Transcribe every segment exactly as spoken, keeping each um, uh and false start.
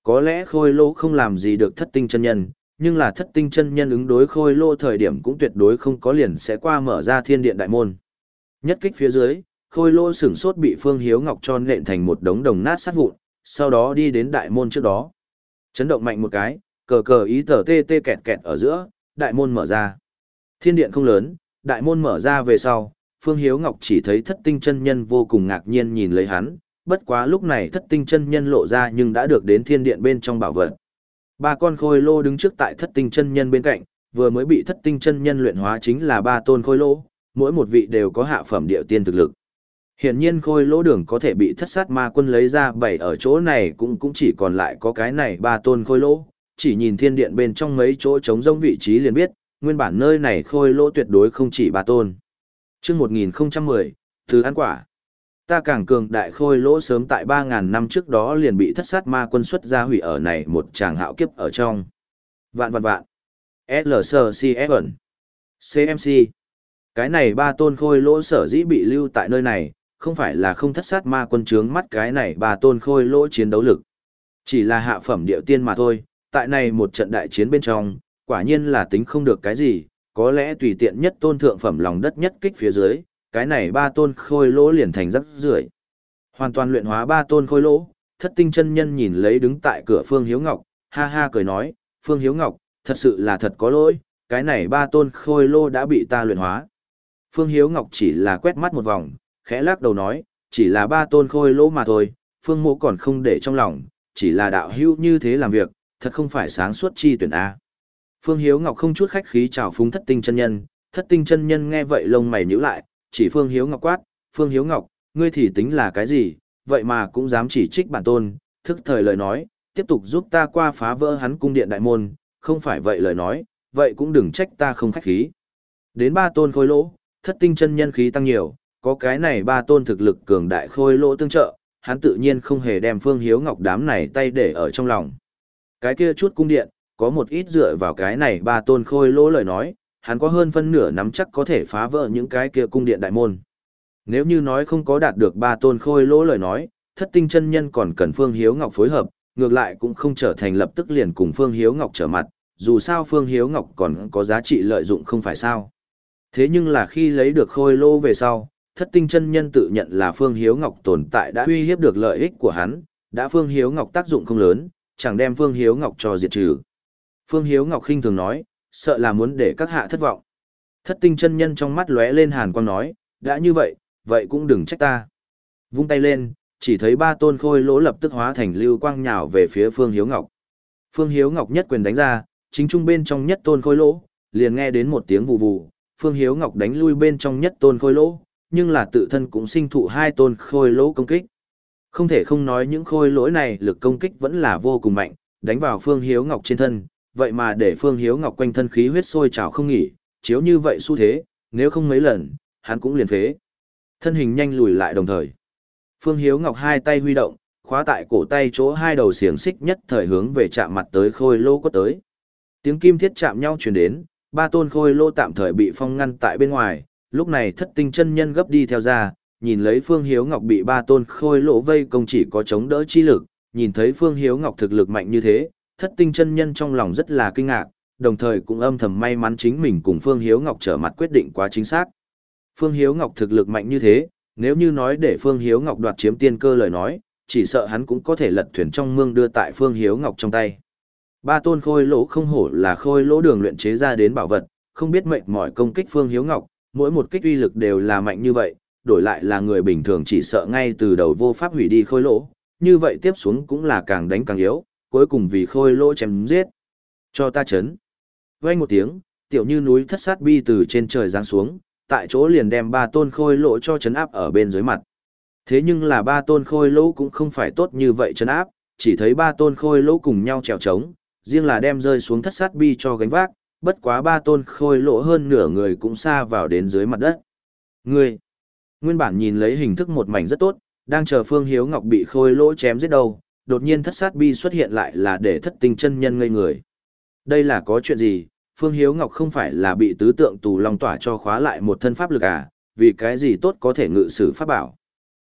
Có lẽ khôi lỗ không làm gì được thất tinh chân nhân, nhưng là thất tinh chân nhân ứng đối khôi lỗ thời điểm cũng tuyệt đối không có liền sẽ qua mở ra thiên điện đại môn. Nhất kích phía dưới, khôi lỗ sửng sốt bị Phương Hiếu Ngọc cho nện thành một đống đồng nát sát vụn, sau đó đi đến đại môn trước đó. Chấn động mạnh một cái, cờ cờ ý tờ tê tê kẹt kẹt ở giữa, đại môn mở ra. Thiên điện không lớn, đại môn mở ra về sau, Phương Hiếu Ngọc chỉ thấy thất tinh chân nhân vô cùng ngạc nhiên nhìn lấy hắn, bất quá lúc này thất tinh chân nhân lộ ra nhưng đã được đến thiên điện bên trong bảo vật. Ba con khôi lô đứng trước tại thất tinh chân nhân bên cạnh, vừa mới bị thất tinh chân nhân luyện hóa chính là ba tôn khôi lô, mỗi một vị đều có hạ phẩm địa tiên thực lực. Hiển nhiên khôi lỗ đường có thể bị thất sát ma quân lấy ra bày ở chỗ này cũng cũng chỉ còn lại có cái này ba tôn khôi lỗ, chỉ nhìn thiên điện bên trong mấy chỗ trống rỗng vị trí liền biết, nguyên bản nơi này khôi lỗ tuyệt đối không chỉ ba tôn. Trước một nghìn không trăm mười, từ ăn quả. Ta càng cường đại khôi lỗ sớm tại ba ngàn năm trước đó liền bị thất sát ma quân xuất ra hủy ở này một tràng hạo kiếp ở trong. Vạn vạn vạn. lờ xê xê ép ẩn. xê em xê. Cái này ba tôn khôi lỗ sở dĩ bị lưu tại nơi này, không phải là không thất sát ma quân trướng mắt cái này ba tôn khôi lỗ chiến đấu lực. Chỉ là hạ phẩm điệu tiên mà thôi, tại này một trận đại chiến bên trong, quả nhiên là tính không được cái gì, có lẽ tùy tiện nhất tôn thượng phẩm lòng đất nhất kích phía dưới, cái này ba tôn khôi lỗ liền thành rắc rưởi. Hoàn toàn luyện hóa ba tôn khôi lỗ, thất tinh chân nhân nhìn lấy đứng tại cửa Phương Hiếu Ngọc, ha ha cười nói, Phương Hiếu Ngọc, thật sự là thật có lỗi, cái này ba tôn khôi lỗ đã bị ta luyện hóa. Phương Hiếu Ngọc chỉ là quét mắt một vòng, khẽ lắc đầu nói, chỉ là ba tôn khôi lỗ mà thôi, Phương mộ còn không để trong lòng, chỉ là đạo hữu như thế làm việc, thật không phải sáng suốt chi tuyển A. Phương Hiếu Ngọc không chút khách khí chào phúng thất tinh chân nhân, thất tinh chân nhân nghe vậy lông mày nhíu lại, chỉ Phương Hiếu Ngọc quát, Phương Hiếu Ngọc, ngươi thì tính là cái gì, vậy mà cũng dám chỉ trích bản tôn, thức thời lời nói, tiếp tục giúp ta qua phá vỡ hắn cung điện đại môn, không phải vậy lời nói, vậy cũng đừng trách ta không khách khí. Đến ba tôn khôi lỗ, thất tinh chân nhân khí tăng nhiều, có cái này ba tôn thực lực cường đại khôi lỗ tương trợ, hắn tự nhiên không hề đem Phương Hiếu Ngọc đám này tay để ở trong lòng. Cái kia chút cung điện, có một ít dựa vào cái này ba tôn khôi lỗ lời nói, hắn có hơn phân nửa nắm chắc có thể phá vỡ những cái kia cung điện đại môn. Nếu như nói không có đạt được ba tôn khôi lỗ lời nói, thất tinh chân nhân còn cần Phương Hiếu Ngọc phối hợp, ngược lại cũng không trở thành lập tức liền cùng Phương Hiếu Ngọc trở mặt, dù sao Phương Hiếu Ngọc còn có giá trị lợi dụng không phải sao. Thế nhưng là khi lấy được khôi lỗ về sau, thất tinh chân nhân tự nhận là Phương Hiếu Ngọc tồn tại đã uy hiếp được lợi ích của hắn, đã Phương Hiếu Ngọc tác dụng không lớn, chẳng đem Phương Hiếu Ngọc cho diệt trừ. Phương Hiếu Ngọc khinh thường nói, sợ là muốn để các hạ thất vọng. Thất tinh chân nhân trong mắt lóe lên hàn quang nói, đã như vậy, vậy cũng đừng trách ta. Vung tay lên, chỉ thấy ba tôn khôi lỗ lập tức hóa thành lưu quang nhào về phía Phương Hiếu Ngọc. Phương Hiếu Ngọc nhất quyền đánh ra, chính trung bên trong nhất tôn khôi lỗ, liền nghe đến một tiếng vù vù, Phương Hiếu Ngọc đánh lui bên trong nhất tôn khôi lỗ, nhưng là tự thân cũng sinh thụ hai tôn khôi lỗ công kích. Không thể không nói những khôi lỗi này lực công kích vẫn là vô cùng mạnh, đánh vào Phương Hiếu Ngọc trên thân, vậy mà để Phương Hiếu Ngọc quanh thân khí huyết sôi trào không nghỉ, chiếu như vậy xu thế, nếu không mấy lần, hắn cũng liền phế. Thân hình nhanh lùi lại đồng thời. Phương Hiếu Ngọc hai tay huy động, khóa tại cổ tay chỗ hai đầu xiềng xích nhất thời hướng về chạm mặt tới khôi lỗ quất tới. Tiếng kim thiết chạm nhau truyền đến, ba tôn khôi lỗ tạm thời bị phong ngăn tại bên ngoài, lúc này thất tinh chân nhân gấp đi theo ra, nhìn lấy Phương Hiếu Ngọc bị ba tôn khôi lỗ vây công chỉ có chống đỡ chi lực, nhìn thấy Phương Hiếu Ngọc thực lực mạnh như thế, thất tinh chân nhân trong lòng rất là kinh ngạc, đồng thời cũng âm thầm may mắn chính mình cùng Phương Hiếu Ngọc trở mặt quyết định quá chính xác. Phương Hiếu Ngọc thực lực mạnh như thế, nếu như nói để Phương Hiếu Ngọc đoạt chiếm tiên cơ lời nói, chỉ sợ hắn cũng có thể lật thuyền trong mương đưa tại Phương Hiếu Ngọc trong tay. Ba tôn khôi lỗ không hổ là khôi lỗ đường luyện chế ra đến bảo vật, không biết mệt mỏi công kích Phương Hiếu Ngọc, mỗi một kích uy lực đều là mạnh như vậy, đổi lại là người bình thường chỉ sợ ngay từ đầu vô pháp hủy đi khôi lỗ, như vậy tiếp xuống cũng là càng đánh càng yếu, cuối cùng vì khôi lỗ chém giết. Cho ta chấn. Vang một tiếng, tiểu như núi thất sát bi từ trên trời giáng xuống, tại chỗ liền đem ba tôn khôi lỗ cho chấn áp ở bên dưới mặt. Thế nhưng là ba tôn khôi lỗ cũng không phải tốt như vậy chấn áp, chỉ thấy ba tôn khôi lỗ cùng nhau trèo trống, riêng là đem rơi xuống thất sát bi cho gánh vác, bất quá ba tôn khôi lỗ hơn nửa người cũng xa vào đến dưới mặt đất. Ngươi, nguyên bản nhìn lấy hình thức một mảnh rất tốt, đang chờ Phương Hiếu Ngọc bị khôi lỗ chém giết đầu, đột nhiên thất sát bi xuất hiện lại là để thất tinh chân nhân ngây người. Đây là có chuyện gì? Phương Hiếu Ngọc không phải là bị tứ tượng tù long tỏa cho khóa lại một thân pháp lực à, vì cái gì tốt có thể ngự sử pháp bảo.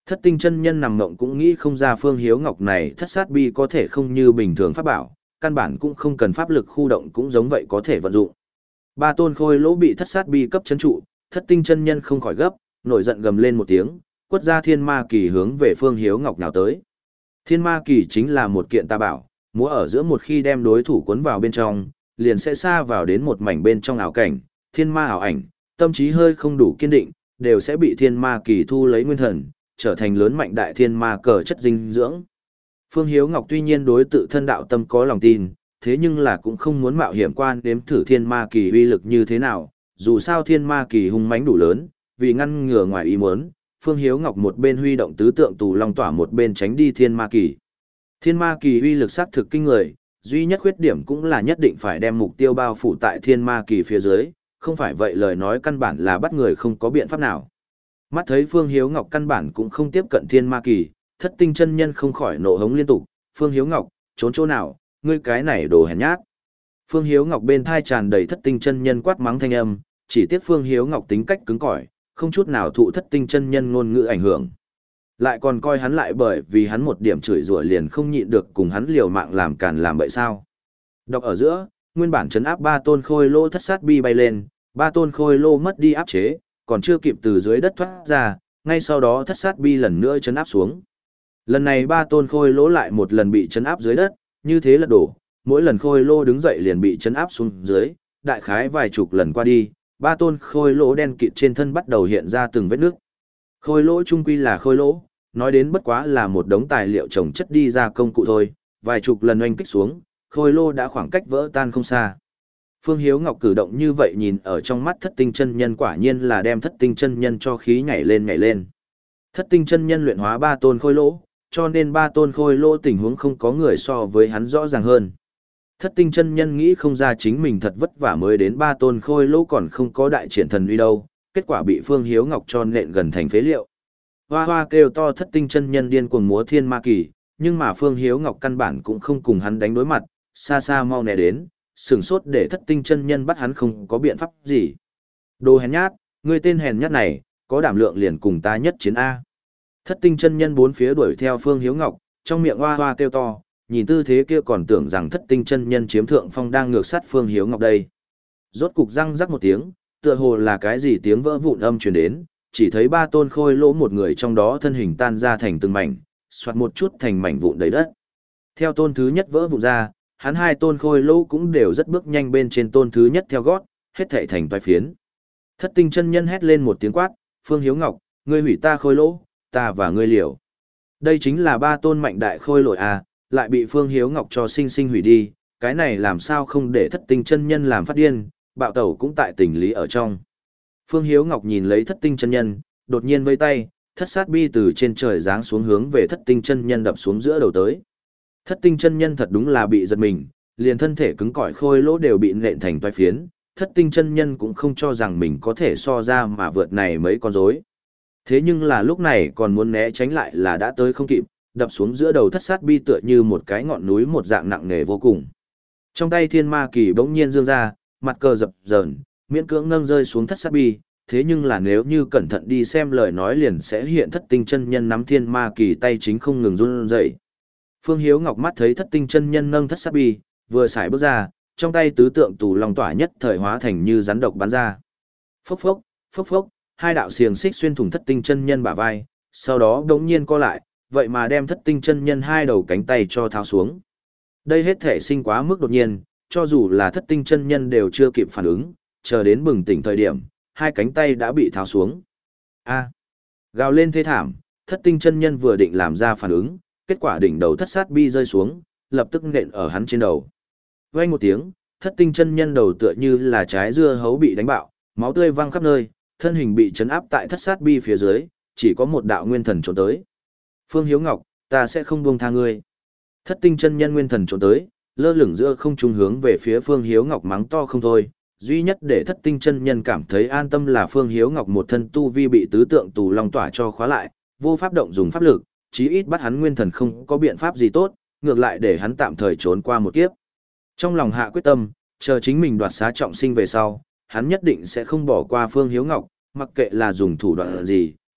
Thất tinh chân nhân nằm mộng cũng nghĩ không ra Phương Hiếu Ngọc này thất sát bi có thể không như bình thường pháp bảo, căn bản cũng không cần pháp lực khu động cũng giống vậy có thể vận dụng. Ba tôn khôi lỗ bị thất sát bi cấp chấn trụ, thất tinh chân nhân không khỏi gấp, nổi giận gầm lên một tiếng, quất ra thiên ma kỳ hướng về Phương Hiếu Ngọc nào tới. Thiên ma kỳ chính là một kiện tà bảo, múa ở giữa một khi đem đối thủ cuốn vào bên trong, liền sẽ xa vào đến một mảnh bên trong ảo cảnh, thiên ma ảo ảnh, tâm trí hơi không đủ kiên định, đều sẽ bị thiên ma kỳ thu lấy nguyên thần, trở thành lớn mạnh đại thiên ma cờ chất dinh dưỡng. Phương Hiếu Ngọc tuy nhiên đối tự thân đạo tâm có lòng tin, thế nhưng là cũng không muốn mạo hiểm quan đếm thử thiên ma kỳ uy lực như thế nào, dù sao thiên ma kỳ hung mãnh đủ lớn, vì ngăn ngừa ngoài ý muốn, Phương Hiếu Ngọc một bên huy động tứ tượng tù long tỏa một bên tránh đi thiên ma kỳ. Thiên ma kỳ uy lực xác thực kinh người, duy nhất khuyết điểm cũng là nhất định phải đem mục tiêu bao phủ tại thiên ma kỳ phía dưới, không phải vậy lời nói căn bản là bắt người không có biện pháp nào. Mắt thấy Phương Hiếu Ngọc căn bản cũng không tiếp cận thiên ma kỳ, thất tinh chân nhân không khỏi nộ hống liên tục, Phương Hiếu Ngọc, trốn chỗ nào, ngươi cái này đồ hèn nhát. Phương Hiếu Ngọc bên thai tràn đầy thất tinh chân nhân quát mắng thanh âm, chỉ tiếc Phương Hiếu Ngọc tính cách cứng cỏi, không chút nào thụ thất tinh chân nhân ngôn ngữ ảnh hưởng. Lại còn coi hắn lại bởi vì hắn một điểm chửi rủa liền không nhịn được cùng hắn liều mạng làm càn làm bậy sao. Đọc ở giữa, nguyên bản chấn áp ba tôn khôi lô thất sát bi bay lên, ba tôn khôi lô mất đi áp chế, còn chưa kịp từ dưới đất thoát ra, ngay sau đó thất sát bi lần nữa chấn áp xuống. Lần này ba tôn khôi lỗ lại một lần bị chấn áp dưới đất, như thế là đổ, mỗi lần khôi lô đứng dậy liền bị chấn áp xuống dưới, đại khái vài chục lần qua đi, ba tôn khôi lỗ đen kịt trên thân bắt đầu hiện ra từng vết nước. Khôi lỗ chung quy là khôi lỗ, nói đến bất quá là một đống tài liệu trồng chất đi ra công cụ thôi, vài chục lần oanh kích xuống, khôi lô đã khoảng cách vỡ tan không xa. Phương Hiếu Ngọc cử động như vậy nhìn ở trong mắt thất tinh chân nhân quả nhiên là đem thất tinh chân nhân cho khí nhảy lên nhảy lên. Thất tinh chân nhân luyện hóa ba tôn khôi lỗ, cho nên ba tôn khôi lỗ tình huống không có người so với hắn rõ ràng hơn. Thất tinh chân nhân nghĩ không ra chính mình thật vất vả mới đến ba tôn khôi lỗ còn không có đại triển thần uy đâu, kết quả bị Phương Hiếu Ngọc cho nện gần thành phế liệu. Hoa hoa kêu to thất tinh chân nhân điên cuồng múa thiên ma kỳ, nhưng mà Phương Hiếu Ngọc căn bản cũng không cùng hắn đánh đối mặt, xa xa mau né đến, sửng sốt để thất tinh chân nhân bắt hắn không có biện pháp gì. Đồ hèn nhát, ngươi tên hèn nhát này, có đảm lượng liền cùng ta nhất chiến A. Thất tinh chân nhân bốn phía đuổi theo Phương Hiếu Ngọc, trong miệng hoa hoa kêu to, nhìn tư thế kia còn tưởng rằng thất tinh chân nhân chiếm thượng phong đang ngược sát Phương Hiếu Ngọc đây. Rốt cục răng rắc một tiếng, tựa hồ là cái gì tiếng vỡ vụn âm truyền đến, chỉ thấy ba tôn khôi lỗ một người trong đó thân hình tan ra thành từng mảnh, xoạt một chút thành mảnh vụn đầy đất. Theo tôn thứ nhất vỡ vụn ra, hắn hai tôn khôi lỗ cũng đều rất bước nhanh bên trên tôn thứ nhất theo gót, hết thảy thành toái phiến. Thất tinh chân nhân hét lên một tiếng quát, Phương Hiếu Ngọc, ngươi hủy ta khôi lỗ, ta và ngươi liều. Đây chính là ba tôn mạnh đại khôi lỗi à, lại bị Phương Hiếu Ngọc cho sinh sinh hủy đi, cái này làm sao không để thất tinh chân nhân làm phát điên, bạo tẩu cũng tại tình lý ở trong. Phương Hiếu Ngọc nhìn lấy thất tinh chân nhân, đột nhiên vây tay, thất sát bi từ trên trời giáng xuống hướng về thất tinh chân nhân đập xuống giữa đầu tới. Thất tinh chân nhân thật đúng là bị giật mình, liền thân thể cứng cỏi khôi lỗ đều bị nện thành toái phiến, thất tinh chân nhân cũng không cho rằng mình có thể so ra mà vượt này mấy con rối. Thế nhưng là lúc này còn muốn né tránh lại là đã tới không kịp, đập xuống giữa đầu thất sát bi tựa như một cái ngọn núi một dạng nặng nề vô cùng. Trong tay thiên ma kỳ bỗng nhiên dương ra, mặt cờ dập dờn, miễn cưỡng nâng rơi xuống thất sát bi, thế nhưng là nếu như cẩn thận đi xem lời nói liền sẽ hiện thất tinh chân nhân nắm thiên ma kỳ tay chính không ngừng run rẩy. Phương Hiếu Ngọc mắt thấy thất tinh chân nhân nâng thất sát bi, vừa xài bước ra, trong tay tứ tượng tù long tỏa nhất thời hóa thành như rắn độc bắn ra. Phốc phốc, phốc phốc, hai đạo xiềng xích xuyên thủng thất tinh chân nhân bả vai, sau đó đống nhiên co lại, vậy mà đem thất tinh chân nhân hai đầu cánh tay cho tháo xuống. Đây hết thể sinh quá mức đột nhiên, cho dù là thất tinh chân nhân đều chưa kịp phản ứng, chờ đến bừng tỉnh thời điểm, hai cánh tay đã bị tháo xuống. A, gào lên thê thảm, thất tinh chân nhân vừa định làm ra phản ứng, kết quả đỉnh đầu thất sát bi rơi xuống, lập tức nện ở hắn trên đầu. Vang một tiếng, thất tinh chân nhân đầu tựa như là trái dưa hấu bị đánh bạo, máu tươi văng khắp nơi, thân hình bị chấn áp tại thất sát bi phía dưới, chỉ có một đạo nguyên thần trốn tới. Phương Hiếu Ngọc, ta sẽ không buông tha ngươi. Thất tinh chân nhân nguyên thần trốn tới, lơ lửng giữa không trung hướng về phía Phương Hiếu Ngọc mắng to không thôi. Duy nhất để thất tinh chân nhân cảm thấy an tâm là Phương Hiếu Ngọc một thân tu vi bị tứ tượng tù long tỏa cho khóa lại, vô pháp động dùng pháp lực, chí ít bắt hắn nguyên thần không có biện pháp gì tốt, ngược lại để hắn tạm thời trốn qua một kiếp. Trong lòng hạ quyết tâm, chờ chính mình đoạt xá trọng sinh về sau, hắn nhất định sẽ không bỏ qua Phương Hiếu Ngọc, mặc kệ là dùng thủ đoạn gì,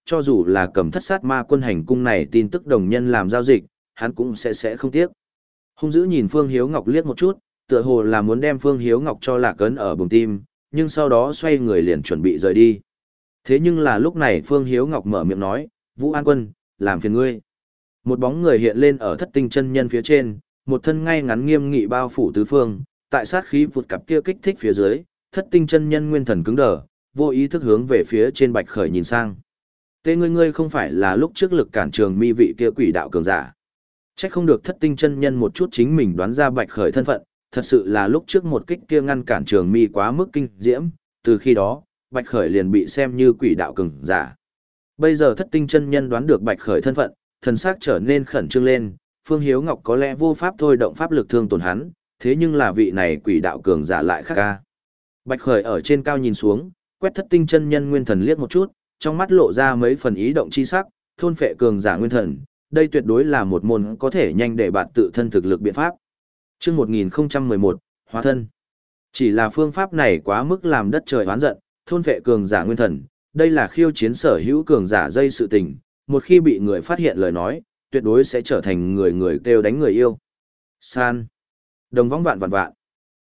cho dù là cầm thất sát ma quân hành cung này tin tức đồng nhân làm giao dịch, hắn cũng sẽ sẽ không tiếc. Hung dữ nhìn Phương Hiếu Ngọc liếc một chút, tựa hồ là muốn đem Phương Hiếu Ngọc cho lạc ấn ở bùng tim, nhưng sau đó xoay người liền chuẩn bị rời đi. Thế nhưng là lúc này Phương Hiếu Ngọc mở miệng nói, Vũ An Quân, làm phiền ngươi. Một bóng người hiện lên ở thất tinh chân nhân phía trên, một thân ngay ngắn nghiêm nghị bao phủ tứ phương, tại sát khí vụt cặp kia kích thích phía dưới, thất tinh chân nhân nguyên thần cứng đờ, vô ý thức hướng về phía trên Bạch Khởi nhìn sang. Tê ngươi ngươi không phải là lúc trước lực cản trường mi vị kia quỷ đạo cường giả. Chắc không được thất tinh chân nhân một chút chính mình đoán ra Bạch Khởi thân phận, thật sự là lúc trước một kích kia ngăn cản trường mi quá mức kinh diễm, từ khi đó, Bạch Khởi liền bị xem như quỷ đạo cường giả. Bây giờ thất tinh chân nhân đoán được Bạch Khởi thân phận, thần sắc trở nên khẩn trương lên, Phương Hiếu Ngọc có lẽ vô pháp thôi động pháp lực thương tổn hắn, thế nhưng là vị này quỷ đạo cường giả lại khác ca. Bạch Khởi ở trên cao nhìn xuống, quét thất tinh chân nhân nguyên thần liếc một chút, trong mắt lộ ra mấy phần ý động chi sắc, thôn phệ cường giả nguyên thần, đây tuyệt đối là một môn có thể nhanh để bạn tự thân thực lực biện pháp. Chương một nghìn không trăm mười một, hóa thân. Chỉ là phương pháp này quá mức làm đất trời oán giận, thôn phệ cường giả nguyên thần, đây là khiêu chiến sở hữu cường giả dây sự tình, một khi bị người phát hiện lời nói, tuyệt đối sẽ trở thành người người kêu đánh người yêu. San. Đồng vong vạn vạn vạn.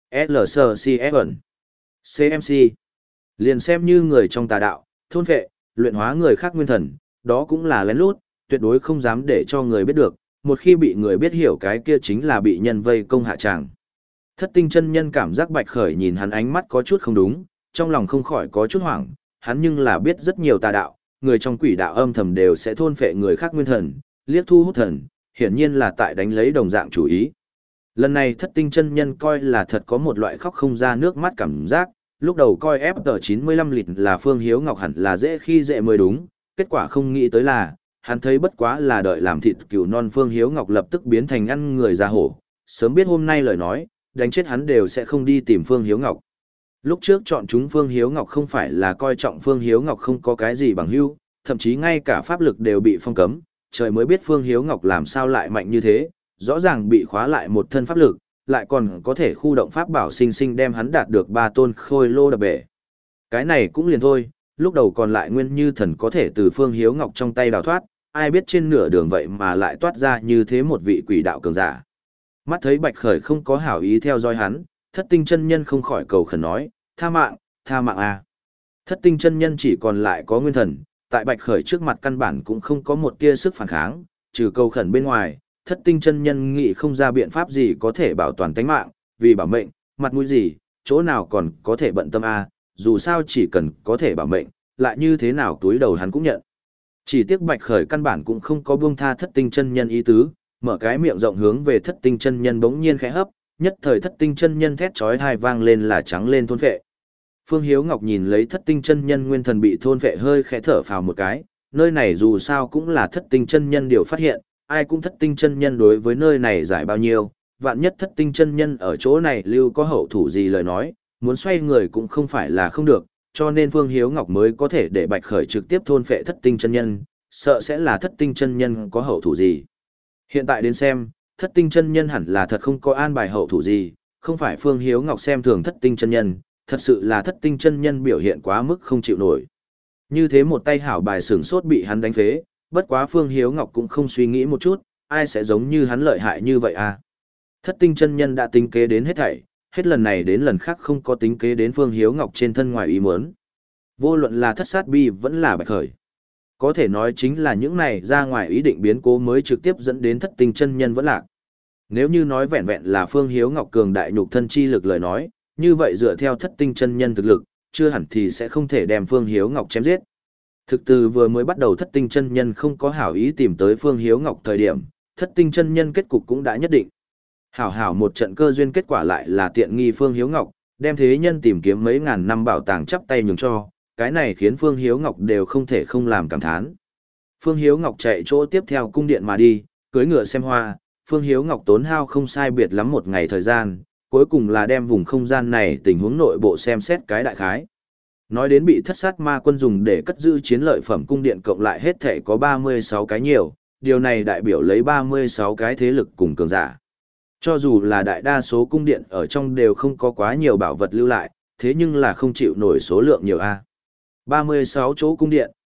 L S C F ẩn. C M C. Liền xem như người trong tà đạo, thôn phệ, luyện hóa người khác nguyên thần, đó cũng là lén lút, tuyệt đối không dám để cho người biết được, một khi bị người biết hiểu cái kia chính là bị nhân vây công hạ tràng. Thất tinh chân nhân cảm giác Bạch Khởi nhìn hắn ánh mắt có chút không đúng, trong lòng không khỏi có chút hoảng, hắn nhưng là biết rất nhiều tà đạo, người trong quỷ đạo âm thầm đều sẽ thôn phệ người khác nguyên thần, liếc thu hút thần, hiển nhiên là tại đánh lấy đồng dạng chủ ý. Lần này thất tinh chân nhân coi là thật có một loại khóc không ra nước mắt cảm giác, lúc đầu coi F T chín mươi lăm lịt là Phương Hiếu Ngọc hẳn là dễ khi dễ mới đúng, kết quả không nghĩ tới là, hắn thấy bất quá là đợi làm thịt cừu non Phương Hiếu Ngọc lập tức biến thành ăn người ra hổ, sớm biết hôm nay lời nói, đánh chết hắn đều sẽ không đi tìm Phương Hiếu Ngọc. Lúc trước chọn chúng Phương Hiếu Ngọc không phải là coi trọng Phương Hiếu Ngọc không có cái gì bằng hữu, thậm chí ngay cả pháp lực đều bị phong cấm, trời mới biết Phương Hiếu Ngọc làm sao lại mạnh như thế, rõ ràng bị khóa lại một thân pháp lực, lại còn có thể khu động pháp bảo sinh sinh đem hắn đạt được ba tôn khôi lô đập bể. Cái này cũng liền thôi, lúc đầu còn lại nguyên như thần có thể từ Phương Hiếu Ngọc trong tay đào thoát, ai biết trên nửa đường vậy mà lại toát ra như thế một vị quỷ đạo cường giả. Mắt thấy Bạch Khởi không có hảo ý theo dõi hắn, thất tinh chân nhân không khỏi cầu khẩn nói, tha mạng, tha mạng a. Thất tinh chân nhân chỉ còn lại có nguyên thần, tại Bạch Khởi trước mặt căn bản cũng không có một tia sức phản kháng, trừ cầu khẩn bên ngoài, thất tinh chân nhân nghĩ không ra biện pháp gì có thể bảo toàn tánh mạng, vì bảo mệnh, mặt mũi gì, chỗ nào còn có thể bận tâm a, dù sao chỉ cần có thể bảo mệnh, lại như thế nào túi đầu hắn cũng nhận. Chỉ tiếc Bạch Khởi căn bản cũng không có buông tha thất tinh chân nhân ý tứ, mở cái miệng rộng hướng về thất tinh chân nhân bỗng nhiên khẽ hấp, nhất thời thất tinh chân nhân thét chói tai vang lên là trắng lên thôn phệ. Phương Hiếu Ngọc nhìn lấy thất tinh chân nhân nguyên thần bị thôn phệ hơi khẽ thở phào một cái, nơi này dù sao cũng là thất tinh chân nhân điều phát hiện, ai cũng thất tinh chân nhân đối với nơi này giải bao nhiêu, vạn nhất thất tinh chân nhân ở chỗ này lưu có hậu thủ gì lời nói, muốn xoay người cũng không phải là không được, cho nên Phương Hiếu Ngọc mới có thể để Bạch Khởi trực tiếp thôn phệ thất tinh chân nhân, sợ sẽ là thất tinh chân nhân có hậu thủ gì. Hiện tại đến xem, thất tinh chân nhân hẳn là thật không có an bài hậu thủ gì, không phải Phương Hiếu Ngọc xem thường thất tinh chân nhân, thật sự là thất tinh chân nhân biểu hiện quá mức không chịu nổi. Như thế một tay hảo bài sửng sốt bị hắn đánh phế, bất quá Phương Hiếu Ngọc cũng không suy nghĩ một chút, ai sẽ giống như hắn lợi hại như vậy à. Thất tinh chân nhân đã tính kế đến hết thảy, hết lần này đến lần khác không có tính kế đến Phương Hiếu Ngọc trên thân ngoài ý muốn. Vô luận là thất sát bi vẫn là Bạch Khởi. Có thể nói chính là những này ra ngoài ý định biến cố mới trực tiếp dẫn đến thất tinh chân nhân vẫn lạc. Nếu như nói vẹn vẹn là Phương Hiếu Ngọc cường đại nhục thân chi lực lời nói, như vậy dựa theo thất tinh chân nhân thực lực, chưa hẳn thì sẽ không thể đem Phương Hiếu Ngọc chém giết. Thực từ vừa mới bắt đầu thất tinh chân nhân không có hảo ý tìm tới Phương Hiếu Ngọc thời điểm, thất tinh chân nhân kết cục cũng đã nhất định. Hảo hảo một trận cơ duyên kết quả lại là tiện nghi Phương Hiếu Ngọc, đem thế nhân tìm kiếm mấy ngàn năm bảo tàng chắp tay nhường cho, cái này khiến Phương Hiếu Ngọc đều không thể không làm cảm thán. Phương Hiếu Ngọc chạy chỗ tiếp theo cung điện mà đi, cưỡi ngựa xem hoa, Phương Hiếu Ngọc tốn hao không sai biệt lắm một ngày thời gian, cuối cùng là đem vùng không gian này tình huống nội bộ xem xét cái đại khái. Nói đến bị thất sát ma quân dùng để cất giữ chiến lợi phẩm cung điện cộng lại hết thể có ba mươi sáu cái nhiều, điều này đại biểu lấy ba mươi sáu cái thế lực cùng cường giả. Cho dù là đại đa số cung điện ở trong đều không có quá nhiều bảo vật lưu lại, thế nhưng là không chịu nổi số lượng nhiều A. ba mươi sáu chỗ cung điện,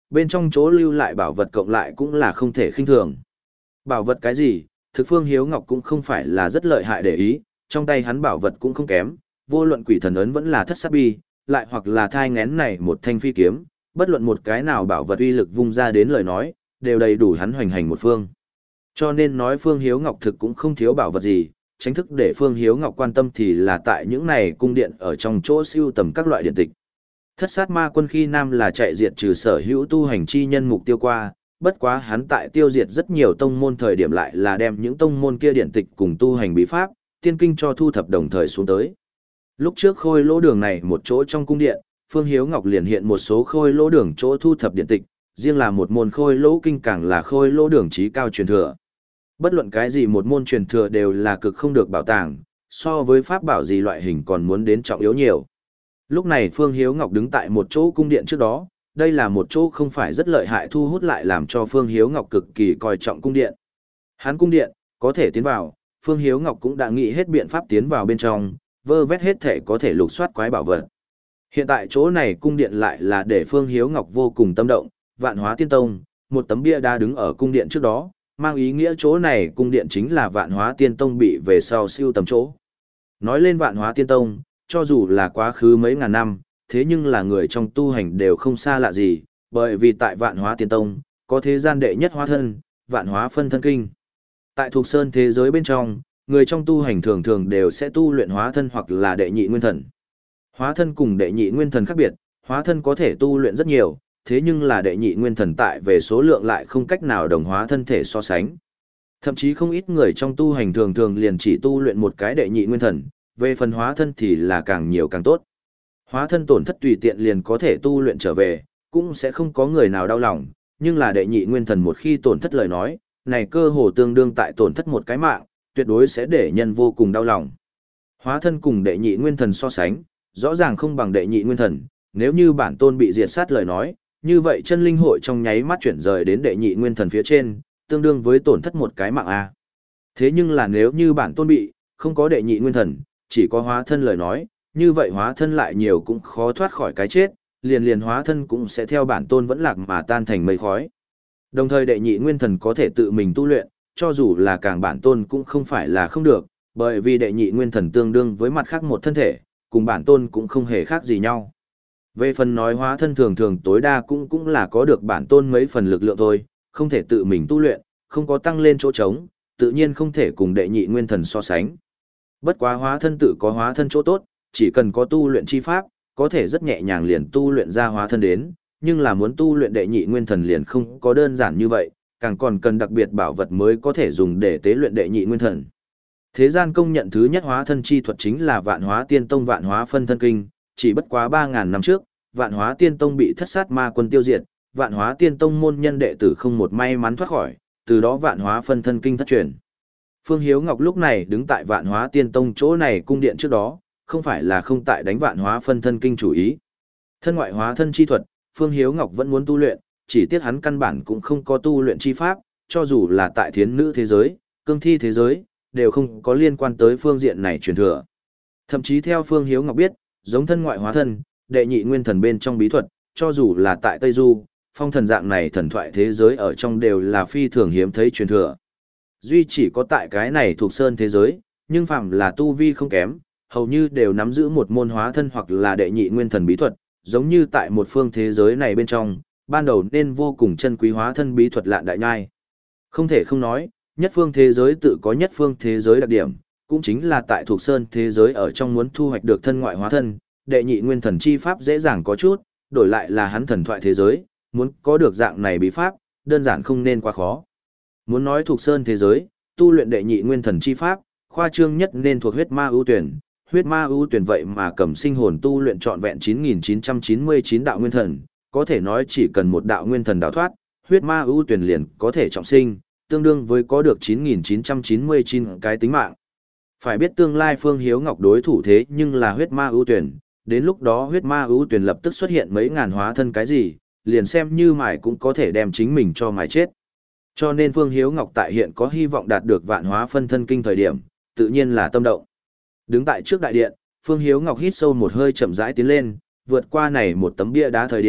bên trong chỗ lưu lại bảo vật cộng lại cũng là không thể khinh thường. Bảo vật cái gì, thực Phương Hiếu Ngọc cũng không phải là rất lợi hại để ý, trong tay hắn bảo vật cũng không kém, vô luận quỷ thần ấn vẫn là thất sát bi, lại hoặc là thai ngén này một thanh phi kiếm, bất luận một cái nào bảo vật uy lực vung ra đến lời nói, đều đầy đủ hắn hoành hành một phương. Cho nên nói Phương Hiếu Ngọc thực cũng không thiếu bảo vật gì, tránh thức để Phương Hiếu Ngọc quan tâm thì là tại những này cung điện ở trong chỗ siêu tầm các loại điện tịch. Thất sát ma quân khi nam là chạy diệt trừ sở hữu tu hành chi nhân mục tiêu qua, bất quá hắn tại tiêu diệt rất nhiều tông môn thời điểm lại là đem những tông môn kia điện tịch cùng tu hành bí pháp, tiên kinh cho thu thập đồng thời xuống tới. Lúc trước khôi lỗ đường này một chỗ trong cung điện, Phương Hiếu Ngọc liền hiện một số khôi lỗ đường chỗ thu thập điện tịch, riêng là một môn khôi lỗ kinh càng là khôi lỗ đường trí cao truyền thừa. Bất luận cái gì một môn truyền thừa đều là cực không được bảo tàng, so với pháp bảo gì loại hình còn muốn đến trọng yếu nhiều. Lúc này Phương Hiếu Ngọc đứng tại một chỗ cung điện trước đó, đây là một chỗ không phải rất lợi hại thu hút lại làm cho Phương Hiếu Ngọc cực kỳ coi trọng cung điện. Hắn cung điện, có thể tiến vào, Phương Hiếu Ngọc cũng đã nghĩ hết biện pháp tiến vào bên trong, vơ vét hết thể có thể lục soát quái bảo vật. Hiện tại chỗ này cung điện lại là để Phương Hiếu Ngọc vô cùng tâm động, Vạn Hóa Tiên Tông, một tấm bia đá đứng ở cung điện trước đó, mang ý nghĩa chỗ này cung điện chính là Vạn Hóa Tiên Tông bị về sau siêu tầm chỗ. Nói lên Vạn Hóa Tiên Tông, cho dù là quá khứ mấy ngàn năm, thế nhưng là người trong tu hành đều không xa lạ gì, bởi vì tại Vạn Hóa Tiên Tông, có thế gian đệ nhất hóa thân, Vạn Hóa Phân Thân Kinh. Tại thuộc sơn thế giới bên trong, người trong tu hành thường thường đều sẽ tu luyện hóa thân hoặc là đệ nhị nguyên thần. Hóa thân cùng đệ nhị nguyên thần khác biệt, hóa thân có thể tu luyện rất nhiều, thế nhưng là đệ nhị nguyên thần tại về số lượng lại không cách nào đồng hóa thân thể so sánh. Thậm chí không ít người trong tu hành thường thường liền chỉ tu luyện một cái đệ nhị nguyên thần, về phần hóa thân thì là càng nhiều càng tốt. Hóa thân tổn thất tùy tiện liền có thể tu luyện trở về, cũng sẽ không có người nào đau lòng, nhưng là đệ nhị nguyên thần một khi tổn thất lời nói, này cơ hồ tương đương tại tổn thất một cái mạng, tuyệt đối sẽ để nhân vô cùng đau lòng. Hóa thân cùng đệ nhị nguyên thần so sánh, rõ ràng không bằng đệ nhị nguyên thần, nếu như bản tôn bị diệt sát lời nói, như vậy chân linh hội trong nháy mắt chuyển rời đến đệ nhị nguyên thần phía trên, tương đương với tổn thất một cái mạng A. Thế nhưng là nếu như bản tôn bị, không có đệ nhị nguyên thần, chỉ có hóa thân lời nói, như vậy hóa thân lại nhiều cũng khó thoát khỏi cái chết, liền liền hóa thân cũng sẽ theo bản tôn vẫn lạc mà tan thành mây khói. Đồng thời đệ nhị nguyên thần có thể tự mình tu luyện, cho dù là càng bản tôn cũng không phải là không được, bởi vì đệ nhị nguyên thần tương đương với mặt khác một thân thể, cùng bản tôn cũng không hề khác gì nhau. Về phần nói hóa thân thường thường tối đa cũng cũng là có được bản tôn mấy phần lực lượng thôi, không thể tự mình tu luyện, không có tăng lên chỗ trống, tự nhiên không thể cùng đệ nhị nguyên thần so sánh. Bất quá hóa thân tự có hóa thân chỗ tốt, chỉ cần có tu luyện chi pháp, có thể rất nhẹ nhàng liền tu luyện ra hóa thân đến, nhưng là muốn tu luyện đệ nhị nguyên thần liền không có đơn giản như vậy, càng còn cần đặc biệt bảo vật mới có thể dùng để tế luyện đệ nhị nguyên thần. Thế gian công nhận thứ nhất hóa thân chi thuật chính là Vạn Hóa Tiên Tông Vạn Hóa Phân Thân Kinh, chỉ bất quá ba ngàn năm trước, Vạn Hóa Tiên Tông bị thất sát ma quân tiêu diệt, Vạn Hóa Tiên Tông môn nhân đệ tử không một may mắn thoát khỏi, từ đó Vạn Hóa Phân Thân Kinh thất truyền. Phương Hiếu Ngọc lúc này đứng tại Vạn Hóa Tiên Tông chỗ này cung điện trước đó, không phải là không tại đánh Vạn Hóa Phân Thân Kinh chủ ý. Thân ngoại hóa thân chi thuật, Phương Hiếu Ngọc vẫn muốn tu luyện, chỉ tiếc hắn căn bản cũng không có tu luyện chi pháp, cho dù là tại thiến nữ thế giới, cương thi thế giới, đều không có liên quan tới phương diện này truyền thừa. Thậm chí theo Phương Hiếu Ngọc biết, giống thân ngoại hóa thân, đệ nhị nguyên thần bên trong bí thuật, cho dù là tại Tây Du, phong thần dạng này thần thoại thế giới ở trong đều là phi thường hiếm thấy truyền thừa. Duy chỉ có tại cái này thuộc sơn thế giới, nhưng phạm là tu vi không kém, hầu như đều nắm giữ một môn hóa thân hoặc là đệ nhị nguyên thần bí thuật, giống như tại một phương thế giới này bên trong, ban đầu nên vô cùng chân quý hóa thân bí thuật lạn đại nhai. Không thể không nói, nhất phương thế giới tự có nhất phương thế giới đặc điểm, cũng chính là tại thuộc sơn thế giới ở trong muốn thu hoạch được thân ngoại hóa thân, đệ nhị nguyên thần chi pháp dễ dàng có chút, đổi lại là hắn thần thoại thế giới, muốn có được dạng này bí pháp, đơn giản không nên quá khó. Muốn nói thuộc sơn thế giới, tu luyện đệ nhị nguyên thần chi pháp, khoa trương nhất nên thuộc huyết ma ưu tuyển, huyết ma ưu tuyển vậy mà cầm sinh hồn tu luyện trọn vẹn chín nghìn chín trăm chín mươi chín đạo nguyên thần, có thể nói chỉ cần một đạo nguyên thần đào thoát, huyết ma ưu tuyển liền có thể trọng sinh, tương đương với có được chín nghìn chín trăm chín mươi chín cái tính mạng. Phải biết tương lai Phương Hiếu Ngọc đối thủ thế nhưng là huyết ma ưu tuyển, đến lúc đó huyết ma ưu tuyển lập tức xuất hiện mấy ngàn hóa thân cái gì, liền xem như mài cũng có thể đem chính mình cho mài chết. Cho nên Phương Hiếu Ngọc tại hiện có hy vọng đạt được Vạn Hóa Phân Thân Kinh thời điểm, tự nhiên là tâm động. Đứng tại trước đại điện, Phương Hiếu Ngọc hít sâu một hơi chậm rãi tiến lên, vượt qua này một tấm bia đá thời điểm,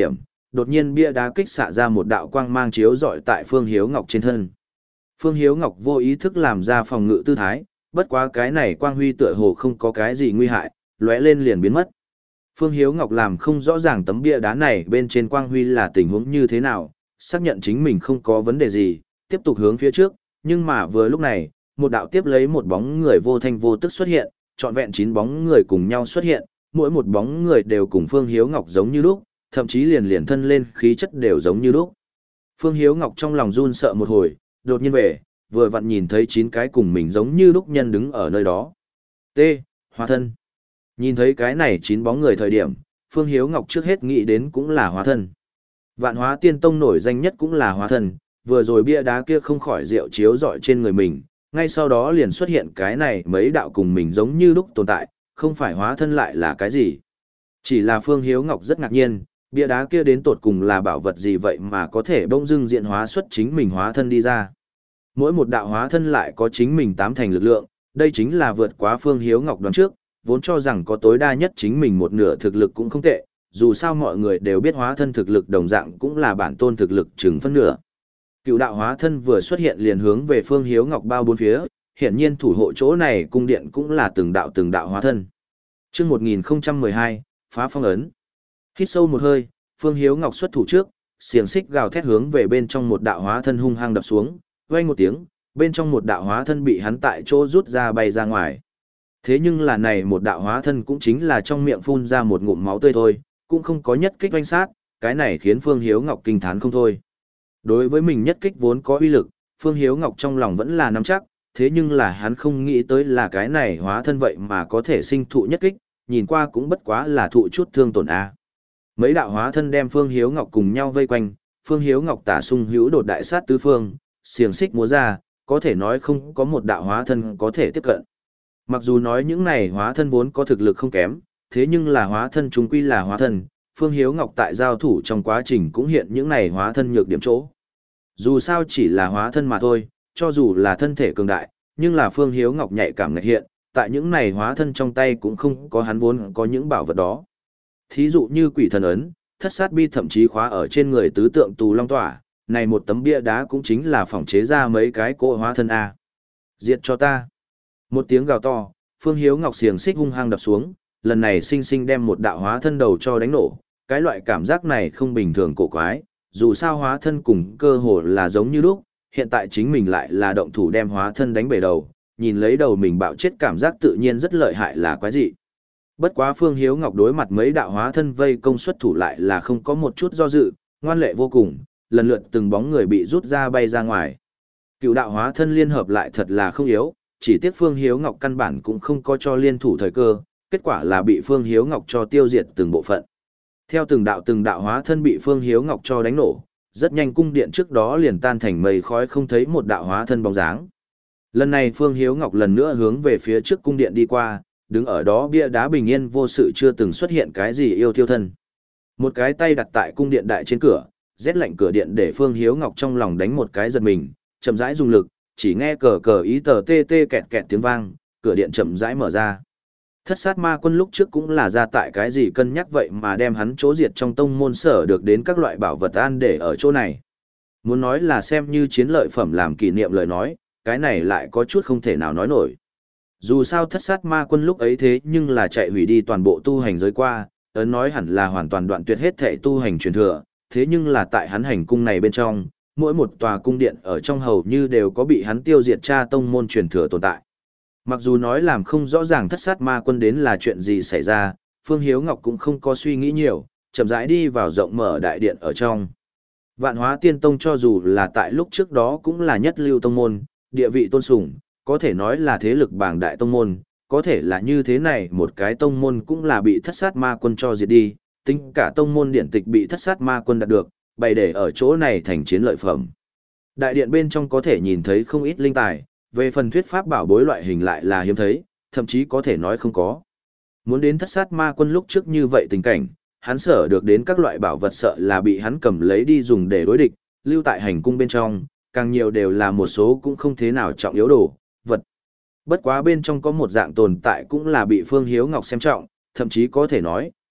đột nhiên bia đá kích xạ ra một đạo quang mang chiếu rọi tại Phương Hiếu Ngọc trên thân. Phương Hiếu Ngọc vô ý thức làm ra phòng ngự tư thái, bất quá cái này quang huy tựa hồ không có cái gì nguy hại, lóe lên liền biến mất. Phương Hiếu Ngọc làm không rõ ràng tấm bia đá này bên trên quang huy là tình huống như thế nào, xác nhận chính mình không có vấn đề gì, tiếp tục hướng phía trước, nhưng mà vừa lúc này, một đạo tiếp lấy một bóng người vô thanh vô tức xuất hiện, trọn vẹn chín bóng người cùng nhau xuất hiện, mỗi một bóng người đều cùng Phương Hiếu Ngọc giống như lúc, thậm chí liền liền thân lên khí chất đều giống như lúc. Phương Hiếu Ngọc trong lòng run sợ một hồi, đột nhiên về, vừa vặn nhìn thấy chín cái cùng mình giống như lúc nhân đứng ở nơi đó. T. Hóa thân. Nhìn thấy cái này chín bóng người thời điểm, Phương Hiếu Ngọc trước hết nghĩ đến cũng là hóa thân. Vạn Hóa Tiên Tông nổi danh nhất cũng là hóa thân, vừa rồi bia đá kia không khỏi rượu chiếu rọi trên người mình, ngay sau đó liền xuất hiện cái này mấy đạo cùng mình giống như lúc tồn tại, không phải hóa thân lại là cái gì. Chỉ là Phương Hiếu Ngọc rất ngạc nhiên, bia đá kia đến tột cùng là bảo vật gì vậy mà có thể bỗng dưng diện hóa xuất chính mình hóa thân đi ra. Mỗi một đạo hóa thân lại có chính mình tám thành lực lượng, đây chính là vượt quá Phương Hiếu Ngọc đoán trước, vốn cho rằng có tối đa nhất chính mình một nửa thực lực cũng không tệ, dù sao mọi người đều biết hóa thân thực lực đồng dạng cũng là bản tôn thực lực chừng phân nửa. Cựu đạo hóa thân vừa xuất hiện liền hướng về Phương Hiếu Ngọc bao bốn phía, hiển nhiên thủ hộ chỗ này cung điện cũng là từng đạo từng đạo hóa thân. Chương một nghìn không trăm mười hai, phá phong ấn. Hít sâu một hơi, Phương Hiếu Ngọc xuất thủ trước, xiềng xích gào thét hướng về bên trong một đạo hóa thân hung hăng đập xuống, vang một tiếng, bên trong một đạo hóa thân bị hắn tại chỗ rút ra bay ra ngoài. Thế nhưng là này một đạo hóa thân cũng chính là trong miệng phun ra một ngụm máu tươi thôi, cũng không có nhất kích oanh sát, cái này khiến Phương Hiếu Ngọc kinh thán không thôi. Đối với mình nhất kích vốn có uy lực, Phương Hiếu Ngọc trong lòng vẫn là nắm chắc, thế nhưng là hắn không nghĩ tới là cái này hóa thân vậy mà có thể sinh thụ nhất kích, nhìn qua cũng bất quá là thụ chút thương tổn a. Mấy đạo hóa thân đem Phương Hiếu Ngọc cùng nhau vây quanh, Phương Hiếu Ngọc tả sung hữu đột đại sát tứ phương, xiềng xích múa ra, có thể nói không có một đạo hóa thân có thể tiếp cận. Mặc dù nói những này hóa thân vốn có thực lực không kém, thế nhưng là hóa thân chúng quy là hóa thân, Phương Hiếu Ngọc tại giao thủ trong quá trình cũng hiện những này hóa thân nhược điểm chỗ. Dù sao chỉ là hóa thân mà thôi, cho dù là thân thể cường đại, nhưng là Phương Hiếu Ngọc nhạy cảm ngạch hiện, tại những này hóa thân trong tay cũng không có hắn vốn có những bảo vật đó. Thí dụ như quỷ thần ấn, thất sát bi thậm chí khóa ở trên người tứ tượng tù long tỏa, này một tấm bia đá cũng chính là phỏng chế ra mấy cái cỗ hóa thân A. Diệt cho ta. Một tiếng gào to, Phương Hiếu Ngọc xiềng xích hung hăng đập xuống, lần này sinh sinh đem một đạo hóa thân đầu cho đánh nổ, cái loại cảm giác này không bình thường cổ quái, dù sao hóa thân cùng cơ hồ là giống như lúc, hiện tại chính mình lại là động thủ đem hóa thân đánh bể đầu, nhìn lấy đầu mình bạo chết cảm giác tự nhiên rất lợi hại là quái dị. Bất quá Phương Hiếu Ngọc đối mặt mấy đạo hóa thân vây công xuất thủ lại là không có một chút do dự, ngoan lệ vô cùng, lần lượt từng bóng người bị rút ra bay ra ngoài. Cựu đạo hóa thân liên hợp lại thật là không yếu, chỉ tiếc Phương Hiếu Ngọc căn bản cũng không có cho liên thủ thời cơ, kết quả là bị Phương Hiếu Ngọc cho tiêu diệt từng bộ phận. Theo từng đạo từng đạo hóa thân bị Phương Hiếu Ngọc cho đánh nổ, rất nhanh cung điện trước đó liền tan thành mây khói không thấy một đạo hóa thân bóng dáng. Lần này Phương Hiếu Ngọc lần nữa hướng về phía trước cung điện đi qua, đứng ở đó bia đá bình yên vô sự chưa từng xuất hiện cái gì yêu thiêu thân. Một cái tay đặt tại cung điện đại trên cửa, rét lạnh cửa điện để Phương Hiếu Ngọc trong lòng đánh một cái giật mình, chậm rãi dùng lực, chỉ nghe cờ cờ ý tờ tê tê kẹt kẹt tiếng vang, cửa điện chậm rãi mở ra. Thất sát ma quân lúc trước cũng là ra tại cái gì cân nhắc vậy mà đem hắn chỗ diệt trong tông môn sở được đến các loại bảo vật an để ở chỗ này. Muốn nói là xem như chiến lợi phẩm làm kỷ niệm lời nói, cái này lại có chút không thể nào nói nổi. Dù sao thất sát ma quân lúc ấy thế nhưng là chạy hủy đi toàn bộ tu hành giới qua, ấn nói hẳn là hoàn toàn đoạn tuyệt hết thể tu hành truyền thừa, thế nhưng là tại hắn hành cung này bên trong, mỗi một tòa cung điện ở trong hầu như đều có bị hắn tiêu diệt cha tông môn truyền thừa tồn tại. Mặc dù nói làm không rõ ràng thất sát ma quân đến là chuyện gì xảy ra, Phương Hiếu Ngọc cũng không có suy nghĩ nhiều, chậm rãi đi vào rộng mở đại điện ở trong. Vạn Hóa Tiên Tông cho dù là tại lúc trước đó cũng là nhất lưu tông môn, địa vị tôn sùng, có thể nói là thế lực bảng đại tông môn, có thể là như thế này một cái tông môn cũng là bị thất sát ma quân cho diệt đi, tính cả tông môn điển tịch bị thất sát ma quân đạt được, bày để ở chỗ này thành chiến lợi phẩm. Đại điện bên trong có thể nhìn thấy không ít linh tài, về phần thuyết pháp bảo bối loại hình lại là hiếm thấy, thậm chí có thể nói không có. Muốn đến thất sát ma quân lúc trước như vậy tình cảnh, hắn sở được đến các loại bảo vật sợ là bị hắn cầm lấy đi dùng để đối địch, lưu tại hành cung bên trong, càng nhiều đều là một số cũng không thế nào trọng yếu đồ, vật. Bất quá bên trong có một dạng tồn tại cũng là bị Phương Hiếu Ngọc xem trọng, thậm chí có thể nói,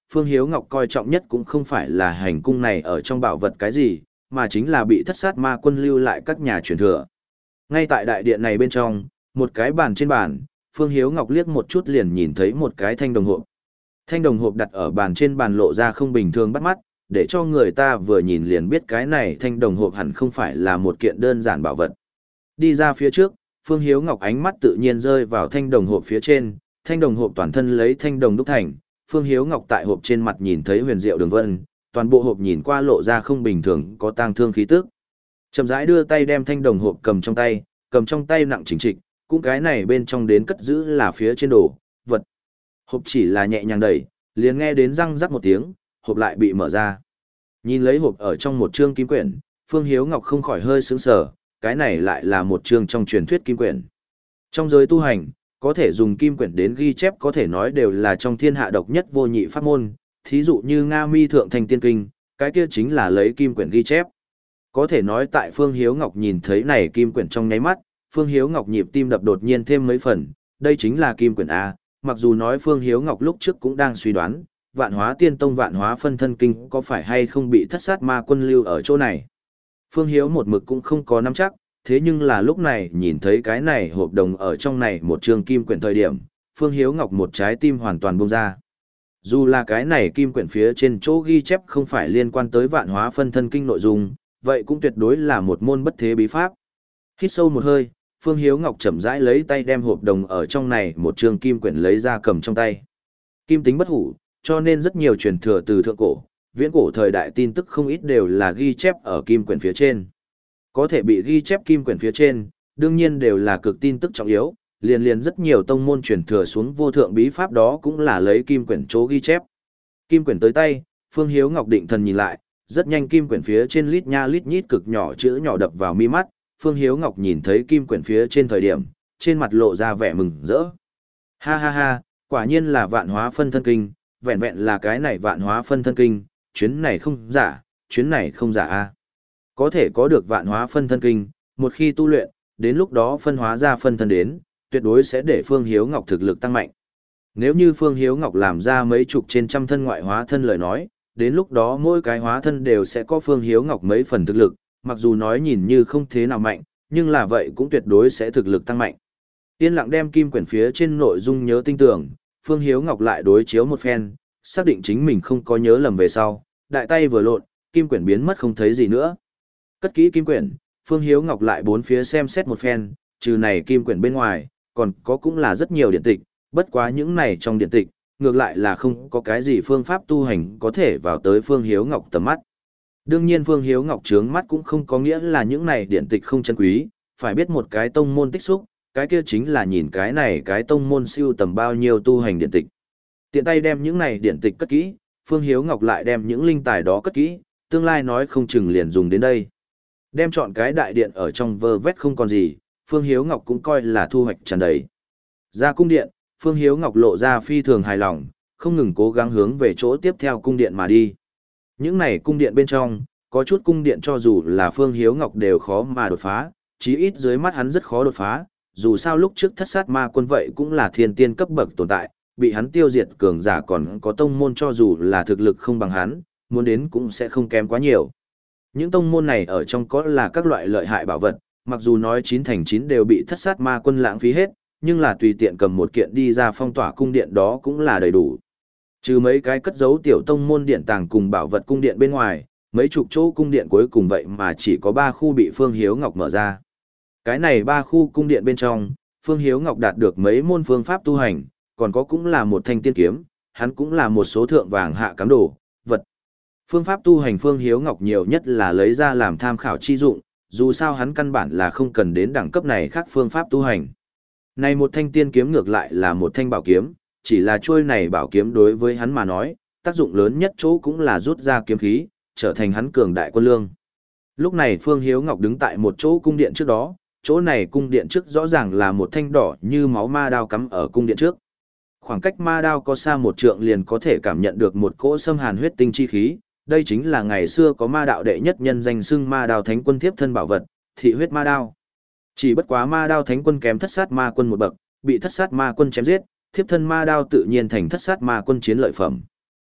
Phương Hiếu Ngọc coi trọng nhất cũng không phải là hành cung này ở trong bảo vật cái gì, mà chính là bị thất sát ma quân lưu lại các nhà truyền thừa. Ngay tại đại điện này bên trong, một cái bàn trên bàn, Phương Hiếu Ngọc liếc một chút liền nhìn thấy một cái thanh đồng hộp. Thanh đồng hộp đặt ở bàn trên bàn lộ ra không bình thường bắt mắt, để cho người ta vừa nhìn liền biết cái này thanh đồng hộp hẳn không phải là một kiện đơn giản bảo vật. Đi ra phía trước, Phương Hiếu Ngọc ánh mắt tự nhiên rơi vào thanh đồng hộp phía trên, thanh đồng hộp toàn thân lấy thanh đồng đúc thành, Phương Hiếu Ngọc tại hộp trên mặt nhìn thấy huyền diệu đường vân, toàn bộ hộp nhìn qua lộ ra không bình thường, có tang thương khí tức. Chậm rãi đưa tay đem thanh đồng hộp cầm trong tay, cầm trong tay nặng chỉnh trịch, cũng cái này bên trong đến cất giữ là phía trên đồ vật. Hộp chỉ là nhẹ nhàng đẩy, liền nghe đến răng rắc một tiếng, hộp lại bị mở ra. Nhìn lấy hộp ở trong một chương kim quyển, Phương Hiếu Ngọc không khỏi hơi sững sờ, cái này lại là một chương trong truyền thuyết kim quyển. Trong giới tu hành, có thể dùng kim quyển đến ghi chép có thể nói đều là trong thiên hạ độc nhất vô nhị pháp môn, thí dụ như Nga Mi Thượng Thanh Tiên Kinh, cái kia chính là lấy kim quyển ghi chép. Có thể nói tại Phương Hiếu Ngọc nhìn thấy này kim quyển trong nháy mắt, Phương Hiếu Ngọc nhịp tim đập đột nhiên thêm mấy phần, đây chính là kim quyển A, mặc dù nói Phương Hiếu Ngọc lúc trước cũng đang suy đoán, Vạn Hóa Tiên Tông Vạn Hóa Phân Thân Kinh có phải hay không bị thất sát ma quân lưu ở chỗ này. Phương Hiếu một mực cũng không có nắm chắc, thế nhưng là lúc này nhìn thấy cái này hộp đồng ở trong này một trường kim quyển thời điểm, Phương Hiếu Ngọc một trái tim hoàn toàn bông ra. Dù là cái này kim quyển phía trên chỗ ghi chép không phải liên quan tới Vạn Hóa Phân Thân Kinh nội dung, vậy cũng tuyệt đối là một môn bất thế bí pháp. Hít sâu một hơi, Phương Hiếu Ngọc chậm rãi lấy tay đem hộp đồng ở trong này một trường kim quyển lấy ra cầm trong tay. Kim tính bất hủ, cho nên rất nhiều truyền thừa từ thượng cổ, viễn cổ thời đại tin tức không ít đều là ghi chép ở kim quyển phía trên. Có thể bị ghi chép kim quyển phía trên, đương nhiên đều là cực tin tức trọng yếu, liền liền rất nhiều tông môn truyền thừa xuống vô thượng bí pháp đó cũng là lấy kim quyển chỗ ghi chép. Kim quyển tới tay, Phương Hiếu Ngọc định thần nhìn lại, rất nhanh kim quyển phía trên lít nha lít nhít cực nhỏ chữ nhỏ đập vào mi mắt, Phương Hiếu Ngọc nhìn thấy kim quyển phía trên thời điểm, trên mặt lộ ra vẻ mừng rỡ. Ha ha ha, quả nhiên là Vạn Hóa Phân Thân Kinh, vẹn vẹn là cái này Vạn Hóa Phân Thân Kinh, chuyến này không giả, chuyến này không giả a. Có thể có được Vạn Hóa Phân Thân Kinh, một khi tu luyện, đến lúc đó phân hóa ra phân thân đến, tuyệt đối sẽ để Phương Hiếu Ngọc thực lực tăng mạnh. Nếu như Phương Hiếu Ngọc làm ra mấy chục trên trăm thân ngoại hóa thân lời nói, đến lúc đó mỗi cái hóa thân đều sẽ có Phương Hiếu Ngọc mấy phần thực lực, mặc dù nói nhìn như không thế nào mạnh, nhưng là vậy cũng tuyệt đối sẽ thực lực tăng mạnh. Yên lặng đem kim quyển phía trên nội dung nhớ tinh tưởng, Phương Hiếu Ngọc lại đối chiếu một phen, xác định chính mình không có nhớ lầm về sau, đại tay vừa lộn, kim quyển biến mất không thấy gì nữa. Cất kỹ kim quyển, Phương Hiếu Ngọc lại bốn phía xem xét một phen, trừ này kim quyển bên ngoài, còn có cũng là rất nhiều điện tịch, bất quá những này trong điện tịch, ngược lại là không có cái gì phương pháp tu hành có thể vào tới Phương Hiếu Ngọc tầm mắt. Đương nhiên Phương Hiếu Ngọc trướng mắt cũng không có nghĩa là những này điện tịch không chân quý, phải biết một cái tông môn tích xúc, cái kia chính là nhìn cái này cái tông môn siêu tầm bao nhiêu tu hành điện tịch. Tiện tay đem những này điện tịch cất kỹ, Phương Hiếu Ngọc lại đem những linh tài đó cất kỹ, tương lai nói không chừng liền dùng đến đây. Đem chọn cái đại điện ở trong vơ vét không còn gì, Phương Hiếu Ngọc cũng coi là thu hoạch tràn đầy. Ra cung điện, Phương Hiếu Ngọc lộ ra phi thường hài lòng, không ngừng cố gắng hướng về chỗ tiếp theo cung điện mà đi. Những này cung điện bên trong, có chút cung điện cho dù là Phương Hiếu Ngọc đều khó mà đột phá, chí ít dưới mắt hắn rất khó đột phá, dù sao lúc trước thất sát ma quân vậy cũng là thiên tiên cấp bậc tồn tại, bị hắn tiêu diệt cường giả còn có tông môn cho dù là thực lực không bằng hắn, muốn đến cũng sẽ không kém quá nhiều. Những tông môn này ở trong có là các loại lợi hại bảo vật, mặc dù nói chín thành chín đều bị thất sát ma quân lãng phí hết, nhưng là tùy tiện cầm một kiện đi ra phong tỏa cung điện đó cũng là đầy đủ. Trừ mấy cái cất giấu tiểu tông môn điện tàng cùng bảo vật cung điện bên ngoài, mấy chục chỗ cung điện cuối cùng vậy mà chỉ có ba khu bị Phương Hiếu Ngọc mở ra. Cái này ba khu cung điện bên trong, Phương Hiếu Ngọc đạt được mấy môn phương pháp tu hành, còn có cũng là một thanh tiên kiếm, hắn cũng là một số thượng vàng hạ cám đồ, vật. Phương pháp tu hành Phương Hiếu Ngọc nhiều nhất là lấy ra làm tham khảo chi dụng, dù sao hắn căn bản là không cần đến đẳng cấp này khác phương pháp tu hành. Này một thanh tiên kiếm ngược lại là một thanh bảo kiếm, chỉ là chuôi này bảo kiếm đối với hắn mà nói, tác dụng lớn nhất chỗ cũng là rút ra kiếm khí, trở thành hắn cường đại quân lương. Lúc này Phương Hiếu Ngọc đứng tại một chỗ cung điện trước đó, chỗ này cung điện trước rõ ràng là một thanh đỏ như máu ma đao cắm ở cung điện trước. Khoảng cách ma đao có xa một trượng liền có thể cảm nhận được một cỗ xâm hàn huyết tinh chi khí, đây chính là ngày xưa có ma đạo đệ nhất nhân danh xưng ma đao thánh quân thiếp thân bảo vật, thị huyết ma đao. Chỉ bất quá ma đao thánh quân kém thất sát ma quân một bậc, bị thất sát ma quân chém giết, thiếp thân ma đao tự nhiên thành thất sát ma quân chiến lợi phẩm.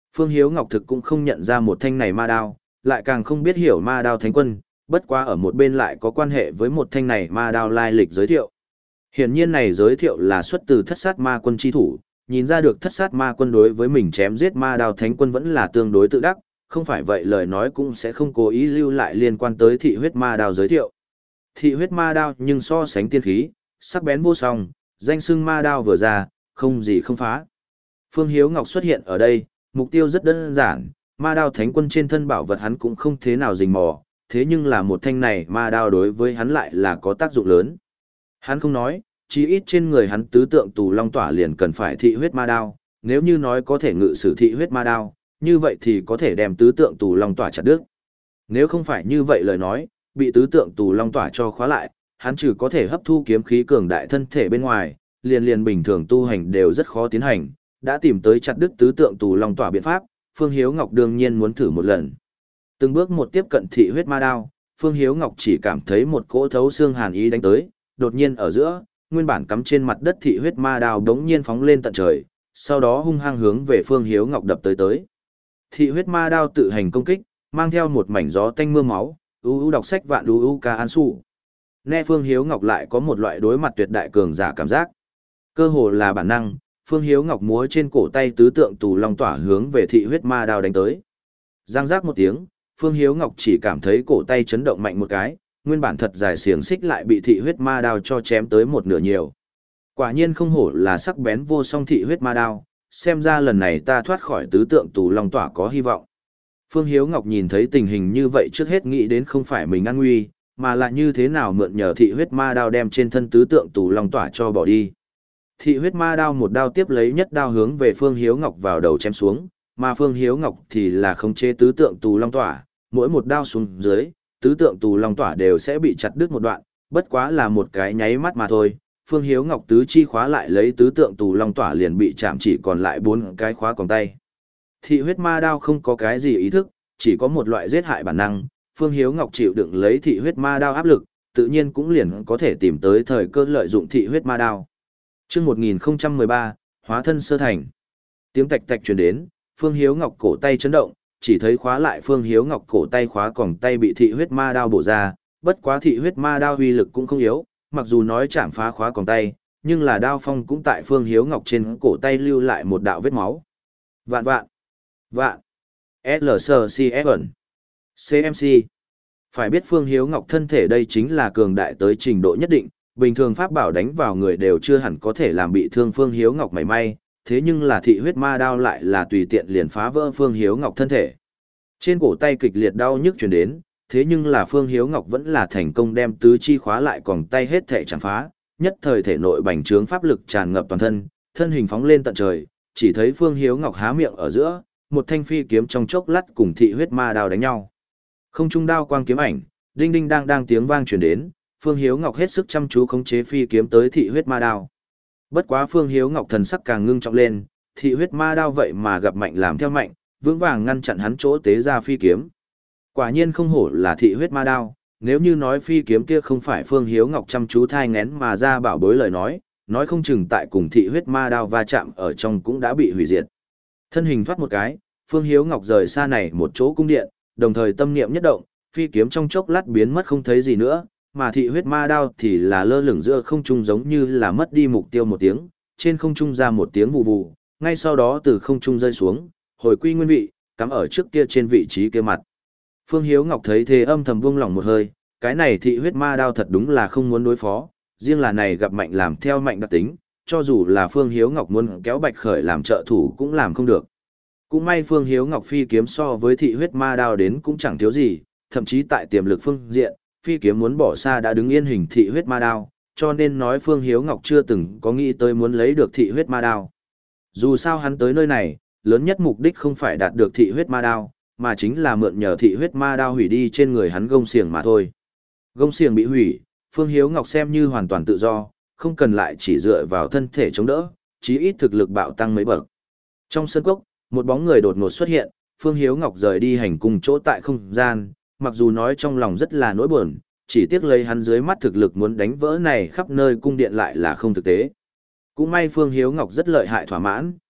Phương Hiếu Ngọc thực cũng không nhận ra một thanh này ma đao, lại càng không biết hiểu ma đao thánh quân, bất quá ở một bên lại có quan hệ với một thanh này ma đao lai lịch giới thiệu. Hiển nhiên này giới thiệu là xuất từ thất sát ma quân chi thủ, nhìn ra được thất sát ma quân đối với mình chém giết ma đao thánh quân vẫn là tương đối tự đắc, không phải vậy lời nói cũng sẽ không cố ý lưu lại liên quan tới thị huyết ma đao giới thiệu. Thị huyết ma đao nhưng so sánh tiên khí, sắc bén vô song, danh xưng ma đao vừa ra, không gì không phá. Phương Hiếu Ngọc xuất hiện ở đây, mục tiêu rất đơn giản, ma đao thánh quân trên thân bảo vật hắn cũng không thế nào rình mò, thế nhưng là một thanh này ma đao đối với hắn lại là có tác dụng lớn. Hắn không nói, chí ít trên người hắn tứ tượng tù long tỏa liền cần phải thị huyết ma đao, nếu như nói có thể ngự sử thị huyết ma đao, như vậy thì có thể đem tứ tượng tù long tỏa chặt đứt. Nếu không phải như vậy lời nói, bị tứ tượng tù long tỏa cho khóa lại, hắn trừ có thể hấp thu kiếm khí cường đại thân thể bên ngoài, liền liền bình thường tu hành đều rất khó tiến hành, đã tìm tới chặt đứt tứ tượng tù long tỏa biện pháp, Phương Hiếu Ngọc đương nhiên muốn thử một lần. Từng bước một tiếp cận thị huyết ma đao, Phương Hiếu Ngọc chỉ cảm thấy một cỗ thấu xương hàn ý đánh tới, đột nhiên ở giữa, nguyên bản cắm trên mặt đất thị huyết ma đao đống nhiên phóng lên tận trời, sau đó hung hăng hướng về Phương Hiếu Ngọc đập tới tới. Thị huyết ma đao tự hành công kích, mang theo một mảnh gió tanh mưa máu, u u đọc sách vạn u u ca an su. Nghe Phương Hiếu Ngọc lại có một loại đối mặt tuyệt đại cường giả cảm giác. Cơ hồ là bản năng, Phương Hiếu Ngọc múa trên cổ tay tứ tượng tù long tỏa hướng về thị huyết ma đao đánh tới. Giang giác một tiếng, Phương Hiếu Ngọc chỉ cảm thấy cổ tay chấn động mạnh một cái, nguyên bản thật dài xiềng xích lại bị thị huyết ma đao cho chém tới một nửa nhiều. Quả nhiên không hổ là sắc bén vô song thị huyết ma đao, xem ra lần này ta thoát khỏi tứ tượng tù long tỏa có hy vọng. Phương Hiếu Ngọc nhìn thấy tình hình như vậy trước hết nghĩ đến không phải mình an nguy, mà là như thế nào mượn nhờ thị huyết ma đao đem trên thân tứ tượng tù long tỏa cho bỏ đi. Thị huyết ma đao một đao tiếp lấy nhất đao hướng về Phương Hiếu Ngọc vào đầu chém xuống, mà Phương Hiếu Ngọc thì là khống chế tứ tượng tù long tỏa, mỗi một đao xuống dưới, tứ tượng tù long tỏa đều sẽ bị chặt đứt một đoạn, bất quá là một cái nháy mắt mà thôi. Phương Hiếu Ngọc tứ chi khóa lại lấy tứ tượng tù long tỏa liền bị chạm chỉ còn lại bốn cái khóa còng tay. Thị huyết ma đao không có cái gì ý thức, chỉ có một loại giết hại bản năng, Phương Hiếu Ngọc chịu đựng lấy thị huyết ma đao áp lực, tự nhiên cũng liền có thể tìm tới thời cơ lợi dụng thị huyết ma đao. Chương một nghìn không trăm mười ba, hóa thân sơ thành. Tiếng tạch tạch truyền đến, Phương Hiếu Ngọc cổ tay chấn động, chỉ thấy khóa lại Phương Hiếu Ngọc cổ tay khóa còng tay bị thị huyết ma đao bổ ra, bất quá thị huyết ma đao uy lực cũng không yếu, mặc dù nói chạm phá khóa còng tay, nhưng là đao phong cũng tại Phương Hiếu Ngọc trên cổ tay lưu lại một đạo vết máu. Vạn vạn, vạn, lờ xê xê ép ẩn, xê em xê. Phải biết Phương Hiếu Ngọc thân thể đây chính là cường đại tới trình độ nhất định, bình thường pháp bảo đánh vào người đều chưa hẳn có thể làm bị thương Phương Hiếu Ngọc mảy may, thế nhưng là thị huyết ma đao lại là tùy tiện liền phá vỡ Phương Hiếu Ngọc thân thể. Trên cổ tay kịch liệt đau nhức truyền đến, thế nhưng là Phương Hiếu Ngọc vẫn là thành công đem tứ chi khóa lại còng tay hết thể chẳng phá, nhất thời thể nội bành trướng pháp lực tràn ngập toàn thân, thân hình phóng lên tận trời, chỉ thấy Phương Hiếu Ngọc há miệng ở giữa, một thanh phi kiếm trong chốc lát cùng thị huyết ma đao đánh nhau. Không trung đao quang kiếm ảnh, đinh đinh đang đang tiếng vang truyền đến, Phương Hiếu Ngọc hết sức chăm chú khống chế phi kiếm tới thị huyết ma đao. Bất quá Phương Hiếu Ngọc thần sắc càng ngưng trọng lên, thị huyết ma đao vậy mà gặp mạnh làm theo mạnh, vững vàng ngăn chặn hắn chỗ tế ra phi kiếm. Quả nhiên không hổ là thị huyết ma đao, nếu như nói phi kiếm kia không phải Phương Hiếu Ngọc chăm chú thai ngén mà ra bảo bối lời nói, nói không chừng tại cùng thị huyết ma đao va chạm ở trong cũng đã bị hủy diệt. Thân hình thoát một cái, Phương Hiếu Ngọc rời xa này một chỗ cung điện, đồng thời tâm niệm nhất động, phi kiếm trong chốc lát biến mất không thấy gì nữa, mà thị huyết ma đao thì là lơ lửng giữa không trung giống như là mất đi mục tiêu một tiếng, trên không trung ra một tiếng vù vù, ngay sau đó từ không trung rơi xuống, hồi quy nguyên vị, cắm ở trước kia trên vị trí kia mặt. Phương Hiếu Ngọc thấy thế âm thầm buông lỏng một hơi, cái này thị huyết ma đao thật đúng là không muốn đối phó, riêng là này gặp mạnh làm theo mạnh đặc tính, cho dù là Phương Hiếu Ngọc muốn kéo Bạch Khởi làm trợ thủ cũng làm không được. Cũng may Phương Hiếu Ngọc phi kiếm so với thị huyết ma đao đến cũng chẳng thiếu gì, thậm chí tại tiềm lực phương diện, phi kiếm muốn bỏ xa đã đứng yên hình thị huyết ma đao, cho nên nói Phương Hiếu Ngọc chưa từng có nghĩ tới muốn lấy được thị huyết ma đao. Dù sao hắn tới nơi này, lớn nhất mục đích không phải đạt được thị huyết ma đao, mà chính là mượn nhờ thị huyết ma đao hủy đi trên người hắn gông xiềng mà thôi. Gông xiềng bị hủy, Phương Hiếu Ngọc xem như hoàn toàn tự do, không cần lại chỉ dựa vào thân thể chống đỡ, chí ít thực lực bạo tăng mấy bậc. Trong sân cốc, một bóng người đột ngột xuất hiện, Phương Hiếu Ngọc rời đi hành cung chỗ tại không gian, mặc dù nói trong lòng rất là nỗi buồn, chỉ tiếc lấy hắn dưới mắt thực lực muốn đánh vỡ này khắp nơi cung điện lại là không thực tế. Cũng may Phương Hiếu Ngọc rất lợi hại thỏa mãn,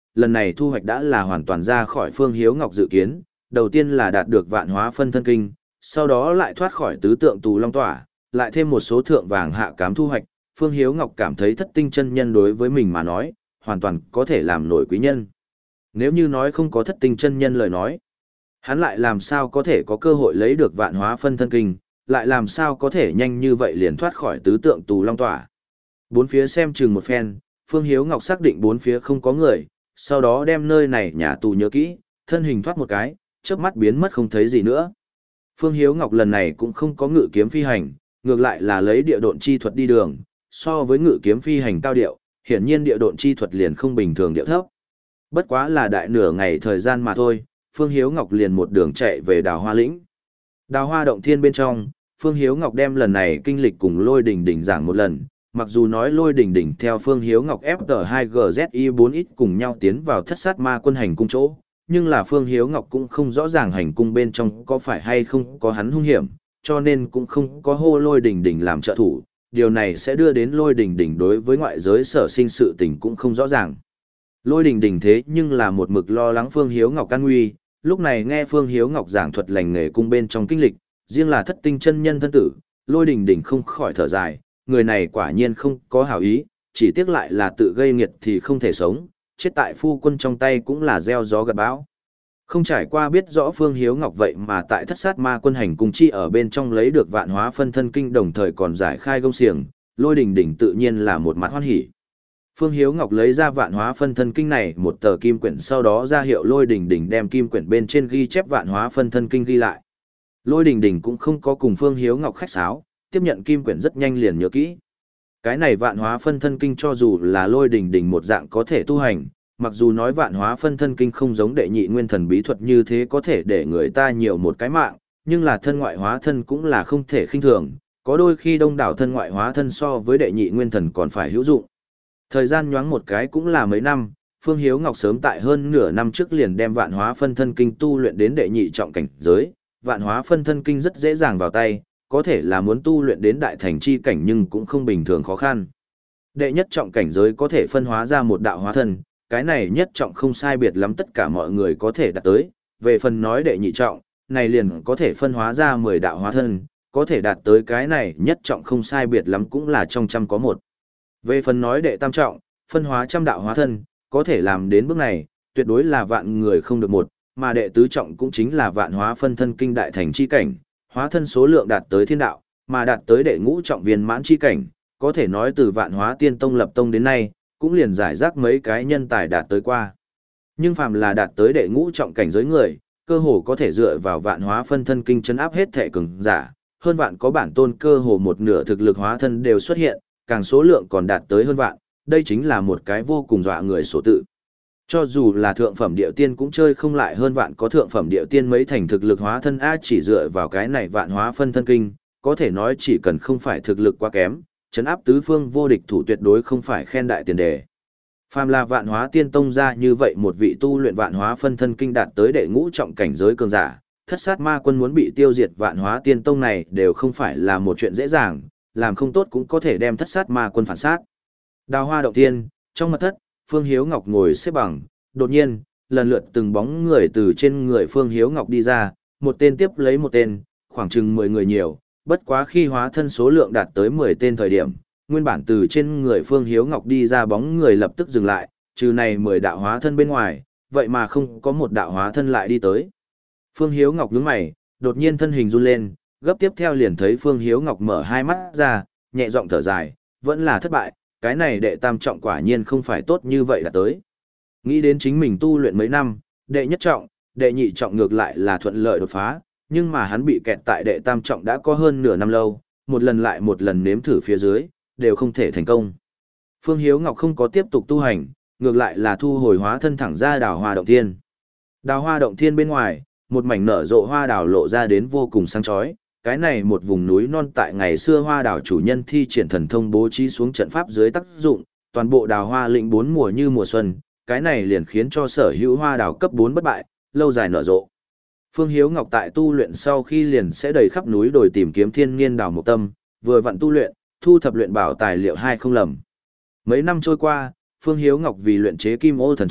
lần này thu hoạch đã là hoàn toàn ra khỏi Phương Hiếu Ngọc dự kiến, đầu tiên là đạt được vạn hóa phân thân kinh, sau đó lại thoát khỏi tứ tượng tù long tỏa, lại thêm một số thượng vàng hạ cám thu hoạch, Phương Hiếu Ngọc cảm thấy thất tinh chân nhân đối với mình mà nói, hoàn toàn có thể làm nổi quý nhân. Nếu như nói không có thất tinh chân nhân lời nói, hắn lại làm sao có thể có cơ hội lấy được vạn hóa phân thân kinh, lại làm sao có thể nhanh như vậy liền thoát khỏi tứ tượng tù long tỏa. Bốn phía xem chừng một phen, Phương Hiếu Ngọc xác định bốn phía không có người, sau đó đem nơi này nhà tù nhớ kỹ, thân hình thoát một cái, chớp mắt biến mất không thấy gì nữa. Phương Hiếu Ngọc lần này cũng không có ngự kiếm phi hành, ngược lại là lấy địa độn chi thuật đi đường, so với ngự kiếm phi hành cao điệu, hiển nhiên địa độn chi thuật liền không bình thường điệu thấp. Bất quá là đại nửa ngày thời gian mà thôi, Phương Hiếu Ngọc liền một đường chạy về Đào Hoa lĩnh. Đào Hoa động thiên bên trong, Phương Hiếu Ngọc đem lần này kinh lịch cùng Lôi Đình Đình giảng một lần, mặc dù nói Lôi Đình Đình theo Phương Hiếu Ngọc ép tê hai G Z I bốn X cùng nhau tiến vào thất sát ma quân hành cung chỗ, nhưng là Phương Hiếu Ngọc cũng không rõ ràng hành cung bên trong có phải hay không có hắn hung hiểm, cho nên cũng không có hô Lôi Đình Đình làm trợ thủ, điều này sẽ đưa đến Lôi Đình Đình đối với ngoại giới sở sinh sự tình cũng không rõ ràng. Lôi Đình Đình thế nhưng là một mực lo lắng Phương Hiếu Ngọc an nguy, lúc này nghe Phương Hiếu Ngọc giảng thuật lành nghề cung bên trong kinh lịch, riêng là thất tinh chân nhân thân tử, Lôi Đình Đình không khỏi thở dài, người này quả nhiên không có hảo ý, chỉ tiếc lại là tự gây nghiệt thì không thể sống, chết tại phu quân trong tay cũng là gieo gió gặt bão. Không trải qua biết rõ Phương Hiếu Ngọc vậy mà tại thất sát ma quân hành cung chi ở bên trong lấy được vạn hóa phân thân kinh đồng thời còn giải khai gông xiềng, Lôi Đình Đình tự nhiên là một mặt hoan hỉ. Phương Hiếu Ngọc lấy ra vạn hóa phân thân kinh này một tờ kim quyển, sau đó ra hiệu Lôi Đình Đình đem kim quyển bên trên ghi chép vạn hóa phân thân kinh ghi lại. Lôi Đình Đình cũng không có cùng Phương Hiếu Ngọc khách sáo, tiếp nhận kim quyển rất nhanh liền nhớ kỹ. Cái này vạn hóa phân thân kinh cho dù là Lôi Đình Đình một dạng có thể tu hành, mặc dù nói vạn hóa phân thân kinh không giống đệ nhị nguyên thần bí thuật như thế có thể để người ta nhiều một cái mạng, nhưng là thân ngoại hóa thân cũng là không thể khinh thường, có đôi khi đông đảo thân ngoại hóa thân so với đệ nhị nguyên thần còn phải hữu dụng. Thời gian nhoáng một cái cũng là mấy năm, Phương Hiếu Ngọc sớm tại hơn nửa năm trước liền đem vạn hóa phân thân kinh tu luyện đến đệ nhị trọng cảnh giới, vạn hóa phân thân kinh rất dễ dàng vào tay, có thể là muốn tu luyện đến đại thành chi cảnh nhưng cũng không bình thường khó khăn. Đệ nhất trọng cảnh giới có thể phân hóa ra một đạo hóa thân, cái này nhất trọng không sai biệt lắm tất cả mọi người có thể đạt tới, về phần nói đệ nhị trọng, này liền có thể phân hóa ra mười đạo hóa thân, có thể đạt tới cái này nhất trọng không sai biệt lắm cũng là trong trăm có một. Về phần nói đệ tam trọng, phân hóa trăm đạo hóa thân, có thể làm đến bước này, tuyệt đối là vạn người không được một, mà đệ tứ trọng cũng chính là vạn hóa phân thân kinh đại thành chi cảnh, hóa thân số lượng đạt tới thiên đạo, mà đạt tới đệ ngũ trọng viên mãn chi cảnh, có thể nói từ vạn hóa tiên tông lập tông đến nay, cũng liền giải rác mấy cái nhân tài đạt tới qua. Nhưng phàm là đạt tới đệ ngũ trọng cảnh giới người, cơ hồ có thể dựa vào vạn hóa phân thân kinh chấn áp hết thể cường giả, hơn vạn có bản tôn cơ hồ một nửa thực lực hóa thân đều xuất hiện, càng số lượng còn đạt tới hơn vạn, đây chính là một cái vô cùng dọa người số tự. Cho dù là thượng phẩm địa tiên cũng chơi không lại hơn vạn có thượng phẩm địa tiên mấy thành thực lực hóa thân A, chỉ dựa vào cái này vạn hóa phân thân kinh, có thể nói chỉ cần không phải thực lực quá kém, chấn áp tứ phương vô địch thủ tuyệt đối không phải khen đại tiền đề. Phàm là vạn hóa tiên tông ra như vậy một vị tu luyện vạn hóa phân thân kinh đạt tới đệ ngũ trọng cảnh giới cường giả, thất sát ma quân muốn bị tiêu diệt vạn hóa tiên tông này đều không phải là một chuyện dễ dàng, làm không tốt cũng có thể đem thất sát ma quân phản sát. Đào Hoa động thiên, trong mật thất, Phương Hiếu Ngọc ngồi xếp bằng, đột nhiên, lần lượt từng bóng người từ trên người Phương Hiếu Ngọc đi ra, một tên tiếp lấy một tên, khoảng chừng mười người nhiều, bất quá khi hóa thân số lượng đạt tới mười tên thời điểm, nguyên bản từ trên người Phương Hiếu Ngọc đi ra bóng người lập tức dừng lại, trừ này mười đạo hóa thân bên ngoài, vậy mà không có một đạo hóa thân lại đi tới. Phương Hiếu Ngọc nhướng mày, đột nhiên thân hình run lên, gấp tiếp theo liền thấy Phương Hiếu Ngọc mở hai mắt ra, nhẹ giọng thở dài, vẫn là thất bại, cái này đệ tam trọng quả nhiên không phải tốt như vậy đã tới. Nghĩ đến chính mình tu luyện mấy năm, đệ nhất trọng, đệ nhị trọng ngược lại là thuận lợi đột phá, nhưng mà hắn bị kẹt tại đệ tam trọng đã có hơn nửa năm lâu, một lần lại một lần nếm thử phía dưới, đều không thể thành công. Phương Hiếu Ngọc không có tiếp tục tu hành, ngược lại là thu hồi hóa thân thẳng ra Đào Hoa động thiên. Đào Hoa động thiên bên ngoài, một mảnh nở rộ hoa đào lộ ra đến vô cùng sáng chói, cái này một vùng núi non tại ngày xưa hoa đào chủ nhân thi triển thần thông bố trí xuống trận pháp dưới tác dụng, toàn bộ đào hoa lĩnh bốn mùa như mùa xuân, cái này liền khiến cho sở hữu hoa đào cấp bốn bất bại, lâu dài nở rộ. Phương Hiếu Ngọc tại tu luyện sau khi liền sẽ đầy khắp núi đồi tìm kiếm thiên niên đào mộc tâm, vừa vặn tu luyện, thu thập luyện bảo tài liệu hai không lầm. Mấy năm trôi qua, Phương Hiếu Ngọc vì luyện chế kim ô thần châm,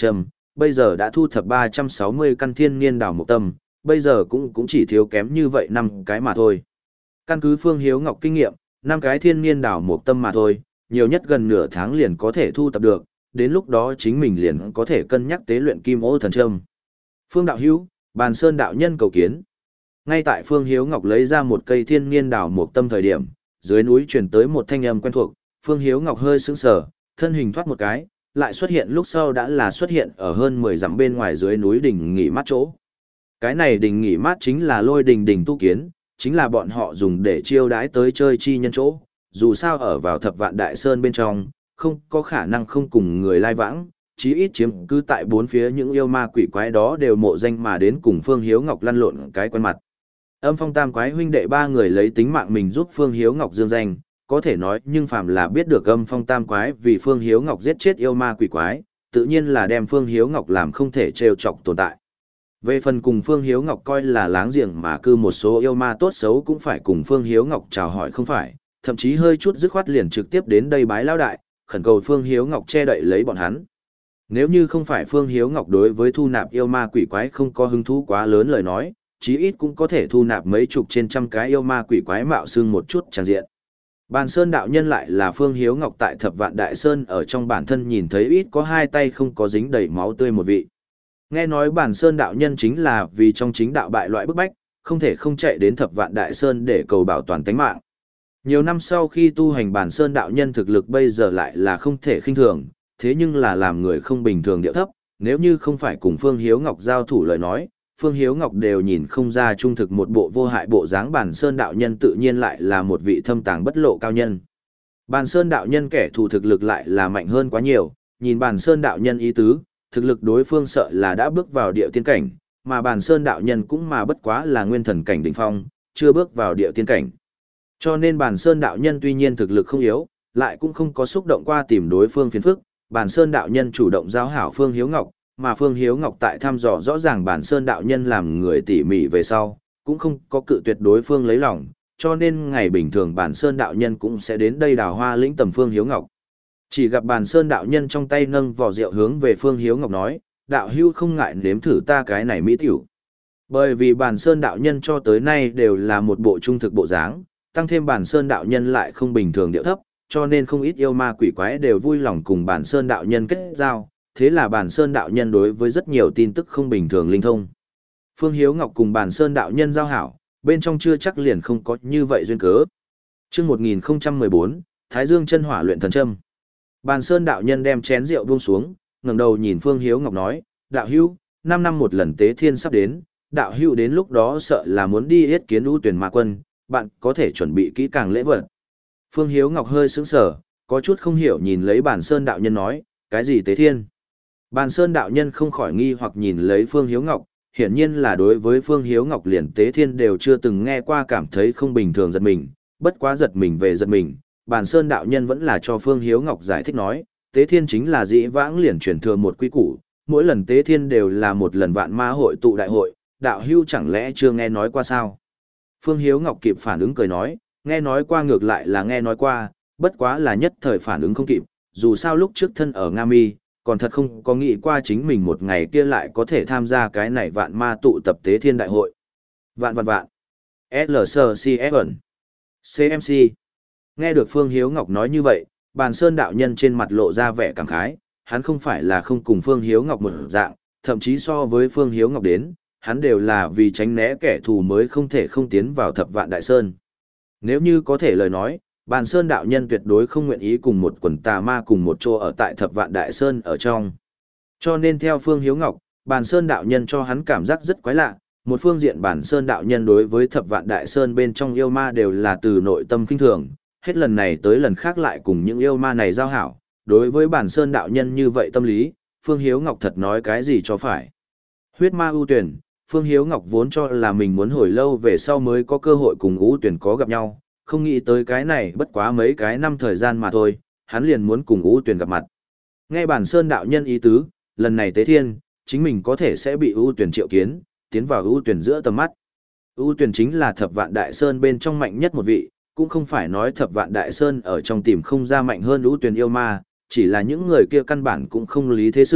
bây giờ đã thu thập ba trăm sáu mươi căn thiên niên đảo mộc tâm, bây giờ cũng cũng chỉ thiếu kém như vậy năm cái mà thôi. Căn cứ Phương Hiếu Ngọc kinh nghiệm, năm cái thiên niên đảo mộc tâm mà thôi, nhiều nhất gần nửa tháng liền có thể thu thập được, đến lúc đó chính mình liền có thể cân nhắc tế luyện kim ô thần châm. Phương đạo hữu, Bàn Sơn đạo nhân cầu kiến. Ngay tại Phương Hiếu Ngọc lấy ra một cây thiên niên đảo mộc tâm thời điểm, dưới núi truyền tới một thanh âm quen thuộc, Phương Hiếu Ngọc hơi sững sờ, thân hình thoát một cái, lại xuất hiện lúc sau đã là xuất hiện ở hơn mười dặm bên ngoài dưới núi đỉnh nghỉ mát chỗ. Cái này đỉnh nghỉ mát chính là Lôi Đình đỉnh tu kiến, chính là bọn họ dùng để chiêu đãi tới chơi chi nhân chỗ, dù sao ở vào Thập Vạn Đại Sơn bên trong, không có khả năng không cùng người lai vãng, chí ít chiếm cứ tại bốn phía những yêu ma quỷ quái đó đều mộ danh mà đến cùng Phương Hiếu Ngọc lăn lộn cái quen mặt. Âm Phong Tam quái huynh đệ ba người lấy tính mạng mình giúp Phương Hiếu Ngọc dương danh, có thể nói nhưng phàm là biết được Âm Phong Tam quái vì Phương Hiếu Ngọc giết chết yêu ma quỷ quái, tự nhiên là đem Phương Hiếu Ngọc làm không thể trêu chọc tồn tại. Về phần cùng Phương Hiếu Ngọc coi là láng giềng mà cư một số yêu ma tốt xấu cũng phải cùng Phương Hiếu Ngọc chào hỏi không phải, thậm chí hơi chút dứt khoát liền trực tiếp đến đây bái lão đại, khẩn cầu Phương Hiếu Ngọc che đậy lấy bọn hắn. Nếu như không phải Phương Hiếu Ngọc đối với thu nạp yêu ma quỷ quái không có hứng thú quá lớn lời nói, chí ít cũng có thể thu nạp mấy chục trên trăm cái yêu ma quỷ quái mạo xưng một chút tràn diện. Bàn Sơn đạo nhân lại là Phương Hiếu Ngọc tại Thập Vạn Đại Sơn ở trong bản thân nhìn thấy ít có hai tay không có dính đầy máu tươi một vị. Nghe nói Bàn Sơn đạo nhân chính là vì trong chính đạo bại loại bức bách, không thể không chạy đến Thập Vạn Đại Sơn để cầu bảo toàn tánh mạng. Nhiều năm sau khi tu hành Bàn Sơn đạo nhân thực lực bây giờ lại là không thể khinh thường, thế nhưng là làm người không bình thường điệu thấp, nếu như không phải cùng Phương Hiếu Ngọc giao thủ lời nói, Phương Hiếu Ngọc đều nhìn không ra trung thực một bộ vô hại bộ dáng Bàn Sơn đạo nhân tự nhiên lại là một vị thâm tàng bất lộ cao nhân. Bàn Sơn đạo nhân kẻ thù thực lực lại là mạnh hơn quá nhiều, nhìn Bàn Sơn đạo nhân ý tứ, thực lực đối phương sợ là đã bước vào địa tiên cảnh, mà Bàn Sơn đạo nhân cũng mà bất quá là nguyên thần cảnh đỉnh phong, chưa bước vào địa tiên cảnh. Cho nên Bàn Sơn đạo nhân tuy nhiên thực lực không yếu, lại cũng không có xúc động qua tìm đối phương phiền phức, Bàn Sơn đạo nhân chủ động giao hảo Phương Hiếu Ngọc, mà Phương Hiếu Ngọc tại thăm dò rõ ràng Bàn Sơn đạo nhân làm người tỉ mỉ về sau, cũng không có cự tuyệt đối phương lấy lòng, cho nên ngày bình thường Bàn Sơn đạo nhân cũng sẽ đến đây đào hoa lĩnh tầm Phương Hiếu Ngọc. Chỉ gặp Bàn Sơn đạo nhân trong tay nâng vỏ rượu hướng về Phương Hiếu Ngọc nói, đạo hưu không ngại nếm thử ta cái này mỹ tiểu. Bởi vì Bàn Sơn đạo nhân cho tới nay đều là một bộ trung thực bộ dáng, tăng thêm Bàn Sơn đạo nhân lại không bình thường điệu thấp, cho nên không ít yêu ma quỷ quái đều vui lòng cùng Bàn Sơn đạo nhân kết giao, thế là Bàn Sơn đạo nhân đối với rất nhiều tin tức không bình thường linh thông. Phương Hiếu Ngọc cùng Bàn Sơn đạo nhân giao hảo, bên trong chưa chắc liền không có như vậy duyên cớ. Chương một nghìn không trăm mười bốn, Thái Dương chân hỏa luyện thần châm. Bàn Sơn đạo nhân đem chén rượu buông xuống, ngẩng đầu nhìn Phương Hiếu Ngọc nói, đạo hữu, năm năm một lần tế thiên sắp đến, đạo hữu đến lúc đó sợ là muốn đi yết kiến U Tuyển Ma Quân, bạn có thể chuẩn bị kỹ càng lễ vật. Phương Hiếu Ngọc hơi sững sờ, có chút không hiểu nhìn lấy Bàn Sơn đạo nhân nói, cái gì tế thiên? Bàn Sơn đạo nhân không khỏi nghi hoặc nhìn lấy Phương Hiếu Ngọc, hiển nhiên là đối với Phương Hiếu Ngọc liền tế thiên đều chưa từng nghe qua, cảm thấy không bình thường giật mình, bất quá giật mình về giật mình, Bàn Sơn đạo nhân vẫn là cho Phương Hiếu Ngọc giải thích nói, tế thiên chính là dĩ vãng liền truyền thừa một quy củ, mỗi lần tế thiên đều là một lần vạn ma hội tụ đại hội, đạo hưu chẳng lẽ chưa nghe nói qua sao? Phương Hiếu Ngọc kịp phản ứng cười nói, nghe nói qua ngược lại là nghe nói qua, bất quá là nhất thời phản ứng không kịp, dù sao lúc trước thân ở Nga Mi, còn thật không có nghĩ qua chính mình một ngày kia lại có thể tham gia cái này vạn ma tụ tập tế thiên đại hội. Vạn vạn vạn. lờ xê xê ép ẩn. xê em xê. Nghe được Phương Hiếu Ngọc nói như vậy, Bàn Sơn đạo nhân trên mặt lộ ra vẻ cảm khái, hắn không phải là không cùng Phương Hiếu Ngọc một dạng, thậm chí so với Phương Hiếu Ngọc đến, hắn đều là vì tránh né kẻ thù mới không thể không tiến vào Thập Vạn Đại Sơn. Nếu như có thể lời nói, Bàn Sơn đạo nhân tuyệt đối không nguyện ý cùng một quần tà ma cùng một chỗ ở tại Thập Vạn Đại Sơn ở trong. Cho nên theo Phương Hiếu Ngọc, Bàn Sơn đạo nhân cho hắn cảm giác rất quái lạ, một phương diện Bàn Sơn đạo nhân đối với Thập Vạn Đại Sơn bên trong yêu ma đều là từ nội tâm kinh thường, hết lần này tới lần khác lại cùng những yêu ma này giao hảo, đối với Bàn Sơn đạo nhân như vậy tâm lý, Phương Hiếu Ngọc thật nói cái gì cho phải. Huyết ma ưu tuyển, Phương Hiếu Ngọc vốn cho là mình muốn hồi lâu về sau mới có cơ hội cùng ưu tuyển có gặp nhau, không nghĩ tới cái này bất quá mấy cái năm thời gian mà thôi, hắn liền muốn cùng ưu tuyển gặp mặt. Nghe Bàn Sơn đạo nhân ý tứ, lần này tế thiên, chính mình có thể sẽ bị ưu tuyển triệu kiến, tiến vào ưu tuyển giữa tầm mắt. Ưu tuyển chính là Thập Vạn Đại Sơn bên trong mạnh nhất một vị, cũng không phải nói Thập Vạn Đại Sơn ở trong tìm không ra mạnh hơn ưu tuyển yêu ma, chỉ là những người kia căn bản cũng không lý thế sự,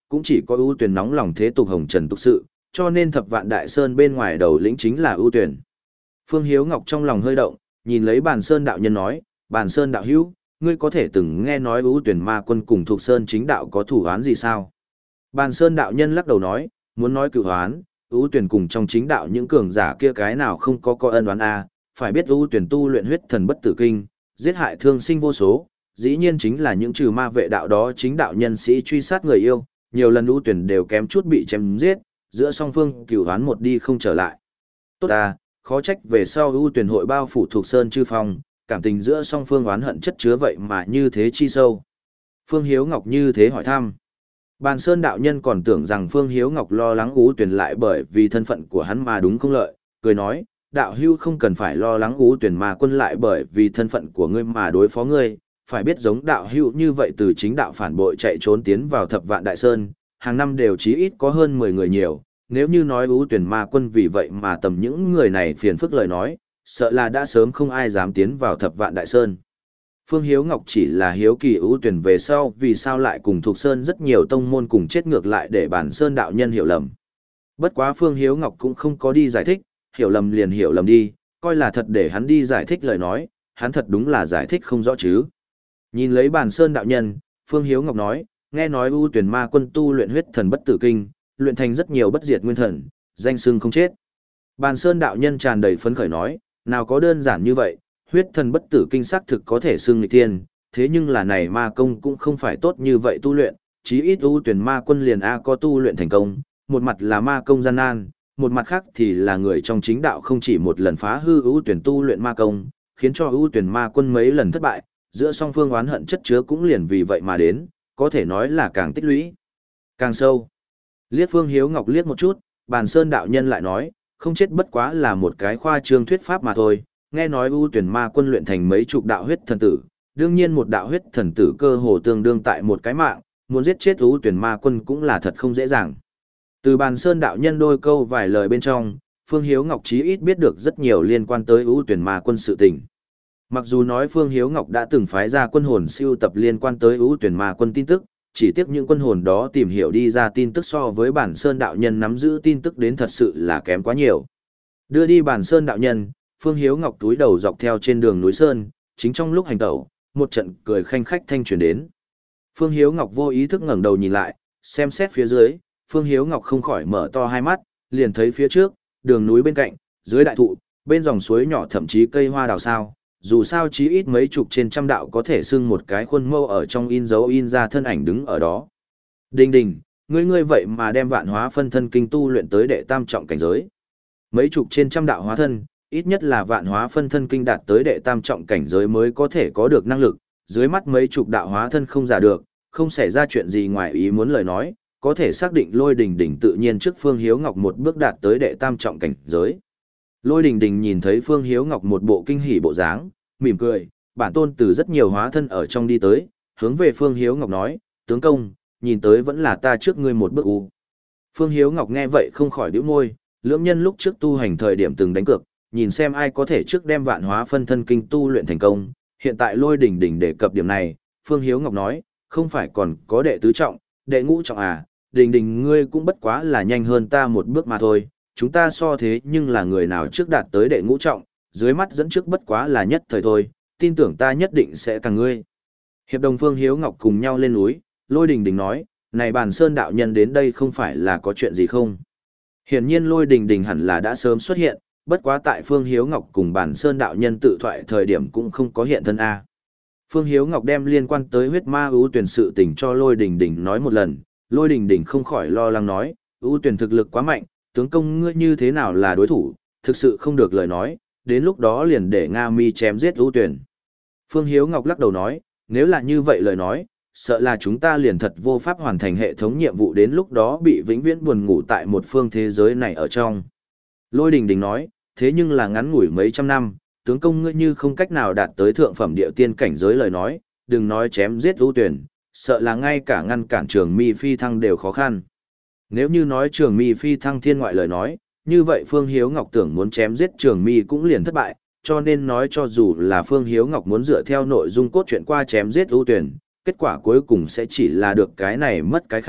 cũng chỉ có ưu tuyển nóng lòng thế tục hồng trần tục sự, cho nên thập vạn đại sơn bên ngoài đầu lĩnh chính là ưu tuyển. Phương Hiếu Ngọc trong lòng hơi động, nhìn lấy Bàn Sơn đạo nhân nói, Bàn Sơn đạo hữu, ngươi có thể từng nghe nói ưu tuyển ma quân cùng thuộc sơn chính đạo có thủ án gì sao? Bàn Sơn đạo nhân lắc đầu nói, muốn nói cửu hoán, ưu tuyển cùng trong chính đạo những cường giả kia cái nào không có có ân oán a, phải biết ưu tuyển tu luyện huyết thần bất tử kinh, giết hại thương sinh vô số, dĩ nhiên chính là những trừ ma vệ đạo đó chính đạo nhân sĩ truy sát người yêu, nhiều lần ưu tuyển đều kém chút bị chém giết, giữa song phương cửu hoán một đi không trở lại. Tốt ta, khó trách về sau ưu tuyển hội bao phủ thuộc sơn chư phong, cảm tình giữa song phương oán hận chất chứa vậy mà như thế chi sâu. Phương Hiếu Ngọc như thế hỏi thăm. Bàn Sơn đạo nhân còn tưởng rằng Phương Hiếu Ngọc lo lắng ưu tuyển lại bởi vì thân phận của hắn mà đúng không lợi, cười nói, đạo hưu không cần phải lo lắng ưu tuyển mà quân lại bởi vì thân phận của ngươi mà đối phó ngươi, phải biết giống đạo hưu như vậy từ chính đạo phản bội chạy trốn tiến vào thập vạn đại sơn, hàng năm đều chí ít có hơn mười người nhiều, nếu như nói ưu tuyển ma quân vì vậy mà tầm những người này phiền phức lời nói, sợ là đã sớm không ai dám tiến vào thập vạn đại sơn. Phương Hiếu Ngọc chỉ là hiếu kỳ ưu tuyển về sau vì sao lại cùng thuộc sơn rất nhiều tông môn cùng chết ngược lại để Bàn Sơn đạo nhân hiểu lầm. Bất quá Phương Hiếu Ngọc cũng không có đi giải thích, hiểu lầm liền hiểu lầm đi, coi là thật để hắn đi giải thích lời nói, hắn thật đúng là giải thích không rõ chứ. Nhìn lấy Bàn Sơn đạo nhân, Phương Hiếu Ngọc nói, nghe nói ưu tuyển ma quân tu luyện huyết thần bất tử kinh, luyện thành rất nhiều bất diệt nguyên thần, danh xưng không chết. Bàn Sơn đạo nhân tràn đầy phấn khởi nói, nào có đơn giản như vậy, huyết thần bất tử kinh xác thực có thể xưng nghịch tiên, thế nhưng là này ma công cũng không phải tốt như vậy tu luyện, chí ít ưu tuyển ma quân liền A có tu luyện thành công, một mặt là ma công gian nan, một mặt khác thì là người trong chính đạo không chỉ một lần phá hư ưu tuyển tu luyện ma công, khiến cho ưu tuyển ma quân mấy lần thất bại, giữa song phương oán hận chất chứa cũng liền vì vậy mà đến, có thể nói là càng tích lũy, càng sâu. Liếc Phương Hiếu Ngọc liếc một chút, Bàn Sơn đạo nhân lại nói, không chết bất quá là một cái khoa trương thuyết pháp mà thôi, nghe nói ưu tuyển ma quân luyện thành mấy chục đạo huyết thần tử, đương nhiên một đạo huyết thần tử cơ hồ tương đương tại một cái mạng, muốn giết chết ưu tuyển ma quân cũng là thật không dễ dàng. Từ Bàn Sơn đạo nhân đôi câu vài lời bên trong, Phương Hiếu Ngọc chí ít biết được rất nhiều liên quan tới ưu tuyển ma quân sự tình. Mặc dù nói Phương Hiếu Ngọc đã từng phái ra quân hồn siêu tập liên quan tới ưu tuyển ma quân tin tức, chỉ tiếc những quân hồn đó tìm hiểu đi ra tin tức so với Bản Sơn đạo nhân nắm giữ tin tức đến thật sự là kém quá nhiều. Đưa đi Bản Sơn đạo nhân, Phương Hiếu Ngọc túi đầu dọc theo trên đường núi Sơn, chính trong lúc hành tẩu, một trận cười khanh khách thanh truyền đến. Phương Hiếu Ngọc vô ý thức ngẩng đầu nhìn lại, xem xét phía dưới, Phương Hiếu Ngọc không khỏi mở to hai mắt, liền thấy phía trước, đường núi bên cạnh, dưới đại thụ, bên dòng suối nhỏ thậm chí cây hoa đào sao, dù sao chí ít mấy chục trên trăm đạo có thể xưng một cái khuôn mẫu ở trong in dấu in ra thân ảnh đứng ở đó. Đình đình, ngươi ngươi vậy mà đem vạn hóa phân thân kinh tu luyện tới đệ tam trọng cảnh giới. Mấy chục trên trăm đạo hóa thân, ít nhất là vạn hóa phân thân kinh đạt tới đệ tam trọng cảnh giới mới có thể có được năng lực, dưới mắt mấy chục đạo hóa thân không giả được, không xảy ra chuyện gì ngoài ý muốn lời nói, có thể xác định Lôi Đình Đình tự nhiên trước Phương Hiếu Ngọc một bước đạt tới đệ tam trọng cảnh giới. Lôi Đình Đình nhìn thấy Phương Hiếu Ngọc một bộ kinh hỉ bộ dáng, mỉm cười, bản tôn từ rất nhiều hóa thân ở trong đi tới, hướng về Phương Hiếu Ngọc nói, tướng công, nhìn tới vẫn là ta trước ngươi một bước u. Phương Hiếu Ngọc nghe vậy không khỏi bĩu môi, lưỡng nhân lúc trước tu hành thời điểm từng đánh cược, nhìn xem ai có thể trước đem vạn hóa phân thân kinh tu luyện thành công, hiện tại Lôi Đình Đình đề cập điểm này, Phương Hiếu Ngọc nói, không phải còn có đệ tứ trọng, đệ ngũ trọng à, Đình Đình ngươi cũng bất quá là nhanh hơn ta một bước mà thôi, chúng ta so thế nhưng là người nào trước đạt tới đệ ngũ trọng, dưới mắt dẫn trước bất quá là nhất thời thôi, tin tưởng ta nhất định sẽ càng ngươi. Hiệp đồng Phương Hiếu Ngọc cùng nhau lên núi, Lôi Đình Đình nói, này Bàn Sơn đạo nhân đến đây không phải là có chuyện gì không? Hiển nhiên Lôi Đình Đình hẳn là đã sớm xuất hiện, bất quá tại Phương Hiếu Ngọc cùng Bàn Sơn đạo nhân tự thoại thời điểm cũng không có hiện thân A. Phương Hiếu Ngọc đem liên quan tới huyết ma ưu tuyển sự tình cho Lôi Đình Đình nói một lần, Lôi Đình Đình không khỏi lo lắng nói, ưu tuyển thực lực quá mạnh, tướng công ngươi như thế nào là đối thủ, thực sự không được lời nói, đến lúc đó liền để Nga Mi chém giết ưu tuyển. Phương Hiếu Ngọc lắc đầu nói, nếu là như vậy lời nói, sợ là chúng ta liền thật vô pháp hoàn thành hệ thống nhiệm vụ đến lúc đó bị vĩnh viễn buồn ngủ tại một phương thế giới này ở trong. Lôi Đình Đình nói, thế nhưng là ngắn ngủi mấy trăm năm, tướng công ngươi như không cách nào đạt tới thượng phẩm địa tiên cảnh giới lời nói, đừng nói chém giết ưu tuyển, sợ là ngay cả ngăn cản Trường Mi phi thăng đều khó khăn. Nếu như nói Trường Mi phi thăng thiên ngoại lời nói, như vậy Phương Hiếu Ngọc tưởng muốn chém giết Trường Mi cũng liền thất bại, cho nên nói cho dù là Phương Hiếu Ngọc muốn dựa theo nội dung cốt truyện qua chém giết ưu tuyển, kết quả cuối cùng sẽ chỉ là được cái này mất cái khác,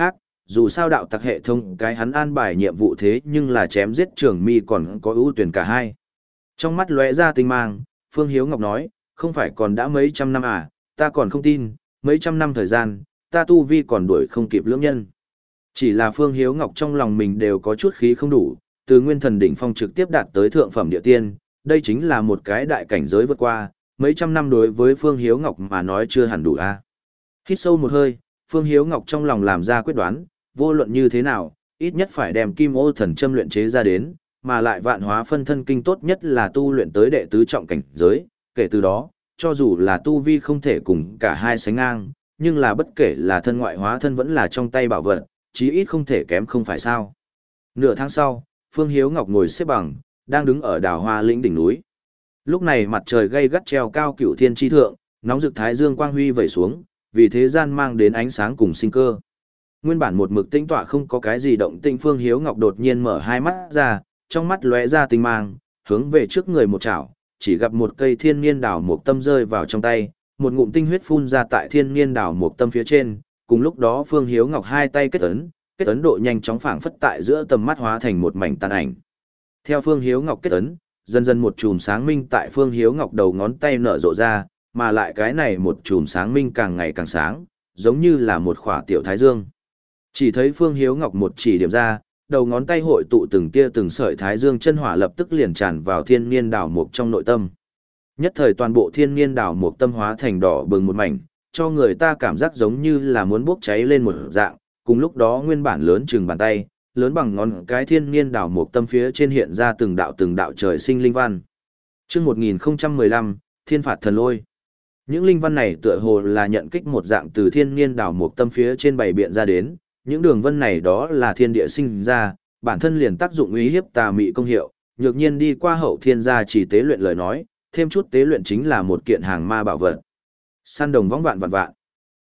dù sao đạo tặc hệ thống cái hắn an bài nhiệm vụ thế nhưng là chém giết Trường Mi còn có ưu tuyển cả hai. Trong mắt lóe ra tinh mang, Phương Hiếu Ngọc nói, không phải còn đã mấy trăm năm à, ta còn không tin, mấy trăm năm thời gian, ta tu vi còn đuổi không kịp lưỡng nhân. Chỉ là Phương Hiếu Ngọc trong lòng mình đều có chút khí không đủ, từ nguyên thần đỉnh phong trực tiếp đạt tới thượng phẩm địa tiên, đây chính là một cái đại cảnh giới vượt qua, mấy trăm năm đối với Phương Hiếu Ngọc mà nói chưa hẳn đủ a. À. Hít sâu một hơi, Phương Hiếu Ngọc trong lòng làm ra quyết đoán, vô luận như thế nào, ít nhất phải đem Kim Ô Thần Châm luyện chế ra đến, mà lại vạn hóa phân thân kinh tốt nhất là tu luyện tới đệ tứ trọng cảnh giới, kể từ đó, cho dù là tu vi không thể cùng cả hai sánh ngang, nhưng là bất kể là thân ngoại hóa thân vẫn là trong tay bảo vật, chí ít không thể kém không phải sao. Nửa tháng sau, Phương Hiếu Ngọc ngồi xếp bằng, đang đứng ở đào hoa lĩnh đỉnh núi. Lúc này mặt trời gay gắt treo cao cửu thiên chi thượng, nóng rực thái dương quang huy vẩy xuống, vì thế gian mang đến ánh sáng cùng sinh cơ. Nguyên bản một mực tĩnh tọa không có cái gì động tĩnh, Phương Hiếu Ngọc đột nhiên mở hai mắt ra, trong mắt lóe ra tinh mang, hướng về trước người một chảo, chỉ gặp một cây thiên niên đào mộc tâm rơi vào trong tay, một ngụm tinh huyết phun ra tại thiên niên đào mộc tâm phía trên, cùng lúc đó Phương Hiếu Ngọc hai tay kết ấn, kết ấn độ nhanh chóng phảng phất tại giữa tầm mắt hóa thành một mảnh tàn ảnh. Theo Phương Hiếu Ngọc kết ấn, dần dần một chùm sáng minh tại Phương Hiếu Ngọc đầu ngón tay nở rộ ra, mà lại cái này một chùm sáng minh càng ngày càng sáng, giống như là một khỏa tiểu thái dương. Chỉ thấy Phương Hiếu Ngọc một chỉ điểm ra, đầu ngón tay hội tụ từng tia từng sợi thái dương chân hỏa lập tức liền tràn vào thiên niên đảo mục trong nội tâm. Nhất thời toàn bộ thiên niên đảo mục tâm hóa thành đỏ bừng một mảnh, cho người ta cảm giác giống như là muốn bốc cháy lên một dạng, cùng lúc đó nguyên bản lớn chừng bàn tay, lớn bằng ngón cái thiên niên đảo mục tâm phía trên hiện ra từng đạo từng đạo trời sinh linh văn. Chương một nghìn không trăm mười lăm, Thiên phạt thần lôi. Những linh văn này tựa hồ là nhận kích một dạng từ thiên niên đảo mục tâm phía trên bày biện ra đến, những đường vân này đó là thiên địa sinh ra, bản thân liền tác dụng uy hiếp tà mị công hiệu, nhược nhiên đi qua hậu thiên gia chỉ tế luyện lời nói, thêm chút tế luyện chính là một kiện hàng ma bảo vật. Săn đồng võng vạn vạn vạn.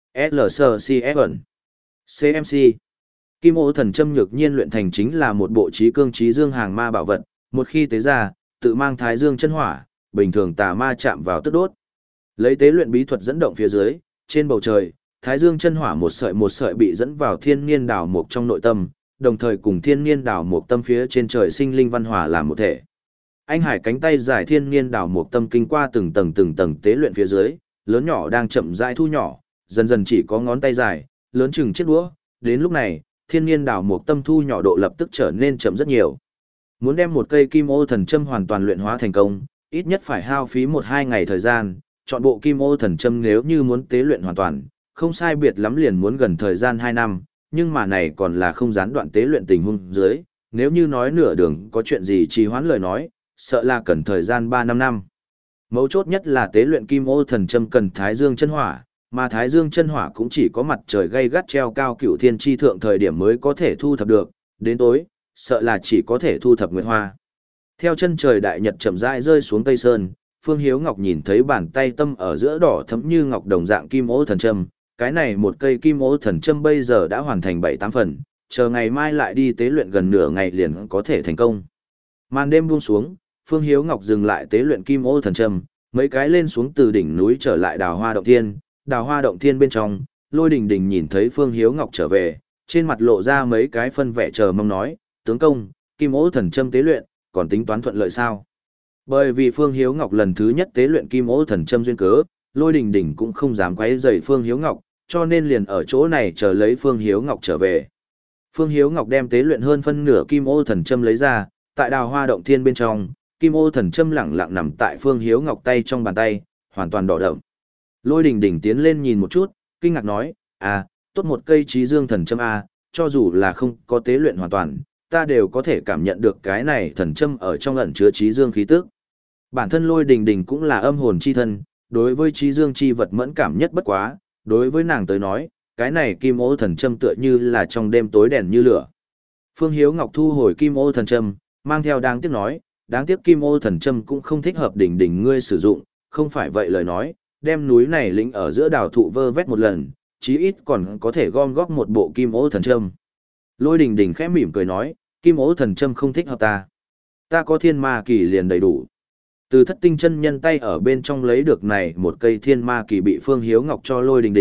lờ xê xê ép ẩn. xê em xê. Kim Ô Thần Châm nhược nhiên luyện thành chính là một bộ trí cương trí dương hàng ma bảo vật, một khi tế ra, tự mang thái dương chân hỏa, bình thường tà ma chạm vào tức đốt. Lấy tế luyện bí thuật dẫn động phía dưới, trên bầu trời, thái dương chân hỏa một sợi một sợi bị dẫn vào thiên niên đảo mục trong nội tâm, đồng thời cùng thiên niên đảo mục tâm phía trên trời sinh linh văn hỏa làm một thể. Anh Hải cánh tay giải thiên niên đảo mục tâm kinh qua từng tầng từng tầng tế luyện phía dưới, lớn nhỏ đang chậm rãi thu nhỏ, dần dần chỉ có ngón tay dài, lớn chừng chiếc đũa. Đến lúc này, thiên niên đảo mục tâm thu nhỏ độ lập tức trở nên chậm rất nhiều. Muốn đem một cây Kim Ô Thần Châm hoàn toàn luyện hóa thành công, ít nhất phải hao phí một hai ngày thời gian. Chọn bộ Kim Ô Thần Châm nếu như muốn tế luyện hoàn toàn, không sai biệt lắm liền muốn gần thời gian hai năm, nhưng mà này còn là không gián đoạn tế luyện tình huống dưới, nếu như nói nửa đường có chuyện gì trì hoãn lời nói, sợ là cần thời gian ba năm năm. Mấu chốt nhất là tế luyện Kim Ô Thần Châm cần Thái Dương chân hỏa, mà Thái Dương chân hỏa cũng chỉ có mặt trời gay gắt treo cao cửu thiên chi thượng thời điểm mới có thể thu thập được, đến tối, sợ là chỉ có thể thu thập nguyệt hoa. Theo chân trời đại nhật chậm rãi rơi xuống Tây Sơn, Phương Hiếu Ngọc nhìn thấy bàn tay tâm ở giữa đỏ thẫm như ngọc đồng dạng Kim Ô Thần Châm, cái này một cây Kim Ô Thần Châm bây giờ đã hoàn thành bảy tám phần, chờ ngày mai lại đi tế luyện gần nửa ngày liền có thể thành công. Màn đêm buông xuống, Phương Hiếu Ngọc dừng lại tế luyện Kim Ô Thần Châm, mấy cái lên xuống từ đỉnh núi trở lại Đào Hoa Động Thiên, Đào Hoa Động Thiên bên trong, Lôi Đình Đình nhìn thấy Phương Hiếu Ngọc trở về, trên mặt lộ ra mấy cái phân vẻ chờ mong nói, tướng công, Kim Ô Thần Châm tế luyện, còn tính toán thuận lợi sao? Bởi vì Phương Hiếu Ngọc lần thứ nhất tế luyện Kim Ô Thần Châm duyên cớ, Lôi Đình Đình cũng không dám quấy rầy Phương Hiếu Ngọc, cho nên liền ở chỗ này chờ lấy Phương Hiếu Ngọc trở về. Phương Hiếu Ngọc đem tế luyện hơn phân nửa Kim Ô Thần Châm lấy ra, tại Đào Hoa Động Thiên bên trong, Kim Ô Thần Châm lẳng lặng nằm tại Phương Hiếu Ngọc tay trong bàn tay, hoàn toàn đỏ đậm. Lôi Đình Đình tiến lên nhìn một chút, kinh ngạc nói, à, tốt một cây Trí Dương Thần Châm a, cho dù là không có tế luyện hoàn toàn, ta đều có thể cảm nhận được cái này thần châm ở trong ẩn chứa Trí Dương khí tức. Bản thân Lôi Đình Đình cũng là âm hồn chi thân, đối với Trí Dương chi vật mẫn cảm nhất bất quá, đối với nàng tới nói, cái này Kim Ô Thần Châm tựa như là trong đêm tối đèn như lửa. Phương Hiếu Ngọc thu hồi Kim Ô Thần Châm, mang theo đáng tiếc nói, đáng tiếc Kim Ô Thần Châm cũng không thích hợp Đình Đình ngươi sử dụng, không phải vậy lời nói, đem núi này lĩnh ở giữa đào thụ vơ vét một lần, chí ít còn có thể gom góp một bộ Kim Ô Thần Châm. Lôi Đình Đình khẽ mỉm cười nói, Kim Ô Thần Châm không thích hợp ta. Ta có thiên ma kỳ liền đầy đủ. Từ Thất Tinh chân nhân tay ở bên trong lấy được này một cây thiên ma kỳ bị Phương Hiếu Ngọc cho Lôi Đình Đình,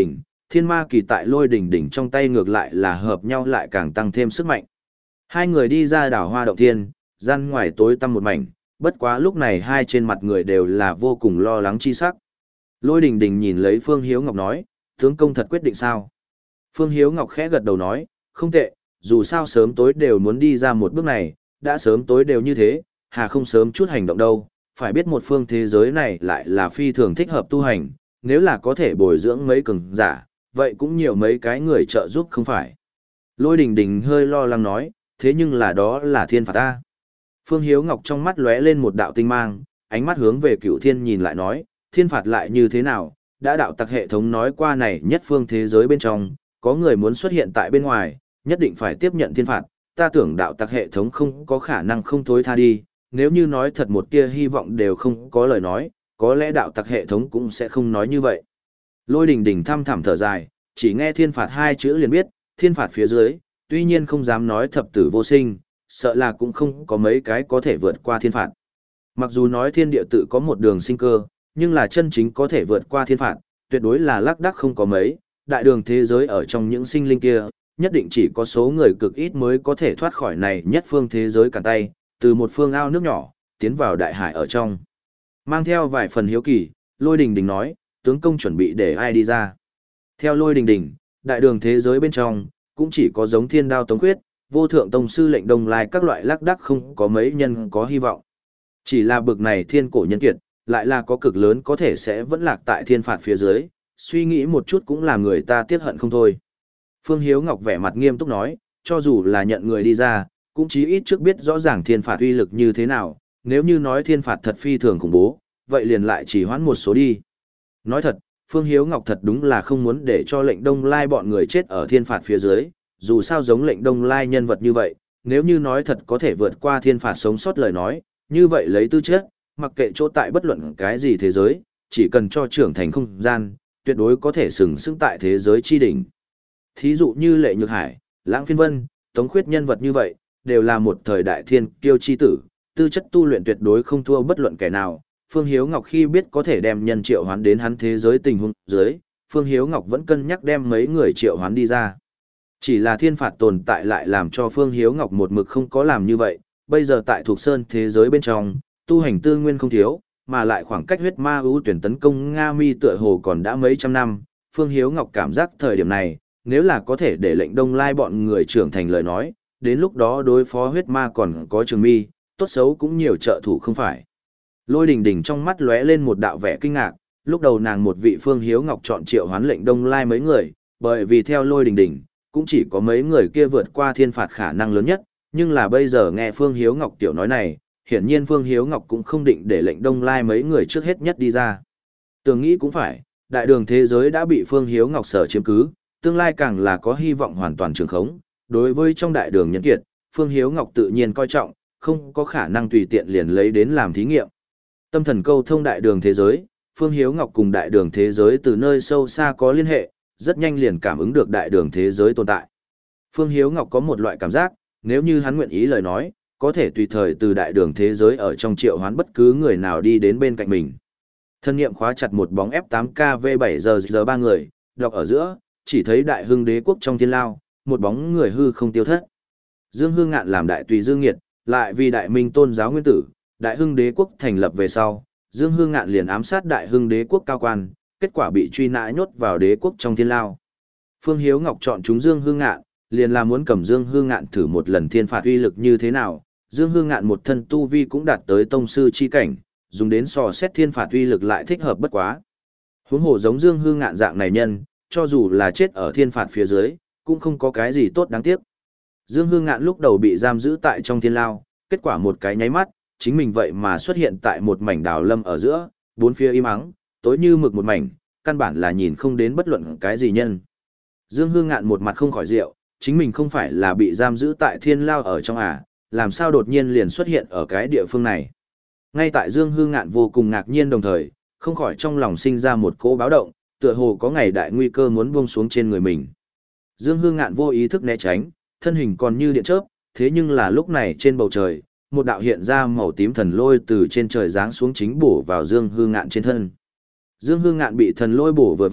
thiên ma kỳ tại lôi đỉnh đỉnh trong tay ngược lại là hợp nhau lại càng tăng thêm sức mạnh. Hai người đi ra đảo hoa động thiên, gian ngoài tối tăm một mảnh, bất quá lúc này hai trên mặt người đều là vô cùng lo lắng chi sắc. Lôi đình đình nhìn lấy Phương Hiếu Ngọc nói, tướng công thật quyết định sao? Phương Hiếu Ngọc khẽ gật đầu nói, không tệ, dù sao sớm tối đều muốn đi ra một bước này, đã sớm tối đều như thế, hà không sớm chút hành động đâu, phải biết một phương thế giới này lại là phi thường thích hợp tu hành, nếu là có thể bồi dưỡng mấy cường giả, vậy cũng nhiều mấy cái người trợ giúp không phải. Lôi đình đình hơi lo lắng nói, thế nhưng là đó là thiên phạt ta. Phương Hiếu Ngọc trong mắt lóe lên một đạo tinh mang, ánh mắt hướng về cựu thiên nhìn lại nói, thiên phạt lại như thế nào, đã đạo tặc hệ thống nói qua này nhất phương thế giới bên trong, có người muốn xuất hiện tại bên ngoài, nhất định phải tiếp nhận thiên phạt, ta tưởng đạo tặc hệ thống không có khả năng không thối tha đi, nếu như nói thật một tia hy vọng đều không có lời nói, có lẽ đạo tặc hệ thống cũng sẽ không nói như vậy. Lôi đình đình thăm thẳm thở dài, chỉ nghe thiên phạt hai chữ liền biết, thiên phạt phía dưới, tuy nhiên không dám nói thập tử vô sinh, sợ là cũng không có mấy cái có thể vượt qua thiên phạt. Mặc dù nói thiên địa tự có một đường sinh cơ, nhưng là chân chính có thể vượt qua thiên phạt, tuyệt đối là lác đác không có mấy, đại đường thế giới ở trong những sinh linh kia, nhất định chỉ có số người cực ít mới có thể thoát khỏi này nhất phương thế giới cản tay, từ một phương ao nước nhỏ, tiến vào đại hải ở trong. Mang theo vài phần hiếu kỳ, Lôi Đình Đình nói, tướng công chuẩn bị để ai đi ra. Theo Lôi Đình Đình, đại đường thế giới bên trong, cũng chỉ có giống Thiên Đao Tống Khuyết, Vô Thượng Tông Sư Lệnh Đông Lai các loại lác đác không có mấy nhân có hy vọng. Chỉ là bực này thiên cổ nhân kiệt, lại là có cực lớn có thể sẽ vẫn lạc tại thiên phạt phía dưới, suy nghĩ một chút cũng làm người ta tiếc hận không thôi. Phương Hiếu Ngọc vẻ mặt nghiêm túc nói, cho dù là nhận người đi ra, cũng chí ít trước biết rõ ràng thiên phạt uy lực như thế nào, nếu như nói thiên phạt thật phi thường khủng bố, vậy liền lại chỉ hoãn một số đi. Nói thật, Phương Hiếu Ngọc thật đúng là không muốn để cho Lệnh Đông Lai bọn người chết ở thiên phạt phía dưới, dù sao giống Lệnh Đông Lai nhân vật như vậy, nếu như nói thật có thể vượt qua thiên phạt sống sót lời nói, như vậy lấy tư chất, mặc kệ chỗ tại bất luận cái gì thế giới, chỉ cần cho trưởng thành không gian, tuyệt đối có thể sừng sững tại thế giới chi đỉnh. Thí dụ như Lệ Nhược Hải, Lãng Phiên Vân, Tống Khuyết nhân vật như vậy, đều là một thời đại thiên kiêu chi tử, tư chất tu luyện tuyệt đối không thua bất luận kẻ nào. Phương Hiếu Ngọc khi biết có thể đem nhân triệu hoán đến hắn thế giới tình huống dưới, Phương Hiếu Ngọc vẫn cân nhắc đem mấy người triệu hoán đi ra. Chỉ là thiên phạt tồn tại lại làm cho Phương Hiếu Ngọc một mực không có làm như vậy, bây giờ tại thuộc sơn thế giới bên trong, tu hành tư nguyên không thiếu, mà lại khoảng cách huyết ma ưu tuyển tấn công Nga Mi tựa hồ còn đã mấy trăm năm, Phương Hiếu Ngọc cảm giác thời điểm này, nếu là có thể để Lệnh Đông Lai bọn người trưởng thành lời nói, đến lúc đó đối phó huyết ma còn có Trường Mi, tốt xấu cũng nhiều trợ thủ không phải. Lôi Đình Đình trong mắt lóe lên một đạo vẻ kinh ngạc, lúc đầu nàng một vị Phương Hiếu Ngọc chọn triệu hoán Lệnh Đông Lai mấy người, bởi vì theo Lôi Đình Đình, cũng chỉ có mấy người kia vượt qua thiên phạt khả năng lớn nhất, nhưng là bây giờ nghe Phương Hiếu Ngọc tiểu nói này, hiển nhiên Phương Hiếu Ngọc cũng không định để Lệnh Đông Lai mấy người trước hết nhất đi ra. Tưởng nghĩ cũng phải, đại đường thế giới đã bị Phương Hiếu Ngọc sở chiếm cứ, tương lai càng là có hy vọng hoàn toàn trường khống. Đối với trong đại đường nhân kiệt, Phương Hiếu Ngọc tự nhiên coi trọng, không có khả năng tùy tiện liền lấy đến làm thí nghiệm. Tâm thần câu thông đại đường thế giới, Phương Hiếu Ngọc cùng đại đường thế giới từ nơi sâu xa có liên hệ, rất nhanh liền cảm ứng được đại đường thế giới tồn tại. Phương Hiếu Ngọc có một loại cảm giác, nếu như hắn nguyện ý lời nói, có thể tùy thời từ đại đường thế giới ở trong triệu hoán bất cứ người nào đi đến bên cạnh mình. Thân nghiệm khóa chặt một bóng F tám K V bảy giờ giờ ba người, đọc ở giữa, chỉ thấy đại hưng đế quốc trong thiên lao, một bóng người hư không tiêu thất. Dương Hương Ngạn làm đại tùy dương nghiệt, lại vì đại minh tôn giáo nguyên tử, đại hưng đế quốc thành lập về sau, Dương Hương Ngạn liền ám sát đại hưng đế quốc cao quan, kết quả bị truy nã nhốt vào đế quốc trong thiên lao. Phương Hiếu Ngọc chọn chúng Dương Hương Ngạn, liền là muốn cầm Dương Hương Ngạn thử một lần thiên phạt uy lực như thế nào. Dương Hương Ngạn một thân tu vi cũng đạt tới tông sư chi cảnh, dùng đến so xét thiên phạt uy lực lại thích hợp bất quá. Huống hồ giống Dương Hương Ngạn dạng này nhân, cho dù là chết ở thiên phạt phía dưới, cũng không có cái gì tốt đáng tiếc. Dương Hương Ngạn lúc đầu bị giam giữ tại trong thiên lao, kết quả một cái nháy mắt, chính mình vậy mà xuất hiện tại một mảnh đào lâm ở giữa, bốn phía im ắng, tối như mực một mảnh, căn bản là nhìn không đến bất luận cái gì nhân. Dương Hương Ngạn một mặt không khỏi rượu, chính mình không phải là bị giam giữ tại thiên lao ở trong à, làm sao đột nhiên liền xuất hiện ở cái địa phương này. Ngay tại Dương Hương Ngạn vô cùng ngạc nhiên đồng thời, không khỏi trong lòng sinh ra một cỗ báo động, tựa hồ có ngày đại nguy cơ muốn buông xuống trên người mình. Dương Hương Ngạn vô ý thức né tránh, thân hình còn như điện chớp, thế nhưng là lúc này trên bầu trời, một đạo hiện ra màu tím thần lôi từ trên trời giáng xuống chính bổ vào Dương Hương Ngạn trên thân. Dương Hương Ngạn bị thần lôi bổ vừa vặn,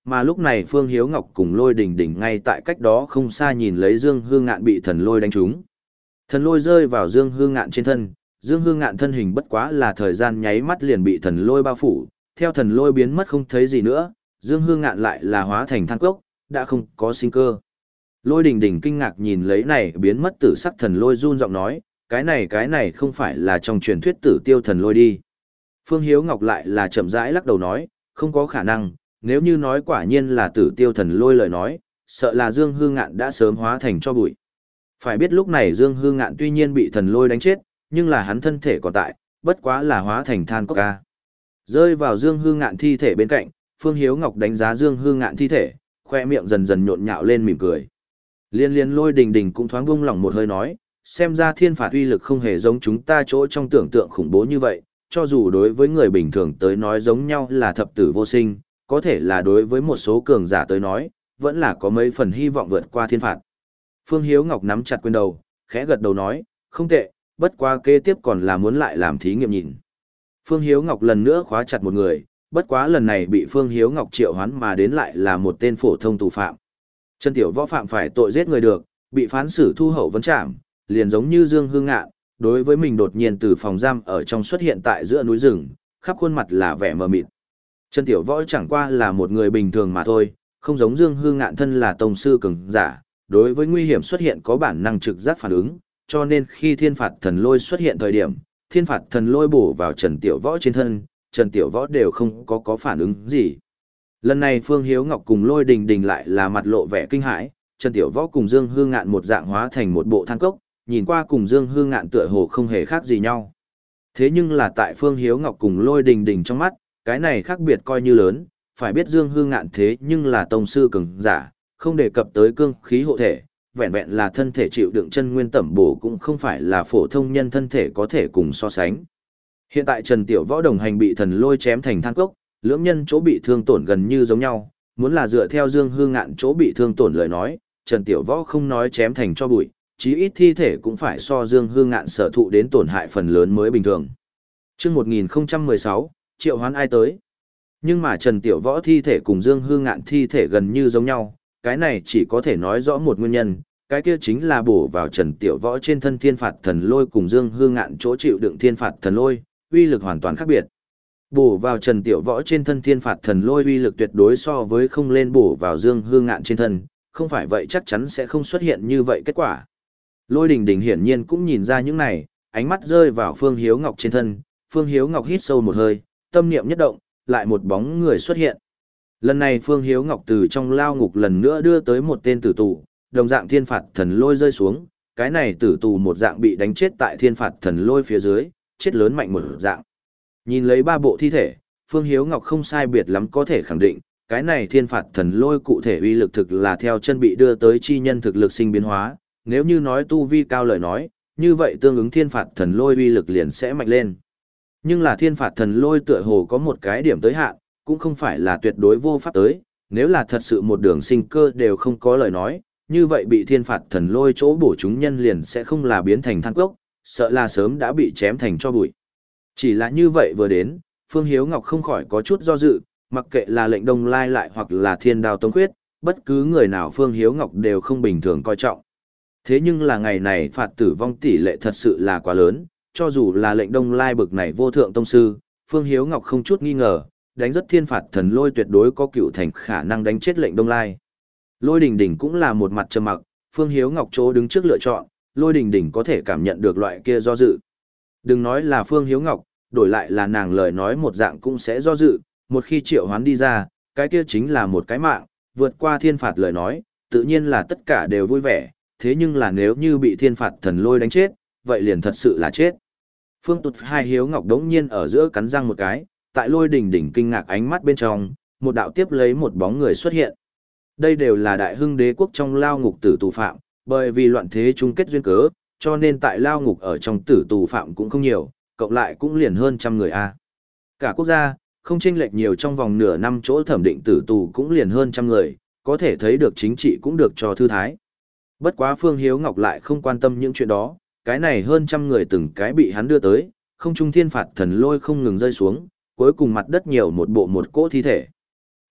Mà lúc này Phương Hiếu Ngọc cùng Lôi Đình Đình ngay tại cách đó không xa nhìn lấy Dương Hương Ngạn bị thần lôi đánh trúng. Thần lôi rơi vào Dương Hương Ngạn trên thân, Dương Hương Ngạn thân hình bất quá là thời gian nháy mắt liền bị thần lôi bao phủ, theo thần lôi biến mất không thấy gì nữa, Dương Hương Ngạn lại là hóa thành than cốc, đã không có sinh cơ. Lôi Đình Đình kinh ngạc nhìn lấy này biến mất tử sắc thần lôi, run giọng nói, cái này cái này không phải là trong truyền thuyết tử tiêu thần lôi đi. Phương Hiếu Ngọc lại là chậm rãi lắc đầu nói, không có khả năng, nếu như nói quả nhiên là tử tiêu thần lôi lời nói, sợ là Dương Hương Ngạn đã sớm hóa thành cho bụi. Phải biết lúc này Dương Hương Ngạn tuy nhiên bị thần lôi đánh chết, nhưng là hắn thân thể còn tại, bất quá là hóa thành than cốc ca. Rơi vào Dương Hương Ngạn thi thể bên cạnh, Phương Hiếu Ngọc đánh giá Dương Hương Ngạn thi thể, khoe miệng dần dần nhộn nhạo lên mỉm cười. Liên liên Lôi Đình Đình cũng thoáng buông lỏng một hơi nói, xem ra thiên phạt uy lực không hề giống chúng ta chỗ trong tưởng tượng khủng bố như vậy, cho dù đối với người bình thường tới nói giống nhau là thập tử vô sinh, có thể là đối với một số cường giả tới nói, vẫn là có mấy phần hy vọng vượt qua thiên phạt. Phương Hiếu Ngọc nắm chặt quyền đầu, khẽ gật đầu nói, không tệ, bất quá kế tiếp còn là muốn lại làm thí nghiệm nhìn. Phương Hiếu Ngọc lần nữa khóa chặt một người, bất quá lần này bị Phương Hiếu Ngọc triệu hoán mà đến lại là một tên phổ thông tù phạm. Trần Tiểu Võ phạm phải tội giết người được, bị phán xử thu hậu vấn trảm, liền giống như Dương Hương Ngạn, đối với mình đột nhiên từ phòng giam ở trong xuất hiện tại giữa núi rừng, khắp khuôn mặt là vẻ mờ mịt. Trần Tiểu Võ chẳng qua là một người bình thường mà thôi, không giống Dương Hương Ngạn thân là tông sư cường giả, đối với nguy hiểm xuất hiện có bản năng trực giác phản ứng, cho nên khi thiên phạt thần lôi xuất hiện thời điểm, thiên phạt thần lôi bổ vào Trần Tiểu Võ trên thân, Trần Tiểu Võ đều không có có phản ứng gì. Lần này Phương Hiếu Ngọc cùng Lôi Đình Đình lại là mặt lộ vẻ kinh hãi, Trần Tiểu Võ cùng Dương Hương Ngạn một dạng hóa thành một bộ than cốc, nhìn qua cùng Dương Hương Ngạn tựa hồ không hề khác gì nhau. Thế nhưng là tại Phương Hiếu Ngọc cùng Lôi Đình Đình trong mắt, cái này khác biệt coi như lớn, phải biết Dương Hương Ngạn thế nhưng là tông sư cường giả, không đề cập tới cương khí hộ thể, vẹn vẹn là thân thể chịu đựng chân nguyên tẩm bổ cũng không phải là phổ thông nhân thân thể có thể cùng so sánh. Hiện tại Trần Tiểu Võ đồng hành bị thần lôi chém thành than cốc, lưỡng nhân chỗ bị thương tổn gần như giống nhau, muốn là dựa theo Dương Hương Ngạn chỗ bị thương tổn lời nói, Trần Tiểu Võ không nói chém thành cho bụi, chí ít thi thể cũng phải so Dương Hương Ngạn sở thụ đến tổn hại phần lớn mới bình thường. Chương một nghìn không trăm mười sáu, triệu hoán ai tới? Nhưng mà Trần Tiểu Võ thi thể cùng Dương Hương Ngạn thi thể gần như giống nhau, cái này chỉ có thể nói rõ một nguyên nhân, cái kia chính là bổ vào Trần Tiểu Võ trên thân thiên phạt thần lôi cùng Dương Hương Ngạn chỗ chịu đựng thiên phạt thần lôi, uy lực hoàn toàn khác biệt. Bổ vào Trần Tiểu Võ trên thân thiên phạt thần lôi uy lực tuyệt đối so với không lên bổ vào Dương Hương Ngạn trên thân, không phải vậy chắc chắn sẽ không xuất hiện như vậy kết quả. Lôi Đình Đình hiển nhiên cũng nhìn ra những này, ánh mắt rơi vào Phương Hiếu Ngọc trên thân, Phương Hiếu Ngọc hít sâu một hơi, tâm niệm nhất động, lại một bóng người xuất hiện. Lần này Phương Hiếu Ngọc từ trong lao ngục lần nữa đưa tới một tên tử tù, đồng dạng thiên phạt thần lôi rơi xuống, cái này tử tù một dạng bị đánh chết tại thiên phạt thần lôi phía dưới, chết lớn mạnh một dạng. Nhìn lấy ba bộ thi thể, Phương Hiếu Ngọc không sai biệt lắm có thể khẳng định, cái này thiên phạt thần lôi cụ thể uy lực thực là theo chân bị đưa tới chi nhân thực lực sinh biến hóa, nếu như nói tu vi cao lời nói, như vậy tương ứng thiên phạt thần lôi uy lực liền sẽ mạnh lên. Nhưng là thiên phạt thần lôi tựa hồ có một cái điểm tới hạn, cũng không phải là tuyệt đối vô pháp tới, nếu là thật sự một đường sinh cơ đều không có lời nói, như vậy bị thiên phạt thần lôi chỗ bổ chúng nhân liền sẽ không là biến thành than cốc, sợ là sớm đã bị chém thành cho bụi. Chỉ là như vậy vừa đến, Phương Hiếu Ngọc không khỏi có chút do dự, mặc kệ là lệnh Đông Lai lại hoặc là thiên đao tống quyết, bất cứ người nào Phương Hiếu Ngọc đều không bình thường coi trọng. Thế nhưng là ngày này phạt tử vong tỷ lệ thật sự là quá lớn, cho dù là lệnh Đông Lai bực này vô thượng tông sư, Phương Hiếu Ngọc không chút nghi ngờ, đánh rất thiên phạt thần lôi tuyệt đối có cựu thành khả năng đánh chết lệnh Đông Lai. Lôi Đình Đình cũng là một mặt trầm mặc, Phương Hiếu Ngọc chỗ đứng trước lựa chọn, Lôi Đình Đình có thể cảm nhận được loại kia do dự. Đừng nói là Phương Hiếu Ngọc, đổi lại là nàng lời nói một dạng cũng sẽ do dự, một khi triệu hoán đi ra, cái kia chính là một cái mạng, vượt qua thiên phạt lời nói, tự nhiên là tất cả đều vui vẻ, thế nhưng là nếu như bị thiên phạt thần lôi đánh chết, vậy liền thật sự là chết. Phương Tụt hai Hiếu Ngọc đống nhiên ở giữa cắn răng một cái, tại Lôi Đình Đình kinh ngạc ánh mắt bên trong, một đạo tiếp lấy một bóng người xuất hiện. Đây đều là đại hưng đế quốc trong lao ngục tử tù phạm, bởi vì loạn thế chung kết duyên cớ, cho nên tại lao ngục ở trong tử tù phạm cũng không nhiều, cộng lại cũng liền hơn trăm người a. Cả quốc gia, không chênh lệch nhiều trong vòng nửa năm chỗ thẩm định tử tù cũng liền hơn trăm người, có thể thấy được chính trị cũng được cho thư thái. Bất quá Phương Hiếu Ngọc lại không quan tâm những chuyện đó, cái này hơn trăm người từng cái bị hắn đưa tới, không trung thiên phạt thần lôi không ngừng rơi xuống, cuối cùng mặt đất nhiều một bộ một cỗ thi thể.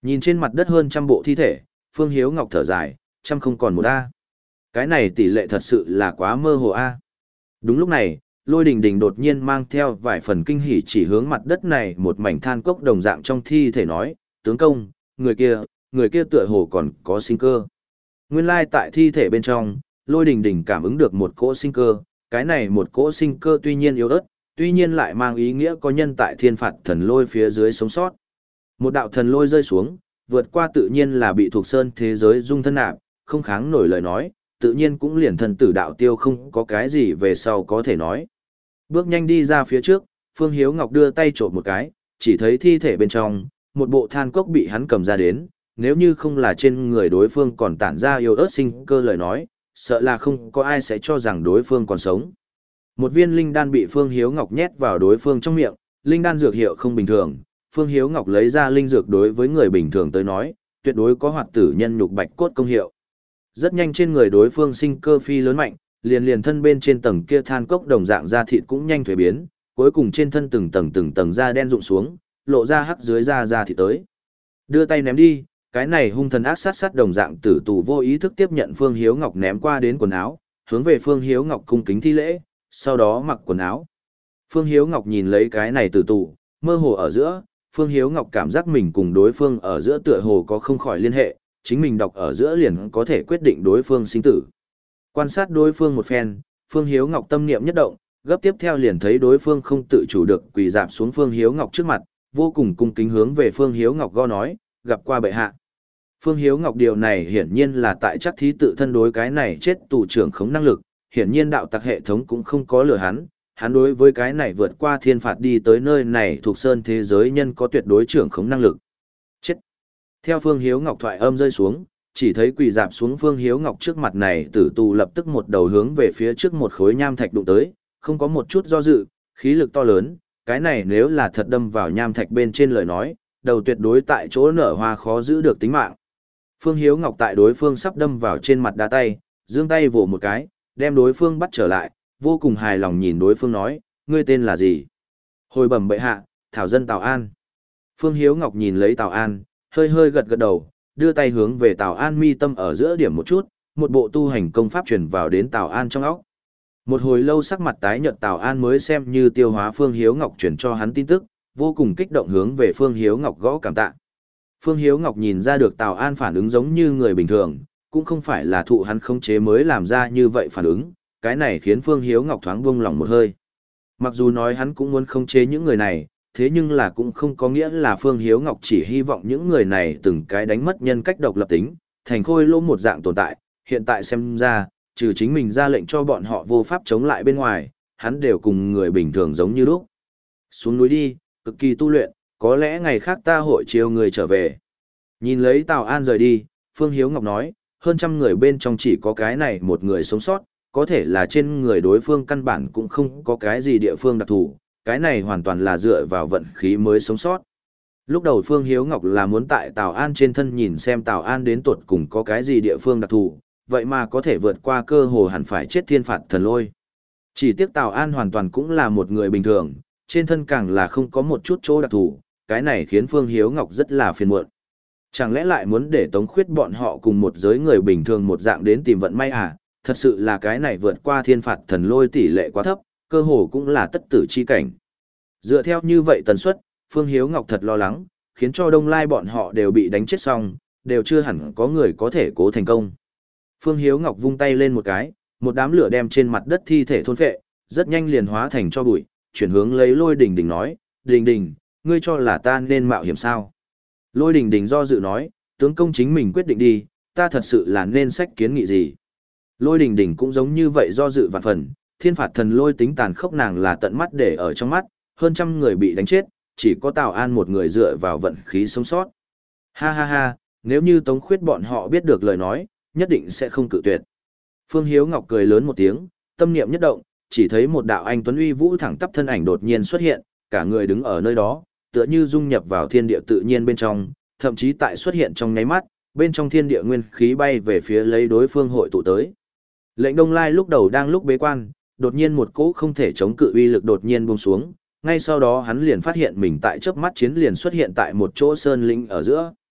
Nhìn trên mặt đất hơn trăm bộ thi thể, Phương Hiếu Ngọc thở dài, trăm không còn một A. Cái này tỷ lệ thật sự là quá mơ hồ A. Đúng lúc này, Lôi Đình Đình đột nhiên mang theo vài phần kinh hỉ chỉ hướng mặt đất này một mảnh than cốc đồng dạng trong thi thể nói, tướng công, người kia, người kia tựa hồ còn có sinh cơ. Nguyên lai tại thi thể bên trong, Lôi Đình Đình cảm ứng được một cỗ sinh cơ, cái này một cỗ sinh cơ tuy nhiên yếu ớt, tuy nhiên lại mang ý nghĩa có nhân tại thiên phạt thần lôi phía dưới sống sót. Một đạo thần lôi rơi xuống, vượt qua tự nhiên là bị thuộc sơn thế giới dung thân nạp, không kháng nổi lời nói, tự nhiên cũng liền thần tử đạo tiêu không có cái gì về sau có thể nói. Bước nhanh đi ra phía trước, Phương Hiếu Ngọc đưa tay trộm một cái, chỉ thấy thi thể bên trong, một bộ than cốc bị hắn cầm ra đến, nếu như không là trên người đối phương còn tản ra yêu ớt sinh cơ lời nói, sợ là không có ai sẽ cho rằng đối phương còn sống. Một viên linh đan bị Phương Hiếu Ngọc nhét vào đối phương trong miệng, linh đan dược hiệu không bình thường, Phương Hiếu Ngọc lấy ra linh dược đối với người bình thường tới nói, tuyệt đối có hoạt tử nhân nhục bạch cốt công hiệu. Rất nhanh trên người đối phương sinh cơ phi lớn mạnh, liền liền thân bên trên tầng kia than cốc đồng dạng da thịt cũng nhanh thuế biến, cuối cùng trên thân từng tầng từng tầng da đen rụng xuống, lộ ra hắc dưới da da thịt tới. Đưa tay ném đi, cái này hung thần ác sát sát đồng dạng tử tù vô ý thức tiếp nhận Phương Hiếu Ngọc ném qua đến quần áo, hướng về Phương Hiếu Ngọc cung kính thi lễ, sau đó mặc quần áo. Phương Hiếu Ngọc nhìn lấy cái này tử tù, mơ hồ ở giữa, Phương Hiếu Ngọc cảm giác mình cùng đối phương ở giữa tựa hồ có không khỏi liên hệ, chính mình đọc ở giữa liền có thể quyết định đối phương sinh tử. Quan sát đối phương một phen, Phương Hiếu Ngọc tâm niệm nhất động, gấp tiếp theo liền thấy đối phương không tự chủ được quỳ dạp xuống Phương Hiếu Ngọc trước mặt, vô cùng cung kính hướng về Phương Hiếu Ngọc go nói, gặp qua bệ hạ. Phương Hiếu Ngọc điều này hiển nhiên là tại chắc thí tự thân đối cái này chết tù trưởng khống năng lực, hiển nhiên đạo tặc hệ thống cũng không có lừa hắn, hắn đối với cái này vượt qua thiên phạt đi tới nơi này thuộc sơn thế giới nhân có tuyệt đối trưởng khống năng lực. Chết. Theo Phương Hiếu Ngọc thoại âm rơi xuống, chỉ thấy quỳ dạp xuống Phương Hiếu Ngọc trước mặt này tử tù lập tức một đầu hướng về phía trước một khối nham thạch đụng tới, không có một chút do dự, khí lực to lớn, cái này nếu là thật đâm vào nham thạch bên trên lời nói, đầu tuyệt đối tại chỗ nở hoa khó giữ được tính mạng. Phương Hiếu Ngọc tại đối phương sắp đâm vào trên mặt đá tay, giương tay vỗ một cái, đem đối phương bắt trở lại, vô cùng hài lòng nhìn đối phương nói, ngươi tên là gì? Hồi bẩm bệ hạ, thảo dân Tào An. Phương Hiếu Ngọc nhìn lấy Tào An, hơi hơi gật gật đầu, đưa tay hướng về Tào An mi tâm ở giữa điểm một chút, một bộ tu hành công pháp truyền vào đến Tào An trong óc. Một hồi lâu sắc mặt tái nhợt Tào An mới xem như tiêu hóa Phương Hiếu Ngọc truyền cho hắn tin tức, vô cùng kích động hướng về Phương Hiếu Ngọc gõ cảm tạ. Phương Hiếu Ngọc nhìn ra được Tào An phản ứng giống như người bình thường, cũng không phải là thụ hắn khống chế mới làm ra như vậy phản ứng, cái này khiến Phương Hiếu Ngọc thoáng buông lòng một hơi. Mặc dù nói hắn cũng muốn khống chế những người này, thế nhưng là cũng không có nghĩa là Phương Hiếu Ngọc chỉ hy vọng những người này từng cái đánh mất nhân cách độc lập tính, thành khôi lỗ một dạng tồn tại, hiện tại xem ra, trừ chính mình ra lệnh cho bọn họ vô pháp chống lại bên ngoài, hắn đều cùng người bình thường giống như lúc. Xuống núi đi, cực kỳ tu luyện, có lẽ ngày khác ta hội chiêu người trở về. Nhìn lấy Tào An rời đi, Phương Hiếu Ngọc nói, hơn trăm người bên trong chỉ có cái này một người sống sót, có thể là trên người đối phương căn bản cũng không có cái gì địa phương đặc thù, cái này hoàn toàn là dựa vào vận khí mới sống sót. Lúc đầu Phương Hiếu Ngọc là muốn tại Tào An trên thân nhìn xem Tào An đến tuột cùng có cái gì địa phương đặc thù, vậy mà có thể vượt qua cơ hồ hẳn phải chết thiên phạt thần lôi. Chỉ tiếc Tào An hoàn toàn cũng là một người bình thường, trên thân càng là không có một chút chỗ đặc thù, cái này khiến Phương Hiếu Ngọc rất là phiền muộn. Chẳng lẽ lại muốn để Tống Khuyết bọn họ cùng một giới người bình thường một dạng đến tìm vận may à? Thật sự là cái này vượt qua thiên phạt thần lôi tỷ lệ quá thấp, cơ hồ cũng là tất tử chi cảnh. Dựa theo như vậy tần suất, Phương Hiếu Ngọc thật lo lắng, khiến cho Đông Lai bọn họ đều bị đánh chết xong, đều chưa hẳn có người có thể cố thành công. Phương Hiếu Ngọc vung tay lên một cái, một đám lửa đem trên mặt đất thi thể thôn phệ, rất nhanh liền hóa thành cho bụi, chuyển hướng lấy Lôi Đình Đình nói, Đình Đình, ngươi cho là ta nên mạo hiểm sao? Lôi Đình Đình do dự nói, tướng công chính mình quyết định đi, ta thật sự là nên sách kiến nghị gì? Lôi Đình Đình cũng giống như vậy do dự vạn phần, thiên phạt thần lôi tính tàn khốc nàng là tận mắt để ở trong mắt, hơn trăm người bị đánh chết, chỉ có Tào An một người dựa vào vận khí sống sót. Ha ha ha, nếu như Tống Khuyết bọn họ biết được lời nói, nhất định sẽ không cự tuyệt. Phương Hiếu Ngọc cười lớn một tiếng, tâm niệm nhất động, chỉ thấy một đạo anh tuấn uy vũ thẳng tắp thân ảnh đột nhiên xuất hiện, cả người đứng ở nơi đó, tựa như dung nhập vào thiên địa tự nhiên bên trong, thậm chí tại xuất hiện trong nháy mắt, bên trong thiên địa nguyên khí bay về phía lấy đối phương hội tụ tới. Lệnh Đông Lai lúc đầu đang lúc bế quan, đột nhiên một cỗ không thể chống cự uy lực đột nhiên buông xuống, ngay sau đó hắn liền phát hiện mình tại chớp mắt chiến liền xuất hiện tại một chỗ sơn lĩnh ở giữa.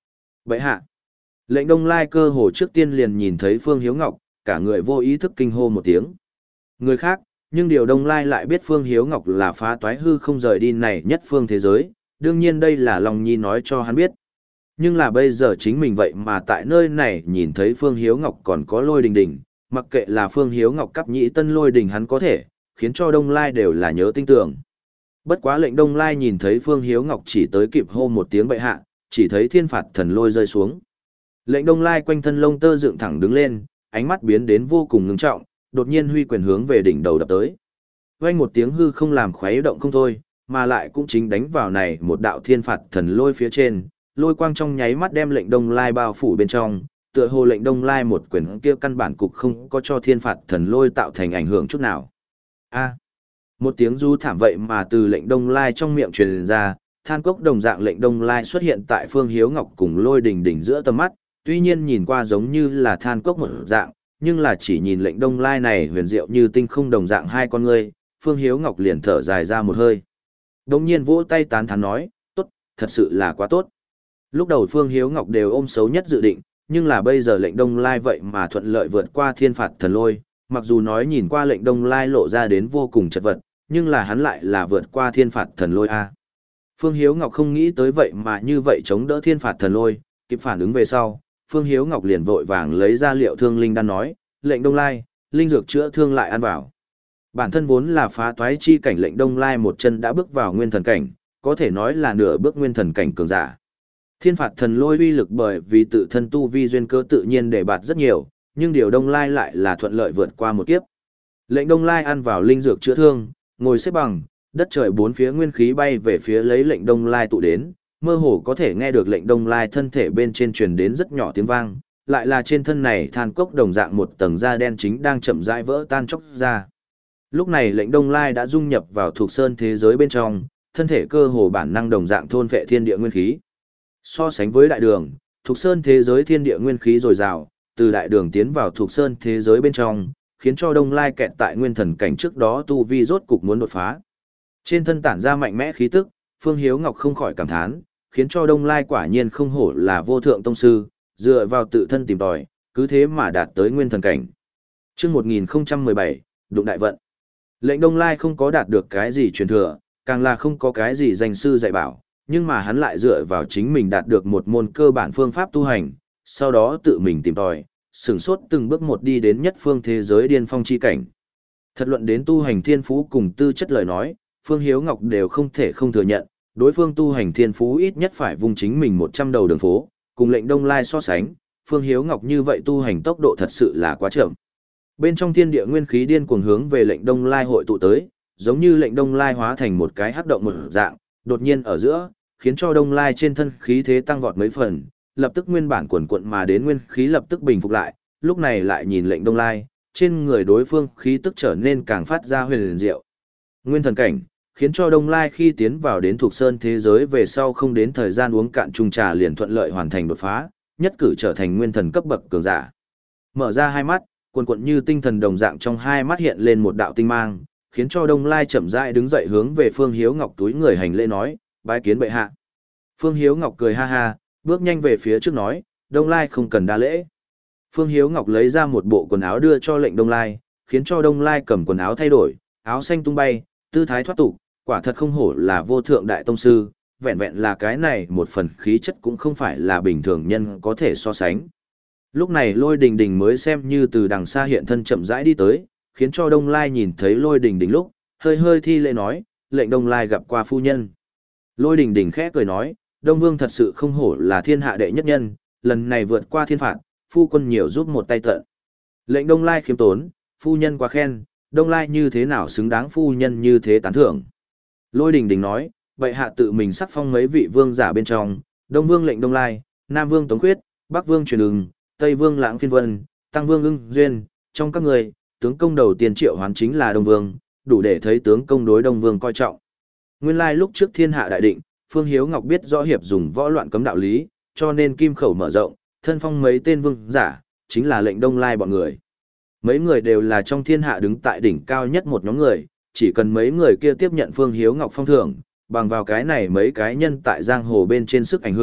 Vậy hạ, lệnh Đông Lai cơ hồ trước tiên liền nhìn thấy Phương Hiếu Ngọc, cả người vô ý thức kinh hô một tiếng. Người khác, nhưng điều Đông Lai lại biết Phương Hiếu Ngọc là phá toái hư không rời đi này nhất phương thế giới, đương nhiên đây là Long Nhi nói cho hắn biết. Nhưng là bây giờ chính mình vậy mà tại nơi này nhìn thấy Phương Hiếu Ngọc còn có lôi đình đình, mặc kệ là Phương Hiếu Ngọc cấp nhĩ tân lôi đình hắn có thể, khiến cho Đông Lai đều là nhớ tinh tưởng. Bất quá lệnh Đông Lai nhìn thấy Phương Hiếu Ngọc chỉ tới kịp hô một tiếng bệ hạ, chỉ thấy thiên phạt thần lôi rơi xuống. Lệnh Đông Lai quanh thân lông tơ dựng thẳng đứng lên, ánh mắt biến đến vô cùng ngưng trọng, đột nhiên huy quyền hướng về đỉnh đầu đập tới. Vang một tiếng hư không làm khuấy động không thôi, mà lại cũng chính đánh vào này một đạo thiên phạt thần lôi phía trên, lôi quang trong nháy mắt đem lệnh Đông Lai bao phủ bên trong, tựa hồ lệnh Đông Lai một quyền kia căn bản cục không có cho thiên phạt thần lôi tạo thành ảnh hưởng chút nào. A. Một tiếng du thảm vậy mà từ lệnh Đông Lai trong miệng truyền ra, than cốc đồng dạng lệnh Đông Lai xuất hiện tại Phương Hiếu Ngọc cùng lôi đình đỉnh giữa tầm mắt, tuy nhiên nhìn qua giống như là than cốc một dạng, nhưng là chỉ nhìn lệnh Đông Lai này huyền diệu như tinh không đồng dạng hai con ngươi, Phương Hiếu Ngọc liền thở dài ra một hơi. Đồng nhiên vỗ tay tán thán nói, tốt, thật sự là quá tốt. Lúc đầu Phương Hiếu Ngọc đều ôm xấu nhất dự định, nhưng là bây giờ lệnh Đông Lai vậy mà thuận lợi vượt qua thiên phạt thần lôi, mặc dù nói nhìn qua lệnh Đông Lai lộ ra đến vô cùng chật vật, nhưng là hắn lại là vượt qua thiên phạt thần lôi A. Phương Hiếu Ngọc không nghĩ tới vậy mà như vậy chống đỡ thiên phạt thần lôi, kịp phản ứng về sau, Phương Hiếu Ngọc liền vội vàng lấy ra liệu thương linh đan nói, lệnh Đông Lai, linh dược chữa thương lại ăn vào. Bản thân vốn là phá toái chi cảnh lệnh Đông Lai một chân đã bước vào nguyên thần cảnh, có thể nói là nửa bước nguyên thần cảnh cường giả. Thiên phạt thần lôi uy lực bởi vì tự thân tu vi duyên cơ tự nhiên để bạt rất nhiều, nhưng điều Đông Lai lại là thuận lợi vượt qua một kiếp. Lệnh Đông Lai ăn vào linh dược chữa thương, ngồi xếp bằng, đất trời bốn phía nguyên khí bay về phía lấy lệnh Đông Lai tụ đến, mơ hồ có thể nghe được lệnh Đông Lai thân thể bên trên truyền đến rất nhỏ tiếng vang, lại là trên thân này than cốc đồng dạng một tầng da đen chính đang chậm rãi vỡ tan chốc ra. Lúc này lệnh Đông Lai đã dung nhập vào thuộc sơn thế giới bên trong, thân thể cơ hồ bản năng đồng dạng thôn phệ thiên địa nguyên khí. So sánh với đại đường, thuộc sơn thế giới thiên địa nguyên khí dồi dào, từ đại đường tiến vào thuộc sơn thế giới bên trong, khiến cho Đông Lai kẹt tại nguyên thần cảnh trước đó tu vi rốt cục muốn đột phá. Trên thân tản ra mạnh mẽ khí tức, Phương Hiếu Ngọc không khỏi cảm thán, khiến cho Đông Lai quả nhiên không hổ là vô thượng tông sư, dựa vào tự thân tìm tòi, cứ thế mà đạt tới nguyên thần cảnh. Chương một nghìn không trăm mười bảy, đụng đại vận. Lệnh Đông Lai không có đạt được cái gì truyền thừa, càng là không có cái gì danh sư dạy bảo, nhưng mà hắn lại dựa vào chính mình đạt được một môn cơ bản phương pháp tu hành, sau đó tự mình tìm tòi, sửng sốt từng bước một đi đến nhất phương thế giới điên phong chi cảnh. Thật luận đến tu hành thiên phú cùng tư chất lời nói, Phương Hiếu Ngọc đều không thể không thừa nhận, đối phương tu hành thiên phú ít nhất phải vùng chính mình một trăm đầu đường phố, cùng lệnh Đông Lai so sánh, Phương Hiếu Ngọc như vậy tu hành tốc độ thật sự là quá chậm. Bên trong thiên địa nguyên khí điên cuồng hướng về lệnh Đông Lai hội tụ tới, giống như lệnh Đông Lai hóa thành một cái hắc động một dạng, đột nhiên ở giữa, khiến cho Đông Lai trên thân khí thế tăng vọt mấy phần, lập tức nguyên bản quần quận mà đến nguyên khí lập tức bình phục lại, lúc này lại nhìn lệnh Đông Lai, trên người đối phương khí tức trở nên càng phát ra huyền liền diệu. Nguyên thần cảnh, khiến cho Đông Lai khi tiến vào đến thuộc sơn thế giới về sau không đến thời gian uống cạn chung trà liền thuận lợi hoàn thành đột phá, nhất cử trở thành nguyên thần cấp bậc cường giả. Mở ra hai mắt, quần quận như tinh thần đồng dạng trong hai mắt hiện lên một đạo tinh mang, khiến cho Đông Lai chậm rãi đứng dậy hướng về Phương Hiếu Ngọc túi người hành lễ nói, bái kiến bệ hạ. Phương Hiếu Ngọc cười ha ha, bước nhanh về phía trước nói, Đông Lai không cần đa lễ. Phương Hiếu Ngọc lấy ra một bộ quần áo đưa cho lệnh Đông Lai, khiến cho Đông Lai cầm quần áo thay đổi, áo xanh tung bay, tư thái thoát tục, quả thật không hổ là vô thượng đại tông sư, vẹn vẹn là cái này một phần khí chất cũng không phải là bình thường nhân có thể so sánh. Lúc này Lôi Đình Đình mới xem như từ đằng xa hiện thân chậm rãi đi tới, khiến cho Đông Lai nhìn thấy Lôi Đình Đình lúc, hơi hơi thi lễ nói, lệnh Đông Lai gặp qua phu nhân. Lôi Đình Đình khẽ cười nói, Đông Vương thật sự không hổ là thiên hạ đệ nhất nhân, lần này vượt qua thiên phạt, phu quân nhiều giúp một tay tận. Lệnh Đông Lai khiêm tốn, phu nhân quá khen, Đông Lai như thế nào xứng đáng phu nhân như thế tán thưởng. Lôi Đình Đình nói, bệ hạ tự mình sắc phong mấy vị vương giả bên trong, Đông Vương lệnh Đông Lai, Nam Vương Tống Khuyết, Bắc Vương Truyền Ưng, Tây Vương Lãng Phiên Vân, Tăng Vương Ưng Duyên, trong các người, tướng công đầu tiên triệu hoán chính là Đông Vương, đủ để thấy tướng công đối Đông Vương coi trọng. Nguyên lai lúc trước thiên hạ đại định, Phương Hiếu Ngọc biết rõ hiệp dùng võ loạn cấm đạo lý, cho nên kim khẩu mở rộng, thân phong mấy tên vương giả, chính là lệnh Đông Lai bọn người. Mấy người đều là trong thiên hạ đứng tại đỉnh cao nhất một nhóm người, chỉ cần mấy người kia tiếp nhận Phương Hiếu Ngọc phong thưởng, bằng vào cái này mấy cái nhân tại giang hồ bên trên sức ảnh hưởng,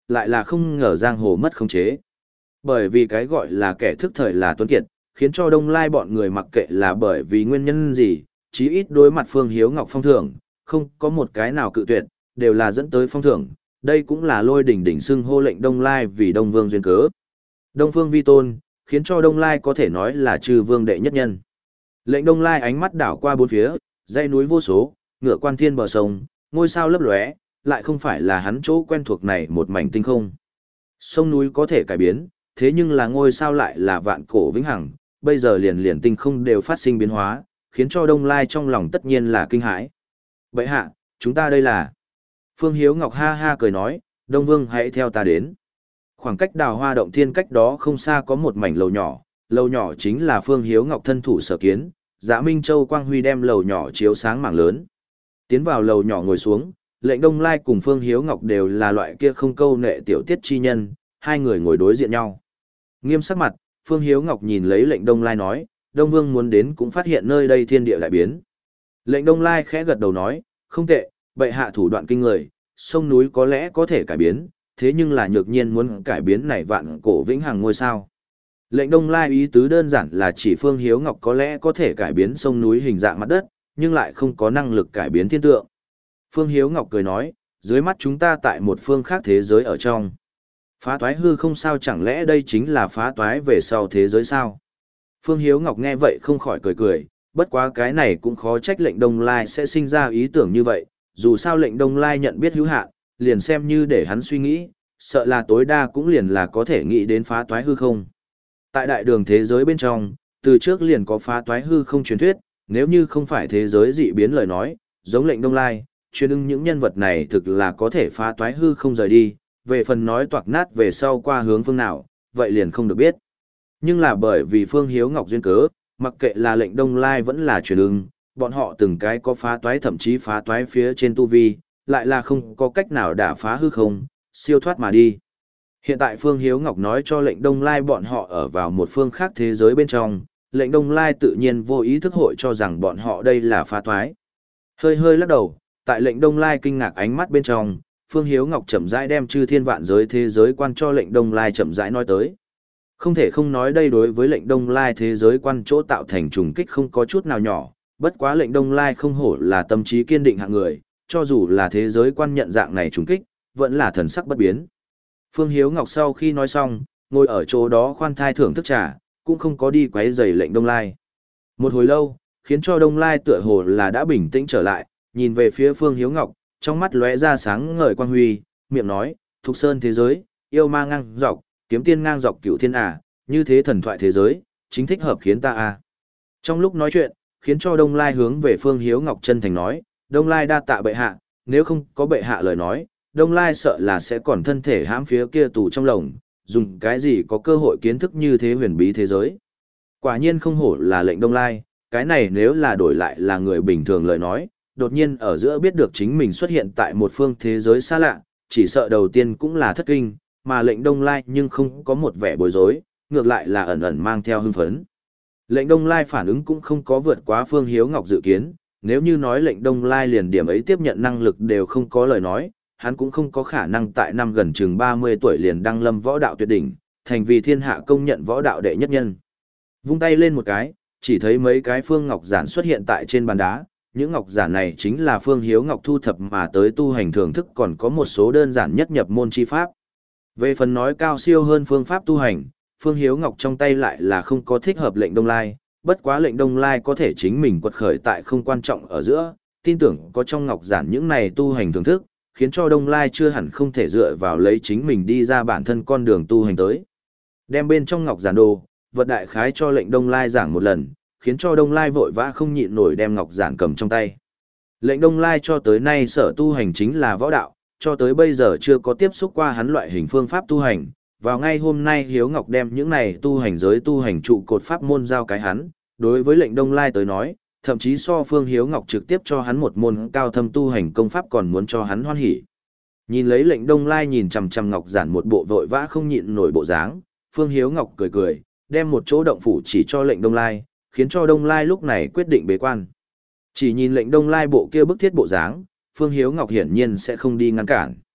lại là không ngờ giang hồ mất khống chế. Bởi vì cái gọi là kẻ thức thời là tuấn kiệt, khiến cho Đông Lai bọn người mặc kệ là bởi vì nguyên nhân gì, chí ít đối mặt Phương Hiếu Ngọc phong thưởng, không có một cái nào cự tuyệt, đều là dẫn tới phong thưởng, đây cũng là lôi đỉnh đỉnh xưng hô lệnh Đông Lai vì Đông Vương duyên cớ. Đông Phương vi tôn, khiến cho Đông Lai có thể nói là trừ vương đệ nhất nhân. Lệnh Đông Lai ánh mắt đảo qua bốn phía, dãy núi vô số, ngựa quan thiên bờ sông, ngôi sao lấp lóe, lại không phải là hắn chỗ quen thuộc này một mảnh tinh không. Sông núi có thể cải biến, thế nhưng là ngôi sao lại là vạn cổ vĩnh hằng, bây giờ liền liền tinh không đều phát sinh biến hóa, khiến cho Đông Lai trong lòng tất nhiên là kinh hãi. Bệ hạ, chúng ta đây là... Phương Hiếu Ngọc ha ha cười nói, Đông Vương hãy theo ta đến. Khoảng cách đào hoa động thiên cách đó không xa có một mảnh lầu nhỏ, lầu nhỏ chính là Phương Hiếu Ngọc thân thủ sở kiến, Dạ Minh Châu Quang Huy đem lầu nhỏ chiếu sáng mảng lớn. Tiến vào lầu nhỏ ngồi xuống, lệnh Đông Lai cùng Phương Hiếu Ngọc đều là loại kia không câu nệ tiểu tiết chi nhân, hai người ngồi đối diện nhau. Nghiêm sắc mặt, Phương Hiếu Ngọc nhìn lấy lệnh Đông Lai nói, Đông Vương muốn đến cũng phát hiện nơi đây thiên địa đại biến. Lệnh Đông Lai khẽ gật đầu nói, không tệ, bệ hạ thủ đoạn kinh người, sông núi có lẽ có thể cải biến, thế nhưng là nhược nhiên muốn cải biến này vạn cổ vĩnh hằng ngôi sao. Lệnh Đông Lai ý tứ đơn giản là chỉ Phương Hiếu Ngọc có lẽ có thể cải biến sông núi hình dạng mặt đất, nhưng lại không có năng lực cải biến thiên tượng. Phương Hiếu Ngọc cười nói, dưới mắt chúng ta tại một phương khác thế giới ở trong. Phá toái hư không sao, chẳng lẽ đây chính là phá toái về sau thế giới sao? Phương Hiếu Ngọc nghe vậy không khỏi cười cười, bất quá cái này cũng khó trách lệnh Đông Lai sẽ sinh ra ý tưởng như vậy, dù sao lệnh Đông Lai nhận biết hữu hạn, liền xem như để hắn suy nghĩ, sợ là tối đa cũng liền là có thể nghĩ đến phá toái hư không. Tại đại đường thế giới bên trong, từ trước liền có phá toái hư không truyền thuyết, nếu như không phải thế giới dị biến lời nói, giống lệnh Đông Lai, chuyên ưng những nhân vật này thực là có thể phá toái hư không rời đi, về phần nói toạc nát về sau qua hướng phương nào, vậy liền không được biết. Nhưng là bởi vì Phương Hiếu Ngọc duyên cớ, mặc kệ là lệnh Đông Lai vẫn là truyền ưng, bọn họ từng cái có phá toái thậm chí phá toái phía trên tu vi, lại là không có cách nào đả phá hư không, siêu thoát mà đi. Hiện tại Phương Hiếu Ngọc nói cho lệnh Đông Lai bọn họ ở vào một phương khác thế giới bên trong, lệnh Đông Lai tự nhiên vô ý thức hội cho rằng bọn họ đây là phá toái. Hơi hơi lắc đầu, tại lệnh Đông Lai kinh ngạc ánh mắt bên trong, Phương Hiếu Ngọc chậm rãi đem chư thiên vạn giới thế giới quan cho lệnh Đông Lai chậm rãi nói tới. Không thể không nói đây đối với lệnh Đông Lai thế giới quan chỗ tạo thành trùng kích không có chút nào nhỏ, bất quá lệnh Đông Lai không hổ là tâm trí kiên định hạng người, cho dù là thế giới quan nhận dạng này trùng kích, vẫn là thần sắc bất biến. Phương Hiếu Ngọc sau khi nói xong, ngồi ở chỗ đó khoan thai thưởng thức trà, cũng không có đi quấy rầy lệnh Đông Lai. Một hồi lâu, khiến cho Đông Lai tựa hồ là đã bình tĩnh trở lại, nhìn về phía Phương Hiếu Ngọc, trong mắt lóe ra sáng ngời quang huy, miệng nói, Thục Sơn thế giới, yêu ma ngang dọc, kiếm tiên ngang dọc cửu thiên à, như thế thần thoại thế giới, chính thích hợp khiến ta à. Trong lúc nói chuyện, khiến cho Đông Lai hướng về Phương Hiếu Ngọc chân thành nói, Đông Lai đa tạ bệ hạ, nếu không có bệ hạ lời nói, Đông Lai sợ là sẽ còn thân thể hãm phía kia tù trong lồng, dùng cái gì có cơ hội kiến thức như thế huyền bí thế giới. Quả nhiên không hổ là lệnh Đông Lai, cái này nếu là đổi lại là người bình thường lời nói, đột nhiên ở giữa biết được chính mình xuất hiện tại một phương thế giới xa lạ, chỉ sợ đầu tiên cũng là thất kinh, mà lệnh Đông Lai nhưng không có một vẻ bối rối, ngược lại là ẩn ẩn mang theo hưng phấn. Lệnh Đông Lai phản ứng cũng không có vượt quá Phương Hiếu Ngọc dự kiến, nếu như nói lệnh Đông Lai liền điểm ấy tiếp nhận năng lực đều không có lời nói, hắn cũng không có khả năng tại năm gần chừng ba mươi tuổi liền đăng lâm võ đạo tuyệt đỉnh, thành vì thiên hạ công nhận võ đạo đệ nhất nhân. Vung tay lên một cái, chỉ thấy mấy cái phương ngọc giản xuất hiện tại trên bàn đá, những ngọc giản này chính là Phương Hiếu Ngọc thu thập mà tới tu hành thưởng thức, còn có một số đơn giản nhất nhập môn chi pháp. Về phần nói cao siêu hơn phương pháp tu hành, Phương Hiếu Ngọc trong tay lại là không có thích hợp lệnh Đông Lai, bất quá lệnh Đông Lai có thể chính mình quật khởi tại không quan trọng ở giữa, tin tưởng có trong ngọc giản những này tu hành thưởng thức, khiến cho Đông Lai chưa hẳn không thể dựa vào lấy chính mình đi ra bản thân con đường tu hành tới. Đem bên trong ngọc giản đồ, vật đại khái cho lệnh Đông Lai giảng một lần, khiến cho Đông Lai vội vã không nhịn nổi đem ngọc giản cầm trong tay. Lệnh Đông Lai cho tới nay sở tu hành chính là võ đạo, cho tới bây giờ chưa có tiếp xúc qua hắn loại hình phương pháp tu hành. Vào ngay hôm nay Hiếu Ngọc đem những này tu hành giới tu hành trụ cột pháp môn giao cái hắn, đối với lệnh Đông Lai tới nói, thậm chí so Phương Hiếu Ngọc trực tiếp cho hắn một môn cao thâm tu hành công pháp còn muốn cho hắn hoan hỉ. Nhìn lấy lệnh Đông Lai nhìn chằm chằm ngọc giản một bộ vội vã không nhịn nổi bộ dáng, Phương Hiếu Ngọc cười cười, đem một chỗ động phủ chỉ cho lệnh Đông Lai, khiến cho Đông Lai lúc này quyết định bế quan. Chỉ nhìn lệnh Đông Lai bộ kia bức thiết bộ dáng, Phương Hiếu Ngọc hiển nhiên sẽ không đi ngăn cản.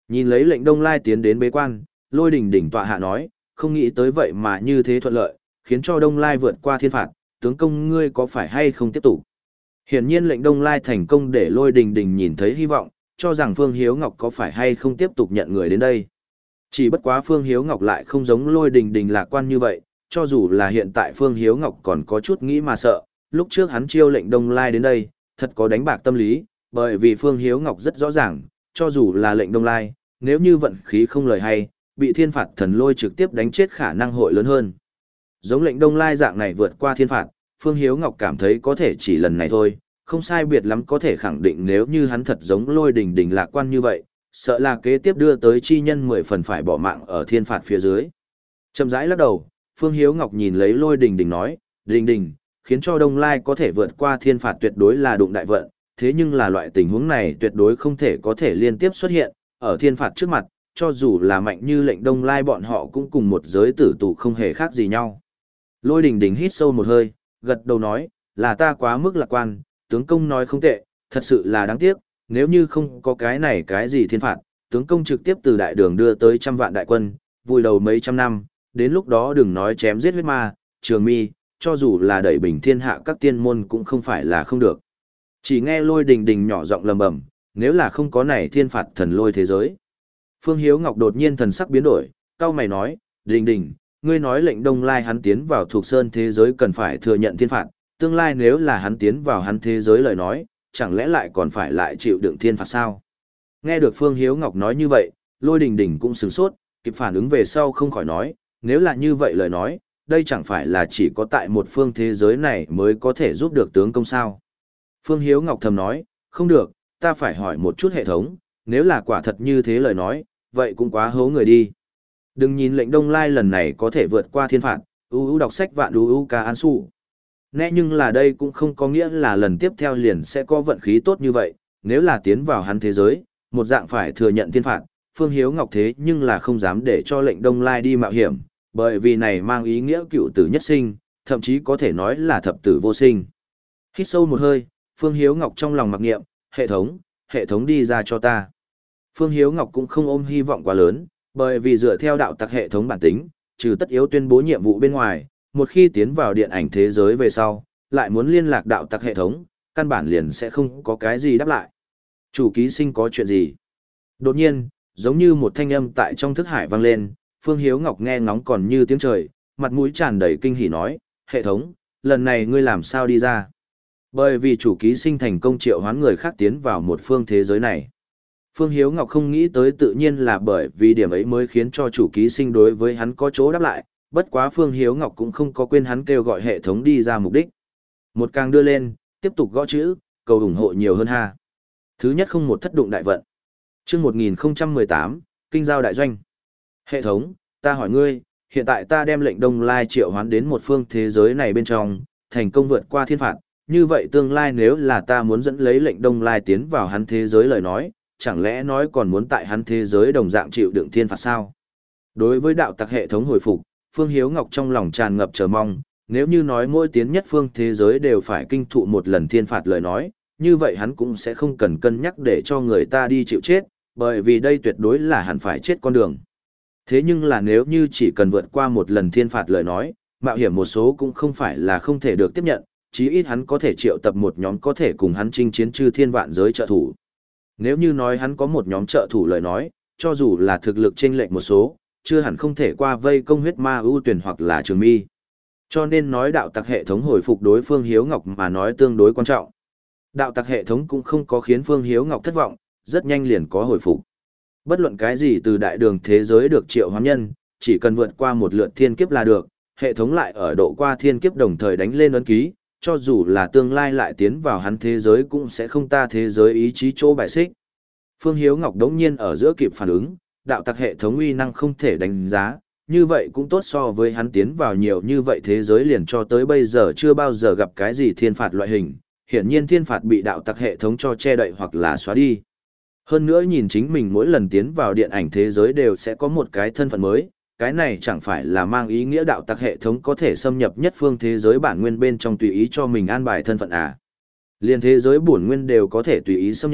Nhìn lấy lệnh Đông Lai tiến đến bế quan, Lôi Đình Đình tọa hạ nói, không nghĩ tới vậy mà như thế thuận lợi, khiến cho Đông Lai vượt qua thiên phạt, tướng công ngươi có phải hay không tiếp tục. Hiển nhiên lệnh Đông Lai thành công để Lôi Đình Đình nhìn thấy hy vọng, cho rằng Phương Hiếu Ngọc có phải hay không tiếp tục nhận người đến đây. Chỉ bất quá Phương Hiếu Ngọc lại không giống Lôi Đình Đình lạc quan như vậy, cho dù là hiện tại Phương Hiếu Ngọc còn có chút nghĩ mà sợ, lúc trước hắn chiêu lệnh Đông Lai đến đây, thật có đánh bạc tâm lý, bởi vì Phương Hiếu Ngọc rất rõ ràng, cho dù là lệnh Đông Lai, nếu như vận khí không lời hay, bị thiên phạt thần lôi trực tiếp đánh chết khả năng hội lớn hơn. Giống lệnh Đông Lai dạng này vượt qua thiên phạt, Phương Hiếu Ngọc cảm thấy có thể chỉ lần này thôi, không sai biệt lắm có thể khẳng định nếu như hắn thật giống Lôi Đình Đình lạc quan như vậy, sợ là kế tiếp đưa tới chi nhân mười phần phải bỏ mạng ở thiên phạt phía dưới. Chậm rãi lắc đầu, Phương Hiếu Ngọc nhìn lấy Lôi Đình Đình nói, Đình Đình, khiến cho Đông Lai có thể vượt qua thiên phạt tuyệt đối là đụng đại vận, thế nhưng là loại tình huống này tuyệt đối không thể có thể liên tiếp xuất hiện, ở thiên phạt trước mặt, cho dù là mạnh như lệnh Đông Lai bọn họ cũng cùng một giới tử tù không hề khác gì nhau. Lôi Đình Đình hít sâu một hơi, gật đầu nói, là ta quá mức lạc quan, tướng công nói không tệ, thật sự là đáng tiếc, nếu như không có cái này cái gì thiên phạt, tướng công trực tiếp từ đại đường đưa tới trăm vạn đại quân, vùi đầu mấy trăm năm, đến lúc đó đừng nói chém giết huyết ma, trường mi, cho dù là đẩy bình thiên hạ các tiên môn cũng không phải là không được. Chỉ nghe Lôi Đình Đình nhỏ giọng lầm bầm, nếu là không có này thiên phạt thần lôi thế giới. Phương Hiếu Ngọc đột nhiên thần sắc biến đổi, cau mày nói, Đình Đình, ngươi nói lệnh Đông Lai hắn tiến vào thuộc sơn thế giới cần phải thừa nhận thiên phạt, tương lai nếu là hắn tiến vào hắn thế giới lời nói, chẳng lẽ lại còn phải lại chịu đựng thiên phạt sao? Nghe được Phương Hiếu Ngọc nói như vậy, Lôi Đình Đình cũng sửng sốt, kịp phản ứng về sau không khỏi nói, nếu là như vậy lời nói, đây chẳng phải là chỉ có tại một phương thế giới này mới có thể giúp được tướng công sao? Phương Hiếu Ngọc thầm nói, không được, ta phải hỏi một chút hệ thống, nếu là quả thật như thế lời nói, vậy cũng quá hố người đi. Đừng nhìn lệnh Đông Lai lần này có thể vượt qua thiên phạt, u u đọc sách vạn u u ca an su. Nè nhưng là đây cũng không có nghĩa là lần tiếp theo liền sẽ có vận khí tốt như vậy, nếu là tiến vào hắn thế giới, một dạng phải thừa nhận thiên phạt, Phương Hiếu Ngọc thế nhưng là không dám để cho lệnh Đông Lai đi mạo hiểm, bởi vì này mang ý nghĩa cựu tử nhất sinh, thậm chí có thể nói là thập tử vô sinh. Hít sâu một hơi, Phương Hiếu Ngọc trong lòng mặc niệm, hệ thống, hệ thống đi ra cho ta. Phương Hiếu Ngọc cũng không ôm hy vọng quá lớn, bởi vì dựa theo đạo tặc hệ thống bản tính, trừ tất yếu tuyên bố nhiệm vụ bên ngoài, một khi tiến vào điện ảnh thế giới về sau, lại muốn liên lạc đạo tặc hệ thống, căn bản liền sẽ không có cái gì đáp lại. Chủ ký sinh có chuyện gì? Đột nhiên, giống như một thanh âm tại trong thức hải vang lên, Phương Hiếu Ngọc nghe ngóng còn như tiếng trời, mặt mũi tràn đầy kinh hỉ nói, hệ thống, lần này ngươi làm sao đi ra? Bởi vì chủ ký sinh thành công triệu hoán người khác tiến vào một phương thế giới này. Phương Hiếu Ngọc không nghĩ tới tự nhiên là bởi vì điểm ấy mới khiến cho chủ ký sinh đối với hắn có chỗ đáp lại, bất quá Phương Hiếu Ngọc cũng không có quên hắn kêu gọi hệ thống đi ra mục đích. Một càng đưa lên, tiếp tục gõ chữ, cầu ủng hộ nhiều hơn ha. Thứ nhất không một thất đụng đại vận. Chương một nghìn không trăm mười tám, Kinh giao đại doanh. Hệ thống, ta hỏi ngươi, hiện tại ta đem lệnh Đông Lai triệu hoán đến một phương thế giới này bên trong, thành công vượt qua thiên phạt, như vậy tương lai nếu là ta muốn dẫn lấy lệnh Đông Lai tiến vào hắn thế giới lời nói, chẳng lẽ nói còn muốn tại hắn thế giới đồng dạng chịu đựng thiên phạt sao? Đối với đạo tặc hệ thống hồi phục, Phương Hiếu Ngọc trong lòng tràn ngập chờ mong, nếu như nói mỗi tiến nhất phương thế giới đều phải kinh thụ một lần thiên phạt lời nói, như vậy hắn cũng sẽ không cần cân nhắc để cho người ta đi chịu chết, bởi vì đây tuyệt đối là hẳn phải chết con đường. Thế nhưng là nếu như chỉ cần vượt qua một lần thiên phạt lời nói, mạo hiểm một số cũng không phải là không thể được tiếp nhận, chí ít hắn có thể triệu tập một nhóm có thể cùng hắn chinh chiến chư thiên vạn giới trợ thủ. Nếu như nói hắn có một nhóm trợ thủ lời nói, cho dù là thực lực chênh lệch một số, chưa hẳn không thể qua vây công huyết ma ưu tuyển hoặc là trường mi. Cho nên nói đạo tặc hệ thống hồi phục đối Phương Hiếu Ngọc mà nói tương đối quan trọng. Đạo tặc hệ thống cũng không có khiến Phương Hiếu Ngọc thất vọng, rất nhanh liền có hồi phục. Bất luận cái gì từ đại đường thế giới được triệu hoán nhân, chỉ cần vượt qua một lượt thiên kiếp là được, hệ thống lại ở độ qua thiên kiếp đồng thời đánh lên ấn ký, cho dù là tương lai lại tiến vào hắn thế giới cũng sẽ không ta thế giới ý chí chỗ bài xích. Phương Hiếu Ngọc đống nhiên ở giữa kịp phản ứng, đạo tặc hệ thống uy năng không thể đánh giá, như vậy cũng tốt so với hắn tiến vào nhiều như vậy thế giới liền cho tới bây giờ chưa bao giờ gặp cái gì thiên phạt loại hình, hiển nhiên thiên phạt bị đạo tặc hệ thống cho che đậy hoặc là xóa đi. Hơn nữa nhìn chính mình mỗi lần tiến vào điện ảnh thế giới đều sẽ có một cái thân phận mới, cái này chẳng phải là mang ý nghĩa đạo tặc hệ thống có thể xâm nhập nhất phương thế giới bản nguyên bên trong tùy ý cho mình an bài thân phận à. Liên thế giới bổn nguyên đều có thể tùy ý xâm nhập,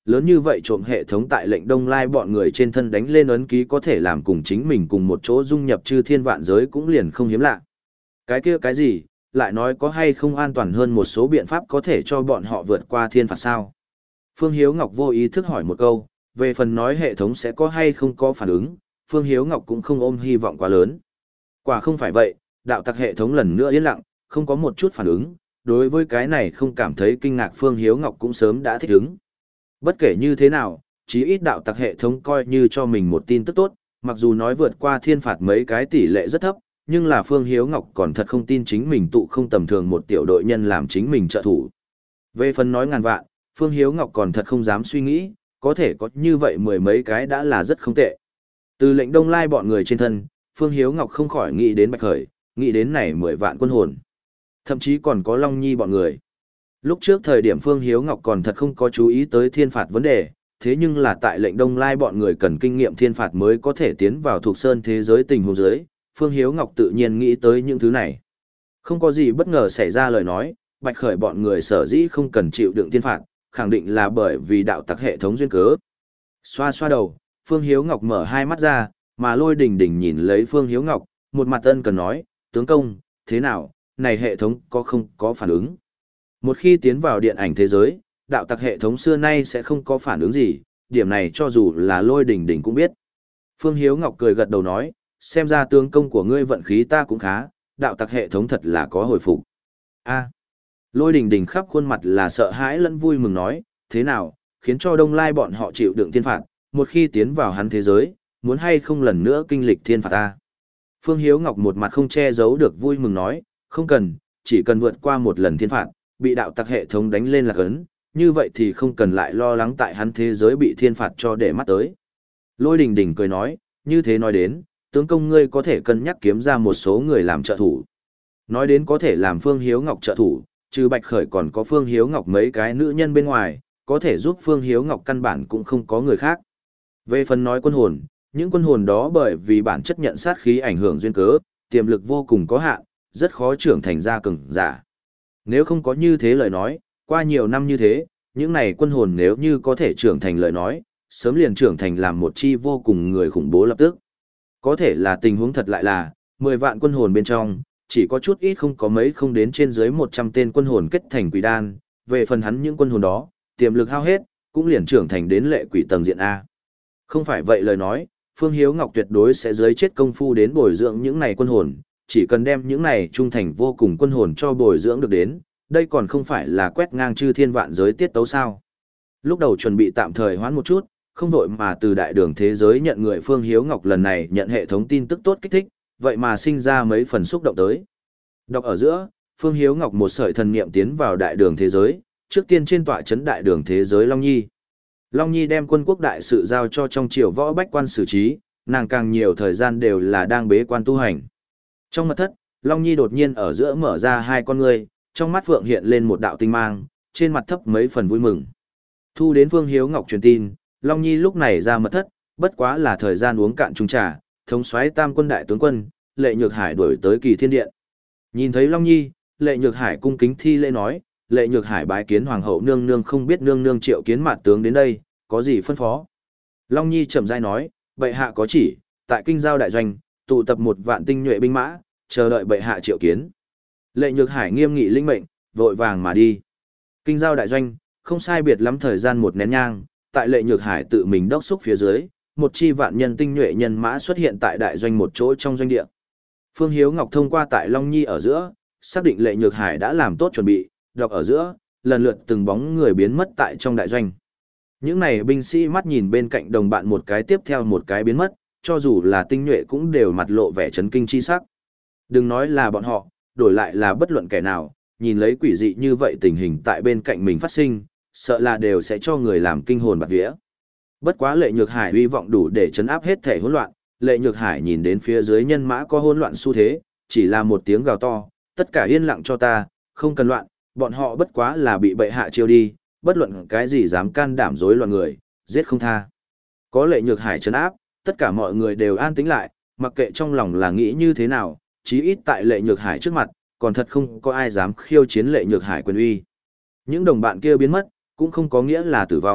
Lớn như vậy trộm hệ thống tại lệnh Đông Lai bọn người trên thân đánh lên ấn ký có thể làm cùng chính mình cùng một chỗ dung nhập chư thiên vạn giới cũng liền không hiếm lạ. Cái kia cái gì, lại nói có hay không an toàn hơn một số biện pháp có thể cho bọn họ vượt qua thiên phạt sao? Phương Hiếu Ngọc vô ý thức hỏi một câu, về phần nói hệ thống sẽ có hay không có phản ứng, Phương Hiếu Ngọc cũng không ôm hy vọng quá lớn. Quả không phải vậy, đạo tặc hệ thống lần nữa yên lặng, không có một chút phản ứng, đối với cái này không cảm thấy kinh ngạc Phương Hiếu Ngọc cũng sớm đã thích ứng. Bất kể như thế nào, chí ít đạo tặc hệ thống coi như cho mình một tin tức tốt, mặc dù nói vượt qua thiên phạt mấy cái tỷ lệ rất thấp, nhưng là Phương Hiếu Ngọc còn thật không tin chính mình tụ không tầm thường một tiểu đội nhân làm chính mình trợ thủ. Về phần nói ngàn vạn, Phương Hiếu Ngọc còn thật không dám suy nghĩ, có thể có như vậy mười mấy cái đã là rất không tệ. Từ lệnh Đông Lai bọn người trên thân, Phương Hiếu Ngọc không khỏi nghĩ đến Bạch Khởi, nghĩ đến này mười vạn quân hồn. Thậm chí còn có Long Nhi bọn người. Lúc trước thời điểm Phương Hiếu Ngọc còn thật không có chú ý tới thiên phạt vấn đề, thế nhưng là tại lệnh Đông Lai bọn người cần kinh nghiệm thiên phạt mới có thể tiến vào thuộc sơn thế giới tình huống giới, Phương Hiếu Ngọc tự nhiên nghĩ tới những thứ này. Không có gì bất ngờ xảy ra lời nói, Bạch Khởi bọn người sở dĩ không cần chịu đựng thiên phạt, khẳng định là bởi vì đạo tặc hệ thống duyên cớ. Xoa xoa đầu, Phương Hiếu Ngọc mở hai mắt ra, mà Lôi Đình Đình nhìn lấy Phương Hiếu Ngọc, một mặt ân cần nói, tướng công, thế nào, này hệ thống có không có phản ứng? Một khi tiến vào điện ảnh thế giới, đạo tặc hệ thống xưa nay sẽ không có phản ứng gì, điểm này cho dù là Lôi Đình Đình cũng biết. Phương Hiếu Ngọc cười gật đầu nói, xem ra tướng công của ngươi vận khí ta cũng khá, đạo tặc hệ thống thật là có hồi phục. A. Lôi Đình Đình khắp khuôn mặt là sợ hãi lẫn vui mừng nói, thế nào, khiến cho Đông Lai bọn họ chịu đựng thiên phạt, một khi tiến vào hắn thế giới, muốn hay không lần nữa kinh lịch thiên phạt ta. Phương Hiếu Ngọc một mặt không che giấu được vui mừng nói, không cần, chỉ cần vượt qua một lần thiên phạt, bị đạo tặc hệ thống đánh lên lạc ấn, như vậy thì không cần lại lo lắng tại hắn thế giới bị thiên phạt cho để mắt tới. Lôi Đình Đình cười nói, như thế nói đến, tướng công ngươi có thể cân nhắc kiếm ra một số người làm trợ thủ. Nói đến có thể làm Phương Hiếu Ngọc trợ thủ, trừ Bạch Khởi còn có Phương Hiếu Ngọc mấy cái nữ nhân bên ngoài, có thể giúp Phương Hiếu Ngọc căn bản cũng không có người khác. Về phần nói quân hồn, những quân hồn đó bởi vì bản chất nhận sát khí ảnh hưởng duyên cớ, tiềm lực vô cùng có hạn, rất khó trưởng thành ra cường giả. Nếu không có như thế lời nói, qua nhiều năm như thế, những này quân hồn nếu như có thể trưởng thành lời nói, sớm liền trưởng thành làm một chi vô cùng người khủng bố lập tức. Có thể là tình huống thật lại là, mười vạn quân hồn bên trong, chỉ có chút ít không có mấy không đến trên dưới một trăm tên quân hồn kết thành quỷ đan, về phần hắn những quân hồn đó, tiềm lực hao hết, cũng liền trưởng thành đến lệ quỷ tầng diện A. Không phải vậy lời nói, Phương Hiếu Ngọc tuyệt đối sẽ dưới chết công phu đến bồi dưỡng những này quân hồn, chỉ cần đem những này trung thành vô cùng quân hồn cho bồi dưỡng được đến, đây còn không phải là quét ngang chư thiên vạn giới tiết tấu sao. Lúc đầu chuẩn bị tạm thời hoãn một chút, không vội mà từ đại đường thế giới nhận người Phương Hiếu Ngọc lần này nhận hệ thống tin tức tốt kích thích, vậy mà sinh ra mấy phần xúc động tới. Đọc ở giữa, Phương Hiếu Ngọc một sợi thần niệm tiến vào đại đường thế giới, trước tiên trên tọa chấn đại đường thế giới Long Nhi. Long Nhi đem quân quốc đại sự giao cho trong triều võ bách quan xử trí, nàng càng nhiều thời gian đều là đang bế quan tu hành. Trong mật thất, Long Nhi đột nhiên ở giữa mở ra hai con ngươi, trong mắt Phượng hiện lên một đạo tinh mang, trên mặt thấp mấy phần vui mừng. Thu đến Phương Hiếu Ngọc truyền tin, Long Nhi lúc này ra mật thất, bất quá là thời gian uống cạn chung trà, thống soái tam quân đại tướng quân, Lệ Nhược Hải đuổi tới Kỳ Thiên Điện. Nhìn thấy Long Nhi, Lệ Nhược Hải cung kính thi lễ nói, Lệ Nhược Hải bái kiến hoàng hậu nương nương không biết nương nương triệu kiến mạt tướng đến đây, có gì phân phó. Long Nhi chậm rãi nói, bệ hạ có chỉ, tại kinh giao đại doanh, tụ tập một vạn tinh nhuệ binh mã, chờ đợi bệ hạ triệu kiến. Lệ Nhược Hải nghiêm nghị linh mệnh, vội vàng mà đi. Kinh giao đại doanh, không sai biệt lắm thời gian một nén nhang, tại Lệ Nhược Hải tự mình đốc xúc phía dưới, một chi vạn nhân tinh nhuệ nhân mã xuất hiện tại đại doanh một chỗ trong doanh địa. Phương Hiếu Ngọc thông qua tại Long Nhi ở giữa, xác định Lệ Nhược Hải đã làm tốt chuẩn bị, đọc ở giữa, lần lượt từng bóng người biến mất tại trong đại doanh. Những này binh sĩ mắt nhìn bên cạnh đồng bạn một cái tiếp theo một cái biến mất, cho dù là tinh nhuệ cũng đều mặt lộ vẻ chấn kinh chi sắc. Đừng nói là bọn họ, đổi lại là bất luận kẻ nào, nhìn lấy quỷ dị như vậy tình hình tại bên cạnh mình phát sinh, sợ là đều sẽ cho người làm kinh hồn bạt vía. Bất quá Lệ Nhược Hải hy vọng đủ để chấn áp hết thể hỗn loạn, Lệ Nhược Hải nhìn đến phía dưới nhân mã có hỗn loạn xu thế, chỉ là một tiếng gào to, tất cả yên lặng cho ta, không cần loạn, bọn họ bất quá là bị bệ hạ chiêu đi, bất luận cái gì dám can đảm rối loạn người, giết không tha. Có Lệ Nhược Hải trấn áp, tất cả mọi người đều an tĩnh lại, mặc kệ trong lòng là nghĩ như thế nào, chí ít tại Lệ Nhược Hải trước mặt, còn thật không có ai dám khiêu chiến Lệ Nhược Hải quyền uy. Những đồng bạn kia biến mất, cũng không có nghĩa là tử vong,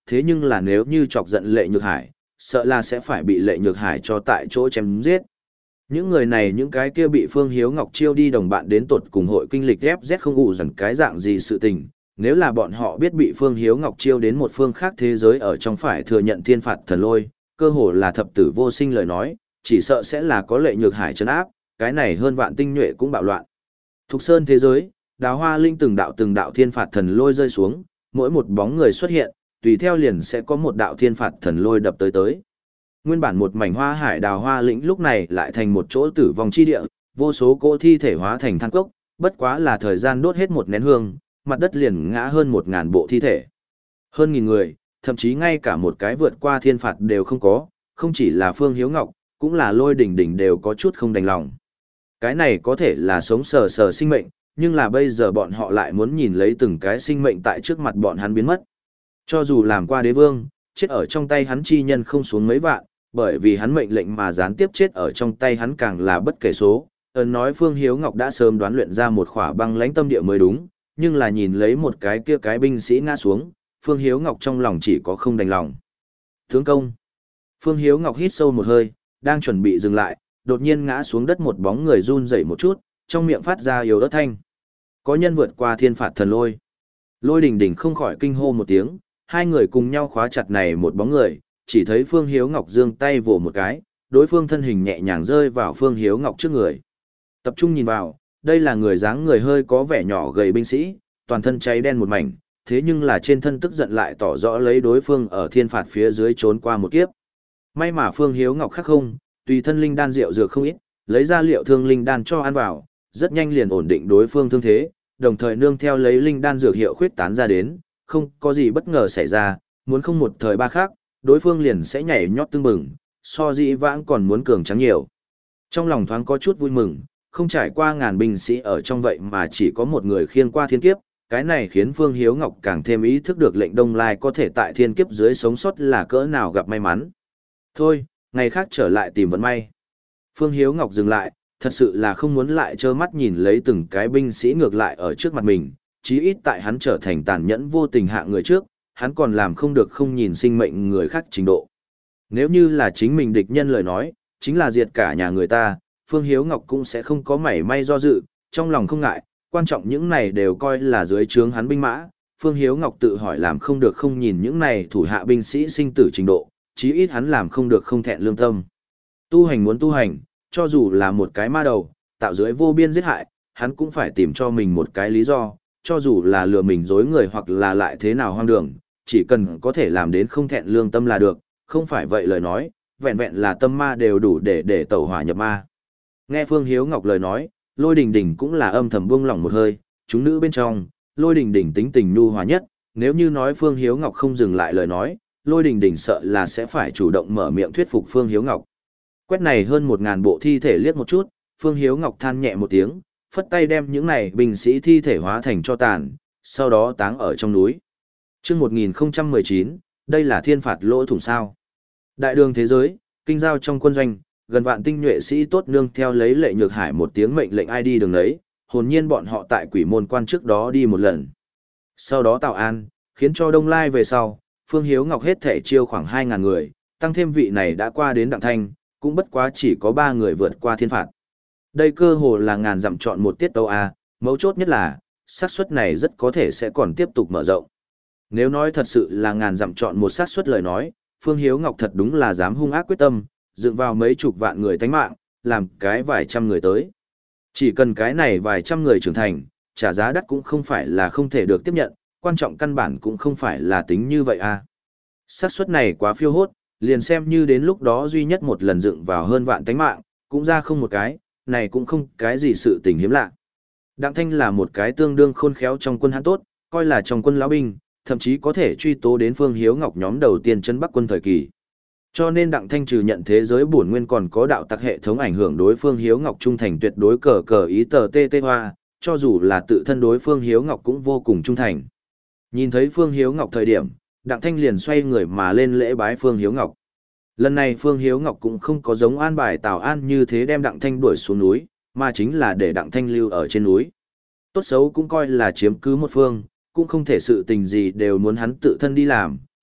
thế nhưng là nếu như chọc giận Lệ Nhược Hải, sợ là sẽ phải bị Lệ Nhược Hải cho tại chỗ chém giết. Những người này những cái kia bị Phương Hiếu Ngọc chiêu đi đồng bạn đến tột cùng hội kinh lịch ép dét không ủ dần cái dạng gì sự tình, nếu là bọn họ biết bị Phương Hiếu Ngọc chiêu đến một phương khác thế giới ở trong phải thừa nhận thiên phạt thần lôi, cơ hồ là thập tử vô sinh lời nói, chỉ sợ sẽ là có Lệ Nhược Hải trấn áp, cái này hơn vạn tinh nhuệ cũng bạo loạn. Thục Sơn thế giới, Đào Hoa Linh từng đạo từng đạo thiên phạt thần lôi rơi xuống, mỗi một bóng người xuất hiện, tùy theo liền sẽ có một đạo thiên phạt thần lôi đập tới tới. Nguyên bản một mảnh hoa hải Đào Hoa lĩnh lúc này lại thành một chỗ tử vong chi địa, vô số cỗ thi thể hóa thành than cốc, bất quá là thời gian đốt hết một nén hương, mặt đất liền ngã hơn một ngàn bộ thi thể. Hơn nghìn người, thậm chí ngay cả một cái vượt qua thiên phạt đều không có, không chỉ là Phương Hiếu Ngọc, cũng là Lôi Đỉnh Đỉnh đều có chút không đành lòng. Cái này có thể là sống sờ sờ sinh mệnh, nhưng là bây giờ bọn họ lại muốn nhìn lấy từng cái sinh mệnh tại trước mặt bọn hắn biến mất. Cho dù làm qua đế vương, chết ở trong tay hắn chi nhân không xuống mấy vạn, bởi vì hắn mệnh lệnh mà gián tiếp chết ở trong tay hắn càng là bất kể số. Ấn nói Phương Hiếu Ngọc đã sớm đoán luyện ra một khỏa băng lãnh tâm địa mới đúng, nhưng là nhìn lấy một cái kia cái binh sĩ ngã xuống, Phương Hiếu Ngọc trong lòng chỉ có không đành lòng. Tướng công. Phương Hiếu Ngọc hít sâu một hơi, đang chuẩn bị dừng lại, đột nhiên ngã xuống đất một bóng người run rẩy một chút, trong miệng phát ra yếu ớt thanh. Có nhân vượt qua thiên phạt thần lôi. Lôi Đình Đình không khỏi kinh hô một tiếng, hai người cùng nhau khóa chặt này một bóng người, chỉ thấy Phương Hiếu Ngọc giương tay vỗ một cái, đối phương thân hình nhẹ nhàng rơi vào Phương Hiếu Ngọc trước người. Tập trung nhìn vào, đây là người dáng người hơi có vẻ nhỏ gầy binh sĩ, toàn thân cháy đen một mảnh, thế nhưng là trên thân tức giận lại tỏ rõ lấy đối phương ở thiên phạt phía dưới trốn qua một kiếp. May mà Phương Hiếu Ngọc khắc không, tùy thân linh đan rượu dược không ít, lấy ra liệu thương linh đan cho ăn vào, rất nhanh liền ổn định đối phương thương thế, đồng thời nương theo lấy linh đan dược hiệu khuyết tán ra đến, không có gì bất ngờ xảy ra, muốn không một thời ba khác, đối phương liền sẽ nhảy nhót tưng bừng, so dĩ vãng còn muốn cường trắng nhiều. Trong lòng thoáng có chút vui mừng, không trải qua ngàn binh sĩ ở trong vậy mà chỉ có một người khiêng qua thiên kiếp, cái này khiến Phương Hiếu Ngọc càng thêm ý thức được lệnh Đông Lai có thể tại thiên kiếp dưới sống sót là cỡ nào gặp may mắn. Thôi, ngày khác trở lại tìm vận may. Phương Hiếu Ngọc dừng lại, thật sự là không muốn lại trơ mắt nhìn lấy từng cái binh sĩ ngược lại ở trước mặt mình, chí ít tại hắn trở thành tàn nhẫn vô tình hạ người trước, hắn còn làm không được không nhìn sinh mệnh người khác trình độ. Nếu như là chính mình địch nhân lời nói, chính là diệt cả nhà người ta, Phương Hiếu Ngọc cũng sẽ không có mảy may do dự, trong lòng không ngại, quan trọng những này đều coi là dưới trướng hắn binh mã. Phương Hiếu Ngọc tự hỏi làm không được không nhìn những này thủ hạ binh sĩ sinh tử trình độ, chí ít hắn làm không được không thẹn lương tâm. Tu hành muốn tu hành, cho dù là một cái ma đầu, tạo dưới vô biên giết hại, hắn cũng phải tìm cho mình một cái lý do, cho dù là lừa mình dối người hoặc là lại thế nào hoang đường, chỉ cần có thể làm đến không thẹn lương tâm là được, không phải vậy lời nói, vẹn vẹn là tâm ma đều đủ để để tẩu hỏa nhập ma. Nghe Phương Hiếu Ngọc lời nói, Lôi Đình Đình cũng là âm thầm buông lỏng một hơi, chúng nữ bên trong, Lôi Đình Đình tính tình nhu hòa nhất, nếu như nói Phương Hiếu Ngọc không dừng lại lời nói, Lôi Đình Đình sợ là sẽ phải chủ động mở miệng thuyết phục Phương Hiếu Ngọc. Quét này hơn một ngàn bộ thi thể liếc một chút, Phương Hiếu Ngọc than nhẹ một tiếng, phất tay đem những này binh sĩ thi thể hóa thành cho tàn, sau đó táng ở trong núi. Chương một nghìn không trăm mười chín, đây là thiên phạt lỗ thủng sao. Đại đường thế giới, kinh giao trong quân doanh, gần vạn tinh nhuệ sĩ tốt nương theo lấy Lệ Nhược Hải một tiếng mệnh lệnh ai đi đường đấy, hồn nhiên bọn họ tại quỷ môn quan trước đó đi một lần. Sau đó Tào An, khiến cho Đông Lai về sau, Phương Hiếu Ngọc hết thể chiêu khoảng hai ngàn người, tăng thêm vị này đã qua đến Đặng Thanh, cũng bất quá chỉ có ba người vượt qua thiên phạt. Đây cơ hồ là ngàn dặm chọn một tiết tấu A, mấu chốt nhất là, xác suất này rất có thể sẽ còn tiếp tục mở rộng. Nếu nói thật sự là ngàn dặm chọn một xác suất lời nói, Phương Hiếu Ngọc thật đúng là dám hung ác quyết tâm, dựng vào mấy chục vạn người tánh mạng, làm cái vài trăm người tới. Chỉ cần cái này vài trăm người trưởng thành, trả giá đắt cũng không phải là không thể được tiếp nhận, quan trọng căn bản cũng không phải là tính như vậy a. Xác suất này quá phiêu hốt, liền xem như đến lúc đó duy nhất một lần dựng vào hơn vạn tánh mạng, cũng ra không một cái, này cũng không cái gì sự tình hiếm lạ. Đặng Thanh là một cái tương đương khôn khéo trong quân hán tốt, coi là trong quân lão binh, thậm chí có thể truy tố đến Phương Hiếu Ngọc nhóm đầu tiên chân Bắc quân thời kỳ. Cho nên Đặng Thanh trừ nhận thế giới bổn nguyên còn có đạo tặc hệ thống ảnh hưởng đối Phương Hiếu Ngọc trung thành tuyệt đối cờ cờ ý tờ tê tê hoa, cho dù là tự thân đối Phương Hiếu Ngọc cũng vô cùng trung thành. Nhìn thấy Phương Hiếu Ngọc thời điểm, Đặng Thanh liền xoay người mà lên lễ bái Phương Hiếu Ngọc. Lần này Phương Hiếu Ngọc cũng không có giống an bài Tào An như thế đem Đặng Thanh đuổi xuống núi, mà chính là để Đặng Thanh lưu ở trên núi. Tốt xấu cũng coi là chiếm cứ một phương, cũng không thể sự tình gì đều muốn hắn tự thân đi làm,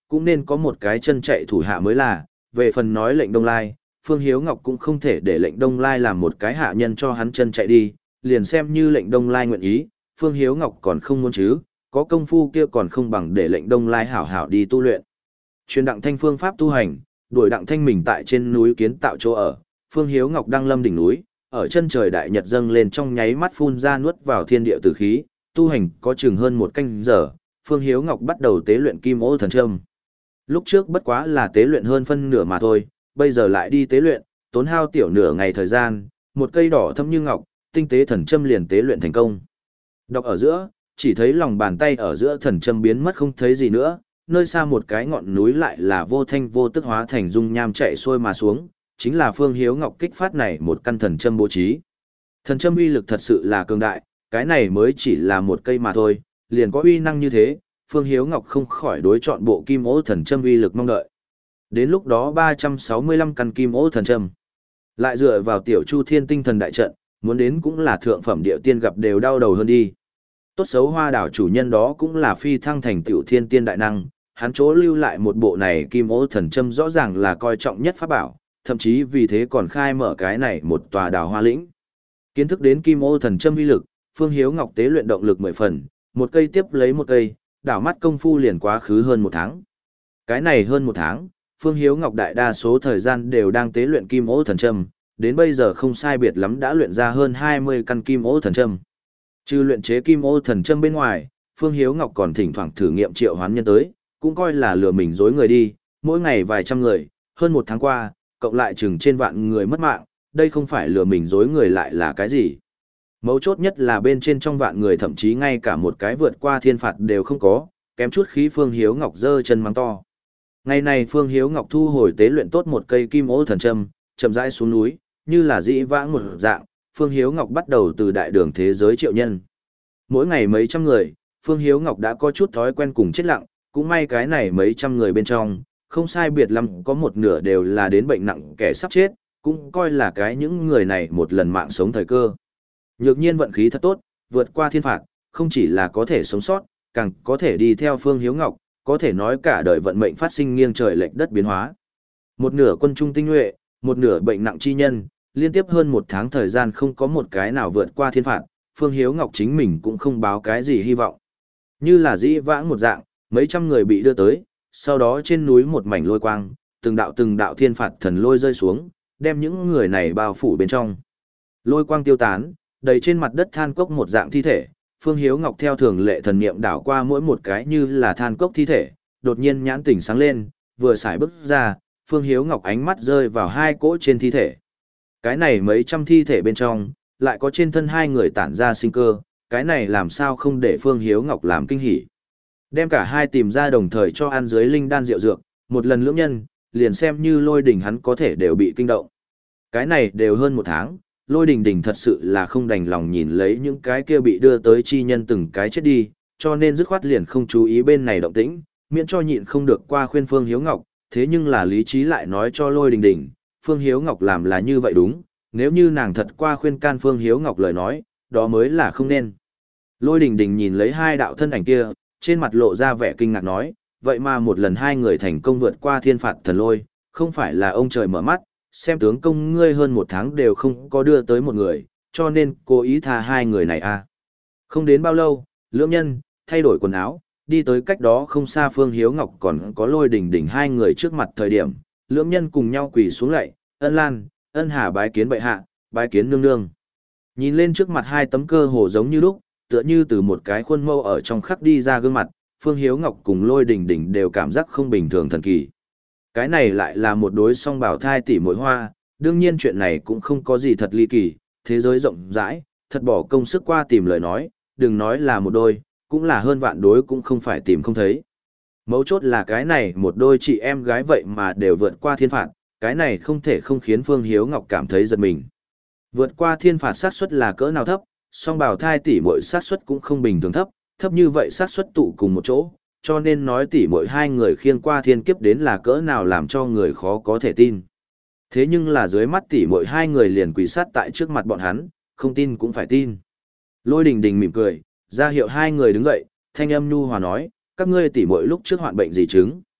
cũng nên có một cái chân chạy thủ hạ mới là, về phần nói lệnh Đông Lai, Phương Hiếu Ngọc cũng không thể để lệnh Đông Lai làm một cái hạ nhân cho hắn chân chạy đi, liền xem như lệnh Đông Lai nguyện ý, Phương Hiếu Ngọc còn không muốn chứ, có công phu kia còn không bằng để lệnh Đông Lai hảo hảo đi tu luyện. Truyền Đặng Thanh phương pháp tu hành, đuổi Đặng Thanh mình tại trên núi kiến tạo chỗ ở, Phương Hiếu Ngọc đang lâm đỉnh núi, ở chân trời đại nhật dâng lên trong nháy mắt phun ra nuốt vào thiên địa tử khí, tu hành có chừng hơn một canh giờ, Phương Hiếu Ngọc bắt đầu tế luyện Kim Ô Thần Châm. Lúc trước bất quá là tế luyện hơn phân nửa mà thôi, bây giờ lại đi tế luyện, tốn hao tiểu nửa ngày thời gian, một cây đỏ thâm như ngọc, tinh tế thần châm liền tế luyện thành công. Đọc ở giữa, chỉ thấy lòng bàn tay ở giữa thần châm biến mất không thấy gì nữa, nơi xa một cái ngọn núi lại là vô thanh vô tức hóa thành dung nham chạy xuôi mà xuống, chính là Phương Hiếu Ngọc kích phát này một căn thần châm bố trí. Thần châm uy lực thật sự là cường đại, cái này mới chỉ là một cây mà thôi, liền có uy năng như thế, Phương Hiếu Ngọc không khỏi đối chọn bộ Kim Ô Thần Châm uy lực mong đợi. Đến lúc đó ba trăm sáu mươi lăm căn Kim Ô Thần Châm, lại dựa vào Tiểu Chu Thiên Tinh Thần đại trận, muốn đến cũng là thượng phẩm địa tiên gặp đều đau đầu hơn đi. Tốt xấu Hoa Đảo chủ nhân đó cũng là phi thăng thành Tiểu Thiên Tiên đại năng, hắn chỗ lưu lại một bộ này Kim Ô Thần Châm rõ ràng là coi trọng nhất pháp bảo, thậm chí vì thế còn khai mở cái này một tòa đào hoa lĩnh. Kiến thức đến Kim Ô Thần Châm uy lực, Phương Hiếu Ngọc tế luyện động lực mười phần, một cây tiếp lấy một cây, đảo mắt công phu liền quá khứ hơn một tháng. Cái này hơn một tháng, Phương Hiếu Ngọc đại đa số thời gian đều đang tế luyện Kim Ô Thần Châm, đến bây giờ không sai biệt lắm đã luyện ra hơn hai mươi căn Kim Ô Thần Châm. Trừ luyện chế Kim Ô Thần Châm bên ngoài, Phương Hiếu Ngọc còn thỉnh thoảng thử nghiệm triệu hoán nhân tới, cũng coi là lừa mình dối người đi, mỗi ngày vài trăm người, hơn một tháng qua, cộng lại chừng trên vạn người mất mạng, đây không phải lừa mình dối người lại là cái gì. Mấu chốt nhất là bên trên trong vạn người thậm chí ngay cả một cái vượt qua thiên phạt đều không có, kém chút khí Phương Hiếu Ngọc giơ chân mắng to. Ngày này Phương Hiếu Ngọc thu hồi tế luyện tốt một cây Kim Ô Thần Châm, chậm rãi xuống núi, như là dĩ vãng một dạng, Phương Hiếu Ngọc bắt đầu từ đại đường thế giới triệu nhân. Mỗi ngày mấy trăm người, Phương Hiếu Ngọc đã có chút thói quen cùng chết lặng, cũng may cái này mấy trăm người bên trong, không sai biệt lắm có một nửa đều là đến bệnh nặng kẻ sắp chết, cũng coi là cái những người này một lần mạng sống thời cơ. Nhược nhiên vận khí thật tốt, vượt qua thiên phạt, không chỉ là có thể sống sót, càng có thể đi theo Phương Hiếu Ngọc, có thể nói cả đời vận mệnh phát sinh nghiêng trời lệch đất biến hóa. Một nửa quân trung tinh nhuệ, một nửa bệnh nặng chi nhân, liên tiếp hơn một tháng thời gian không có một cái nào vượt qua thiên phạt, Phương Hiếu Ngọc chính mình cũng không báo cái gì hy vọng. Như là dĩ vãng một dạng, mấy trăm người bị đưa tới, sau đó trên núi một mảnh lôi quang, từng đạo từng đạo thiên phạt thần lôi rơi xuống, đem những người này bao phủ bên trong. Lôi quang tiêu tán, đầy trên mặt đất than cốc một dạng thi thể, Phương Hiếu Ngọc theo thường lệ thần niệm đảo qua mỗi một cái như là than cốc thi thể, đột nhiên nhãn tỉnh sáng lên, vừa xài bước ra, Phương Hiếu Ngọc ánh mắt rơi vào hai cỗ trên thi thể. Cái này mấy trăm thi thể bên trong, lại có trên thân hai người tản ra sinh cơ, cái này làm sao không để Phương Hiếu Ngọc làm kinh hỉ. Đem cả hai tìm ra đồng thời cho ăn dưới linh đan rượu dược, một lần lưỡng nhân, liền xem như Lôi Đình hắn có thể đều bị kinh động. Cái này đều hơn một tháng, Lôi Đình Đình thật sự là không đành lòng nhìn lấy những cái kia bị đưa tới chi nhân từng cái chết đi, cho nên dứt khoát liền không chú ý bên này động tĩnh, miễn cho nhịn không được qua khuyên Phương Hiếu Ngọc, thế nhưng là lý trí lại nói cho Lôi Đình Đình, Phương Hiếu Ngọc làm là như vậy đúng, nếu như nàng thật qua khuyên can Phương Hiếu Ngọc lời nói, đó mới là không nên. Lôi Đình Đình nhìn lấy hai đạo thân ảnh kia, trên mặt lộ ra vẻ kinh ngạc nói, vậy mà một lần hai người thành công vượt qua thiên phạt thần lôi, không phải là ông trời mở mắt, xem tướng công ngươi hơn một tháng đều không có đưa tới một người, cho nên cố ý tha hai người này à. Không đến bao lâu, lưỡng nhân, thay đổi quần áo, đi tới cách đó không xa Phương Hiếu Ngọc còn có Lôi Đình Đình hai người trước mặt thời điểm, lưỡng nhân cùng nhau quỳ xuống lạy, ân lan, ân hà bái kiến bệ hạ, bái kiến nương nương. Nhìn lên trước mặt hai tấm cơ hồ giống như lúc, tựa như từ một cái khuôn mẫu ở trong khắc đi ra gương mặt, Phương Hiếu Ngọc cùng Lôi Đình Đình đều cảm giác không bình thường thần kỳ. Cái này lại là một đối song bảo thai tỷ muội hoa, đương nhiên chuyện này cũng không có gì thật ly kỳ, thế giới rộng rãi, thật bỏ công sức qua tìm lời nói, đừng nói là một đôi, cũng là hơn vạn đối cũng không phải tìm không thấy. Mấu chốt là cái này một đôi chị em gái vậy mà đều vượt qua thiên phạt, cái này không thể không khiến Phương Hiếu Ngọc cảm thấy giật mình. Vượt qua thiên phạt xác suất là cỡ nào thấp, song bào thai tỷ muội xác suất cũng không bình thường thấp, thấp như vậy xác suất tụ cùng một chỗ, cho nên nói tỷ muội hai người khiêng qua thiên kiếp đến là cỡ nào làm cho người khó có thể tin. Thế nhưng là dưới mắt tỷ muội hai người liền quỳ sát tại trước mặt bọn hắn, không tin cũng phải tin. Lôi Đình Đình mỉm cười, ra hiệu hai người đứng dậy, thanh âm nhu hòa nói, các ngươi tỷ muội lúc trước hoạn bệnh gì chứng?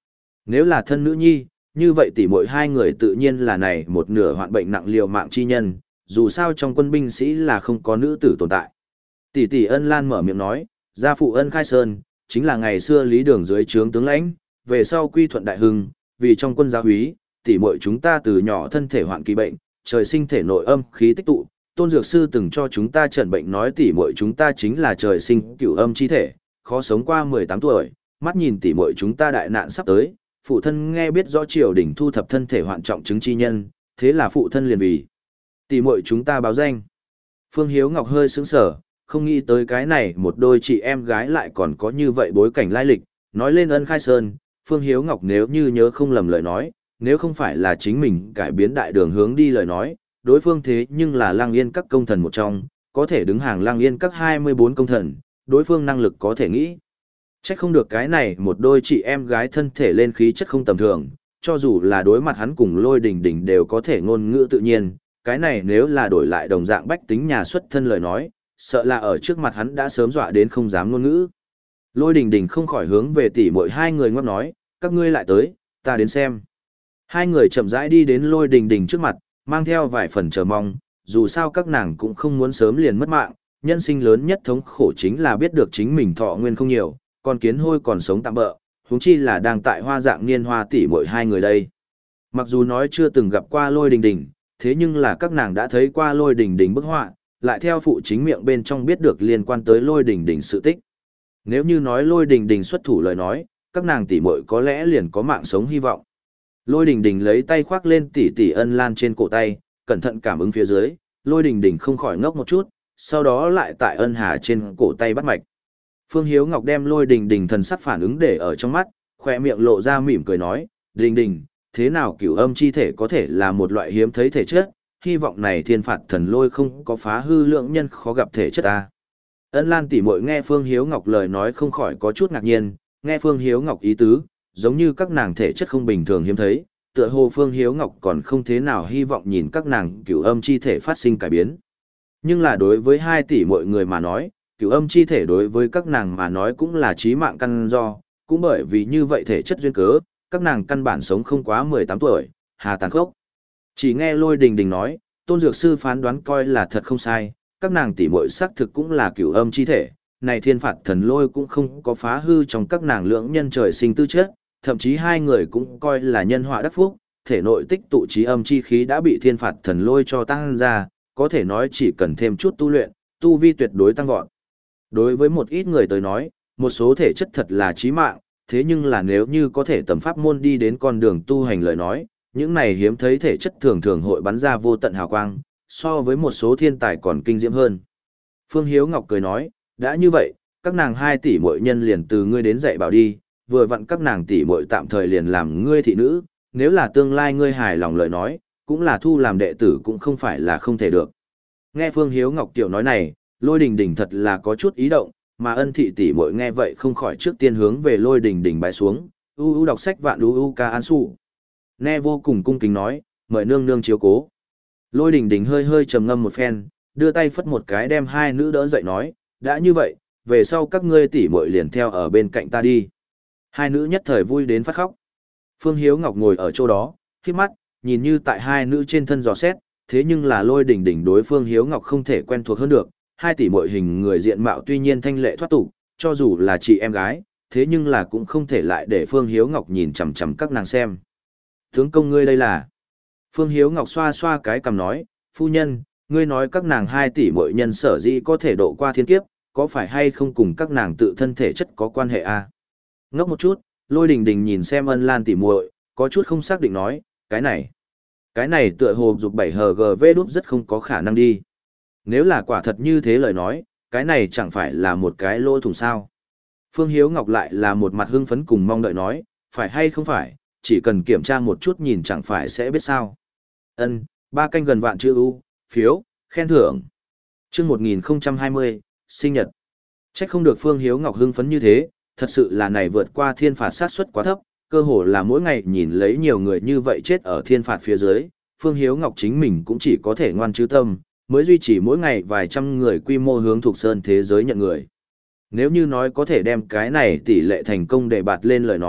Nếu là thân nữ nhi, như vậy tỷ muội hai người tự nhiên là này một nửa hoạn bệnh nặng liều mạng chi nhân, dù sao trong quân binh sĩ là không có nữ tử tồn tại. Tỷ tỷ Ân Lan mở miệng nói, gia phụ Ân Khai Sơn, chính là ngày xưa Lý Đường dưới trướng tướng lãnh, về sau quy thuận đại hưng, vì trong quân giáo úy, tỷ muội chúng ta từ nhỏ thân thể hoạn kỳ bệnh, trời sinh thể nội âm khí tích tụ, Tôn Dược Sư từng cho chúng ta chẩn bệnh nói tỷ muội chúng ta chính là trời sinh cửu âm chi thể, khó sống qua mười tám tuổi, mắt nhìn tỷ muội chúng ta đại nạn sắp tới, phụ thân nghe biết rõ triều đình thu thập thân thể hoạn trọng chứng chi nhân, thế là phụ thân liền vì tỷ muội chúng ta báo danh. Phương Hiếu Ngọc hơi sững sờ, không nghĩ tới cái này một đôi chị em gái lại còn có như vậy bối cảnh lai lịch, nói lên Ân Khai Sơn, Phương Hiếu Ngọc nếu như nhớ không lầm lời nói, nếu không phải là chính mình cải biến đại đường hướng đi lời nói, đối phương thế nhưng là Lăng Yên các công thần một trong, có thể đứng hàng Lăng Yên các hai mươi bốn công thần, đối phương năng lực có thể nghĩ. Chắc không được cái này một đôi chị em gái thân thể lên khí chất không tầm thường, cho dù là đối mặt hắn cùng Lôi Đình Đình đều có thể ngôn ngữ tự nhiên, cái này nếu là đổi lại đồng dạng bách tính nhà xuất thân lời nói, sợ là ở trước mặt hắn đã sớm dọa đến không dám ngôn ngữ. Lôi Đình Đình không khỏi hướng về tỷ muội hai người ngóc nói, các ngươi lại tới, ta đến xem. Hai người chậm rãi đi đến Lôi Đình Đình trước mặt, mang theo vài phần chờ mong, dù sao các nàng cũng không muốn sớm liền mất mạng, nhân sinh lớn nhất thống khổ chính là biết được chính mình thọ nguyên không nhiều, còn kiến hôi còn sống tạm bỡ, huống chi là đang tại hoa dạng niên hoa tỷ muội hai người đây. Mặc dù nói chưa từng gặp qua Lôi Đình Đình, thế nhưng là các nàng đã thấy qua Lôi Đình Đình bức họa, lại theo phụ chính miệng bên trong biết được liên quan tới Lôi Đình Đình sự tích. Nếu như nói Lôi Đình Đình xuất thủ lời nói, các nàng tỷ muội có lẽ liền có mạng sống hy vọng. Lôi Đình Đình lấy tay khoác lên tỷ tỷ Ân Lan trên cổ tay, cẩn thận cảm ứng phía dưới, Lôi Đình Đình không khỏi ngốc một chút, sau đó lại tại Ân Hà trên cổ tay bắt mạch. Phương Hiếu Ngọc đem Lôi Đình Đình thần sắc phản ứng để ở trong mắt, khỏe miệng lộ ra mỉm cười nói, Đình Đình, thế nào cửu âm chi thể có thể là một loại hiếm thấy thể chất, hy vọng này thiên phạt thần lôi không có phá hư lượng nhân khó gặp thể chất ta. Ân Lan tỷ muội nghe Phương Hiếu Ngọc lời nói không khỏi có chút ngạc nhiên, nghe Phương Hiếu Ngọc ý tứ, giống như các nàng thể chất không bình thường hiếm thấy, tựa hồ Phương Hiếu Ngọc còn không thế nào hy vọng nhìn các nàng cửu âm chi thể phát sinh cải biến. Nhưng là đối với hai tỷ muội người mà nói, cửu âm chi thể đối với các nàng mà nói cũng là chí mạng căn do, cũng bởi vì như vậy thể chất duyên cớ, các nàng căn bản sống không quá mười tám tuổi, hà tàn khốc. Chỉ nghe Lôi Đình Đình nói, Tôn Dược Sư phán đoán coi là thật không sai, các nàng tỷ muội xác thực cũng là cửu âm chi thể, này thiên phạt thần lôi cũng không có phá hư trong các nàng lưỡng nhân trời sinh tư chất, thậm chí hai người cũng coi là nhân họa đắc phúc, thể nội tích tụ trí âm chi khí đã bị thiên phạt thần lôi cho tăng ra, có thể nói chỉ cần thêm chút tu luyện, tu vi tuyệt đối tăng vọt. Đối với một ít người tới nói, một số thể chất thật là chí mạng, thế nhưng là nếu như có thể tầm pháp môn đi đến con đường tu hành lời nói, những này hiếm thấy thể chất thường thường hội bắn ra vô tận hào quang, so với một số thiên tài còn kinh diễm hơn. Phương Hiếu Ngọc cười nói, đã như vậy, các nàng hai tỷ muội nhân liền từ ngươi đến dạy bảo đi, vừa vặn các nàng tỷ muội tạm thời liền làm ngươi thị nữ, nếu là tương lai ngươi hài lòng lời nói, cũng là thu làm đệ tử cũng không phải là không thể được. Nghe Phương Hiếu Ngọc tiểu nói này, Lôi Đình Đình thật là có chút ý động, mà Ân thị tỷ muội nghe vậy không khỏi trước tiên hướng về Lôi Đình Đình bái xuống, u u đọc sách vạn u u ca an su. Nghe vô cùng cung kính nói, mời nương nương chiếu cố. Lôi Đình Đình hơi hơi trầm ngâm một phen, đưa tay phất một cái đem hai nữ đỡ dậy nói, đã như vậy, về sau các ngươi tỷ muội liền theo ở bên cạnh ta đi. Hai nữ nhất thời vui đến phát khóc. Phương Hiếu Ngọc ngồi ở chỗ đó, khép mắt, nhìn như tại hai nữ trên thân dò xét, thế nhưng là Lôi Đình Đình đối Phương Hiếu Ngọc không thể quen thuộc hơn được, hai tỷ muội hình người diện mạo tuy nhiên thanh lệ thoát tục, cho dù là chị em gái, thế nhưng là cũng không thể lại để Phương Hiếu Ngọc nhìn chằm chằm các nàng xem. Tướng công ngươi đây là? Phương Hiếu Ngọc xoa xoa cái cằm nói, phu nhân, ngươi nói các nàng hai tỷ muội nhân sở dĩ có thể độ qua thiên kiếp, có phải hay không cùng các nàng tự thân thể chất có quan hệ à? Ngốc một chút, Lôi Đình Đình nhìn xem Ân Lan tỷ muội, có chút không xác định nói, cái này, cái này tựa hồ dục bảy hờ gờ vê đúp rất không có khả năng đi. Nếu là quả thật như thế lời nói, cái này chẳng phải là một cái lỗ thủng sao. Phương Hiếu Ngọc lại là một mặt hưng phấn cùng mong đợi nói, phải hay không phải, chỉ cần kiểm tra một chút nhìn chẳng phải sẽ biết sao. Ân, ba canh gần vạn chữ U, phiếu, khen thưởng. Chương một nghìn không trăm hai mươi, sinh nhật. Trách không được Phương Hiếu Ngọc hưng phấn như thế, thật sự là này vượt qua thiên phạt sát suất quá thấp, cơ hồ là mỗi ngày nhìn lấy nhiều người như vậy chết ở thiên phạt phía dưới, Phương Hiếu Ngọc chính mình cũng chỉ có thể ngoan chứ tâm, mới duy trì mỗi ngày vài trăm người quy mô hướng thuộc sơn thế giới nhận người. Nếu như nói có thể đem cái này tỷ lệ thành công để bạt lên lời nói,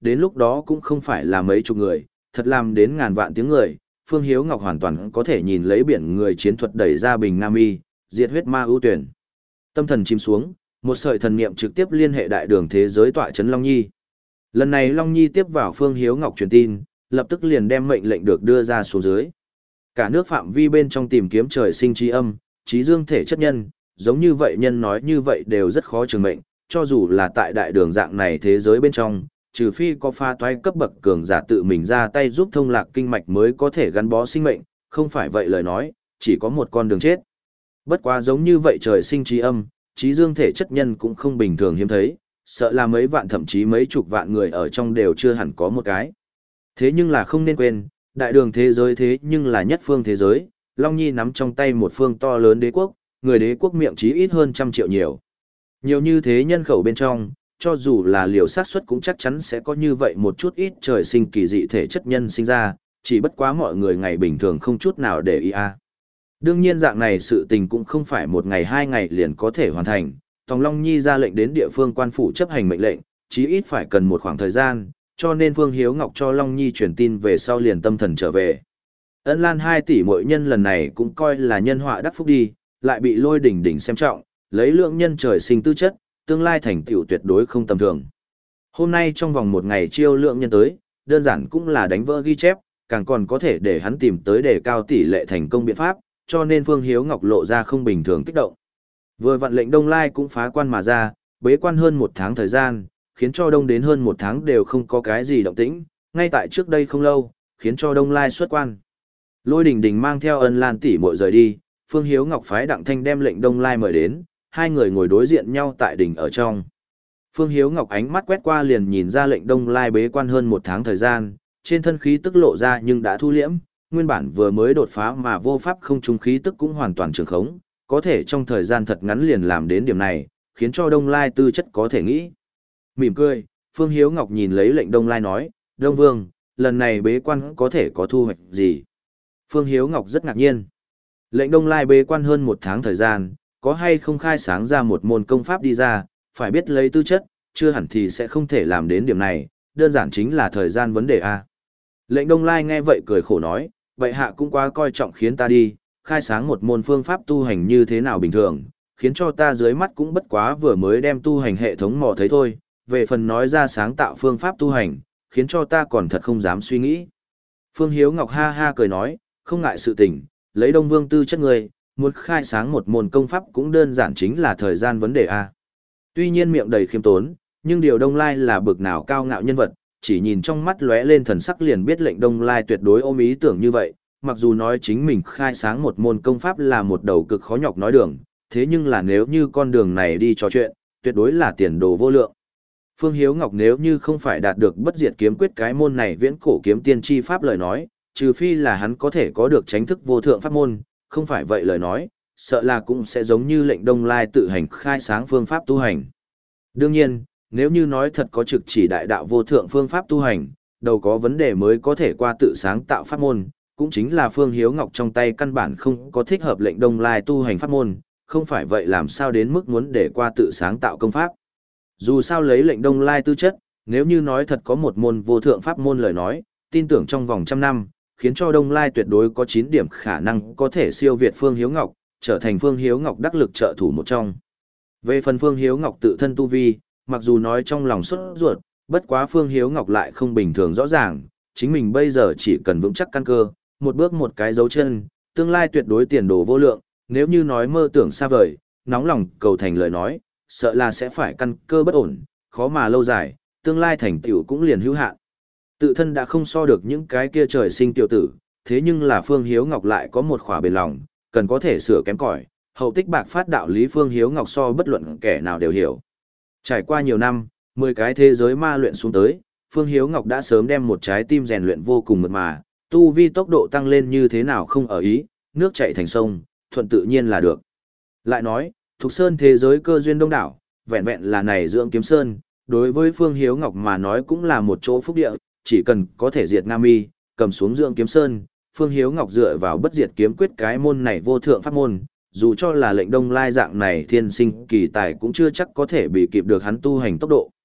đến lúc đó cũng không phải là mấy chục người, thật làm đến ngàn vạn tiếng người, Phương Hiếu Ngọc hoàn toàn có thể nhìn lấy biển người chiến thuật đẩy ra bình Nam Y, diệt huyết ma ưu tuyển. Tâm thần chìm xuống, một sợi thần niệm trực tiếp liên hệ đại đường thế giới tọa trấn Long Nhi. Lần này Long Nhi tiếp vào Phương Hiếu Ngọc truyền tin, lập tức liền đem mệnh lệnh được đưa ra xuống dưới. Cả nước phạm vi bên trong tìm kiếm trời sinh trí âm, trí dương thể chất nhân, giống như vậy nhân nói như vậy đều rất khó trường mệnh, cho dù là tại đại đường dạng này thế giới bên trong, trừ phi có pha toái cấp bậc cường giả tự mình ra tay giúp thông lạc kinh mạch mới có thể gắn bó sinh mệnh, không phải vậy lời nói, chỉ có một con đường chết. Bất quá giống như vậy trời sinh trí âm, trí dương thể chất nhân cũng không bình thường hiếm thấy, sợ là mấy vạn thậm chí mấy chục vạn người ở trong đều chưa hẳn có một cái. Thế nhưng là không nên quên, đại đường thế giới thế nhưng là nhất phương thế giới, Long Nhi nắm trong tay một phương to lớn đế quốc, người đế quốc miệng chí ít hơn trăm triệu nhiều. Nhiều như thế nhân khẩu bên trong, cho dù là liều sát suất cũng chắc chắn sẽ có như vậy một chút ít trời sinh kỳ dị thể chất nhân sinh ra, chỉ bất quá mọi người ngày bình thường không chút nào để ý a. Đương nhiên dạng này sự tình cũng không phải một ngày hai ngày liền có thể hoàn thành, Tòng Long Nhi ra lệnh đến địa phương quan phủ chấp hành mệnh lệnh, chí ít phải cần một khoảng thời gian, cho nên Phương Hiếu Ngọc cho Long Nhi truyền tin về sau liền tâm thần trở về. Ân Lan hai tỷ mỗi nhân lần này cũng coi là nhân họa đắc phúc đi, lại bị Lôi Đỉnh Đỉnh xem trọng, lấy lượng nhân trời sinh tư chất, tương lai thành tựu tuyệt đối không tầm thường. Hôm nay trong vòng một ngày chiêu lượng nhân tới, đơn giản cũng là đánh vỡ ghi chép, càng còn có thể để hắn tìm tới đề cao tỷ lệ thành công biện pháp, cho nên Phương Hiếu Ngọc lộ ra không bình thường kích động. Vừa vặn lệnh Đông Lai cũng phá quan mà ra, bế quan hơn một tháng thời gian, khiến cho Đông đến hơn một tháng đều không có cái gì động tĩnh, ngay tại trước đây không lâu, khiến cho Đông Lai xuất quan. Lôi Đình Đình mang theo Ân Lan tỷ muội rời đi, Phương Hiếu Ngọc phái Đặng Thanh đem lệnh Đông Lai mời đến, hai người ngồi đối diện nhau tại đỉnh ở trong. Phương Hiếu Ngọc ánh mắt quét qua liền nhìn ra lệnh Đông Lai bế quan hơn một tháng thời gian, trên thân khí tức lộ ra nhưng đã thu liễm, nguyên bản vừa mới đột phá mà vô pháp không trung khí tức cũng hoàn toàn trường khống, có thể trong thời gian thật ngắn liền làm đến điểm này, khiến cho Đông Lai tư chất có thể nghĩ. Mỉm cười, Phương Hiếu Ngọc nhìn lấy lệnh Đông Lai nói, Đông Vương, lần này bế quan có thể có thu hoạch gì? Phương Hiếu Ngọc rất ngạc nhiên. Lệnh Đông Lai bế quan hơn một tháng thời gian, có hay không khai sáng ra một môn công pháp đi ra, phải biết lấy tư chất, chưa hẳn thì sẽ không thể làm đến điểm này, đơn giản chính là thời gian vấn đề a. Lệnh Đông Lai nghe vậy cười khổ nói, vậy hạ cũng quá coi trọng khiến ta đi, khai sáng một môn phương pháp tu hành như thế nào bình thường, khiến cho ta dưới mắt cũng bất quá vừa mới đem tu hành hệ thống mò thấy thôi, về phần nói ra sáng tạo phương pháp tu hành, khiến cho ta còn thật không dám suy nghĩ. Phương Hiếu Ngọc ha ha cười nói, không ngại sự tình, lấy Đông Vương tư chất người, muốn khai sáng một môn công pháp cũng đơn giản chính là thời gian vấn đề a. Tuy nhiên miệng đầy khiêm tốn, nhưng điều Đông Lai là bực nào cao ngạo nhân vật, chỉ nhìn trong mắt lóe lên thần sắc liền biết lệnh Đông Lai tuyệt đối ôm ý tưởng như vậy, mặc dù nói chính mình khai sáng một môn công pháp là một đầu cực khó nhọc nói đường, thế nhưng là nếu như con đường này đi trò chuyện, tuyệt đối là tiền đồ vô lượng. Phương Hiếu Ngọc nếu như không phải đạt được bất diệt kiếm quyết cái môn này viễn cổ kiếm tiên chi pháp lời nói, trừ phi là hắn có thể có được tránh thức vô thượng pháp môn, không phải vậy lời nói, sợ là cũng sẽ giống như lệnh Đông Lai tự hành khai sáng phương pháp tu hành. Đương nhiên, nếu như nói thật có trực chỉ đại đạo vô thượng phương pháp tu hành, đầu có vấn đề mới có thể qua tự sáng tạo pháp môn, cũng chính là Phương Hiếu Ngọc trong tay căn bản không có thích hợp lệnh Đông Lai tu hành pháp môn, không phải vậy làm sao đến mức muốn để qua tự sáng tạo công pháp. Dù sao lấy lệnh Đông Lai tư chất, nếu như nói thật có một môn vô thượng pháp môn lời nói, tin tưởng trong vòng trăm năm, khiến cho Đông Lai tuyệt đối có chín điểm khả năng có thể siêu việt Phương Hiếu Ngọc, trở thành Phương Hiếu Ngọc đắc lực trợ thủ một trong. Về phần Phương Hiếu Ngọc tự thân tu vi, mặc dù nói trong lòng xuất ruột, bất quá Phương Hiếu Ngọc lại không bình thường rõ ràng, chính mình bây giờ chỉ cần vững chắc căn cơ, một bước một cái dấu chân, tương lai tuyệt đối tiền đồ vô lượng, nếu như nói mơ tưởng xa vời, nóng lòng cầu thành lời nói, sợ là sẽ phải căn cơ bất ổn, khó mà lâu dài, tương lai thành tựu cũng liền hữu hạn. Tự thân đã không so được những cái kia trời sinh tiểu tử, thế nhưng là Phương Hiếu Ngọc lại có một khỏa bền lòng, cần có thể sửa kém cỏi, hậu tích bạc phát đạo lý Phương Hiếu Ngọc so bất luận kẻ nào đều hiểu. Trải qua nhiều năm, mười cái thế giới ma luyện xuống tới, Phương Hiếu Ngọc đã sớm đem một trái tim rèn luyện vô cùng mượt mà, tu vi tốc độ tăng lên như thế nào không ở ý, nước chảy thành sông, thuận tự nhiên là được. Lại nói, Thục Sơn thế giới cơ duyên đông đảo, vẹn vẹn là này dưỡng kiếm sơn, đối với Phương Hiếu Ngọc mà nói cũng là một chỗ phúc địa, chỉ cần có thể diệt Nam Y, cầm xuống dưỡng kiếm sơn, Phương Hiếu Ngọc dựa vào bất diệt kiếm quyết cái môn này vô thượng pháp môn, dù cho là lệnh Đông Lai dạng này thiên sinh kỳ tài cũng chưa chắc có thể bị kịp được hắn tu hành tốc độ.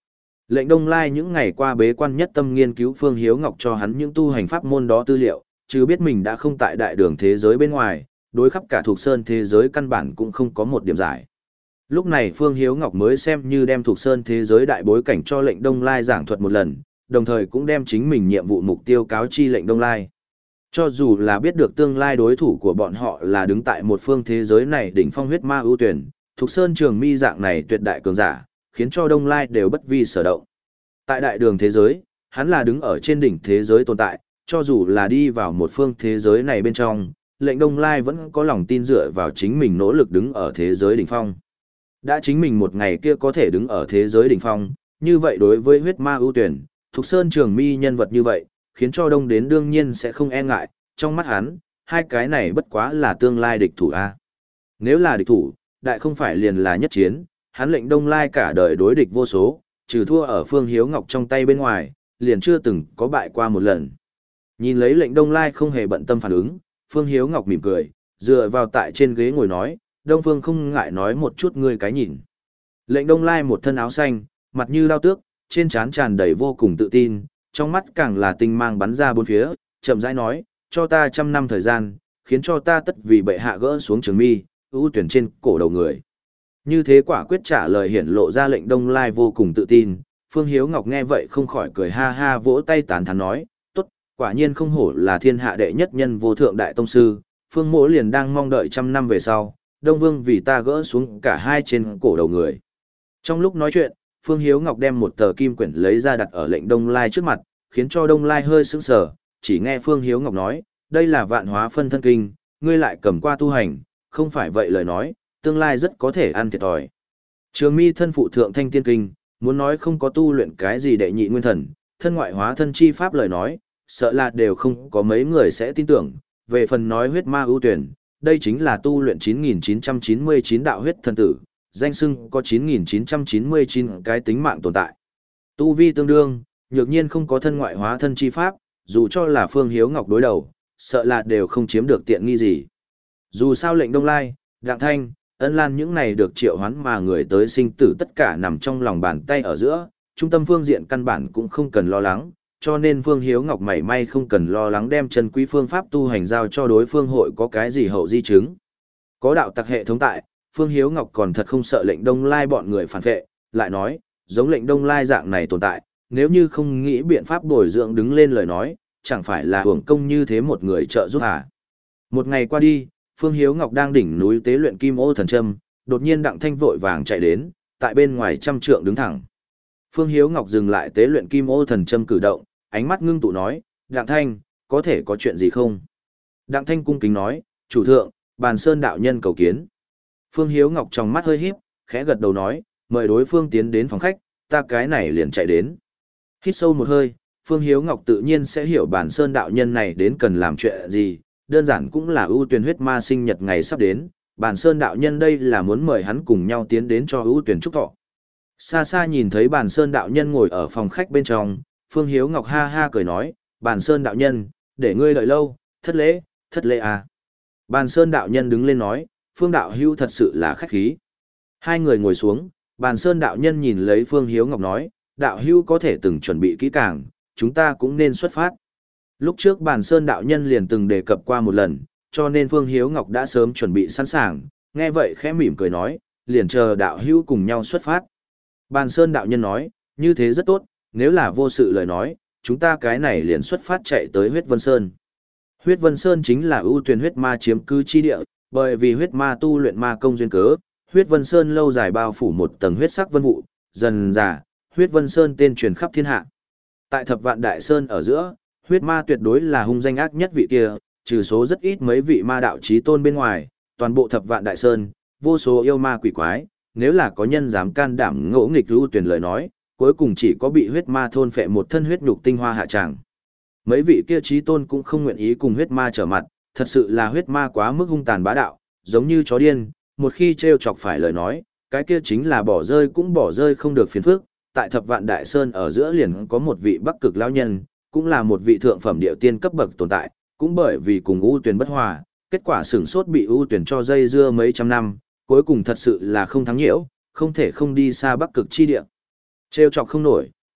Lệnh Đông Lai những ngày qua bế quan nhất tâm nghiên cứu Phương Hiếu Ngọc cho hắn những tu hành pháp môn đó tư liệu, chứ biết mình đã không tại đại đường thế giới bên ngoài, đối khắp cả thuộc sơn thế giới căn bản cũng không có một điểm giải. Lúc này Phương Hiếu Ngọc mới xem như đem thuộc sơn thế giới đại bối cảnh cho lệnh Đông Lai giảng thuật một lần, đồng thời cũng đem chính mình nhiệm vụ mục tiêu cáo chi lệnh Đông Lai. Cho dù là biết được tương lai đối thủ của bọn họ là đứng tại một phương thế giới này đỉnh phong huyết ma ưu tuyển, thuộc sơn trường mi dạng này tuyệt đại cường giả, khiến cho Đông Lai đều bất vi sở động. Tại đại đường thế giới, hắn là đứng ở trên đỉnh thế giới tồn tại, cho dù là đi vào một phương thế giới này bên trong, lệnh Đông Lai vẫn có lòng tin dựa vào chính mình nỗ lực đứng ở thế giới đỉnh phong. Đã chính mình một ngày kia có thể đứng ở thế giới đỉnh phong, như vậy đối với huyết ma ưu tuyển, thuộc sơn trường mi nhân vật như vậy, khiến cho đông đến đương nhiên sẽ không e ngại, trong mắt hắn, hai cái này bất quá là tương lai địch thủ a. Nếu là địch thủ, đại không phải liền là nhất chiến, hắn lệnh Đông Lai cả đời đối địch vô số, trừ thua ở Phương Hiếu Ngọc trong tay bên ngoài, liền chưa từng có bại qua một lần. Nhìn lấy lệnh Đông Lai không hề bận tâm phản ứng, Phương Hiếu Ngọc mỉm cười, dựa vào tại trên ghế ngồi nói, Đông Phương không ngại nói một chút ngươi cái nhìn. Lệnh Đông Lai một thân áo xanh, mặt như lao tước, trên trán tràn đầy vô cùng tự tin, trong mắt càng là tinh mang bắn ra bốn phía, chậm rãi nói, cho ta trăm năm thời gian, khiến cho ta tất vì bệ hạ gỡ xuống trường mi, ưu tuyển trên cổ đầu người. Như thế quả quyết trả lời hiển lộ ra lệnh Đông Lai vô cùng tự tin, Phương Hiếu Ngọc nghe vậy không khỏi cười ha ha vỗ tay tán thán nói, tốt, quả nhiên không hổ là thiên hạ đệ nhất nhân vô thượng đại tông sư, Phương mỗ liền đang mong đợi trăm năm về sau, Đông Vương vì ta gỡ xuống cả hai trên cổ đầu người. Trong lúc nói chuyện, Phương Hiếu Ngọc đem một tờ kim quyển lấy ra đặt ở lệnh Đông Lai trước mặt, khiến cho Đông Lai hơi sững sờ, chỉ nghe Phương Hiếu Ngọc nói, đây là vạn hóa phân thân kinh, ngươi lại cầm qua tu hành, không phải vậy lời nói, tương lai rất có thể ăn thiệt thòi. Trường mi thân phụ thượng thanh tiên kinh, muốn nói không có tu luyện cái gì đệ nhị nguyên thần, thân ngoại hóa thân chi pháp lời nói, sợ là đều không có mấy người sẽ tin tưởng, về phần nói huyết ma ưu tuyển, đây chính là tu luyện chín nghìn chín trăm chín mươi chín đạo huyết thần tử, danh xưng có chín nghìn chín trăm chín mươi chín cái tính mạng tồn tại. Tu vi tương đương, nhược nhiên không có thân ngoại hóa thân chi pháp, dù cho là Phương Hiếu Ngọc đối đầu, sợ là đều không chiếm được tiện nghi gì. Dù sao lệnh Đông Lai, Đặng Thanh, Ân Lan những này được triệu hoán mà người tới sinh tử tất cả nằm trong lòng bàn tay ở giữa, trung tâm phương diện căn bản cũng không cần lo lắng, cho nên Phương Hiếu Ngọc mảy may không cần lo lắng đem chân quý phương pháp tu hành giao cho đối phương hội có cái gì hậu di chứng. Có đạo tặc hệ thống tại, Phương Hiếu Ngọc còn thật không sợ lệnh Đông Lai bọn người phản vệ, lại nói, giống lệnh Đông Lai dạng này tồn tại, nếu như không nghĩ biện pháp bồi dưỡng đứng lên lời nói, chẳng phải là hưởng công như thế một người trợ giúp à. Một ngày qua đi, Phương Hiếu Ngọc đang đỉnh núi tế luyện kim ô thần châm, đột nhiên Đặng Thanh vội vàng chạy đến, tại bên ngoài trăm trượng đứng thẳng. Phương Hiếu Ngọc dừng lại tế luyện kim ô thần châm cử động, ánh mắt ngưng tụ nói, Đặng Thanh, có thể có chuyện gì không? Đặng Thanh cung kính nói, chủ thượng, Bàn Sơn đạo nhân cầu kiến. Phương Hiếu Ngọc trong mắt hơi híp, khẽ gật đầu nói, mời đối phương tiến đến phòng khách, ta cái này liền chạy đến. Hít sâu một hơi, Phương Hiếu Ngọc tự nhiên sẽ hiểu Bàn Sơn đạo nhân này đến cần làm chuyện gì, đơn giản cũng là ưu tuyển huyết ma sinh nhật ngày sắp đến, Bàn Sơn đạo nhân đây là muốn mời hắn cùng nhau tiến đến cho ưu tuyển chúc thọ. Xa xa nhìn thấy Bàn Sơn đạo nhân ngồi ở phòng khách bên trong, Phương Hiếu Ngọc ha ha cười nói, Bàn Sơn đạo nhân, để ngươi đợi lâu, thất lễ, thất lễ à. Bàn Sơn đạo nhân đứng lên nói, Phương đạo hữu thật sự là khách khí. Hai người ngồi xuống, Bàn Sơn đạo nhân nhìn lấy Phương Hiếu Ngọc nói, đạo hữu có thể từng chuẩn bị kỹ càng, chúng ta cũng nên xuất phát. Lúc trước Bàn Sơn đạo nhân liền từng đề cập qua một lần, cho nên Phương Hiếu Ngọc đã sớm chuẩn bị sẵn sàng, nghe vậy khẽ mỉm cười nói, liền chờ đạo hữu cùng nhau xuất phát. Bàn Sơn đạo nhân nói, như thế rất tốt, nếu là vô sự lời nói, chúng ta cái này liền xuất phát chạy tới Huyết Vân Sơn. Huyết Vân Sơn chính là ưu tuyển huyết ma chiếm cư chi địa, bởi vì huyết ma tu luyện ma công duyên cớ, Huyết Vân Sơn lâu dài bao phủ một tầng huyết sắc vân vụ, dần dà, Huyết Vân Sơn tên truyền khắp thiên hạ. Tại Thập Vạn Đại Sơn ở giữa, huyết ma tuyệt đối là hung danh ác nhất vị kia, trừ số rất ít mấy vị ma đạo chí tôn bên ngoài, toàn bộ Thập Vạn Đại Sơn, vô số yêu ma quỷ quái, nếu là có nhân dám can đảm ngỗ nghịch ưu tuyển lời nói, cuối cùng chỉ có bị huyết ma thôn phệ một thân huyết nhục tinh hoa hạ tràng. Mấy vị kia chí tôn cũng không nguyện ý cùng huyết ma trở mặt, thật sự là huyết ma quá mức hung tàn bá đạo, giống như chó điên, một khi trêu chọc phải lời nói, cái kia chính là bỏ rơi cũng bỏ rơi không được phiền phức. Tại Thập Vạn Đại Sơn ở giữa liền có một vị Bắc Cực lão nhân, cũng là một vị thượng phẩm địa tiên cấp bậc tồn tại, cũng bởi vì cùng ưu tuyển bất hòa, kết quả sửng sốt bị ưu tuyển cho dây dưa mấy trăm năm, cuối cùng thật sự là không thắng nhiễu, không thể không đi xa Bắc Cực chi địa. Trêu chọc không nổi,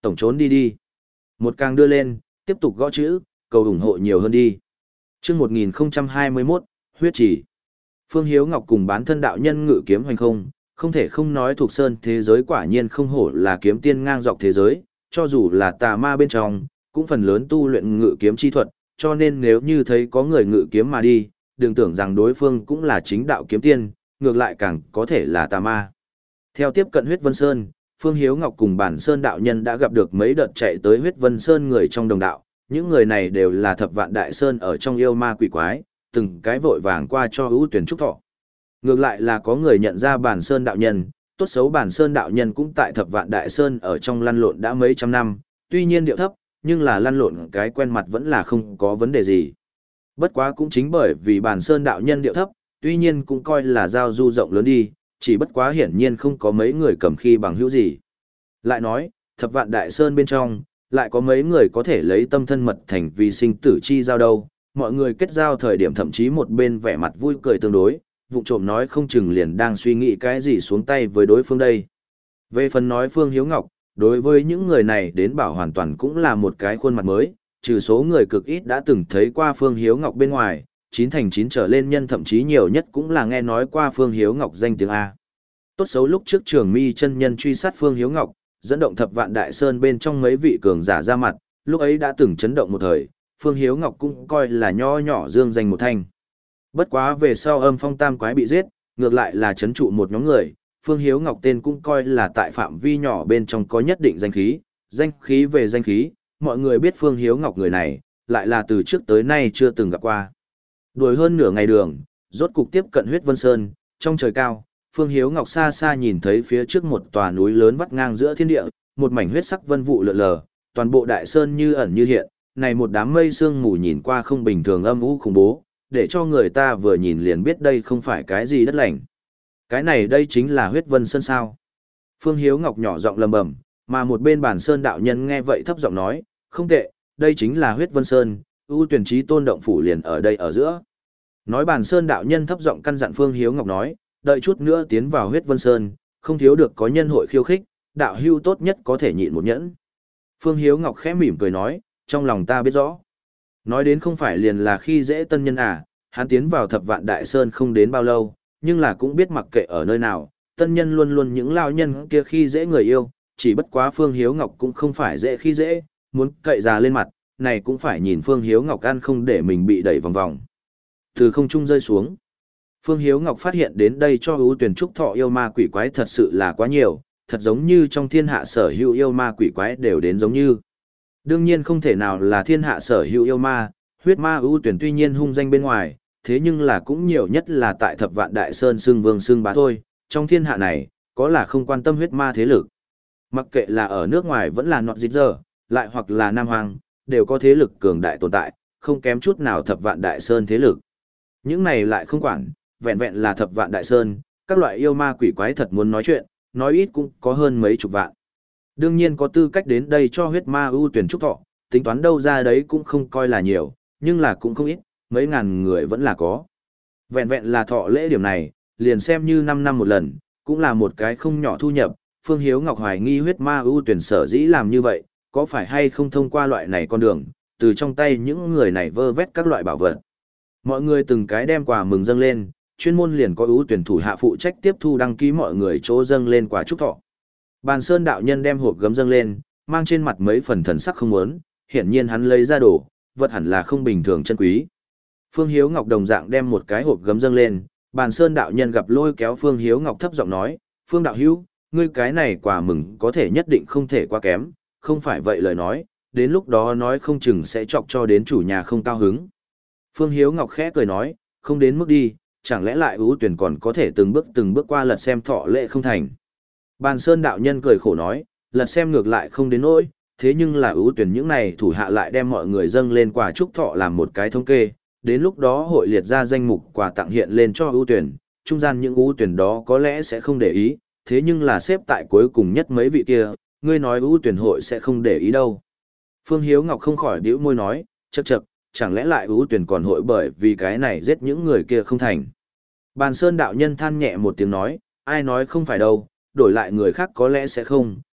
Tổng trốn đi đi. Một càng đưa lên, tiếp tục gõ chữ, cầu ủng hộ nhiều hơn đi. Chương một nghìn không trăm hai mươi mốt, huyết chỉ. Phương Hiếu Ngọc cùng bán thân đạo nhân ngự kiếm hoành không, không thể không nói thuộc sơn thế giới quả nhiên không hổ là kiếm tiên ngang dọc thế giới, cho dù là tà ma bên trong, cũng phần lớn tu luyện ngự kiếm chi thuật, cho nên nếu như thấy có người ngự kiếm mà đi, đừng tưởng rằng đối phương cũng là chính đạo kiếm tiên, ngược lại càng có thể là tà ma. Theo tiếp cận huyết vân sơn, Phương Hiếu Ngọc cùng bản sơn đạo nhân đã gặp được mấy đợt chạy tới huyết vân sơn người trong đồng đạo, những người này đều là thập vạn đại sơn ở trong yêu ma quỷ quái, từng cái vội vàng qua cho ưu tuyển trúc thọ. Ngược lại là có người nhận ra bản sơn đạo nhân, tốt xấu bản sơn đạo nhân cũng tại thập vạn đại sơn ở trong lăn lộn đã mấy trăm năm, tuy nhiên điệu thấp, nhưng là lăn lộn cái quen mặt vẫn là không có vấn đề gì. Bất quá cũng chính bởi vì bản sơn đạo nhân điệu thấp, tuy nhiên cũng coi là giao du rộng lớn đi, chỉ bất quá hiển nhiên không có mấy người cầm khi bằng hữu gì. Lại nói, thập vạn đại sơn bên trong, lại có mấy người có thể lấy tâm thân mật thành vì sinh tử chi giao đâu, mọi người kết giao thời điểm thậm chí một bên vẻ mặt vui cười tương đối, vụng trộm nói không chừng liền đang suy nghĩ cái gì xuống tay với đối phương đây. Về phần nói Phương Hiếu Ngọc, đối với những người này đến bảo hoàn toàn cũng là một cái khuôn mặt mới, trừ số người cực ít đã từng thấy qua Phương Hiếu Ngọc bên ngoài, chín thành chín trở lên nhân thậm chí nhiều nhất cũng là nghe nói qua Phương Hiếu Ngọc danh tiếng A. Tốt xấu lúc trước Trường Mi chân nhân truy sát Phương Hiếu Ngọc, dẫn động thập vạn đại sơn bên trong mấy vị cường giả ra mặt, lúc ấy đã từng chấn động một thời, Phương Hiếu Ngọc cũng coi là nho nhỏ dương danh một thanh. Bất quá về sau âm phong tam quái bị giết, ngược lại là chấn trụ một nhóm người, Phương Hiếu Ngọc tên cũng coi là tại phạm vi nhỏ bên trong có nhất định danh khí, danh khí về danh khí, mọi người biết Phương Hiếu Ngọc người này, lại là từ trước tới nay chưa từng gặp qua. Đuổi hơn nửa ngày đường, rốt cục tiếp cận huyết vân sơn, trong trời cao, Phương Hiếu Ngọc xa xa nhìn thấy phía trước một tòa núi lớn vắt ngang giữa thiên địa, một mảnh huyết sắc vân vụ lượn lờ, toàn bộ đại sơn như ẩn như hiện, này một đám mây sương mù nhìn qua không bình thường âm u khủng bố, để cho người ta vừa nhìn liền biết đây không phải cái gì đất lành. Cái này đây chính là huyết vân sơn sao. Phương Hiếu Ngọc nhỏ giọng lầm bầm, mà một bên bản sơn đạo nhân nghe vậy thấp giọng nói, không tệ, đây chính là huyết vân sơn, ưu tuyển trí tôn động phủ liền ở đây ở giữa. Nói bản sơn đạo nhân thấp giọng căn dặn Phương Hiếu Ngọc nói, đợi chút nữa tiến vào huyết vân sơn, không thiếu được có nhân hội khiêu khích, đạo hưu tốt nhất có thể nhịn một nhẫn. Phương Hiếu Ngọc khẽ mỉm cười nói, trong lòng ta biết rõ. Nói đến không phải liền là khi dễ tân nhân à, hắn tiến vào thập vạn đại sơn không đến bao lâu, nhưng là cũng biết mặc kệ ở nơi nào, tân nhân luôn luôn những lao nhân kia khi dễ người yêu, chỉ bất quá Phương Hiếu Ngọc cũng không phải dễ khi dễ, muốn cậy già lên mặt, này cũng phải nhìn Phương Hiếu Ngọc ăn không để mình bị đẩy vòng vòng. Từ không trung rơi xuống. Phương Hiếu Ngọc phát hiện đến đây cho ưu tuyển trúc thọ yêu ma quỷ quái thật sự là quá nhiều, thật giống như trong thiên hạ sở hữu yêu ma quỷ quái đều đến giống như. Đương nhiên không thể nào là thiên hạ sở hữu yêu ma, huyết ma ưu tuyển tuy nhiên hung danh bên ngoài, thế nhưng là cũng nhiều nhất là tại thập vạn đại sơn xưng vương xưng bá thôi, trong thiên hạ này, có là không quan tâm huyết ma thế lực. Mặc kệ là ở nước ngoài vẫn là nọt dịch giờ, lại hoặc là Nam Hoàng, đều có thế lực cường đại tồn tại, không kém chút nào thập vạn đại sơn thế lực. Những này lại không quản, vẹn vẹn là thập vạn đại sơn, các loại yêu ma quỷ quái thật muốn nói chuyện, nói ít cũng có hơn mấy chục vạn. Đương nhiên có tư cách đến đây cho huyết ma ưu tuyển trúc thọ, tính toán đâu ra đấy cũng không coi là nhiều, nhưng là cũng không ít, mấy ngàn người vẫn là có. Vẹn vẹn là thọ lễ điểm này, liền xem như năm năm một lần, cũng là một cái không nhỏ thu nhập. Phương Hiếu Ngọc hoài nghi huyết ma ưu tuyển sở dĩ làm như vậy, có phải hay không thông qua loại này con đường, từ trong tay những người này vơ vét các loại bảo vật. Mọi người từng cái đem quà mừng dâng lên, chuyên môn liền có ưu tuyển thủ hạ phụ trách tiếp thu đăng ký mọi người chỗ dâng lên quà chúc thọ. Bàn Sơn đạo nhân đem hộp gấm dâng lên, mang trên mặt mấy phần thần sắc không muốn, hiển nhiên hắn lấy ra đồ, vật hẳn là không bình thường chân quý. Phương Hiếu Ngọc đồng dạng đem một cái hộp gấm dâng lên, Bàn Sơn đạo nhân gặp lôi kéo Phương Hiếu Ngọc thấp giọng nói, Phương đạo hữu, ngươi cái này quà mừng có thể nhất định không thể quá kém, không phải vậy lời nói, đến lúc đó nói không chừng sẽ chọc cho đến chủ nhà không cao hứng. Phương Hiếu Ngọc khẽ cười nói, không đến mức đi, chẳng lẽ lại ưu tuyển còn có thể từng bước từng bước qua lật xem thọ lệ không thành. Bàn Sơn đạo nhân cười khổ nói, lật xem ngược lại không đến nỗi, thế nhưng là ưu tuyển những này thủ hạ lại đem mọi người dâng lên quà chúc thọ làm một cái thống kê, đến lúc đó hội liệt ra danh mục quà tặng hiện lên cho ưu tuyển, trung gian những ưu tuyển đó có lẽ sẽ không để ý, thế nhưng là xếp tại cuối cùng nhất mấy vị kia, ngươi nói ưu tuyển hội sẽ không để ý đâu. Phương Hiếu Ngọc không khỏi bĩu môi nói, chậc chậc, chẳng lẽ lại ưu tuyển còn hội bởi vì cái này giết những người kia không thành. Bàn Sơn đạo nhân than nhẹ một tiếng nói, ai nói không phải đâu, đổi lại người khác có lẽ sẽ không,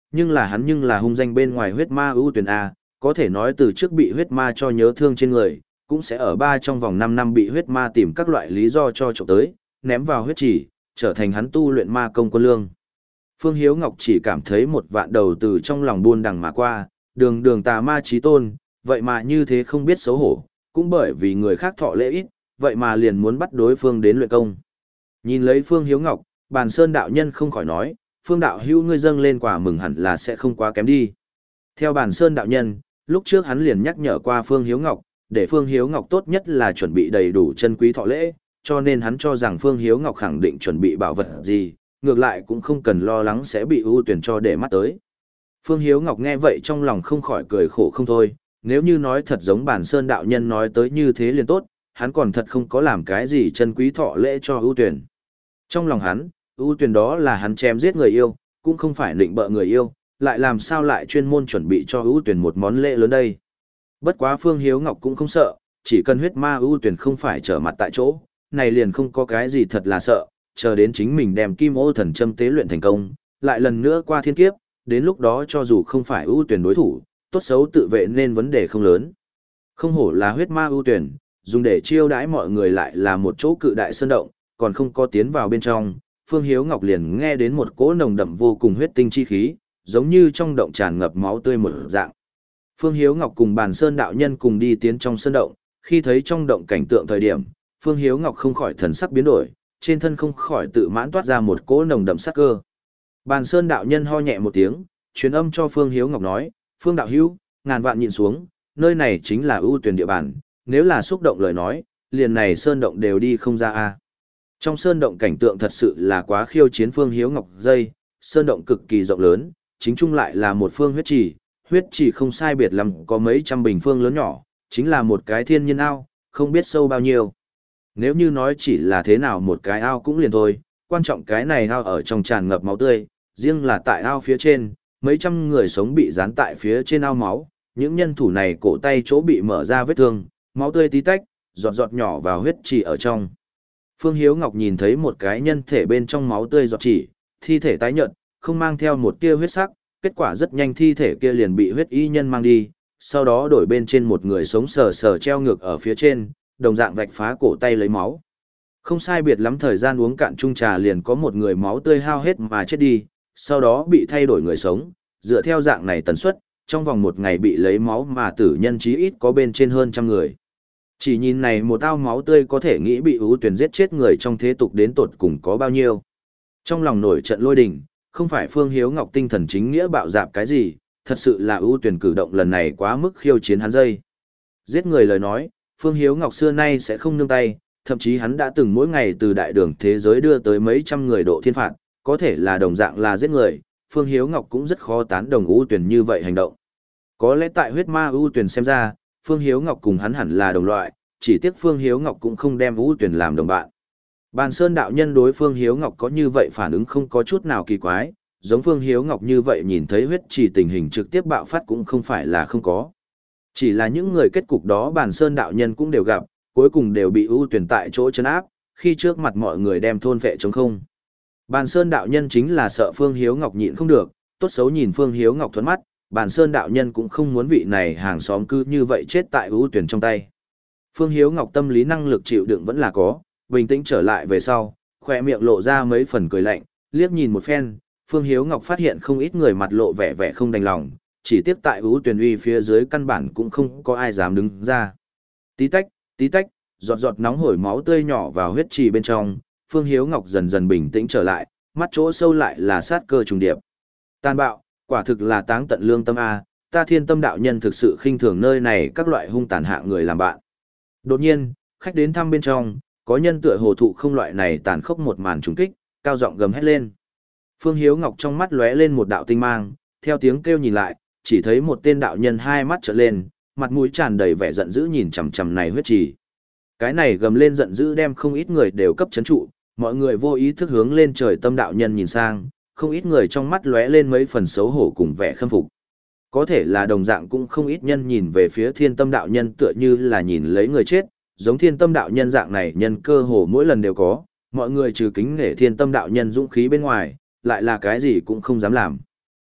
nhưng là hắn nhưng là hung danh bên ngoài huyết ma ưu tuyển A, có thể nói từ trước bị huyết ma cho nhớ thương trên người, cũng sẽ ở ba trong vòng năm năm bị huyết ma tìm các loại lý do cho trộm tới, ném vào huyết chỉ, trở thành hắn tu luyện ma công quân lương. Phương Hiếu Ngọc chỉ cảm thấy một vạn đầu từ trong lòng buôn đằng mà qua, đường đường tà ma chí tôn, vậy mà như thế không biết xấu hổ, cũng bởi vì người khác thọ lễ ít, vậy mà liền muốn bắt đối phương đến luyện công. Nhìn lấy Phương Hiếu Ngọc, Bàn Sơn đạo nhân không khỏi nói, Phương đạo hữu ngươi dâng lên quả mừng hẳn là sẽ không quá kém đi. Theo Bàn Sơn đạo nhân, lúc trước hắn liền nhắc nhở qua Phương Hiếu Ngọc, để Phương Hiếu Ngọc tốt nhất là chuẩn bị đầy đủ chân quý thọ lễ, cho nên hắn cho rằng Phương Hiếu Ngọc khẳng định chuẩn bị bảo vật gì, ngược lại cũng không cần lo lắng sẽ bị ưu tuyển cho để mắt tới. Phương Hiếu Ngọc nghe vậy trong lòng không khỏi cười khổ không thôi, nếu như nói thật giống Bản Sơn đạo nhân nói tới như thế liền tốt, hắn còn thật không có làm cái gì chân quý thọ lễ cho ưu tuyển. Trong lòng hắn, ưu tuyển đó là hắn chém giết người yêu, cũng không phải định bợ người yêu, lại làm sao lại chuyên môn chuẩn bị cho ưu tuyển một món lễ lớn đây. Bất quá Phương Hiếu Ngọc cũng không sợ, chỉ cần huyết ma ưu tuyển không phải trở mặt tại chỗ, này liền không có cái gì thật là sợ, chờ đến chính mình đem kim ô thần châm tế luyện thành công, lại lần nữa qua thiên kiếp, đến lúc đó cho dù không phải ưu tuyển đối thủ, tốt xấu tự vệ nên vấn đề không lớn. Không hổ là huyết ma ưu tuyển, dùng để chiêu đãi mọi người lại là một chỗ cự đại sơn động, còn không có tiến vào bên trong, Phương Hiếu Ngọc liền nghe đến một cỗ nồng đậm vô cùng huyết tinh chi khí, giống như trong động tràn ngập máu tươi một dạng. Phương Hiếu Ngọc cùng Bàn Sơn đạo nhân cùng đi tiến trong sơn động, khi thấy trong động cảnh tượng thời điểm, Phương Hiếu Ngọc không khỏi thần sắc biến đổi, trên thân không khỏi tự mãn toát ra một cỗ nồng đậm sát cơ. Bàn Sơn đạo nhân ho nhẹ một tiếng, truyền âm cho Phương Hiếu Ngọc nói, Phương đạo hữu, ngàn vạn nhịn xuống, nơi này chính là ưu tuyển địa bàn, nếu là xúc động lời nói, liền này sơn động đều đi không ra a. Trong sơn động cảnh tượng thật sự là quá khiêu chiến Phương Hiếu Ngọc dây, sơn động cực kỳ rộng lớn, chính chung lại là một phương huyết trì, huyết trì không sai biệt lắm có mấy trăm bình phương lớn nhỏ, chính là một cái thiên nhiên ao, không biết sâu bao nhiêu. Nếu như nói chỉ là thế nào một cái ao cũng liền thôi, quan trọng cái này ao ở trong tràn ngập máu tươi, riêng là tại ao phía trên, mấy trăm người sống bị dán tại phía trên ao máu, những nhân thủ này cổ tay chỗ bị mở ra vết thương, máu tươi tí tách, giọt giọt nhỏ vào huyết chỉ ở trong. Phương Hiếu Ngọc nhìn thấy một cái nhân thể bên trong máu tươi giọt chỉ, thi thể tái nhợt, không mang theo một tia huyết sắc, kết quả rất nhanh thi thể kia liền bị huyết y nhân mang đi, sau đó đổi bên trên một người sống sờ sờ treo ngược ở phía trên, đồng dạng vạch phá cổ tay lấy máu. Không sai biệt lắm thời gian uống cạn chung trà liền có một người máu tươi hao hết mà chết đi, sau đó bị thay đổi người sống, dựa theo dạng này tần suất, trong vòng một ngày bị lấy máu mà tử nhân chí ít có bên trên hơn trăm người. Chỉ nhìn này một ao máu tươi có thể nghĩ bị ưu tuyển giết chết người trong thế tục đến tột cùng có bao nhiêu. Trong lòng nổi trận lôi đình, không phải Phương Hiếu Ngọc tinh thần chính nghĩa bạo dạp cái gì, thật sự là ưu tuyển cử động lần này quá mức khiêu chiến hắn dây. Giết người lời nói, Phương Hiếu Ngọc xưa nay sẽ không nương tay, thậm chí hắn đã từng mỗi ngày từ đại đường thế giới đưa tới mấy trăm người độ thiên phạt, có thể là đồng dạng là giết người, Phương Hiếu Ngọc cũng rất khó tán đồng ưu tuyển như vậy hành động. Có lẽ tại huyết ma ưu tuyển xem ra, Phương Hiếu Ngọc cùng hắn hẳn là đồng loại, chỉ tiếc Phương Hiếu Ngọc cũng không đem ưu tuyển làm đồng bạn. Bàn Sơn đạo nhân đối Phương Hiếu Ngọc có như vậy phản ứng không có chút nào kỳ quái, giống Phương Hiếu Ngọc như vậy nhìn thấy huyết chỉ tình hình trực tiếp bạo phát cũng không phải là không có. Chỉ là những người kết cục đó Bàn Sơn đạo nhân cũng đều gặp, cuối cùng đều bị ưu tuyển tại chỗ trấn áp, khi trước mặt mọi người đem thôn vệ chống không. Bàn Sơn đạo nhân chính là sợ Phương Hiếu Ngọc nhịn không được, tốt xấu nhìn Phương Hiếu Ngọc thuẫn mắt, Bàn Sơn đạo nhân cũng không muốn vị này hàng xóm cứ như vậy chết tại ưu tuyển trong tay. Phương Hiếu Ngọc tâm lý năng lực chịu đựng vẫn là có, bình tĩnh trở lại về sau, khỏe miệng lộ ra mấy phần cười lạnh, liếc nhìn một phen, Phương Hiếu Ngọc phát hiện không ít người mặt lộ vẻ vẻ không đành lòng, chỉ tiếc tại ưu tuyển uy phía dưới căn bản cũng không có ai dám đứng ra. Tí tách, tí tách, giọt giọt nóng hổi máu tươi nhỏ vào huyết trì bên trong, Phương Hiếu Ngọc dần dần bình tĩnh trở lại, mắt chỗ sâu lại là sát cơ trùng điệp. Tàn bạo, quả thực là táng tận lương tâm a, ta Thiên Tâm đạo nhân thực sự khinh thường nơi này các loại hung tàn hạ người làm bạn. Đột nhiên, khách đến thăm bên trong, có nhân tựa hồ thụ không loại này tàn khốc một màn trùng kích, cao giọng gầm hét lên. Phương Hiếu Ngọc trong mắt lóe lên một đạo tinh mang, theo tiếng kêu nhìn lại, chỉ thấy một tên đạo nhân hai mắt trợn lên, mặt mũi tràn đầy vẻ giận dữ nhìn chằm chằm này huyết trì. Cái này gầm lên giận dữ đem không ít người đều cấp chấn trụ, mọi người vô ý thức hướng lên trời tâm đạo nhân nhìn sang, không ít người trong mắt lóe lên mấy phần xấu hổ cùng vẻ khâm phục. Có thể là đồng dạng cũng không ít nhân nhìn về phía Thiên Tâm đạo nhân tựa như là nhìn lấy người chết, giống Thiên Tâm đạo nhân dạng này nhân cơ hồ mỗi lần đều có, mọi người trừ kính nể Thiên Tâm đạo nhân dũng khí bên ngoài, lại là cái gì cũng không dám làm.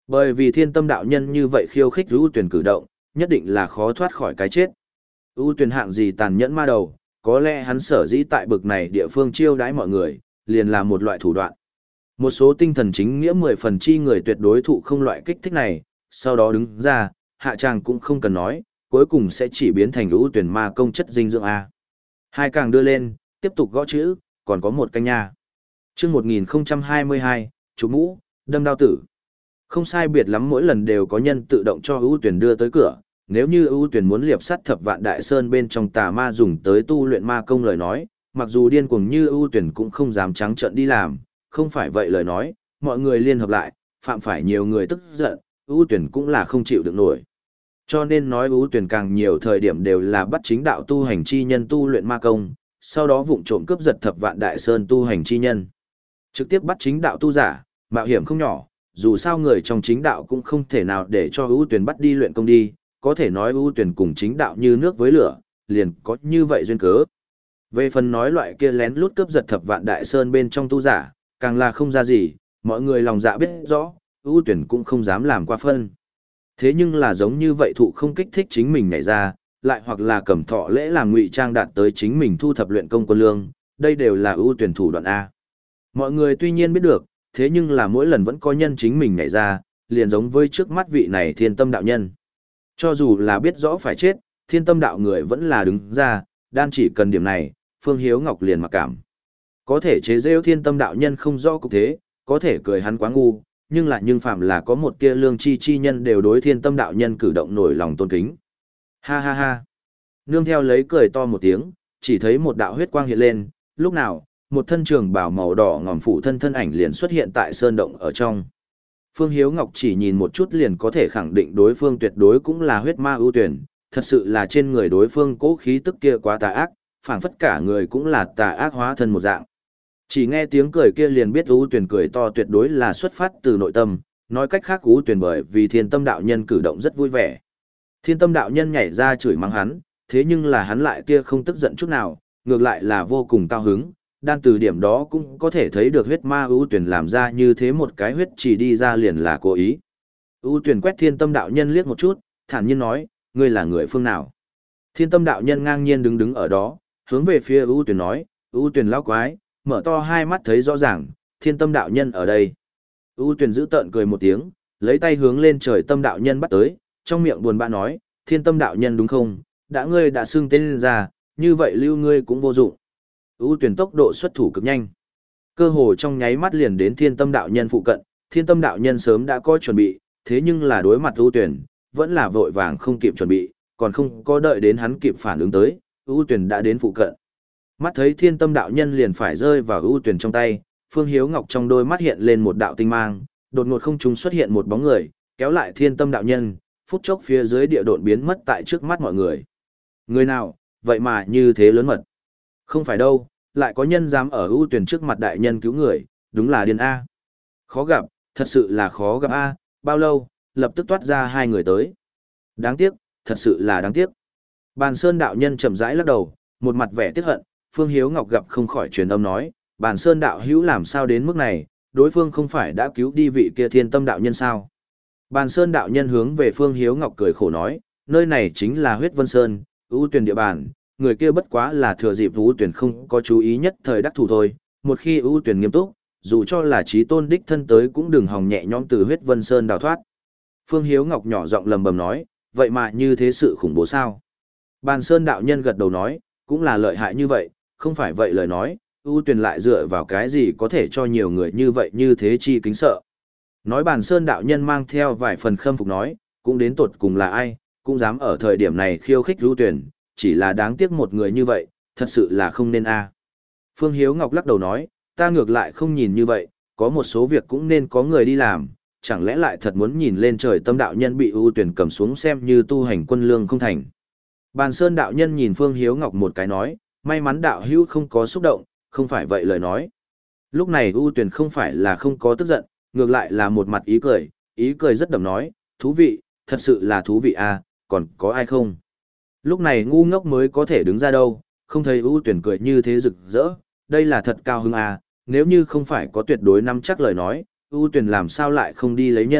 Bởi vì thiên tâm đạo nhân như vậy khiêu khích ưu tuyển cử động, nhất định là khó thoát khỏi cái chết. ưu tuyển hạng gì tàn nhẫn ma đầu, có lẽ hắn sở dĩ tại bực này địa phương chiêu đãi mọi người, liền là một loại thủ đoạn. Một số tinh thần chính nghĩa mười phần chi người tuyệt đối thụ không loại kích thích này, sau đó đứng ra, hạ tràng cũng không cần nói, cuối cùng sẽ chỉ biến thành ưu tuyển ma công chất dinh dưỡng A. Hai càng đưa lên, tiếp tục gõ chữ, còn có một canh nha. chương một nghìn hai mươi hai, chú mũ, đâm đao tử. Không sai biệt lắm mỗi lần đều có nhân tự động cho ưu tuyển đưa tới cửa, nếu như ưu tuyển muốn liệp sắt thập vạn đại sơn bên trong tà ma dùng tới tu luyện ma công lời nói, mặc dù điên cuồng như ưu tuyển cũng không dám trắng trợn đi làm, không phải vậy lời nói, mọi người liên hợp lại, phạm phải nhiều người tức giận, ưu tuyển cũng là không chịu được nổi. Cho nên nói ưu tuyển càng nhiều thời điểm đều là bắt chính đạo tu hành chi nhân tu luyện ma công, sau đó vụng trộm cướp giật thập vạn đại sơn tu hành chi nhân. Trực tiếp bắt chính đạo tu giả, mạo hiểm không nhỏ, dù sao người trong chính đạo cũng không thể nào để cho ưu tuyển bắt đi luyện công đi, có thể nói ưu tuyển cùng chính đạo như nước với lửa, liền có như vậy duyên cớ. Về phần nói loại kia lén lút cướp giật thập vạn đại sơn bên trong tu giả, càng là không ra gì, mọi người lòng dạ biết rõ, ưu tuyển cũng không dám làm qua phân. Thế nhưng là giống như vậy thụ không kích thích chính mình nhảy ra, lại hoặc là cầm thọ lễ làm ngụy trang đạt tới chính mình thu thập luyện công quân lương, đây đều là ưu tuyển thủ đoạn A. Mọi người tuy nhiên biết được, thế nhưng là mỗi lần vẫn có nhân chính mình nhảy ra, liền giống với trước mắt vị này thiên tâm đạo nhân. Cho dù là biết rõ phải chết, thiên tâm đạo người vẫn là đứng ra, đan chỉ cần điểm này, Phương Hiếu Ngọc liền mặc cảm. Có thể chế rêu thiên tâm đạo nhân không rõ cục thế, có thể cười hắn quá ngu, nhưng lại nhưng phạm là có một tia lương chi chi nhân đều đối thiên tâm đạo nhân cử động nổi lòng tôn kính. Ha ha ha. Nương theo lấy cười to một tiếng, chỉ thấy một đạo huyết quang hiện lên, lúc nào, một thân trường bào màu đỏ ngòm phủ thân thân ảnh liền xuất hiện tại sơn động ở trong. Phương Hiếu Ngọc chỉ nhìn một chút liền có thể khẳng định đối phương tuyệt đối cũng là huyết ma ưu tuyển, thật sự là trên người đối phương cố khí tức kia quá tà ác, phảng phất cả người cũng là tà ác hóa thân một dạng. Chỉ nghe tiếng cười kia liền biết ưu tuyển cười to tuyệt đối là xuất phát từ nội tâm, nói cách khác ưu tuyển bởi vì thiên tâm đạo nhân cử động rất vui vẻ. Thiên tâm đạo nhân nhảy ra chửi mắng hắn, thế nhưng là hắn lại kia không tức giận chút nào, ngược lại là vô cùng cao hứng, đan từ điểm đó cũng có thể thấy được huyết ma ưu tuyển làm ra như thế một cái huyết chỉ đi ra liền là cố ý. ưu tuyển quét thiên tâm đạo nhân liếc một chút, thản nhiên nói, ngươi là người phương nào? Thiên tâm đạo nhân ngang nhiên đứng đứng ở đó, hướng về phía ưu tuyển nói, ưu tuyển lão quái, mở to hai mắt thấy rõ ràng, thiên tâm đạo nhân ở đây. ưu tuyển giữ tợn cười một tiếng, lấy tay hướng lên trời tâm đạo nhân bắt tới, trong miệng buồn bã nói, thiên tâm đạo nhân đúng không, đã ngươi đã xưng tên lên ra, như vậy lưu ngươi cũng vô dụng. ưu tuyển tốc độ xuất thủ cực nhanh. Cơ hồ trong nháy mắt liền đến thiên tâm đạo nhân phụ cận, thiên tâm đạo nhân sớm đã có chuẩn bị, thế nhưng là đối mặt ưu tuyển, vẫn là vội vàng không kịp chuẩn bị, còn không có đợi đến hắn kịp phản ứng tới, ưu tuyển đã đến phụ cận. Mắt thấy thiên tâm đạo nhân liền phải rơi vào ưu tuyển trong tay, Phương Hiếu Ngọc trong đôi mắt hiện lên một đạo tinh mang, đột ngột không trung xuất hiện một bóng người, kéo lại thiên tâm đạo nhân, phút chốc phía dưới địa độn biến mất tại trước mắt mọi người. Người nào, vậy mà như thế lớn mật. Không phải đâu, lại có nhân dám ở ưu tuyển trước mặt đại nhân cứu người, đúng là điên A. Khó gặp, thật sự là khó gặp A, bao lâu, lập tức toát ra hai người tới. Đáng tiếc, thật sự là đáng tiếc. Bàn Sơn đạo nhân chậm rãi lắc đầu, một mặt vẻ tiếc hận, Phương Hiếu Ngọc gặp không khỏi truyền âm nói, Bàn Sơn đạo hữu làm sao đến mức này, đối phương không phải đã cứu đi vị kia thiên tâm đạo nhân sao. Bàn Sơn đạo nhân hướng về Phương Hiếu Ngọc cười khổ nói, nơi này chính là huyết vân sơn, ưu tuyển địa bàn, người kia bất quá là thừa dịp ưu tuyển không có chú ý nhất thời đắc thủ thôi, một khi ưu tuyển nghiêm túc, dù cho là trí tôn đích thân tới cũng đừng hòng nhẹ nhõm từ huyết vân sơn đào thoát. Phương Hiếu Ngọc nhỏ giọng lầm bầm nói, vậy mà như thế sự khủng bố sao? Bàn Sơn đạo nhân gật đầu nói, cũng là lợi hại như vậy, không phải vậy lời nói, ưu tuyển lại dựa vào cái gì có thể cho nhiều người như vậy như thế chi kính sợ. Nói Bàn Sơn đạo nhân mang theo vài phần khâm phục nói, cũng đến tột cùng là ai, cũng dám ở thời điểm này khiêu khích ưu tuyển, chỉ là đáng tiếc một người như vậy, thật sự là không nên a. Phương Hiếu Ngọc lắc đầu nói, ta ngược lại không nhìn như vậy, có một số việc cũng nên có người đi làm, chẳng lẽ lại thật muốn nhìn lên trời tâm đạo nhân bị ưu tuyển cầm xuống xem như tu hành quân lương không thành. Bàn Sơn đạo nhân nhìn Phương Hiếu Ngọc một cái nói, may mắn đạo hữu không có xúc động, không phải vậy lời nói. Lúc này ưu tuyển không phải là không có tức giận, ngược lại là một mặt ý cười, ý cười rất đậm nói, thú vị, thật sự là thú vị à, còn có ai không? Lúc này ngu ngốc mới có thể đứng ra đâu, không thấy ưu tuyển cười như thế rực rỡ, đây là thật cao hứng à, nếu như không phải có tuyệt đối nắm chắc lời nói, ưu tuyển làm sao lại không đi lấy nhân,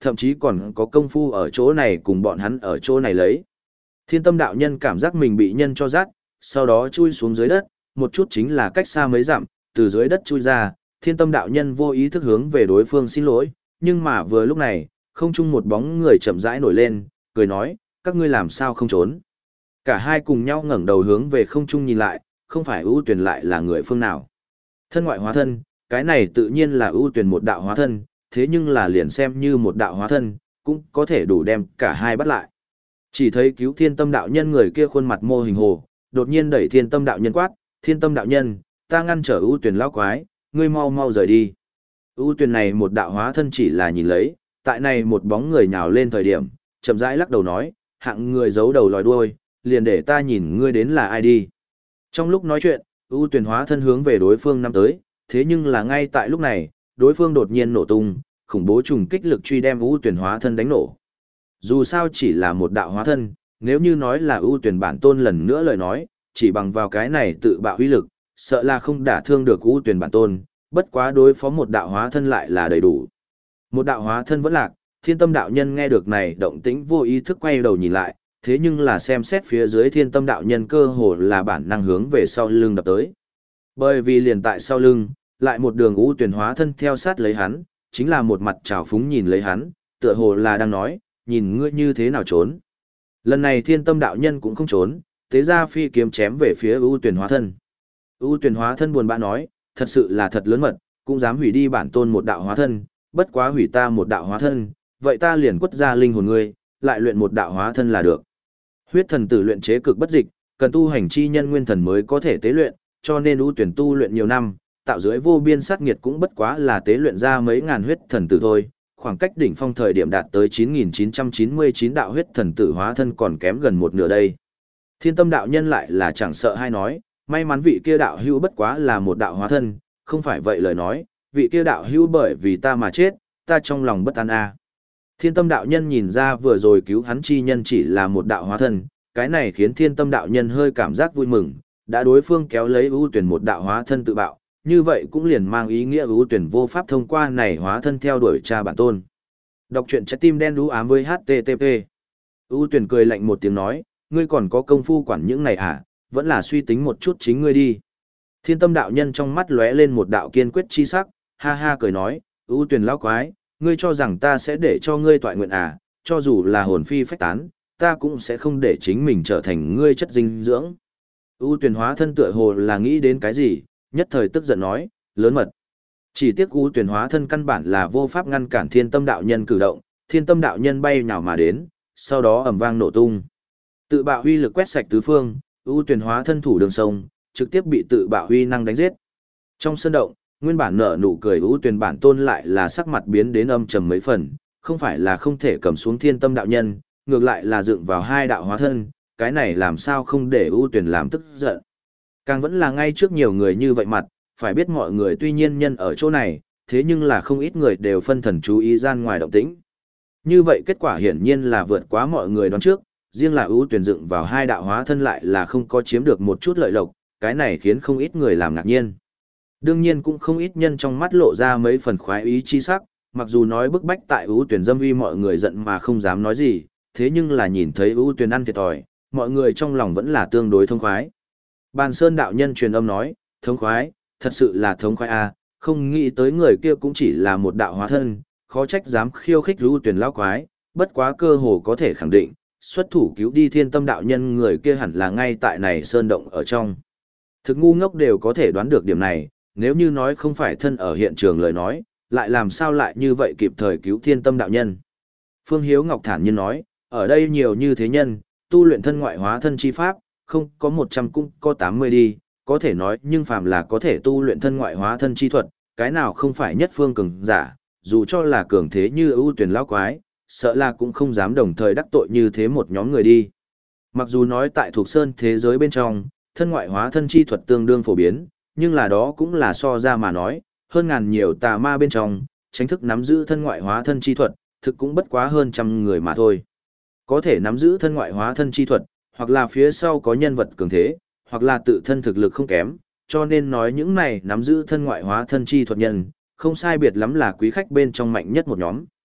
thậm chí còn có công phu ở chỗ này cùng bọn hắn ở chỗ này lấy. Thiên tâm đạo nhân cảm giác mình bị nhân cho dắt, sau đó chui xuống dưới đất, một chút chính là cách xa mấy dặm, từ dưới đất chui ra, thiên tâm đạo nhân vô ý thức hướng về đối phương xin lỗi, nhưng mà vừa lúc này, không trung một bóng người chậm rãi nổi lên, cười nói, các ngươi làm sao không trốn. Cả hai cùng nhau ngẩng đầu hướng về không trung nhìn lại, không phải ưu tuyển lại là người phương nào. Thân ngoại hóa thân, cái này tự nhiên là ưu tuyển một đạo hóa thân, thế nhưng là liền xem như một đạo hóa thân, cũng có thể đủ đem cả hai bắt lại. Chỉ thấy cứu thiên tâm đạo nhân người kia khuôn mặt mô hình hồ, đột nhiên đẩy thiên tâm đạo nhân quát, thiên tâm đạo nhân, ta ngăn trở ưu tuyển lão quái, ngươi mau mau rời đi. ưu tuyển này một đạo hóa thân chỉ là nhìn lấy, tại này một bóng người nhào lên thời điểm, chậm rãi lắc đầu nói, hạng người giấu đầu lòi đuôi, liền để ta nhìn ngươi đến là ai đi. Trong lúc nói chuyện, ưu tuyển hóa thân hướng về đối phương năm tới, thế nhưng là ngay tại lúc này, đối phương đột nhiên nổ tung, khủng bố trùng kích lực truy đem ưu tuyển hóa thân đánh nổ. Dù sao chỉ là một đạo hóa thân, nếu như nói là ưu tuyển bản tôn lần nữa lời nói, chỉ bằng vào cái này tự bạo uy lực, sợ là không đả thương được ưu tuyển bản tôn, bất quá đối phó một đạo hóa thân lại là đầy đủ. Một đạo hóa thân vẫn lạc, thiên tâm đạo nhân nghe được này động tĩnh vô ý thức quay đầu nhìn lại, thế nhưng là xem xét phía dưới thiên tâm đạo nhân cơ hồ là bản năng hướng về sau lưng đập tới. Bởi vì liền tại sau lưng, lại một đường ưu tuyển hóa thân theo sát lấy hắn, chính là một mặt trào phúng nhìn lấy hắn, tựa hồ là đang nói, nhìn ngươi như thế nào trốn. Lần này thiên tâm đạo nhân cũng không trốn, tế ra phi kiếm chém về phía ưu tuyển hóa thân. ưu tuyển hóa thân buồn bã nói, thật sự là thật lớn mật, cũng dám hủy đi bản tôn một đạo hóa thân, bất quá hủy ta một đạo hóa thân, vậy ta liền quất ra linh hồn ngươi, lại luyện một đạo hóa thân là được. Huyết thần tử luyện chế cực bất dịch, cần tu hành chi nhân nguyên thần mới có thể tế luyện, cho nên ưu tuyển tu luyện nhiều năm, tạo dưới vô biên sát nghiệt cũng bất quá là tế luyện ra mấy ngàn huyết thần tử thôi, khoảng cách đỉnh phong thời điểm đạt tới chín nghìn chín trăm chín mươi chín đạo huyết thần tử hóa thân còn kém gần một nửa đây. Thiên tâm đạo nhân lại là chẳng sợ hay nói, may mắn vị kia đạo hữu bất quá là một đạo hóa thân, không phải vậy lời nói, vị kia đạo hữu bởi vì ta mà chết, ta trong lòng bất an a. Thiên tâm đạo nhân nhìn ra vừa rồi cứu hắn chi nhân chỉ là một đạo hóa thân, cái này khiến thiên tâm đạo nhân hơi cảm giác vui mừng, đã đối phương kéo lấy ưu tuyển một đạo hóa thân tự bạo, như vậy cũng liền mang ý nghĩa ưu tuyển vô pháp thông qua này hóa thân theo đuổi cha bản tôn. Đọc truyện trái tim đen đú ám với hát tê tê pê. ưu tuyển cười lạnh một tiếng nói, ngươi còn có công phu quản những này à, vẫn là suy tính một chút chính ngươi đi. Thiên tâm đạo nhân trong mắt lóe lên một đạo kiên quyết chi sắc, ha ha cười nói, ưu tuyển lão quái, ngươi cho rằng ta sẽ để cho ngươi toại nguyện à, cho dù là hồn phi phách tán, ta cũng sẽ không để chính mình trở thành ngươi chất dinh dưỡng. ưu tuyển hóa thân tựa hồ là nghĩ đến cái gì, nhất thời tức giận nói, lớn mật. Chỉ tiếc ưu tuyển hóa thân căn bản là vô pháp ngăn cản thiên tâm đạo nhân cử động, thiên tâm đạo nhân bay nhào mà đến, sau đó ầm vang nổ tung. Tự bạo huy lực quét sạch tứ phương, ưu tuyển hóa thân thủ đường sông, trực tiếp bị tự bạo huy năng đánh giết. Trong sân động, nguyên bản nở nụ cười ưu tuyển bản tôn lại là sắc mặt biến đến âm trầm mấy phần, không phải là không thể cầm xuống thiên tâm đạo nhân, ngược lại là dựng vào hai đạo hóa thân, cái này làm sao không để ưu tuyển làm tức giận. Càng vẫn là ngay trước nhiều người như vậy mặt, phải biết mọi người tuy nhiên nhân ở chỗ này, thế nhưng là không ít người đều phân thần chú ý gian ngoài động tĩnh. Như vậy kết quả hiển nhiên là vượt quá mọi người đoán trước, riêng là ưu tuyển dựng vào hai đạo hóa thân lại là không có chiếm được một chút lợi lộc, cái này khiến không ít người làm ngạc nhiên. Đương nhiên cũng không ít nhân trong mắt lộ ra mấy phần khoái ý chi sắc, mặc dù nói bức bách tại ưu tuyển dâm uy mọi người giận mà không dám nói gì, thế nhưng là nhìn thấy ưu tuyển ăn thiệt thòi, mọi người trong lòng vẫn là tương đối thông khoái. Bàn Sơn đạo nhân truyền âm nói, thống khoái, thật sự là thống khoái a, không nghĩ tới người kia cũng chỉ là một đạo hóa thân, khó trách dám khiêu khích ưu tuyển lão quái, bất quá cơ hồ có thể khẳng định, xuất thủ cứu đi thiên tâm đạo nhân người kia hẳn là ngay tại này sơn động ở trong. Thực ngu ngốc đều có thể đoán được điểm này, nếu như nói không phải thân ở hiện trường lời nói, lại làm sao lại như vậy kịp thời cứu thiên tâm đạo nhân. Phương Hiếu Ngọc thản nhiên nói, ở đây nhiều như thế nhân, tu luyện thân ngoại hóa thân chi pháp, không có một trăm cũng có tám mươi đi, có thể nói nhưng phàm là có thể tu luyện thân ngoại hóa thân chi thuật, cái nào không phải nhất phương cường giả, dù cho là cường thế như ưu tuyển lão quái, sợ là cũng không dám đồng thời đắc tội như thế một nhóm người đi. Mặc dù nói tại thuộc sơn thế giới bên trong, thân ngoại hóa thân chi thuật tương đương phổ biến, nhưng là đó cũng là so ra mà nói, hơn ngàn nhiều tà ma bên trong, tránh thức nắm giữ thân ngoại hóa thân chi thuật, thực cũng bất quá hơn trăm người mà thôi. Có thể nắm giữ thân ngoại hóa thân chi thuật, hoặc là phía sau có nhân vật cường thế, hoặc là tự thân thực lực không kém, cho nên nói những này nắm giữ thân ngoại hóa thân chi thuật nhân, không sai biệt lắm là quý khách bên trong mạnh nhất một nhóm.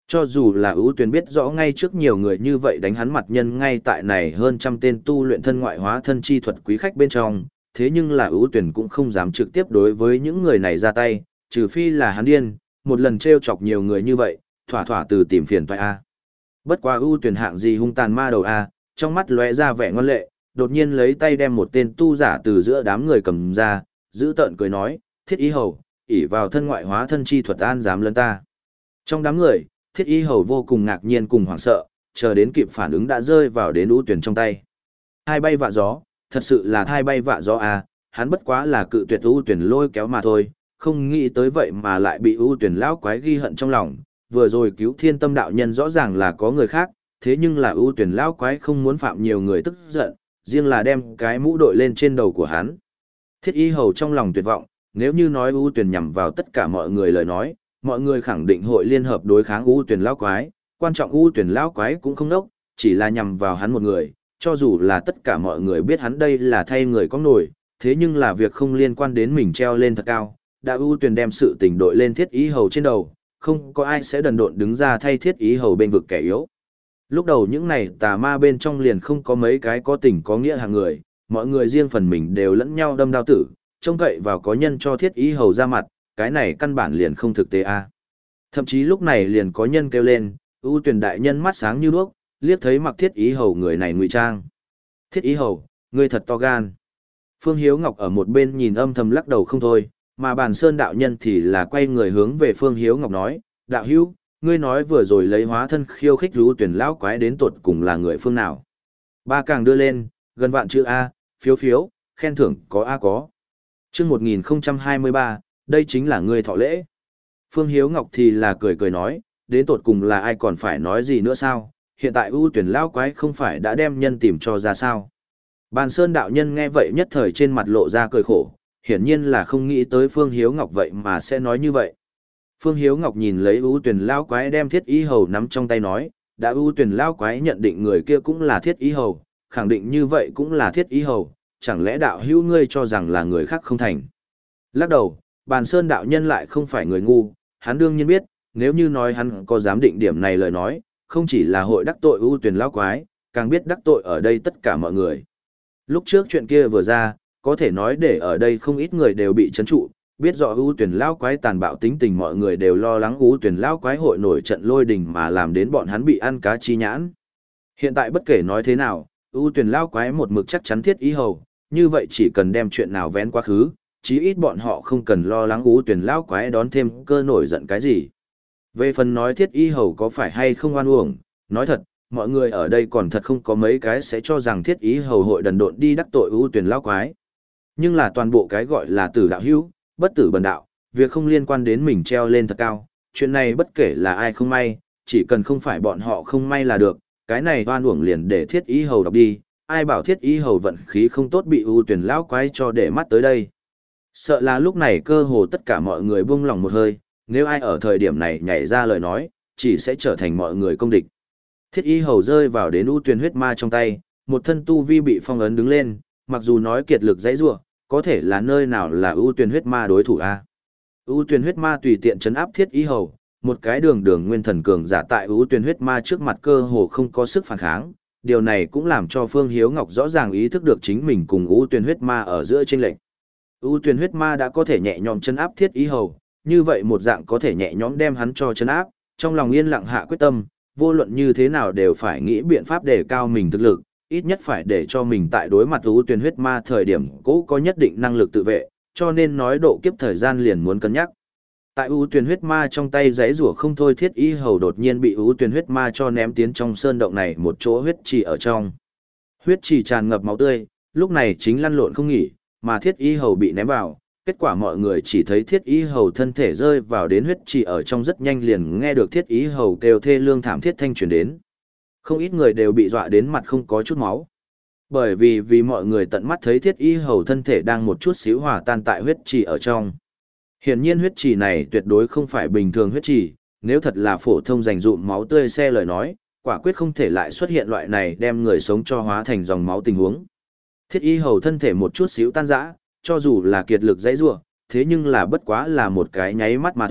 Cho dù là ưu tuyển biết rõ ngay trước nhiều người như vậy đánh hắn mặt nhân ngay tại này hơn trăm tên tu luyện thân ngoại hóa thân chi thuật quý khách bên trong, thế nhưng là ưu tuyển cũng không dám trực tiếp đối với những người này ra tay, trừ phi là hắn điên, một lần treo chọc nhiều người như vậy, thỏa thỏa từ tìm phiền toái A. Bất quá ưu tuyển hạng gì hung tàn ma đầu A, trong mắt lóe ra vẻ ngoan lệ, đột nhiên lấy tay đem một tên tu giả từ giữa đám người cầm ra, giữ tợn cười nói, thiết ý hầu, ỷ vào thân ngoại hóa thân chi thuật an dám lấn ta. Trong đám người, thiết ý hầu vô cùng ngạc nhiên cùng hoảng sợ, chờ đến kịp phản ứng đã rơi vào đến ưu tuyển trong tay. Thai bay vạ gió, thật sự là thai bay vạ gió à, hắn bất quá là cự tuyệt ưu tuyển lôi kéo mà thôi, không nghĩ tới vậy mà lại bị ưu tuyển lão quái ghi hận trong lòng. Vừa rồi cứu thiên tâm đạo nhân rõ ràng là có người khác, thế nhưng là ưu tuyển lão quái không muốn phạm nhiều người tức giận, riêng là đem cái mũ đội lên trên đầu của hắn. Thiết y hầu trong lòng tuyệt vọng, nếu như nói ưu tuyển nhằm vào tất cả mọi người lời nói, mọi người khẳng định hội liên hợp đối kháng ưu tuyển lão quái, quan trọng ưu tuyển lão quái cũng không nốc, chỉ là nhằm vào hắn một người, cho dù là tất cả mọi người biết hắn đây là thay người có nổi, thế nhưng là việc không liên quan đến mình treo lên thật cao, đã ưu tuyển đem sự tình đội lên thiết y hầu trên đầu, không có ai sẽ đần độn đứng ra thay thiết ý hầu bên vực kẻ yếu. Lúc đầu những này tà ma bên trong liền không có mấy cái có tình có nghĩa hàng người, mọi người riêng phần mình đều lẫn nhau đâm đao tử, trông cậy vào có nhân cho thiết ý hầu ra mặt, cái này căn bản liền không thực tế a. Thậm chí lúc này liền có nhân kêu lên, ưu tuyển đại nhân mắt sáng như đuốc, liếc thấy mặc thiết ý hầu người này ngụy trang. Thiết ý hầu, ngươi thật to gan. Phương Hiếu Ngọc ở một bên nhìn âm thầm lắc đầu không thôi, mà bàn sơn đạo nhân thì là quay người hướng về Phương Hiếu Ngọc nói, đạo hữu, ngươi nói vừa rồi lấy hóa thân khiêu khích rú tuyển lão quái đến tuột cùng là người phương nào. Ba càng đưa lên, gần vạn chữ A, phiếu phiếu, khen thưởng có A có. chương một nghìn không trăm hai mươi ba, đây chính là ngươi thọ lễ. Phương Hiếu Ngọc thì là cười cười nói, đến tuột cùng là ai còn phải nói gì nữa sao, hiện tại ưu tuyển lão quái không phải đã đem nhân tìm cho ra sao. Bàn sơn đạo nhân nghe vậy nhất thời trên mặt lộ ra cười khổ, hiển nhiên là không nghĩ tới Phương Hiếu Ngọc vậy mà sẽ nói như vậy. Phương Hiếu Ngọc nhìn lấy ưu tuyển lao quái đem thiết ý hầu nắm trong tay nói, đã ưu tuyển lao quái nhận định người kia cũng là thiết ý hầu, khẳng định như vậy cũng là thiết ý hầu, chẳng lẽ đạo hữu ngươi cho rằng là người khác không thành. Lắc đầu, bàn sơn đạo nhân lại không phải người ngu, hắn đương nhiên biết, nếu như nói hắn có dám định điểm này lời nói, không chỉ là hội đắc tội ưu tuyển lao quái, càng biết đắc tội ở đây tất cả mọi người. Lúc trước chuyện kia vừa ra, có thể nói để ở đây không ít người đều bị chấn trụ, biết rõ ưu tuyển lao quái tàn bạo tính tình, mọi người đều lo lắng ưu tuyển lao quái hội nổi trận lôi đình mà làm đến bọn hắn bị ăn cá chi nhãn. Hiện tại bất kể nói thế nào, ưu tuyển lao quái một mực chắc chắn thiết ý hầu, như vậy chỉ cần đem chuyện nào vén quá khứ, chí ít bọn họ không cần lo lắng ưu tuyển lao quái đón thêm cơ nổi giận cái gì. Về phần nói thiết ý hầu có phải hay không oan uổng, nói thật, mọi người ở đây còn thật không có mấy cái sẽ cho rằng thiết ý hầu hội đần độn đi đắc tội ưu tuyển lao quái. Nhưng là toàn bộ cái gọi là tử đạo hữu, bất tử bần đạo, việc không liên quan đến mình treo lên thật cao, chuyện này bất kể là ai không may, chỉ cần không phải bọn họ không may là được, cái này oan uổng liền để thiết ý hầu đọc đi, ai bảo thiết ý hầu vận khí không tốt bị ưu tuyển lão quái cho để mắt tới đây. Sợ là lúc này cơ hồ tất cả mọi người buông lòng một hơi, nếu ai ở thời điểm này nhảy ra lời nói, chỉ sẽ trở thành mọi người công địch. Thiết ý hầu rơi vào đến ưu tuyển huyết ma trong tay, một thân tu vi bị phong ấn đứng lên, mặc dù nói kiệt lực dãy rủa, có thể là nơi nào là ưu tuyển huyết ma đối thủ a? Ưu tuyển huyết ma tùy tiện trấn áp thiết ý hầu, một cái đường đường nguyên thần cường giả tại ưu tuyển huyết ma trước mặt cơ hồ không có sức phản kháng, điều này cũng làm cho Phương Hiếu Ngọc rõ ràng ý thức được chính mình cùng ưu tuyển huyết ma ở giữa chênh lệch. Ưu tuyển huyết ma đã có thể nhẹ nhõm trấn áp thiết ý hầu, như vậy một dạng có thể nhẹ nhõm đem hắn cho trấn áp, trong lòng yên lặng hạ quyết tâm, vô luận như thế nào đều phải nghĩ biện pháp để cao mình thực lực, ít nhất phải để cho mình tại đối mặt ưu tuyển huyết ma thời điểm cố có nhất định năng lực tự vệ, cho nên nói độ kiếp thời gian liền muốn cân nhắc. Tại ưu tuyển huyết ma trong tay giãy rủa không thôi, thiết y hầu đột nhiên bị ưu tuyển huyết ma cho ném tiến trong sơn động này một chỗ huyết trì ở trong. Huyết trì tràn ngập máu tươi, lúc này chính lăn lộn không nghỉ, mà thiết y hầu bị ném vào, kết quả mọi người chỉ thấy thiết y hầu thân thể rơi vào đến huyết trì ở trong, rất nhanh liền nghe được thiết y hầu kêu thê lương thảm thiết thanh truyền đến. Không ít người đều bị dọa đến mặt không có chút máu. Bởi vì vì mọi người tận mắt thấy thiết y hầu thân thể đang một chút xíu hòa tan tại huyết trì ở trong. Hiển nhiên huyết trì này tuyệt đối không phải bình thường huyết trì, nếu thật là phổ thông dành dụm máu tươi xe lời nói, quả quyết không thể lại xuất hiện loại này đem người sống cho hóa thành dòng máu tình huống. Thiết y hầu thân thể một chút xíu tan rã, cho dù là kiệt lực dãy rủa, thế nhưng là bất quá là một cái nháy mắt mà thôi,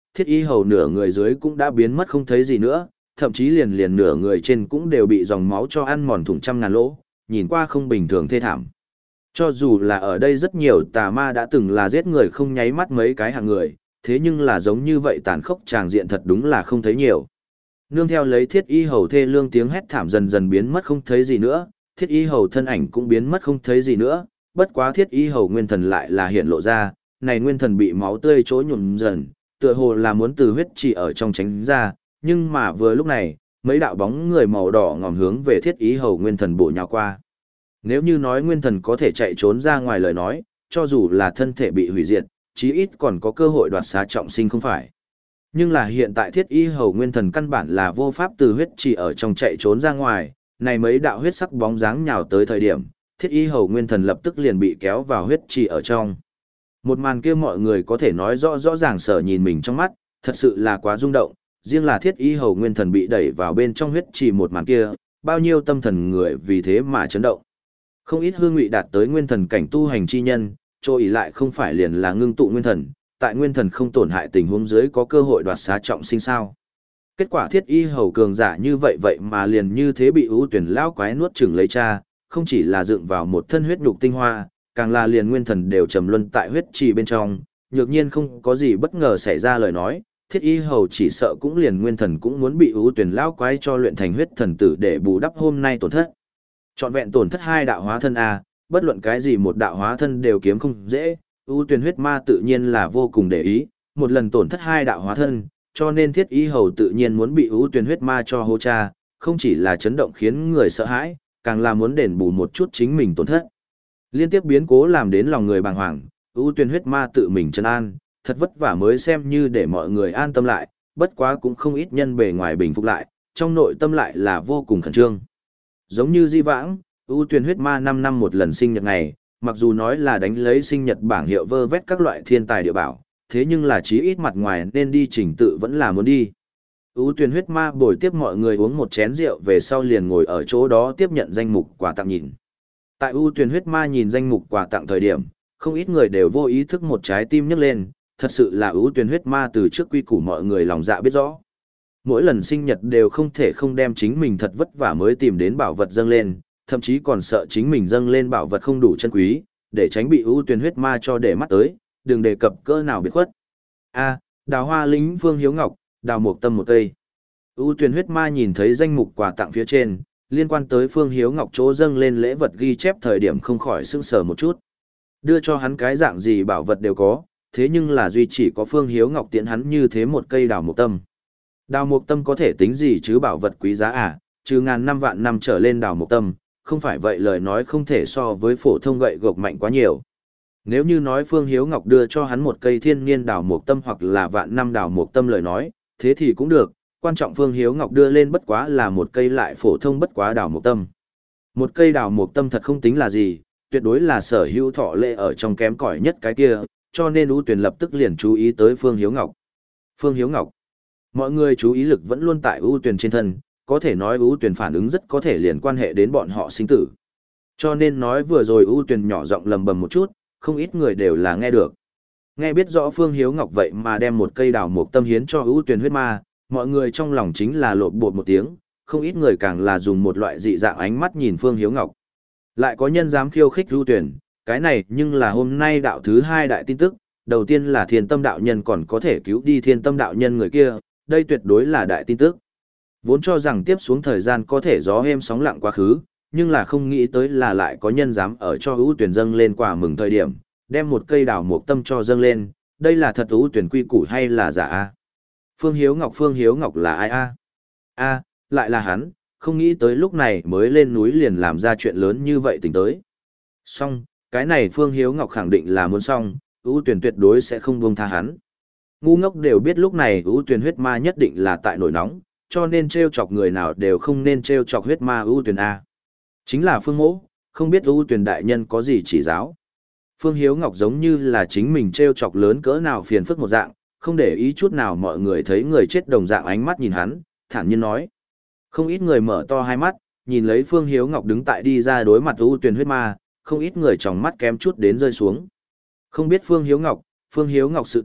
Thiết Y Hầu nửa người dưới cũng đã biến mất không thấy gì nữa, thậm chí liền liền nửa người trên cũng đều bị dòng máu cho ăn mòn thủng trăm ngàn lỗ, nhìn qua không bình thường thê thảm. Cho dù là ở đây rất nhiều tà ma đã từng là giết người không nháy mắt mấy cái hạng người, thế nhưng là giống như vậy tàn khốc tràng diện thật đúng là không thấy nhiều. Nương theo lấy Thiết Y Hầu thê lương tiếng hét thảm dần dần biến mất không thấy gì nữa, Thiết Y Hầu thân ảnh cũng biến mất không thấy gì nữa, bất quá Thiết Y Hầu nguyên thần lại là hiện lộ ra, này nguyên thần bị máu tươi chỗ nhuộm dần, tựa hồ là muốn từ huyết chỉ ở trong tránh ra, nhưng mà vừa lúc này, mấy đạo bóng người màu đỏ ngòm hướng về Thiết Y Hầu nguyên thần bổ nhào qua. Nếu như nói nguyên thần có thể chạy trốn ra ngoài lời nói, cho dù là thân thể bị hủy diệt, chí ít còn có cơ hội đoạt xá trọng sinh không phải. Nhưng là hiện tại Thiết Y Hầu nguyên thần căn bản là vô pháp từ huyết chỉ ở trong chạy trốn ra ngoài, này mấy đạo huyết sắc bóng dáng nhào tới thời điểm, Thiết Y Hầu nguyên thần lập tức liền bị kéo vào huyết chỉ ở trong. Một màn kia mọi người có thể nói rõ rõ ràng sở nhìn mình trong mắt, thật sự là quá rung động, riêng là Thiết Y Hầu nguyên thần bị đẩy vào bên trong huyết chỉ một màn kia, bao nhiêu tâm thần người vì thế mà chấn động. Không ít hương ngụy đạt tới nguyên thần cảnh tu hành chi nhân, cho ý lại không phải liền là ngưng tụ nguyên thần, tại nguyên thần không tổn hại tình huống dưới có cơ hội đoạt xá trọng sinh sao. Kết quả Thiết Y Hầu cường giả như vậy vậy mà liền như thế bị ưu tuyển lão quái nuốt chửng lấy cha, không chỉ là dựng vào một thân huyết nhục tinh hoa, càng là liền nguyên thần đều trầm luân tại huyết trì bên trong, nhược nhiên không có gì bất ngờ xảy ra lời nói, Thiết Y Hầu chỉ sợ cũng liền nguyên thần cũng muốn bị ưu tuyển lão quái cho luyện thành huyết thần tử để bù đắp hôm nay tổn thất. Trọn vẹn tổn thất hai đạo hóa thân a, bất luận cái gì một đạo hóa thân đều kiếm không dễ, ưu tuyển huyết ma tự nhiên là vô cùng để ý, một lần tổn thất hai đạo hóa thân, cho nên Thiết Y Hầu tự nhiên muốn bị ưu tuyển huyết ma cho hô cha, không chỉ là chấn động khiến người sợ hãi, càng là muốn đền bù một chút chính mình tổn thất. Liên tiếp biến cố làm đến lòng người bàng hoàng, ưu tuyển huyết ma tự mình trấn an, thật vất vả mới xem như để mọi người an tâm lại, bất quá cũng không ít nhân bề ngoài bình phục lại, trong nội tâm lại là vô cùng khẩn trương. Giống như di vãng, ưu tuyển huyết ma năm năm một lần sinh nhật ngày, mặc dù nói là đánh lấy sinh nhật bảng hiệu vơ vét các loại thiên tài địa bảo, thế nhưng là chí ít mặt ngoài nên đi trình tự vẫn là muốn đi. Ưu tuyển huyết ma bồi tiếp mọi người uống một chén rượu về sau liền ngồi ở chỗ đó tiếp nhận danh mục quà tặng nhìn. Tại ưu tuyển huyết ma nhìn danh mục quà tặng thời điểm, không ít người đều vô ý thức một trái tim nhấc lên, thật sự là ưu tuyển huyết ma từ trước quy củ mọi người lòng dạ biết rõ. Mỗi lần sinh nhật đều không thể không đem chính mình thật vất vả mới tìm đến bảo vật dâng lên, thậm chí còn sợ chính mình dâng lên bảo vật không đủ chân quý, để tránh bị ưu tuyển huyết ma cho để mắt tới, đừng đề cập cỡ nào biệt khuất. A, đào hoa lính Vương Hiếu Ngọc, đào một tâm một cây. ưu tuyển huyết ma nhìn thấy danh mục quà tặng phía trên, liên quan tới Phương Hiếu Ngọc chỗ dâng lên lễ vật ghi chép thời điểm không khỏi sững sờ một chút. Đưa cho hắn cái dạng gì bảo vật đều có, thế nhưng là duy chỉ có Phương Hiếu Ngọc tiễn hắn như thế một cây đào một tâm. Đào mục tâm có thể tính gì chứ bảo vật quý giá à, trừ ngàn năm vạn năm trở lên đào mục tâm, không phải vậy lời nói không thể so với phổ thông gậy gộc mạnh quá nhiều. Nếu như nói Phương Hiếu Ngọc đưa cho hắn một cây thiên niên đào mục tâm hoặc là vạn năm đào mục tâm lời nói, thế thì cũng được, quan trọng Phương Hiếu Ngọc đưa lên bất quá là một cây lại phổ thông bất quá đào mục tâm. Một cây đào mục tâm thật không tính là gì, tuyệt đối là sở hữu thọ lệ ở trong kém cỏi nhất cái kia, cho nên ưu tuyển lập tức liền chú ý tới Phương Hiếu Ngọc. Phương Hiếu Ngọc. Mọi người chú ý lực vẫn luôn tại ưu tuyển trên thân, có thể nói ưu tuyển phản ứng rất có thể liền quan hệ đến bọn họ sinh tử. Cho nên nói vừa rồi ưu tuyển nhỏ giọng lầm bầm một chút, không ít người đều là nghe được. Nghe biết rõ Phương Hiếu Ngọc vậy mà đem một cây đào mục tâm hiến cho ưu tuyển huyết ma, mọi người trong lòng chính là lộn bột một tiếng, không ít người càng là dùng một loại dị dạng ánh mắt nhìn Phương Hiếu Ngọc. Lại có nhân dám khiêu khích ưu tuyển, cái này nhưng là hôm nay đạo thứ hai đại tin tức, đầu tiên là thiên tâm đạo nhân còn có thể cứu đi thiên tâm đạo nhân người kia, đây tuyệt đối là đại tin tức. Vốn cho rằng tiếp xuống thời gian có thể gió êm sóng lặng quá khứ, nhưng là không nghĩ tới là lại có nhân dám ở cho ưu tuyển dâng lên quà mừng thời điểm, đem một cây đào mục tâm cho dâng lên, đây là thật ưu tuyển quy củ hay là giả a? Phương Hiếu Ngọc Phương Hiếu Ngọc là ai a? A, lại là hắn, không nghĩ tới lúc này mới lên núi liền làm ra chuyện lớn như vậy tỉnh tới. Xong, cái này Phương Hiếu Ngọc khẳng định là muốn xong, ưu tuyển tuyệt đối sẽ không buông tha hắn. Ngu ngốc đều biết lúc này ưu tuyển huyết ma nhất định là tại nổi nóng, cho nên trêu chọc người nào đều không nên trêu chọc huyết ma ưu tuyển A. Chính là Phương Mỗ, không biết ưu tuyển đại nhân có gì chỉ giáo. Phương Hiếu Ngọc giống như là chính mình trêu chọc lớn cỡ nào phiền phức một dạng, không để ý chút nào mọi người thấy người chết đồng dạng ánh mắt nhìn hắn, thản nhiên nói. Không ít người mở to hai mắt, nhìn lấy Phương Hiếu Ngọc đứng tại đi ra đối mặt ưu tuyển huyết ma, không ít người trong mắt kém chút đến rơi xuống. Không biết Phương Hiếu Ngọc, Phương Hiếu Ngọc sự tích,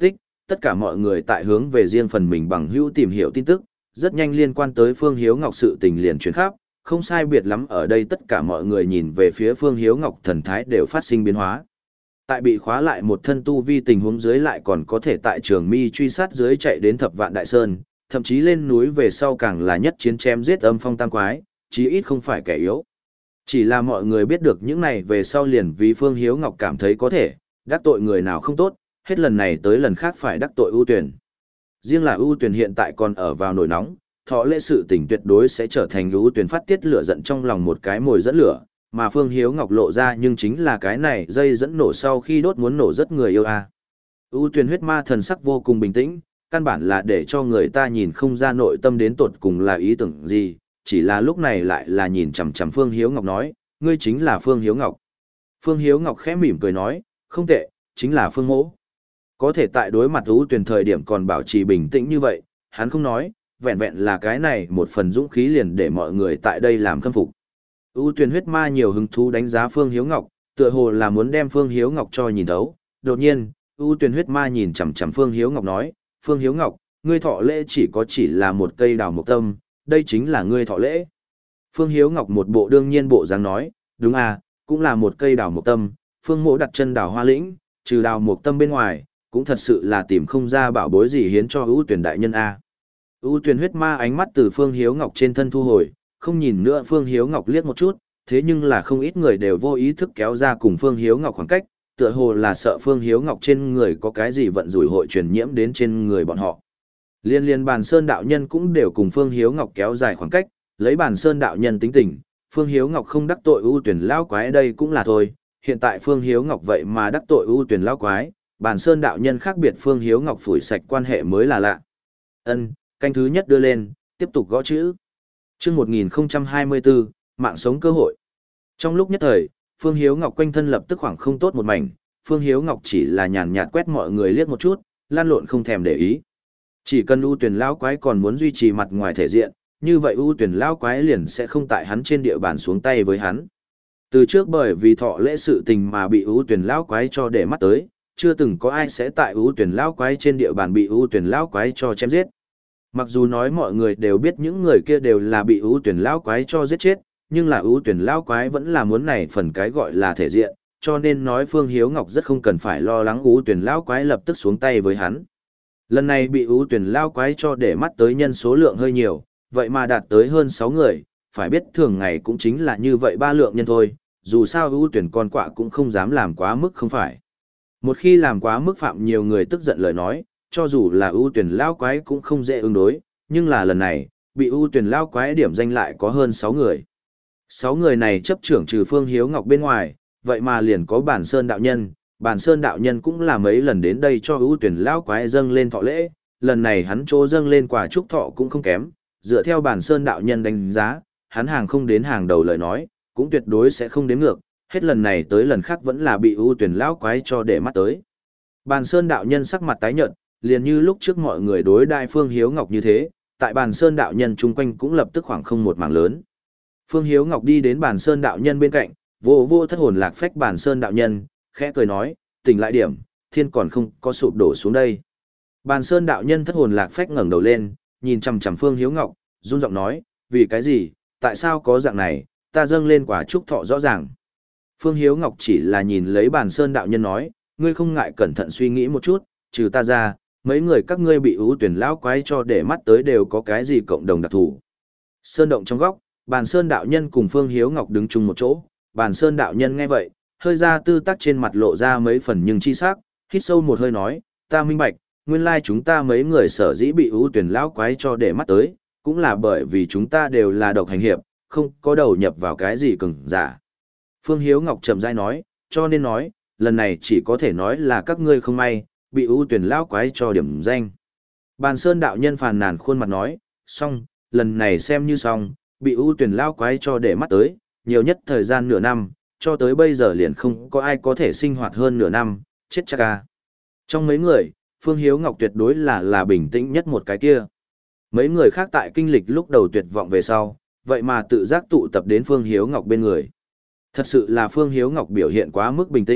tất cả mọi người tại hướng về riêng phần mình bằng hữu tìm hiểu tin tức, rất nhanh liên quan tới Phương Hiếu Ngọc sự tình liền truyền khắp, không sai biệt lắm ở đây tất cả mọi người nhìn về phía Phương Hiếu Ngọc thần thái đều phát sinh biến hóa. Tại bị khóa lại một thân tu vi tình huống dưới lại còn có thể tại trường mi truy sát dưới chạy đến thập vạn đại sơn, thậm chí lên núi về sau càng là nhất chiến chém giết âm phong tam quái, chí ít không phải kẻ yếu. Chỉ là mọi người biết được những này về sau liền vì Phương Hiếu Ngọc cảm thấy có thể, đắc tội người nào không tốt, hết lần này tới lần khác phải đắc tội ưu tuyển. Riêng là ưu tuyển hiện tại còn ở vào nổi nóng, thọ lễ sự tình tuyệt đối sẽ trở thành ưu tuyển phát tiết lửa giận trong lòng một cái mồi dẫn lửa, mà Phương Hiếu Ngọc lộ ra nhưng chính là cái này dây dẫn nổ sau khi đốt muốn nổ rất người yêu a. À. ưu tuyển huyết ma thần sắc vô cùng bình tĩnh, căn bản là để cho người ta nhìn không ra nội tâm đến tột cùng là ý tưởng gì, chỉ là lúc này lại là nhìn chằm chằm Phương Hiếu Ngọc nói, ngươi chính là Phương Hiếu Ngọc. Phương Hiếu Ngọc khẽ mỉm cười nói, không tệ, chính là Phương Mỗ. Có thể tại đối mặt ưu tuyển thời điểm còn bảo trì bình tĩnh như vậy, hắn không nói, vẹn vẹn là cái này một phần dũng khí liền để mọi người tại đây làm khâm phục. ưu tuyển huyết ma nhiều hứng thú đánh giá Phương Hiếu Ngọc, tựa hồ là muốn đem Phương Hiếu Ngọc cho nhìn thấu. Đột nhiên, ưu tuyển huyết ma nhìn chằm chằm Phương Hiếu Ngọc nói, Phương Hiếu Ngọc, ngươi thọ lễ chỉ có chỉ là một cây đào mộc tâm, đây chính là ngươi thọ lễ. Phương Hiếu Ngọc một bộ đương nhiên bộ dáng nói, đúng à, cũng là một cây đào mộc tâm, Phương Mỗ đặt chân đào hoa lĩnh, trừ đào mộc tâm bên ngoài, cũng thật sự là tìm không ra bảo bối gì hiến cho ưu tuyển đại nhân a. ưu tuyển huyết ma ánh mắt từ Phương Hiếu Ngọc trên thân thu hồi, không nhìn nữa Phương Hiếu Ngọc liếc một chút, thế nhưng là không ít người đều vô ý thức kéo ra cùng Phương Hiếu Ngọc khoảng cách, tựa hồ là sợ Phương Hiếu Ngọc trên người có cái gì vận rủi hội truyền nhiễm đến trên người bọn họ. Liên liên Bàn Sơn đạo nhân cũng đều cùng Phương Hiếu Ngọc kéo dài khoảng cách, lấy Bàn Sơn đạo nhân tính tình, Phương Hiếu Ngọc không đắc tội ưu tuyển lão quái đây cũng là thôi, hiện tại Phương Hiếu Ngọc vậy mà đắc tội ưu tuyển lão quái, Bàn Sơn đạo nhân khác biệt Phương Hiếu Ngọc phủi sạch quan hệ mới là lạ. Ân, canh thứ nhất đưa lên, tiếp tục gõ chữ. Chương một nghìn không trăm hai mươi bốn, mạng sống cơ hội. Trong lúc nhất thời, Phương Hiếu Ngọc quanh thân lập tức khoảng không tốt một mảnh, Phương Hiếu Ngọc chỉ là nhàn nhạt quét mọi người liếc một chút, lan lộn không thèm để ý. Chỉ cần ưu tuyển lão quái còn muốn duy trì mặt ngoài thể diện, như vậy ưu tuyển lão quái liền sẽ không tại hắn trên địa bàn xuống tay với hắn. Từ trước bởi vì thọ lễ sự tình mà bị ưu tuyển lão quái cho để mắt tới, chưa từng có ai sẽ tại ưu tuyển lão quái trên địa bàn bị ưu tuyển lão quái cho chém giết. Mặc dù nói mọi người đều biết những người kia đều là bị ưu tuyển lão quái cho giết chết, nhưng là ưu tuyển lão quái vẫn là muốn này phần cái gọi là thể diện, cho nên nói Phương Hiếu Ngọc rất không cần phải lo lắng ưu tuyển lão quái lập tức xuống tay với hắn. Lần này bị ưu tuyển lão quái cho để mắt tới nhân số lượng hơi nhiều, vậy mà đạt tới hơn sáu người, phải biết thường ngày cũng chính là như vậy ba lượng nhân thôi, dù sao ưu tuyển con quạ cũng không dám làm quá mức không phải. Một khi làm quá mức phạm nhiều người tức giận lời nói, cho dù là ưu tuyển lão quái cũng không dễ ứng đối, nhưng là lần này, bị ưu tuyển lão quái điểm danh lại có hơn sáu người. sáu người này chấp trưởng trừ Phương Hiếu Ngọc bên ngoài, vậy mà liền có Bàn Sơn đạo nhân, Bàn Sơn đạo nhân cũng là mấy lần đến đây cho ưu tuyển lão quái dâng lên thọ lễ, lần này hắn chỗ dâng lên quà chúc thọ cũng không kém, dựa theo Bàn Sơn đạo nhân đánh giá, hắn hàng không đến hàng đầu lời nói, cũng tuyệt đối sẽ không đến ngược, hết lần này tới lần khác vẫn là bị ưu tuyển lão quái cho để mắt tới. Bàn Sơn đạo nhân sắc mặt tái nhợt, liền như lúc trước mọi người đối đai Phương Hiếu Ngọc như thế, tại Bàn Sơn đạo nhân chung quanh cũng lập tức khoảng không một mảng lớn. Phương Hiếu Ngọc đi đến Bàn Sơn đạo nhân bên cạnh, vô vô thất hồn lạc phách Bàn Sơn đạo nhân, khẽ cười nói, tỉnh lại điểm, thiên còn không có sụp đổ xuống đây. Bàn Sơn đạo nhân thất hồn lạc phách ngẩng đầu lên, nhìn chằm chằm Phương Hiếu Ngọc, run giọng nói, vì cái gì, tại sao có dạng này, ta dâng lên quả chúc thọ rõ ràng. Phương Hiếu Ngọc chỉ là nhìn lấy Bàn Sơn đạo nhân nói, ngươi không ngại cẩn thận suy nghĩ một chút, trừ ta ra, mấy người các ngươi bị ưu tuyển lão quái cho để mắt tới đều có cái gì cộng đồng đặc thù. Sơn động trong góc, Bàn Sơn đạo nhân cùng Phương Hiếu Ngọc đứng chung một chỗ, Bàn Sơn đạo nhân nghe vậy, hơi ra tư tắc trên mặt lộ ra mấy phần nhưng chi sắc, hít sâu một hơi nói, ta minh bạch, nguyên lai chúng ta mấy người sở dĩ bị ưu tuyển lão quái cho để mắt tới, cũng là bởi vì chúng ta đều là độc hành hiệp, không có đầu nhập vào cái gì cường giả. Phương Hiếu Ngọc chậm rãi nói, cho nên nói, lần này chỉ có thể nói là các ngươi không may, bị ưu tuyển lão quái cho điểm danh. Bàn Sơn đạo nhân phàn nàn khuôn mặt nói, xong, lần này xem như xong, bị ưu tuyển lão quái cho để mắt tới, nhiều nhất thời gian nửa năm, cho tới bây giờ liền không có ai có thể sinh hoạt hơn nửa năm, chết chắc ca. Trong mấy người, Phương Hiếu Ngọc tuyệt đối là là bình tĩnh nhất một cái kia. Mấy người khác tại kinh lịch lúc đầu tuyệt vọng về sau, vậy mà tự giác tụ tập đến Phương Hiếu Ngọc bên người. Thật sự là Phương Hiếu Ngọc biểu hiện quá mức bình tĩnh,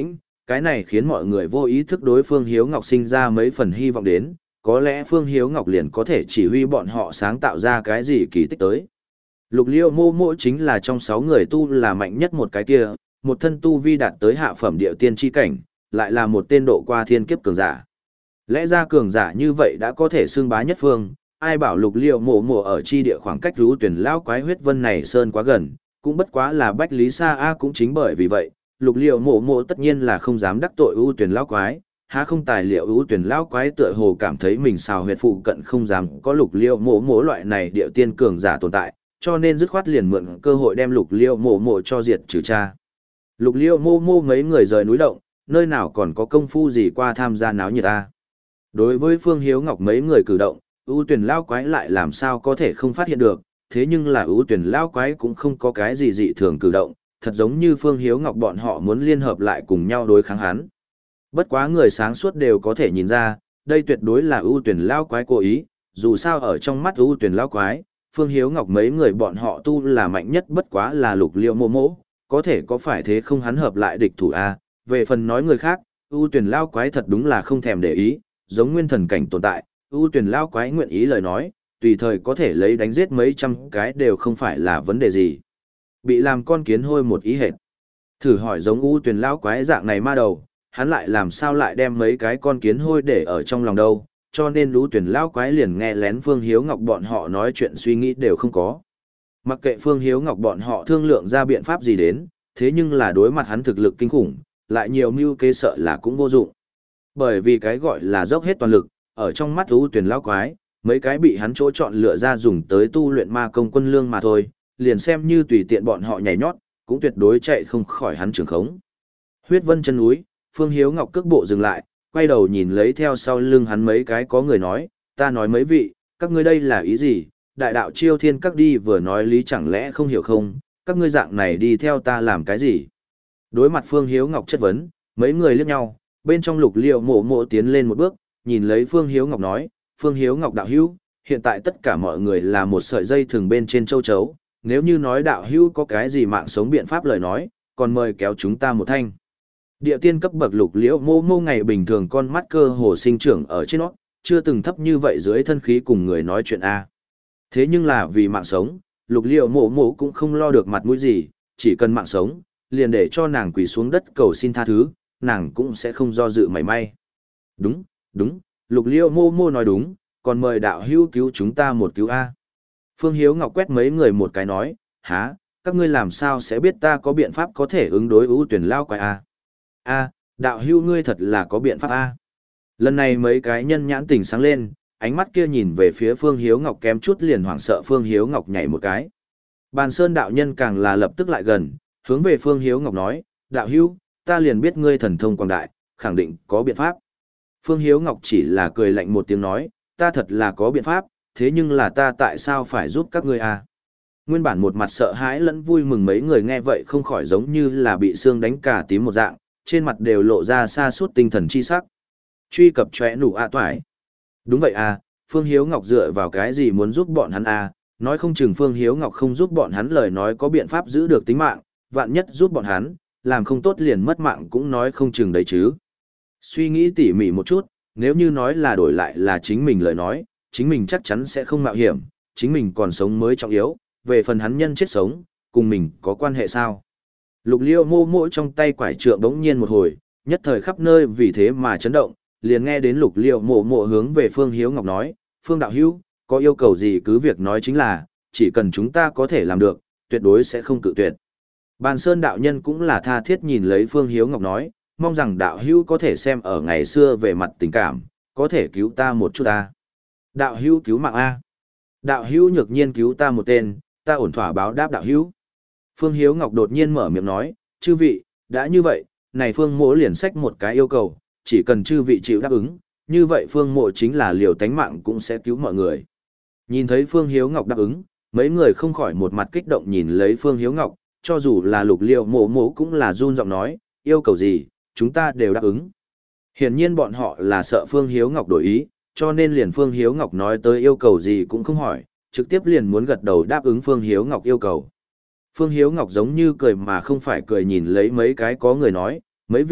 Cái này khiến mọi người vô ý thức đối Phương Hiếu Ngọc sinh ra mấy phần hy vọng đến, có lẽ Phương Hiếu Ngọc liền có thể chỉ huy bọn họ sáng tạo ra cái gì kỳ tích tới. Lục Liêu Mô Mô chính là trong sáu người tu là mạnh nhất một cái kia, một thân tu vi đạt tới hạ phẩm địa tiên chi cảnh, lại là một tên độ qua thiên kiếp cường giả. Lẽ ra cường giả như vậy đã có thể xưng bá nhất phương, ai bảo Lục Liêu Mô Mô ở chi địa khoảng cách rú tuyển lao quái huyết vân này sơn quá gần, cũng bất quá là Bách Lý Sa A cũng chính bởi vì vậy, Lục Liêu Mô Mô tất nhiên là không dám đắc tội ưu tuyển lao quái, há không tài liệu ưu tuyển lao quái tựa hồ cảm thấy mình xào huyệt phụ cận không dám có Lục Liêu Mô Mô loại này địa tiên cường giả tồn tại, cho nên dứt khoát liền mượn cơ hội đem Lục Liêu Mô Mô cho diệt trừ cha. Lục Liêu Mô Mô mấy người rời núi động, nơi nào còn có công phu gì qua tham gia náo nhiệt ta. Đối với Phương Hiếu Ngọc mấy người cử động, ưu tuyển lao quái lại làm sao có thể không phát hiện được, thế nhưng là ưu tuyển lao quái cũng không có cái gì dị thường cử động, thật giống như Phương Hiếu Ngọc bọn họ muốn liên hợp lại cùng nhau đối kháng hắn. Bất quá người sáng suốt đều có thể nhìn ra, đây tuyệt đối là ưu tuyển lao quái cố ý, dù sao ở trong mắt ưu tuyển lao quái, Phương Hiếu Ngọc mấy người bọn họ tu là mạnh nhất bất quá là Lục Liêu Mô Mô, có thể có phải thế không hắn hợp lại địch thủ a. Về phần nói người khác, ưu tuyển lao quái thật đúng là không thèm để ý, giống nguyên thần cảnh tồn tại, ưu tuyển lao quái nguyện ý lời nói, tùy thời có thể lấy đánh giết mấy trăm cái đều không phải là vấn đề gì. Bị làm con kiến hôi một ý hệt. Thử hỏi giống ưu tuyển lao quái dạng này ma đầu, hắn lại làm sao lại đem mấy cái con kiến hôi để ở trong lòng đâu, cho nên ưu tuyển lao quái liền nghe lén Phương Hiếu Ngọc bọn họ nói chuyện suy nghĩ đều không có. Mặc kệ Phương Hiếu Ngọc bọn họ thương lượng ra biện pháp gì đến, thế nhưng là đối mặt hắn thực lực kinh khủng, lại nhiều mưu kế sợ là cũng vô dụng. Bởi vì cái gọi là dốc hết toàn lực, ở trong mắt ưu tuyển lao quái, mấy cái bị hắn chỗ chọn lựa ra dùng tới tu luyện ma công quân lương mà thôi, liền xem như tùy tiện bọn họ nhảy nhót, cũng tuyệt đối chạy không khỏi hắn trường khống. Huyết vân chân núi, Phương Hiếu Ngọc cước bộ dừng lại, quay đầu nhìn lấy theo sau lưng hắn mấy cái có người nói, ta nói mấy vị, các ngươi đây là ý gì, đại đạo chiêu thiên các đi vừa nói lý chẳng lẽ không hiểu không, các ngươi dạng này đi theo ta làm cái gì. Đối mặt Phương Hiếu Ngọc chất vấn, mấy người liếc nhau, bên trong Lục Liêu Mộ Mộ tiến lên một bước, nhìn lấy Phương Hiếu Ngọc nói, Phương Hiếu Ngọc đạo hữu, hiện tại tất cả mọi người là một sợi dây thường bên trên châu chấu, nếu như nói đạo hữu có cái gì mạng sống biện pháp lời nói, còn mời kéo chúng ta một thanh. Địa tiên cấp bậc Lục Liêu Mộ Mộ ngày bình thường con mắt cơ hồ sinh trưởng ở trên nó, chưa từng thấp như vậy dưới thân khí cùng người nói chuyện a. Thế nhưng là vì mạng sống, Lục Liêu Mộ Mộ cũng không lo được mặt mũi gì, chỉ cần mạng sống, liền để cho nàng quỳ xuống đất cầu xin tha thứ, nàng cũng sẽ không do dự mảy may. Đúng, đúng, Lục Liêu Mô Mô nói đúng, còn mời đạo hữu cứu chúng ta một cứu A. Phương Hiếu Ngọc quét mấy người một cái nói, há, các ngươi làm sao sẽ biết ta có biện pháp có thể ứng đối ưu tuyển lao quái A. A, đạo hữu ngươi thật là có biện pháp A. Lần này mấy cái nhân nhãn tỉnh sáng lên, ánh mắt kia nhìn về phía Phương Hiếu Ngọc kém chút liền hoảng sợ Phương Hiếu Ngọc nhảy một cái. Bàn Sơn đạo nhân càng là lập tức lại gần, hướng về Phương Hiếu Ngọc nói, đạo hữu, ta liền biết ngươi thần thông quảng đại, khẳng định có biện pháp. Phương Hiếu Ngọc chỉ là cười lạnh một tiếng nói, ta thật là có biện pháp, thế nhưng là ta tại sao phải giúp các ngươi à? Nguyên bản một mặt sợ hãi lẫn vui mừng mấy người nghe vậy không khỏi giống như là bị xương đánh cả tím một dạng, trên mặt đều lộ ra sa sút tinh thần chi sắc. Truy cập chóe nụ ạ toải. Đúng vậy à, Phương Hiếu Ngọc dựa vào cái gì muốn giúp bọn hắn à, nói không chừng Phương Hiếu Ngọc không giúp bọn hắn lời nói có biện pháp giữ được tính mạng, vạn nhất giúp bọn hắn, làm không tốt liền mất mạng cũng nói không chừng đấy chứ. Suy nghĩ tỉ mỉ một chút, nếu như nói là đổi lại là chính mình lời nói, chính mình chắc chắn sẽ không mạo hiểm, chính mình còn sống mới trọng yếu, về phần hắn nhân chết sống, cùng mình có quan hệ sao. Lục Liêu Mô Mộ trong tay quải trượng bỗng nhiên một hồi, nhất thời khắp nơi vì thế mà chấn động, liền nghe đến Lục Liêu Mộ Mộ hướng về Phương Hiếu Ngọc nói, Phương đạo hữu, có yêu cầu gì cứ việc nói chính là, chỉ cần chúng ta có thể làm được, tuyệt đối sẽ không cự tuyệt. Bàn Sơn đạo nhân cũng là tha thiết nhìn lấy Phương Hiếu Ngọc nói, mong rằng đạo hữu có thể xem ở ngày xưa về mặt tình cảm, có thể cứu ta một chút ta. Đạo hữu cứu mạng A. Đạo hữu nhược nhiên cứu ta một tên, ta ổn thỏa báo đáp đạo hữu. Phương Hiếu Ngọc đột nhiên mở miệng nói, chư vị, đã như vậy, này Phương Mộ liền xách một cái yêu cầu, chỉ cần chư vị chịu đáp ứng, như vậy Phương Mộ chính là liều tánh mạng cũng sẽ cứu mọi người. Nhìn thấy Phương Hiếu Ngọc đáp ứng, mấy người không khỏi một mặt kích động nhìn lấy Phương Hiếu Ngọc, cho dù là Lục Liêu Mộ Mộ cũng là run giọng nói, yêu cầu gì, chúng ta đều đáp ứng. Hiển nhiên bọn họ là sợ Phương Hiếu Ngọc đổi ý, cho nên liền Phương Hiếu Ngọc nói tới yêu cầu gì cũng không hỏi, trực tiếp liền muốn gật đầu đáp ứng Phương Hiếu Ngọc yêu cầu. Phương Hiếu Ngọc giống như cười mà không phải cười nhìn lấy mấy cái có người nói, mấy vị,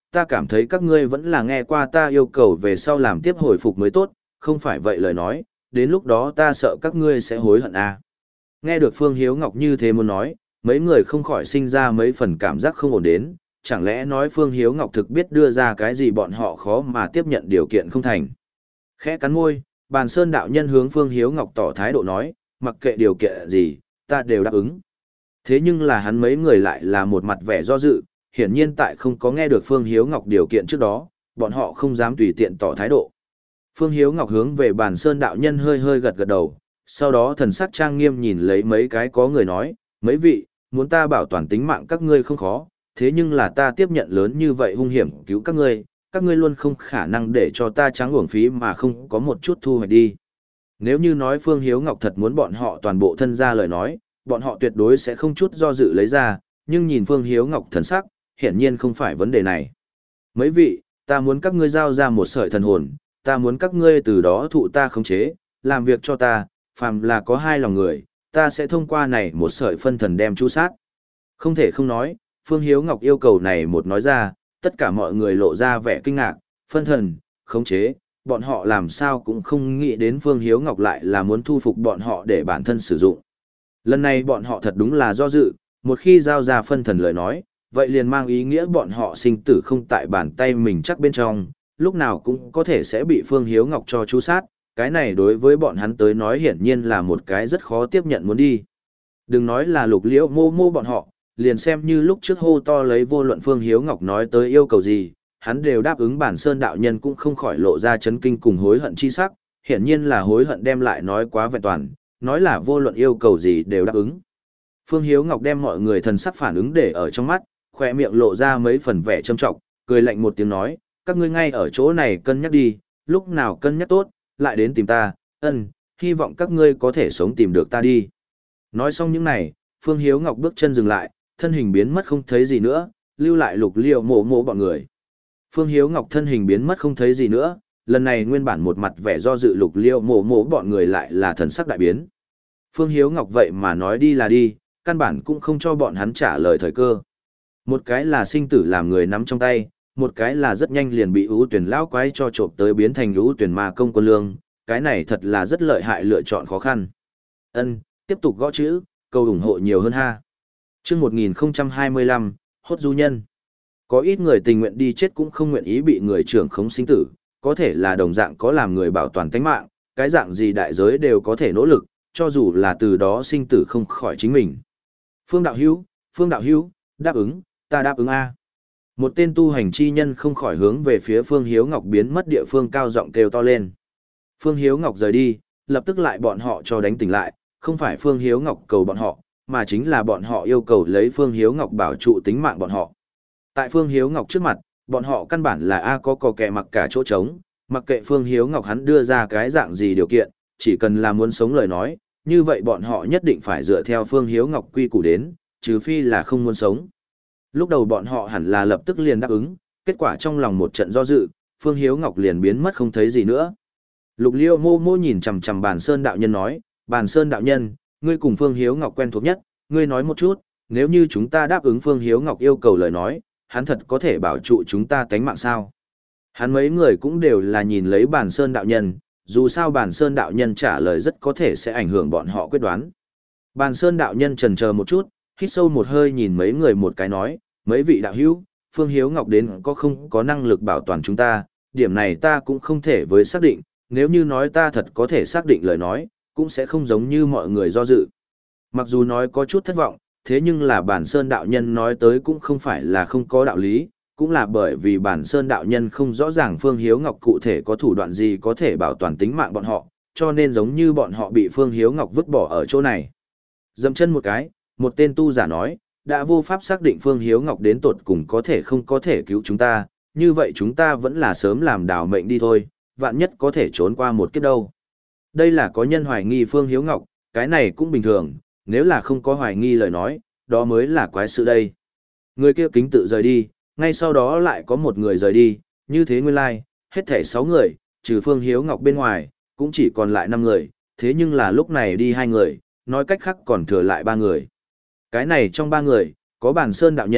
ta cảm thấy các ngươi vẫn là nghe qua ta yêu cầu về sau làm tiếp hồi phục mới tốt, không phải vậy lời nói, đến lúc đó ta sợ các ngươi sẽ hối hận à. Nghe được Phương Hiếu Ngọc như thế muốn nói, mấy người không khỏi sinh ra mấy phần cảm giác không ổn đến, chẳng lẽ nói Phương Hiếu Ngọc thực biết đưa ra cái gì bọn họ khó mà tiếp nhận điều kiện không thành. Khẽ cắn môi, Bàn Sơn đạo nhân hướng Phương Hiếu Ngọc tỏ thái độ nói, mặc kệ điều kiện gì, ta đều đáp ứng. Thế nhưng là hắn mấy người lại là một mặt vẻ do dự, hiển nhiên tại không có nghe được Phương Hiếu Ngọc điều kiện trước đó, bọn họ không dám tùy tiện tỏ thái độ. Phương Hiếu Ngọc hướng về Bàn Sơn đạo nhân hơi hơi gật gật đầu, sau đó thần sắc trang nghiêm nhìn lấy mấy cái có người nói, mấy vị, muốn ta bảo toàn tính mạng các ngươi không khó, thế nhưng là ta tiếp nhận lớn như vậy hung hiểm cứu các ngươi, các ngươi luôn không khả năng để cho ta trắng uổng phí mà không có một chút thu hoạch đi. Nếu như nói Phương Hiếu Ngọc thật muốn bọn họ toàn bộ thân ra lời nói, bọn họ tuyệt đối sẽ không chút do dự lấy ra, nhưng nhìn Phương Hiếu Ngọc thần sắc, hiển nhiên không phải vấn đề này. Mấy vị, ta muốn các ngươi giao ra một sợi thần hồn, ta muốn các ngươi từ đó thụ ta khống chế, làm việc cho ta, phàm là có hai lòng người, ta sẽ thông qua này một sợi phân thần đem chu sát. Không thể không nói, Phương Hiếu Ngọc yêu cầu này một nói ra, tất cả mọi người lộ ra vẻ kinh ngạc, phân thần, khống chế, bọn họ làm sao cũng không nghĩ đến Phương Hiếu Ngọc lại là muốn thu phục bọn họ để bản thân sử dụng. Lần này bọn họ thật đúng là do dự, một khi giao ra phân thần lời nói, vậy liền mang ý nghĩa bọn họ sinh tử không tại bàn tay mình chắc bên trong, lúc nào cũng có thể sẽ bị Phương Hiếu Ngọc cho chú sát, cái này đối với bọn hắn tới nói hiển nhiên là một cái rất khó tiếp nhận muốn đi. Đừng nói là Lục Liễu mô mô bọn họ, liền xem như lúc trước hô to lấy vô luận Phương Hiếu Ngọc nói tới yêu cầu gì, hắn đều đáp ứng. Bản Sơn đạo nhân cũng không khỏi lộ ra chấn kinh cùng hối hận chi sắc, hiển nhiên là hối hận đem lại nói quá vẹn toàn, nói là vô luận yêu cầu gì đều đáp ứng. Phương Hiếu Ngọc đem mọi người thần sắc phản ứng để ở trong mắt, khỏe miệng lộ ra mấy phần vẻ châm trọng, cười lạnh một tiếng nói, các ngươi ngay ở chỗ này cân nhắc đi, lúc nào cân nhắc tốt, lại đến tìm ta, ân, hy vọng các ngươi có thể sống tìm được ta đi. Nói xong những này, Phương Hiếu Ngọc bước chân dừng lại, thân hình biến mất không thấy gì nữa, lưu lại Lục Liễu mộ mộ bọn người. Phương Hiếu Ngọc thân hình biến mất không thấy gì nữa, lần này nguyên bản một mặt vẻ do dự Lục Liễu mộ mộ bọn người lại là thần sắc đại biến. Phương Hiếu Ngọc vậy mà nói đi là đi, căn bản cũng không cho bọn hắn trả lời thời cơ. Một cái là sinh tử làm người nắm trong tay, một cái là rất nhanh liền bị ưu tuyển lão quái cho trộm tới biến thành ưu tuyển ma công quân lương, cái này thật là rất lợi hại lựa chọn khó khăn. Ân, tiếp tục gõ chữ, cầu ủng hộ nhiều hơn ha. Chương một nghìn không trăm hai mươi lăm, hốt du nhân. Có ít người tình nguyện đi chết cũng không nguyện ý bị người trưởng khống sinh tử, có thể là đồng dạng có làm người bảo toàn tính mạng, cái dạng gì đại giới đều có thể nỗ lực, cho dù là từ đó sinh tử không khỏi chính mình. Phương Đạo Hữu, Phương Đạo Hữu, đáp ứng, ta đáp ứng a. Một tên tu hành chi nhân không khỏi hướng về phía Phương Hiếu Ngọc biến mất địa phương cao giọng kêu to lên. Phương Hiếu Ngọc rời đi, lập tức lại bọn họ cho đánh tỉnh lại, không phải Phương Hiếu Ngọc cầu bọn họ, mà chính là bọn họ yêu cầu lấy Phương Hiếu Ngọc bảo trụ tính mạng bọn họ. Tại Phương Hiếu Ngọc trước mặt, bọn họ căn bản là A có cò kẻ mặc cả chỗ trống, mặc kệ Phương Hiếu Ngọc hắn đưa ra cái dạng gì điều kiện, chỉ cần là muốn sống lời nói, như vậy bọn họ nhất định phải dựa theo Phương Hiếu Ngọc quy củ đến, trừ phi là không muốn sống. Lúc đầu bọn họ hẳn là lập tức liền đáp ứng, kết quả trong lòng một trận do dự, Phương Hiếu Ngọc liền biến mất không thấy gì nữa. Lục Liễu mô mô nhìn chằm chằm Bàn Sơn đạo nhân nói, Bàn Sơn đạo nhân, ngươi cùng Phương Hiếu Ngọc quen thuộc nhất, ngươi nói một chút, nếu như chúng ta đáp ứng Phương Hiếu Ngọc yêu cầu lời nói, hắn thật có thể bảo trụ chúng ta tánh mạng sao? Hắn mấy người cũng đều là nhìn lấy Bàn Sơn đạo nhân, dù sao Bàn Sơn đạo nhân trả lời rất có thể sẽ ảnh hưởng bọn họ quyết đoán. Bàn Sơn đạo nhân chần chờ một chút, hít sâu một hơi nhìn mấy người một cái nói, mấy vị đạo hữu, Phương Hiếu Ngọc đến có không có năng lực bảo toàn chúng ta, điểm này ta cũng không thể với xác định, nếu như nói ta thật có thể xác định lời nói, cũng sẽ không giống như mọi người do dự. Mặc dù nói có chút thất vọng, thế nhưng là Bản Sơn đạo nhân nói tới cũng không phải là không có đạo lý, cũng là bởi vì Bản Sơn đạo nhân không rõ ràng Phương Hiếu Ngọc cụ thể có thủ đoạn gì có thể bảo toàn tính mạng bọn họ, cho nên giống như bọn họ bị Phương Hiếu Ngọc vứt bỏ ở chỗ này. Dậm chân một cái, một tên tu giả nói, đã vô pháp xác định Phương Hiếu Ngọc đến tột cùng có thể không có thể cứu chúng ta, như vậy chúng ta vẫn là sớm làm đảo mệnh đi thôi, vạn nhất có thể trốn qua một kiếp đâu. Đây là có nhân hoài nghi Phương Hiếu Ngọc, cái này cũng bình thường, nếu là không có hoài nghi lời nói, đó mới là quái sự đây. Người kia kính tự rời đi, ngay sau đó lại có một người rời đi, như thế nguyên lai, like, hết thảy sáu người, trừ Phương Hiếu Ngọc bên ngoài, cũng chỉ còn lại năm người, thế nhưng là lúc này đi hai người, nói cách khác còn thừa lại ba người. Cái này trong ba người, có Bàn Sơn đạo nhân,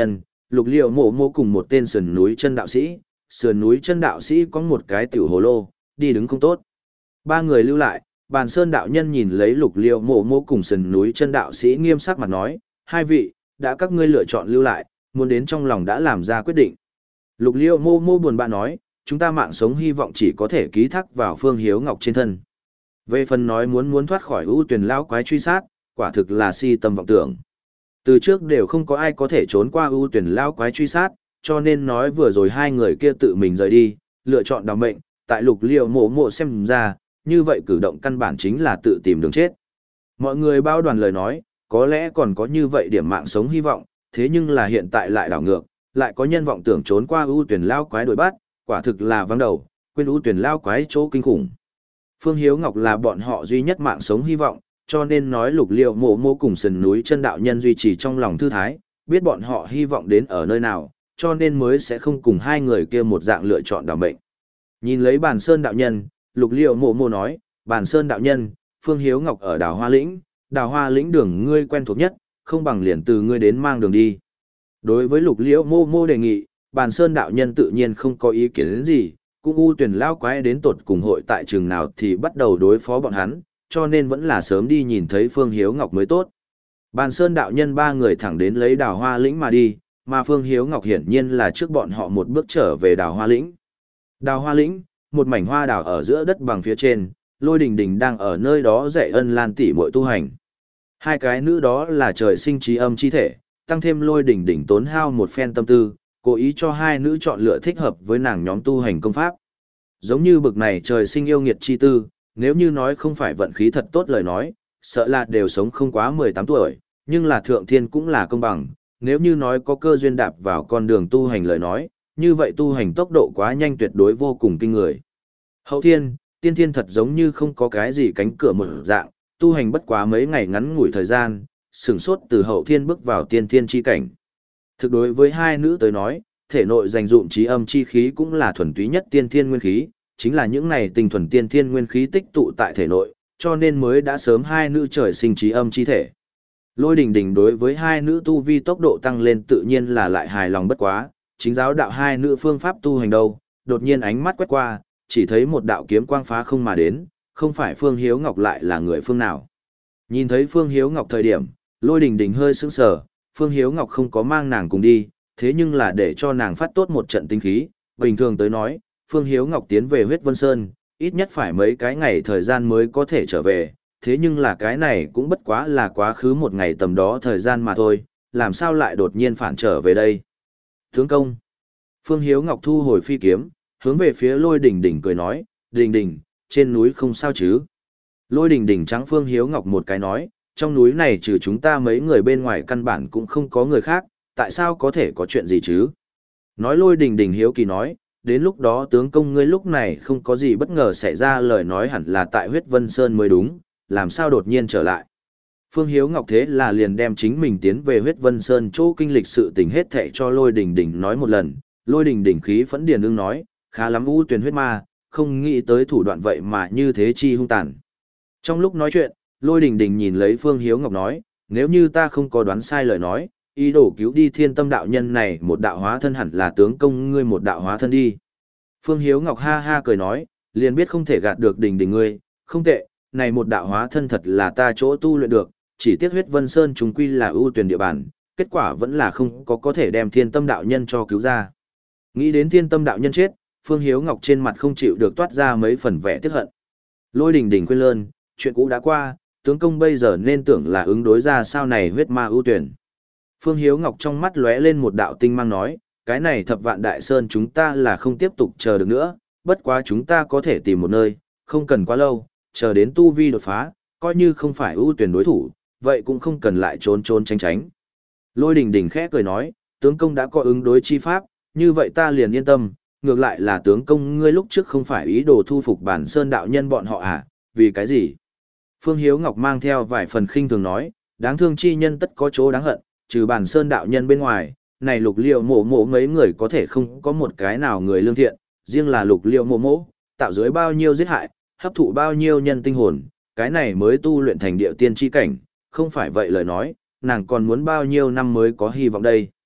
Lục Liêu Mộ Mộ cùng một tên sườn núi chân đạo sĩ, sườn núi chân đạo sĩ có một cái tiểu hồ lô, đi đứng không tốt. Ba người lưu lại, Bàn Sơn đạo nhân nhìn lấy Lục Liêu Mộ Mộ cùng sườn núi chân đạo sĩ nghiêm sắc mặt nói, hai vị, đã các ngươi lựa chọn lưu lại, muốn đến trong lòng đã làm ra quyết định. Lục Liêu Mộ Mộ buồn bã nói, chúng ta mạng sống hy vọng chỉ có thể ký thác vào Phương Hiếu Ngọc trên thân. Về phần nói muốn muốn thoát khỏi ưu tuyển lão quái truy sát, quả thực là si tâm vọng tưởng. Từ trước đều không có ai có thể trốn qua ưu tuyển lão quái truy sát, cho nên nói vừa rồi hai người kia tự mình rời đi, lựa chọn đào mệnh, tại Lục Liêu Mộ Mộ xem ra, như vậy cử động căn bản chính là tự tìm đường chết. Mọi người bao đoàn lời nói, có lẽ còn có như vậy điểm mạng sống hy vọng, thế nhưng là hiện tại lại đảo ngược, lại có nhân vọng tưởng trốn qua ưu tuyển lão quái đuổi bắt, quả thực là vắng đầu, quên ưu tuyển lão quái chỗ kinh khủng. Phương Hiếu Ngọc là bọn họ duy nhất mạng sống hy vọng, cho nên nói Lục Liêu Mộ Mộ cùng sườn núi chân đạo nhân duy trì trong lòng thư thái, biết bọn họ hy vọng đến ở nơi nào, cho nên mới sẽ không cùng hai người kia một dạng lựa chọn đảm mệnh. Nhìn lấy Bàn Sơn đạo nhân, Lục Liêu Mộ Mộ nói, Bàn Sơn đạo nhân, Phương Hiếu Ngọc ở Đào Hoa Lĩnh, Đào Hoa Lĩnh đường ngươi quen thuộc nhất, không bằng liền từ ngươi đến mang đường đi. Đối với Lục Liêu Mộ Mộ đề nghị, Bàn Sơn đạo nhân tự nhiên không có ý kiến đến gì, cũng u tuyển lao quái đến tột cùng hội tại trường nào thì bắt đầu đối phó bọn hắn, cho nên vẫn là sớm đi nhìn thấy Phương Hiếu Ngọc mới tốt. Bàn Sơn đạo nhân ba người thẳng đến lấy Đào Hoa Lĩnh mà đi, mà Phương Hiếu Ngọc hiển nhiên là trước bọn họ một bước trở về Đào Hoa Lĩnh. Đào Hoa Lĩnh, một mảnh hoa đào ở giữa đất bằng phía trên, Lôi Đình Đình đang ở nơi đó dạy Ân Lan tỷ muội tu hành. Hai cái nữ đó là trời sinh trí âm chi thể, tăng thêm Lôi Đình Đình tốn hao một phen tâm tư, cố ý cho hai nữ chọn lựa thích hợp với nàng nhóm tu hành công pháp. Giống như bực này trời sinh yêu nghiệt chi tư, nếu như nói không phải vận khí thật tốt lời nói, sợ là đều sống không quá mười tám tuổi, nhưng là thượng thiên cũng là công bằng, nếu như nói có cơ duyên đạp vào con đường tu hành lời nói, như vậy tu hành tốc độ quá nhanh tuyệt đối vô cùng kinh người. Hậu thiên, tiên thiên thật giống như không có cái gì cánh cửa mở dạng, tu hành bất quá mấy ngày ngắn ngủi thời gian, sửng sốt từ hậu thiên bước vào tiên thiên chi cảnh. Thực đối với hai nữ tới nói, thể nội dành dụm trí âm chi khí cũng là thuần túy nhất tiên thiên nguyên khí, chính là những này tinh thuần tiên thiên nguyên khí tích tụ tại thể nội, cho nên mới đã sớm hai nữ trời sinh trí âm chi thể. Lôi Đình Đình đối với hai nữ tu vi tốc độ tăng lên tự nhiên là lại hài lòng bất quá, chính giáo đạo hai nữ phương pháp tu hành đâu, đột nhiên ánh mắt quét qua, chỉ thấy một đạo kiếm quang phá không mà đến, không phải Phương Hiếu Ngọc lại là người phương nào. Nhìn thấy Phương Hiếu Ngọc thời điểm, Lôi Đình Đình hơi sững sờ, Phương Hiếu Ngọc không có mang nàng cùng đi, thế nhưng là để cho nàng phát tốt một trận tinh khí, bình thường tới nói, Phương Hiếu Ngọc tiến về Huyết Vân Sơn, ít nhất phải mấy cái ngày thời gian mới có thể trở về, thế nhưng là cái này cũng bất quá là quá khứ một ngày tầm đó thời gian mà thôi, làm sao lại đột nhiên phản trở về đây. Tướng công, Phương Hiếu Ngọc thu hồi phi kiếm, hướng về phía Lôi Đình Đình cười nói, Đình Đình, trên núi không sao chứ. Lôi Đình Đình trắng Phương Hiếu Ngọc một cái nói, trong núi này trừ chúng ta mấy người bên ngoài căn bản cũng không có người khác, tại sao có thể có chuyện gì chứ? Nói Lôi Đình Đình hiếu kỳ nói, đến lúc đó tướng công ngươi lúc này không có gì bất ngờ xảy ra lời nói hẳn là tại Huyết Vân Sơn mới đúng, làm sao đột nhiên trở lại. Phương Hiếu Ngọc thế là liền đem chính mình tiến về Huyết Vân Sơn chỗ kinh lịch sự tình hết thệ cho Lôi Đình Đình nói một lần, Lôi Đình Đình khí phẫn điền ưng nói, khá lắm u tuyển huyết ma, không nghĩ tới thủ đoạn vậy mà như thế chi hung tàn. Trong lúc nói chuyện, Lôi Đình Đình nhìn lấy Phương Hiếu Ngọc nói, nếu như ta không có đoán sai lời nói, ý đồ cứu đi Thiên Tâm đạo nhân này một đạo hóa thân hẳn là tướng công ngươi một đạo hóa thân đi. Phương Hiếu Ngọc ha ha cười nói, liền biết không thể gạt được Đình Đình ngươi, không tệ, này một đạo hóa thân thật là ta chỗ tu luyện được, chỉ tiếc Huyết Vân Sơn chúng quy là ưu tuyển địa bàn, kết quả vẫn là không có có thể đem Thiên Tâm đạo nhân cho cứu ra. Nghĩ đến Thiên Tâm đạo nhân chết, Phương Hiếu Ngọc trên mặt không chịu được toát ra mấy phần vẻ tiếc hận. Lôi Đình Đình khuyên lơn, chuyện cũ đã qua, tướng công bây giờ nên tưởng là ứng đối ra sao này huyết ma ưu tuyển. Phương Hiếu Ngọc trong mắt lóe lên một đạo tinh mang nói, cái này thập vạn đại sơn chúng ta là không tiếp tục chờ được nữa, bất quá chúng ta có thể tìm một nơi, không cần quá lâu, chờ đến tu vi đột phá, coi như không phải ưu tuyển đối thủ, vậy cũng không cần lại trốn trốn tránh tránh. Lôi Đình Đình khẽ cười nói, tướng công đã có ứng đối chi pháp, như vậy ta liền yên tâm, ngược lại là tướng công ngươi lúc trước không phải ý đồ thu phục bản sơn đạo nhân bọn họ à, vì cái gì? Phương Hiếu Ngọc mang theo vài phần khinh thường nói, đáng thương chi nhân tất có chỗ đáng hận, trừ bản sơn đạo nhân bên ngoài, này Lục Liêu Mộ Mộ mấy người có thể không có một cái nào người lương thiện, riêng là Lục Liêu Mộ Mộ, tạo dưới bao nhiêu giết hại, hấp thụ bao nhiêu nhân tinh hồn, cái này mới tu luyện thành địa tiên chi cảnh, không phải vậy lời nói, nàng còn muốn bao nhiêu năm mới có hy vọng đây.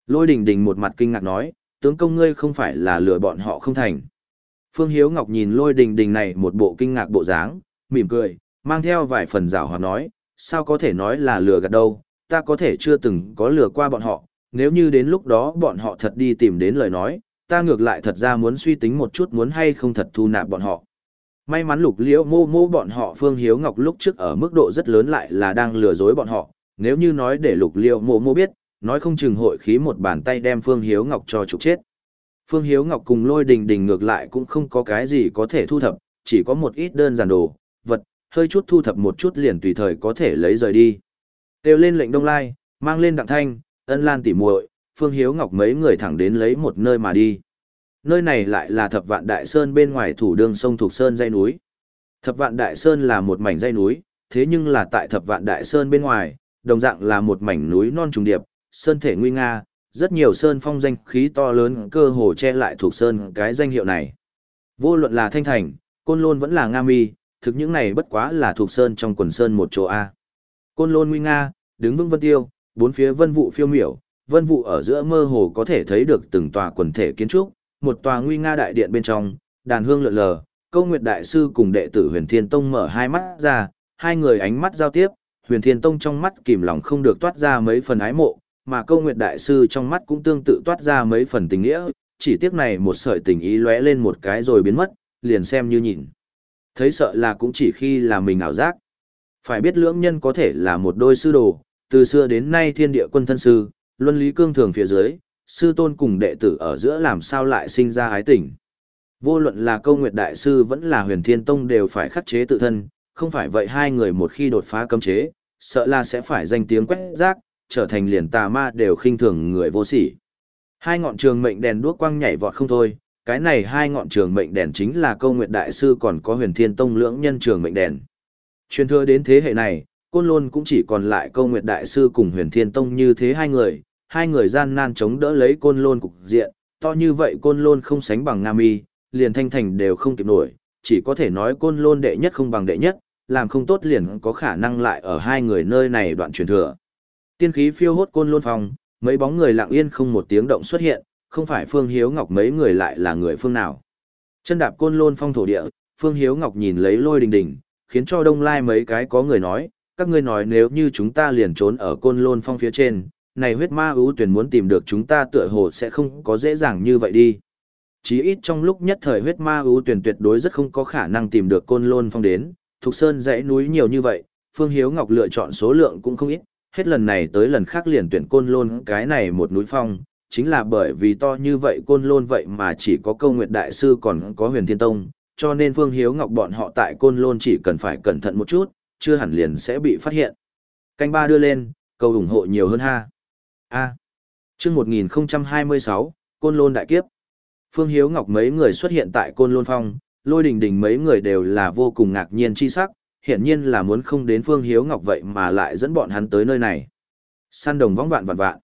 Lôi Đình Đình một mặt kinh ngạc nói, tướng công ngươi không phải là lừa bọn họ không thành. Phương Hiếu Ngọc nhìn Lôi Đình Đình này một bộ kinh ngạc bộ dáng, mỉm cười, mang theo vài phần giảo hoạt nói, sao có thể nói là lừa gạt đâu, ta có thể chưa từng có lừa qua bọn họ, nếu như đến lúc đó bọn họ thật đi tìm đến lời nói, ta ngược lại thật ra muốn suy tính một chút muốn hay không thật thu nạp bọn họ. May mắn Lục Liễu mô mô bọn họ Phương Hiếu Ngọc lúc trước ở mức độ rất lớn lại là đang lừa dối bọn họ, nếu như nói để Lục Liễu mô mô biết, nói không chừng hội khí một bàn tay đem Phương Hiếu Ngọc cho trục chết. Phương Hiếu Ngọc cùng Lôi Đình Đình ngược lại cũng không có cái gì có thể thu thập, chỉ có một ít đơn giản đồ, vật, hơi chút thu thập một chút liền tùy thời có thể lấy rời đi. Kêu lên lệnh Đông Lai, mang lên Đặng Thanh, Ân Lan tỉ muội, Phương Hiếu Ngọc mấy người thẳng đến lấy một nơi mà đi. Nơi này lại là Thập Vạn Đại Sơn bên ngoài thủ đương sông Thục Sơn dãy núi. Thập Vạn Đại Sơn là một mảnh dãy núi, thế nhưng là tại Thập Vạn Đại Sơn bên ngoài, đồng dạng là một mảnh núi non trùng điệp, sơn thể nguy nga, rất nhiều sơn phong danh khí to lớn cơ hồ che lại Thục Sơn cái danh hiệu này. Vô luận là Thanh Thành, Côn Lôn vẫn là Nga Mi, thực những này bất quá là Thục Sơn trong quần sơn một chỗ A. Côn Lôn nguy nga, đứng vững vân tiêu, bốn phía vân vụ phiêu miểu, vân vụ ở giữa mơ hồ có thể thấy được từng tòa quần thể kiến trúc, một tòa nguy nga đại điện bên trong, đàn hương lượn lờ, Câu Nguyệt Đại Sư cùng đệ tử Huyền Thiên Tông mở hai mắt ra, hai người ánh mắt giao tiếp, Huyền Thiên Tông trong mắt kìm lòng không được toát ra mấy phần ái mộ, mà Câu Nguyệt Đại Sư trong mắt cũng tương tự toát ra mấy phần tình nghĩa, chỉ tiếc này một sợi tình ý lóe lên một cái rồi biến mất, liền xem như nhìn. Thấy sợ là cũng chỉ khi là mình ảo giác. Phải biết lưỡng nhân có thể là một đôi sư đồ, từ xưa đến nay thiên địa quân thân sư, luân lý cương thường phía dưới, sư tôn cùng đệ tử ở giữa làm sao lại sinh ra ái tình. Vô luận là Câu Nguyệt Đại Sư vẫn là Huyền Thiên Tông đều phải khắc chế tự thân, không phải vậy hai người một khi đột phá cấm chế, sợ là sẽ phải danh tiếng quét rác, trở thành liền tà ma đều khinh thường người vô sỉ. Hai ngọn trường mệnh đèn đuốc quang nhảy vọt không thôi, cái này hai ngọn trường mệnh đèn chính là Câu Nguyệt Đại Sư còn có Huyền Thiên Tông lưỡng nhân trường mệnh đèn. Truyền thừa đến thế hệ này, Côn Lôn cũng chỉ còn lại Câu Nguyệt Đại Sư cùng Huyền Thiên Tông như thế hai người, hai người gian nan chống đỡ lấy Côn Lôn cục diện, to như vậy Côn Lôn không sánh bằng Nga Mi, liền Thanh Thành đều không kịp nổi, chỉ có thể nói Côn Lôn đệ nhất không bằng đệ nhất, làm không tốt liền có khả năng lại ở hai người nơi này đoạn truyền thừa. Tiên khí phiêu hốt Côn Lôn phòng, mấy bóng người lặng yên không một tiếng động xuất hiện, không phải Phương Hiếu Ngọc mấy người lại là người phương nào. Chân đạp Côn Lôn phong thổ địa, Phương Hiếu Ngọc nhìn lấy Lôi Đình Đình, khiến cho Đông Lai mấy cái có người nói, các ngươi nói nếu như chúng ta liền trốn ở Côn Lôn phong phía trên, này huyết ma ưu tuyển muốn tìm được chúng ta tựa hồ sẽ không có dễ dàng như vậy đi. Chí ít trong lúc nhất thời huyết ma ưu tuyển tuyệt đối rất không có khả năng tìm được Côn Lôn phong đến, Thục Sơn dãy núi nhiều như vậy, Phương Hiếu Ngọc lựa chọn số lượng cũng không ít, hết lần này tới lần khác liền tuyển Côn Lôn cái này một núi phong, chính là bởi vì to như vậy Côn Lôn vậy mà chỉ có Câu Nguyệt Đại Sư còn có Huyền Thiên Tông, cho nên Phương Hiếu Ngọc bọn họ tại Côn Lôn chỉ cần phải cẩn thận một chút, chưa hẳn liền sẽ bị phát hiện. Canh ba đưa lên, cầu ủng hộ nhiều hơn ha. A. Chương một nghìn không trăm hai mươi sáu, Côn Lôn đại kiếp. Phương Hiếu Ngọc mấy người xuất hiện tại Côn Lôn phong, Lôi Đình Đình mấy người đều là vô cùng ngạc nhiên chi sắc, hiển nhiên là muốn không đến Phương Hiếu Ngọc vậy mà lại dẫn bọn hắn tới nơi này. Săn đồng võng vạn vạn vạn.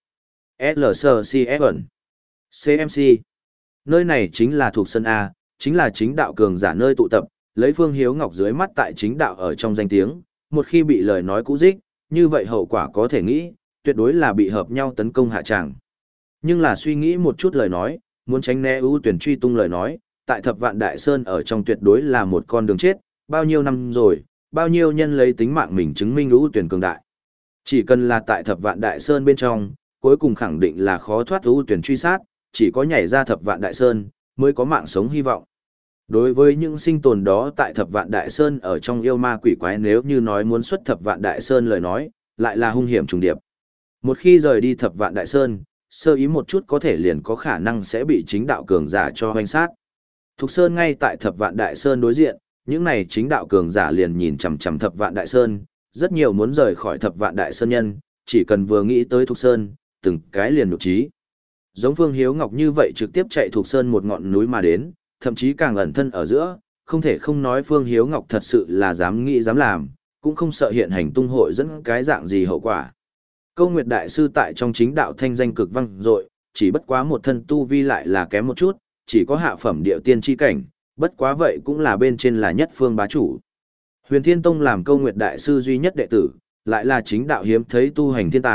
lờ xê xê ép ẩn. xê em xê. Nơi này chính là thuộc sân A, chính là chính đạo cường giả nơi tụ tập, lấy Phương Hiếu Ngọc dưới mắt tại chính đạo ở trong danh tiếng, một khi bị lời nói cũ dích, như vậy hậu quả có thể nghĩ, tuyệt đối là bị hợp nhau tấn công hạ tràng. Nhưng là suy nghĩ một chút lời nói, muốn tránh né ưu tuyển truy tung lời nói, tại Thập Vạn Đại Sơn ở trong tuyệt đối là một con đường chết, bao nhiêu năm rồi, bao nhiêu nhân lấy tính mạng mình chứng minh ưu tuyển cường đại. Chỉ cần là tại Thập Vạn Đại Sơn bên trong, cuối cùng khẳng định là khó thoát ưu tuyển truy sát, chỉ có nhảy ra Thập Vạn Đại Sơn, mới có mạng sống hy vọng. Đối với những sinh tồn đó tại Thập Vạn Đại Sơn ở trong yêu ma quỷ quái nếu như nói muốn xuất Thập Vạn Đại Sơn lời nói, lại là hung hiểm trùng điệp. Một khi rời đi Thập Vạn Đại Sơn, sơ ý một chút có thể liền có khả năng sẽ bị chính đạo cường giả cho hoành sát. Thục Sơn ngay tại Thập Vạn Đại Sơn đối diện, những này chính đạo cường giả liền nhìn chằm chằm Thập Vạn Đại Sơn, rất nhiều muốn rời khỏi Thập Vạn Đại Sơn nhân, chỉ cần vừa nghĩ tới Thục Sơn, từng cái liền nhục trí. Giống Phương Hiếu Ngọc như vậy trực tiếp chạy Thục Sơn một ngọn núi mà đến, thậm chí càng ẩn thân ở giữa, không thể không nói Phương Hiếu Ngọc thật sự là dám nghĩ dám làm, cũng không sợ hiện hành tung hội dẫn cái dạng gì hậu quả. Câu Nguyệt Đại Sư tại trong chính đạo thanh danh cực vang dội, chỉ bất quá một thân tu vi lại là kém một chút, chỉ có hạ phẩm điệu tiên chi cảnh, bất quá vậy cũng là bên trên là nhất phương bá chủ. Huyền Thiên Tông làm Câu Nguyệt Đại Sư duy nhất đệ tử, lại là chính đạo hiếm thấy tu hành thiên tài,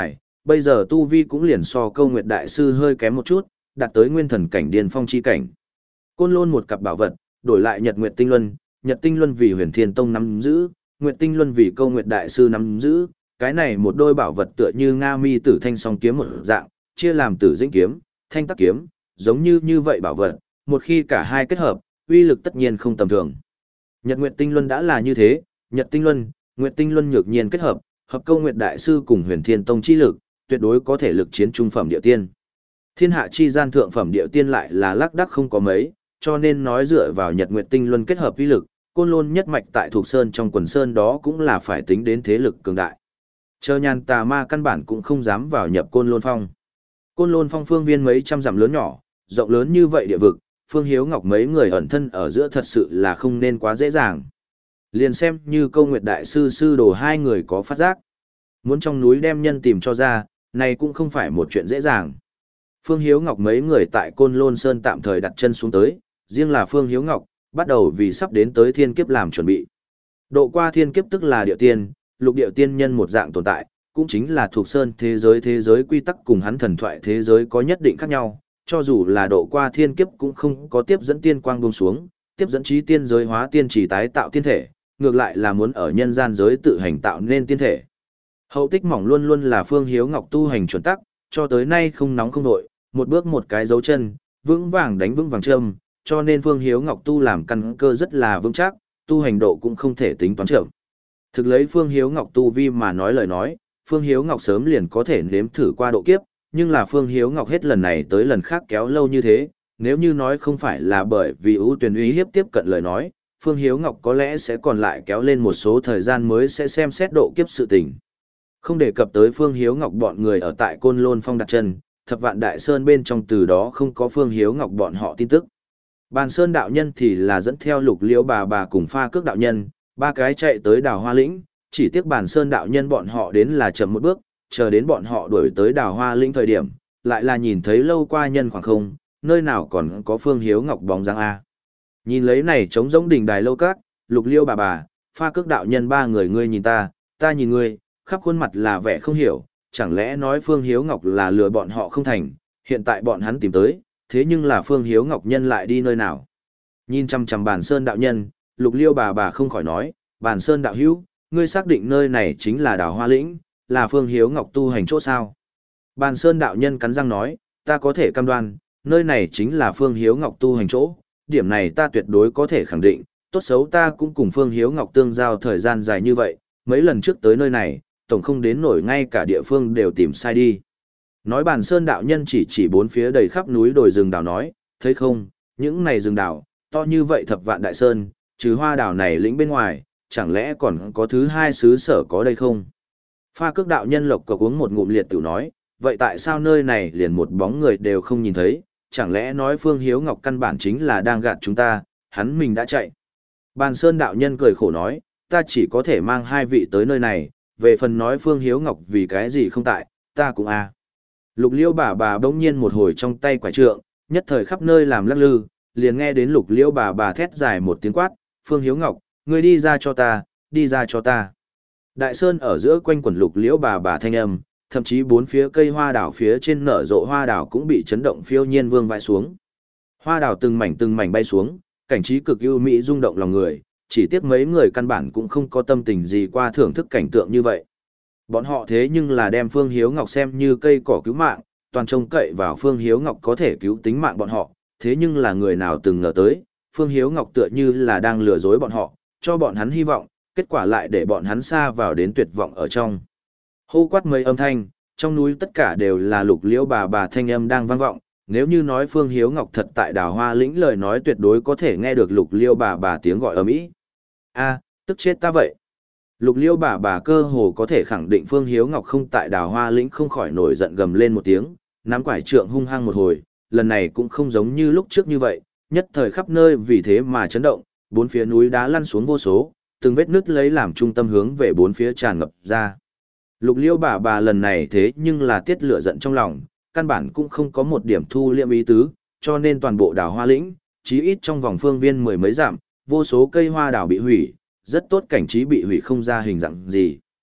bây giờ tu vi cũng liền so Câu Nguyệt đại sư hơi kém một chút, đạt tới nguyên thần cảnh điên phong chi cảnh. Côn Lôn một cặp bảo vật, đổi lại Nhật Nguyệt Tinh Luân, Nhật Tinh Luân vì Huyền Thiên Tông nắm giữ, Nguyệt Tinh Luân vì Câu Nguyệt đại sư nắm giữ, cái này một đôi bảo vật tựa như Nga Mi Tử Thanh song kiếm một dạng, chia làm Tử Dĩnh kiếm, Thanh Tắc kiếm, giống như như vậy bảo vật, một khi cả hai kết hợp, uy lực tất nhiên không tầm thường. Nhật Nguyệt Tinh Luân đã là như thế, Nhật Tinh Luân, Nguyệt Tinh Luân nhược nhiên kết hợp, hợp Câu Nguyệt đại sư cùng Huyền Thiên Tông chi lực, tuyệt đối có thể lực chiến trung phẩm địa tiên. Thiên hạ chi gian thượng phẩm địa tiên lại là lác đác không có mấy, cho nên nói dựa vào Nhật Nguyệt Tinh Luân kết hợp uy lực, Côn Lôn nhất mạch tại thuộc sơn trong quần sơn đó cũng là phải tính đến thế lực cường đại. Chờ Nhàn Tà Ma căn bản cũng không dám vào nhập Côn Lôn Phong. Côn Lôn Phong phương viên mấy trăm dặm lớn nhỏ, rộng lớn như vậy địa vực, Phương Hiếu Ngọc mấy người ẩn thân ở giữa thật sự là không nên quá dễ dàng. Liền xem như Câu Nguyệt đại sư sư đồ hai người có phát giác, muốn trong núi đem nhân tìm cho ra, này cũng không phải một chuyện dễ dàng. Phương Hiếu Ngọc mấy người tại Côn Lôn Sơn tạm thời đặt chân xuống tới, riêng là Phương Hiếu Ngọc, bắt đầu vì sắp đến tới thiên kiếp làm chuẩn bị. Độ qua thiên kiếp tức là địa tiên, lục địa tiên nhân một dạng tồn tại, cũng chính là thuộc sơn thế giới thế giới quy tắc cùng hắn thần thoại thế giới có nhất định khác nhau, cho dù là độ qua thiên kiếp cũng không có tiếp dẫn tiên quang buông xuống, tiếp dẫn trí tiên giới hóa tiên chỉ tái tạo tiên thể, ngược lại là muốn ở nhân gian giới tự hành tạo nên tiên thể. Hậu tích mỏng luôn luôn là Phương Hiếu Ngọc tu hành chuẩn tắc, cho tới nay không nóng không nội, một bước một cái dấu chân, vững vàng đánh vững vàng châm, cho nên Phương Hiếu Ngọc tu làm căn cơ rất là vững chắc, tu hành độ cũng không thể tính toán chậm. Thực lấy Phương Hiếu Ngọc tu vi mà nói lời nói, Phương Hiếu Ngọc sớm liền có thể nếm thử qua độ kiếp, nhưng là Phương Hiếu Ngọc hết lần này tới lần khác kéo lâu như thế, nếu như nói không phải là bởi vì ưu tuyển uy hiếp tiếp cận lời nói, Phương Hiếu Ngọc có lẽ sẽ còn lại kéo lên một số thời gian mới sẽ xem xét độ kiếp sự tình. Không đề cập tới Phương Hiếu Ngọc bọn người ở tại Côn Lôn Phong đặt chân, Thập Vạn Đại Sơn bên trong từ đó không có Phương Hiếu Ngọc bọn họ tin tức. Bàn Sơn đạo nhân thì là dẫn theo Lục Liễu bà bà cùng Pha Cước đạo nhân, ba cái chạy tới Đào Hoa Lĩnh, chỉ tiếc Bàn Sơn đạo nhân bọn họ đến là chậm một bước, chờ đến bọn họ đuổi tới Đào Hoa Lĩnh thời điểm, lại là nhìn thấy lâu qua nhân khoảng không, nơi nào còn có Phương Hiếu Ngọc bóng dáng a. Nhìn lấy này trống rỗng đỉnh đài lâu các, Lục Liễu bà bà, Pha Cước đạo nhân ba người ngươi nhìn ta, ta nhìn ngươi, khắp khuôn mặt là vẻ không hiểu, chẳng lẽ nói Phương Hiếu Ngọc là lừa bọn họ không thành, hiện tại bọn hắn tìm tới, thế nhưng là Phương Hiếu Ngọc nhân lại đi nơi nào. Nhìn chăm chăm Bàn Sơn đạo nhân, Lục Liêu bà bà không khỏi nói, Bàn Sơn đạo hữu, ngươi xác định nơi này chính là Đào Hoa Lĩnh, là Phương Hiếu Ngọc tu hành chỗ sao. Bàn Sơn đạo nhân cắn răng nói, ta có thể cam đoan, nơi này chính là Phương Hiếu Ngọc tu hành chỗ, điểm này ta tuyệt đối có thể khẳng định, tốt xấu ta cũng cùng Phương Hiếu Ngọc tương giao thời gian dài như vậy, mấy lần trước tới nơi này, tổng không đến nổi ngay cả địa phương đều tìm sai đi. Nói Bàn Sơn đạo nhân chỉ chỉ bốn phía đầy khắp núi đồi rừng đào nói, thấy không, những này rừng đào, to như vậy Thập Vạn Đại Sơn, trừ hoa đào này lĩnh bên ngoài, chẳng lẽ còn có thứ hai xứ sở có đây không? Pha Cước đạo nhân lộc cộc uống một ngụm liệt tiểu nói, vậy tại sao nơi này liền một bóng người đều không nhìn thấy, chẳng lẽ nói Phương Hiếu Ngọc căn bản chính là đang gạt chúng ta, hắn mình đã chạy. Bàn Sơn đạo nhân cười khổ nói, ta chỉ có thể mang hai vị tới nơi này, về phần nói Phương Hiếu Ngọc vì cái gì không tại, ta cũng a. À. Lục Liễu bà bà bỗng nhiên một hồi trong tay quả trượng, nhất thời khắp nơi làm lắc lư, liền nghe đến Lục Liễu bà bà thét dài một tiếng quát, Phương Hiếu Ngọc, ngươi đi ra cho ta, đi ra cho ta. Đại Sơn ở giữa quanh quẩn Lục Liễu bà bà thanh âm, thậm chí bốn phía cây hoa đào phía trên nở rộ hoa đào cũng bị chấn động phiêu nhiên vương vãi xuống. Hoa đào từng mảnh từng mảnh bay xuống, cảnh trí cực ưu mỹ rung động lòng người, chỉ tiếc mấy người căn bản cũng không có tâm tình gì qua thưởng thức cảnh tượng như vậy. Bọn họ thế nhưng là đem Phương Hiếu Ngọc xem như cây cỏ cứu mạng, toàn trông cậy vào Phương Hiếu Ngọc có thể cứu tính mạng bọn họ, thế nhưng là người nào từng ngờ tới, Phương Hiếu Ngọc tựa như là đang lừa dối bọn họ, cho bọn hắn hy vọng, kết quả lại để bọn hắn xa vào đến tuyệt vọng ở trong. Hô quát mấy âm thanh, trong núi tất cả đều là Lục Liễu bà bà thanh âm đang vang vọng, nếu như nói Phương Hiếu Ngọc thật tại Đào Hoa Lĩnh lời nói tuyệt đối có thể nghe được Lục Liễu bà bà tiếng gọi ầm ĩ. A, tức chết ta vậy. Lục Liễu bà bà cơ hồ có thể khẳng định Phương Hiếu Ngọc không tại Đào Hoa Lĩnh không khỏi nổi giận gầm lên một tiếng, nắm quải trượng hung hăng một hồi, lần này cũng không giống như lúc trước như vậy, nhất thời khắp nơi vì thế mà chấn động, bốn phía núi đá lăn xuống vô số, từng vết nứt lấy làm trung tâm hướng về bốn phía tràn ngập ra. Lục Liễu bà bà lần này thế nhưng là tiết lửa giận trong lòng, căn bản cũng không có một điểm thu liệm ý tứ, cho nên toàn bộ Đào Hoa Lĩnh, chí ít trong vòng phương viên mười mấy dặm, vô số cây hoa đào bị hủy, rất tốt cảnh trí bị hủy không ra hình dạng gì.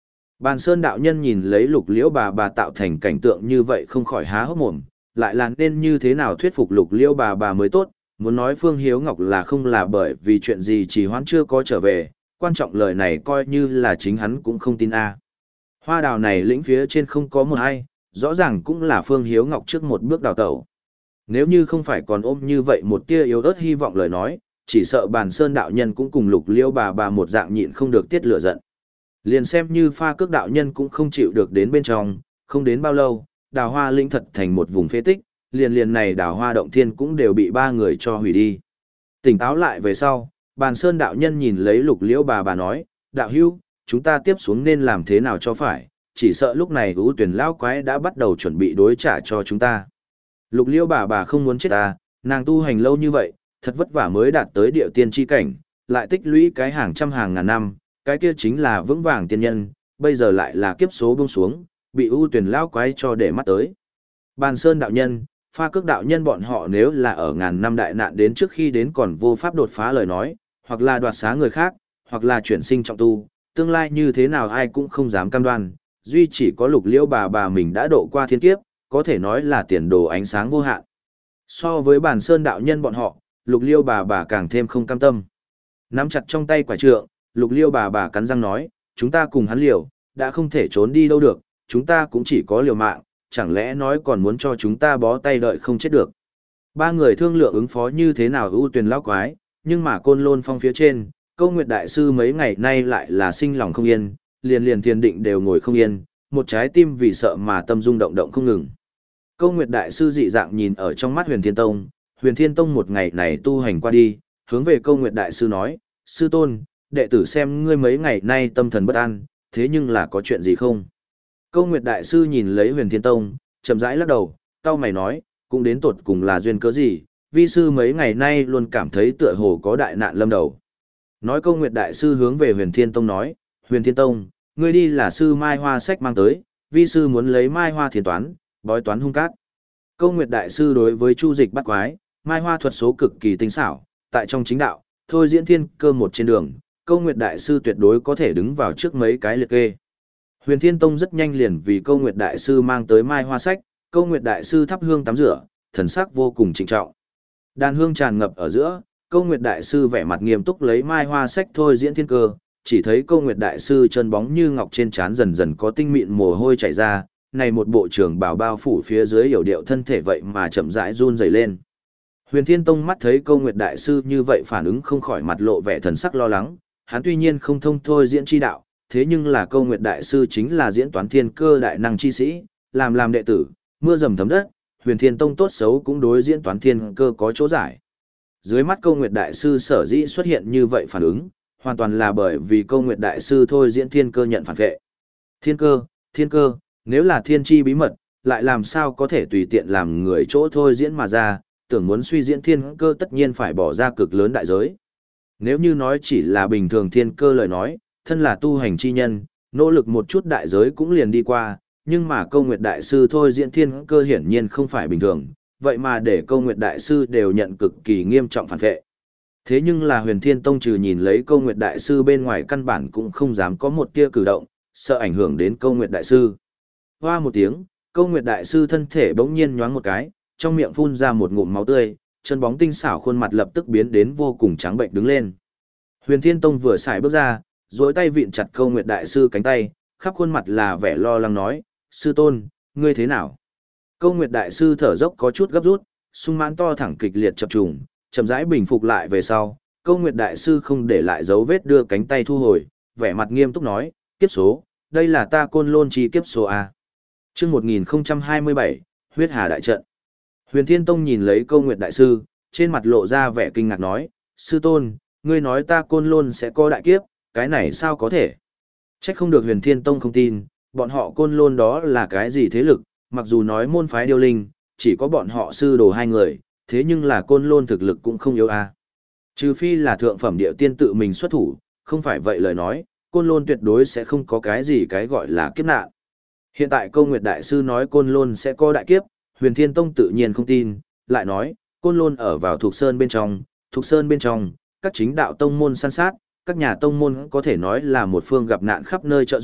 Bàn Sơn đạo nhân nhìn lấy Lục Liễu bà bà tạo thành cảnh tượng như vậy không khỏi há hốc mồm, lại là nên như thế nào thuyết phục Lục Liễu bà bà mới tốt, muốn nói Phương Hiếu Ngọc là không là bởi vì chuyện gì trì hoãn chưa có trở về, quan trọng lời này coi như là chính hắn cũng không tin a. Hoa đào này lĩnh phía trên không có một ai, rõ ràng cũng là Phương Hiếu Ngọc trước một bước đào tẩu. Nếu như không phải còn ôm như vậy một tia yếu ớt hy vọng lời nói, chỉ sợ Bàn Sơn đạo nhân cũng cùng Lục Liễu bà bà một dạng nhịn không được tiết lửa giận. Liền xem như Pha Cước đạo nhân cũng không chịu được đến bên trong, không đến bao lâu, đào hoa linh thật thành một vùng phế tích, liền liền này đào hoa động thiên cũng đều bị ba người cho hủy đi. Tỉnh táo lại về sau, Bàn Sơn đạo nhân nhìn lấy Lục Liễu bà bà nói, đạo hữu, chúng ta tiếp xuống nên làm thế nào cho phải, chỉ sợ lúc này ưu tuyển lão quái đã bắt đầu chuẩn bị đối trả cho chúng ta. Lục Liễu bà bà không muốn chết ta, nàng tu hành lâu như vậy, thật vất vả mới đạt tới địa tiên chi cảnh, lại tích lũy cái hàng trăm hàng ngàn năm, cái kia chính là vững vàng tiên nhân, bây giờ lại là kiếp số buông xuống, bị ưu tuyển lão quái cho để mắt tới. Bàn Sơn đạo nhân, Pha Cước đạo nhân bọn họ nếu là ở ngàn năm đại nạn đến trước khi đến còn vô pháp đột phá lời nói, hoặc là đoạt xá người khác, hoặc là chuyển sinh trọng tu, tương lai như thế nào ai cũng không dám cam đoan, duy chỉ có Lục Liễu bà bà mình đã độ qua thiên kiếp, có thể nói là tiền đồ ánh sáng vô hạn. So với Bàn Sơn đạo nhân bọn họ, Lục Liễu bà bà càng thêm không cam tâm. Nắm chặt trong tay quả trượng, Lục Liễu bà bà cắn răng nói, chúng ta cùng hắn liều, đã không thể trốn đi đâu được, chúng ta cũng chỉ có liều mạng, chẳng lẽ nói còn muốn cho chúng ta bó tay đợi không chết được. Ba người thương lượng ứng phó như thế nào ưu tuyển lão quái, nhưng mà Côn Lôn Phong phía trên, Câu Nguyệt đại sư mấy ngày nay lại là sinh lòng không yên, liền liền thiền định đều ngồi không yên, một trái tim vì sợ mà tâm rung động động không ngừng. Câu Nguyệt đại sư dị dạng nhìn ở trong mắt Huyền Thiên Tông, Huyền Thiên Tông một ngày này tu hành qua đi, hướng về Câu Nguyệt đại sư nói, sư tôn, đệ tử xem ngươi mấy ngày nay tâm thần bất an, thế nhưng là có chuyện gì không? Câu Nguyệt đại sư nhìn lấy Huyền Thiên Tông, chậm rãi lắc đầu, cau mày nói, cũng đến tột cùng là duyên cớ gì, vi sư mấy ngày nay luôn cảm thấy tựa hồ có đại nạn lâm đầu. Nói Câu Nguyệt đại sư hướng về Huyền Thiên Tông nói, Huyền Thiên Tông, ngươi đi là sư Mai Hoa sách mang tới, vi sư muốn lấy Mai Hoa thiền toán, bói toán hung cát. Câu Nguyệt đại sư đối với Chu Dịch bắt quái, Mai Hoa thuật số cực kỳ tinh xảo, tại trong chính đạo, thôi diễn thiên cơ một trên đường, Câu Nguyệt đại sư tuyệt đối có thể đứng vào trước mấy cái liệt kê. Huyền Thiên Tông rất nhanh liền vì Câu Nguyệt đại sư mang tới Mai Hoa sách, Câu Nguyệt đại sư thắp hương tắm rửa, thần sắc vô cùng trịnh trọng. Đàn hương tràn ngập ở giữa, Câu Nguyệt đại sư vẻ mặt nghiêm túc lấy Mai Hoa sách thôi diễn thiên cơ, chỉ thấy Câu Nguyệt đại sư chân bóng như ngọc trên trán dần dần có tinh mịn mồ hôi chảy ra, này một bộ trưởng bào bao phủ phía dưới hiểu điệu thân thể vậy mà chậm rãi run rẩy lên. Huyền Thiên Tông mắt thấy Câu Nguyệt đại sư như vậy phản ứng không khỏi mặt lộ vẻ thần sắc lo lắng, hắn tuy nhiên không thông thôi diễn chi đạo, thế nhưng là Câu Nguyệt đại sư chính là diễn toán thiên cơ đại năng chi sĩ, làm làm đệ tử, mưa dầm thấm đất, Huyền Thiên Tông tốt xấu cũng đối diễn toán thiên cơ có chỗ giải. Dưới mắt Câu Nguyệt đại sư sở dĩ xuất hiện như vậy phản ứng, hoàn toàn là bởi vì Câu Nguyệt đại sư thôi diễn thiên cơ nhận phản vệ. Thiên cơ, thiên cơ, nếu là thiên chi bí mật, lại làm sao có thể tùy tiện làm người chỗ thôi diễn mà ra, tưởng muốn suy diễn thiên cơ tất nhiên phải bỏ ra cực lớn đại giới. Nếu như nói chỉ là bình thường thiên cơ lời nói, thân là tu hành chi nhân, nỗ lực một chút đại giới cũng liền đi qua, nhưng mà Câu Nguyệt đại sư thôi diễn thiên cơ hiển nhiên không phải bình thường, vậy mà để Câu Nguyệt đại sư đều nhận cực kỳ nghiêm trọng phản vệ. Thế nhưng là Huyền Thiên Tông trừ nhìn lấy Câu Nguyệt đại sư bên ngoài căn bản cũng không dám có một tia cử động, sợ ảnh hưởng đến Câu Nguyệt đại sư. Hoa một tiếng, Câu Nguyệt đại sư thân thể bỗng nhiên nhoáng một cái, trong miệng phun ra một ngụm máu tươi, chân bóng tinh xảo khuôn mặt lập tức biến đến vô cùng trắng bệnh đứng lên. Huyền Thiên Tông vừa xài bước ra, duỗi tay vịn chặt Câu Nguyệt đại sư cánh tay, khắp khuôn mặt là vẻ lo lắng nói, sư tôn, ngươi thế nào? Câu Nguyệt đại sư thở dốc có chút gấp rút, sung mãn to thẳng kịch liệt chập trùng, chậm rãi bình phục lại về sau, Câu Nguyệt đại sư không để lại dấu vết đưa cánh tay thu hồi, vẻ mặt nghiêm túc nói, kiếp số, đây là ta Côn Lôn chi kiếp số a. Chương một nghìn không trăm hai mươi bảy, Huyết Hà đại trận. Huyền Thiên Tông nhìn lấy Câu Nguyệt đại sư, trên mặt lộ ra vẻ kinh ngạc nói, sư tôn, ngươi nói ta Côn Lôn sẽ có đại kiếp, cái này sao có thể? Trách không được Huyền Thiên Tông không tin, bọn họ Côn Lôn đó là cái gì thế lực, mặc dù nói môn phái điêu linh, chỉ có bọn họ sư đồ hai người, thế nhưng là Côn Lôn thực lực cũng không yếu a. Trừ phi là thượng phẩm địa tiên tự mình xuất thủ, không phải vậy lời nói, Côn Lôn tuyệt đối sẽ không có cái gì cái gọi là kiếp nạn. Hiện tại Câu Nguyệt đại sư nói Côn Lôn sẽ có đại kiếp, Huyền Thiên Tông tự nhiên không tin, lại nói, Côn Lôn ở vào Thục Sơn bên trong, Thục Sơn bên trong, các chính đạo tông môn săn sát, các nhà tông môn có thể nói là một phương gặp nạn khắp nơi trợ giúp,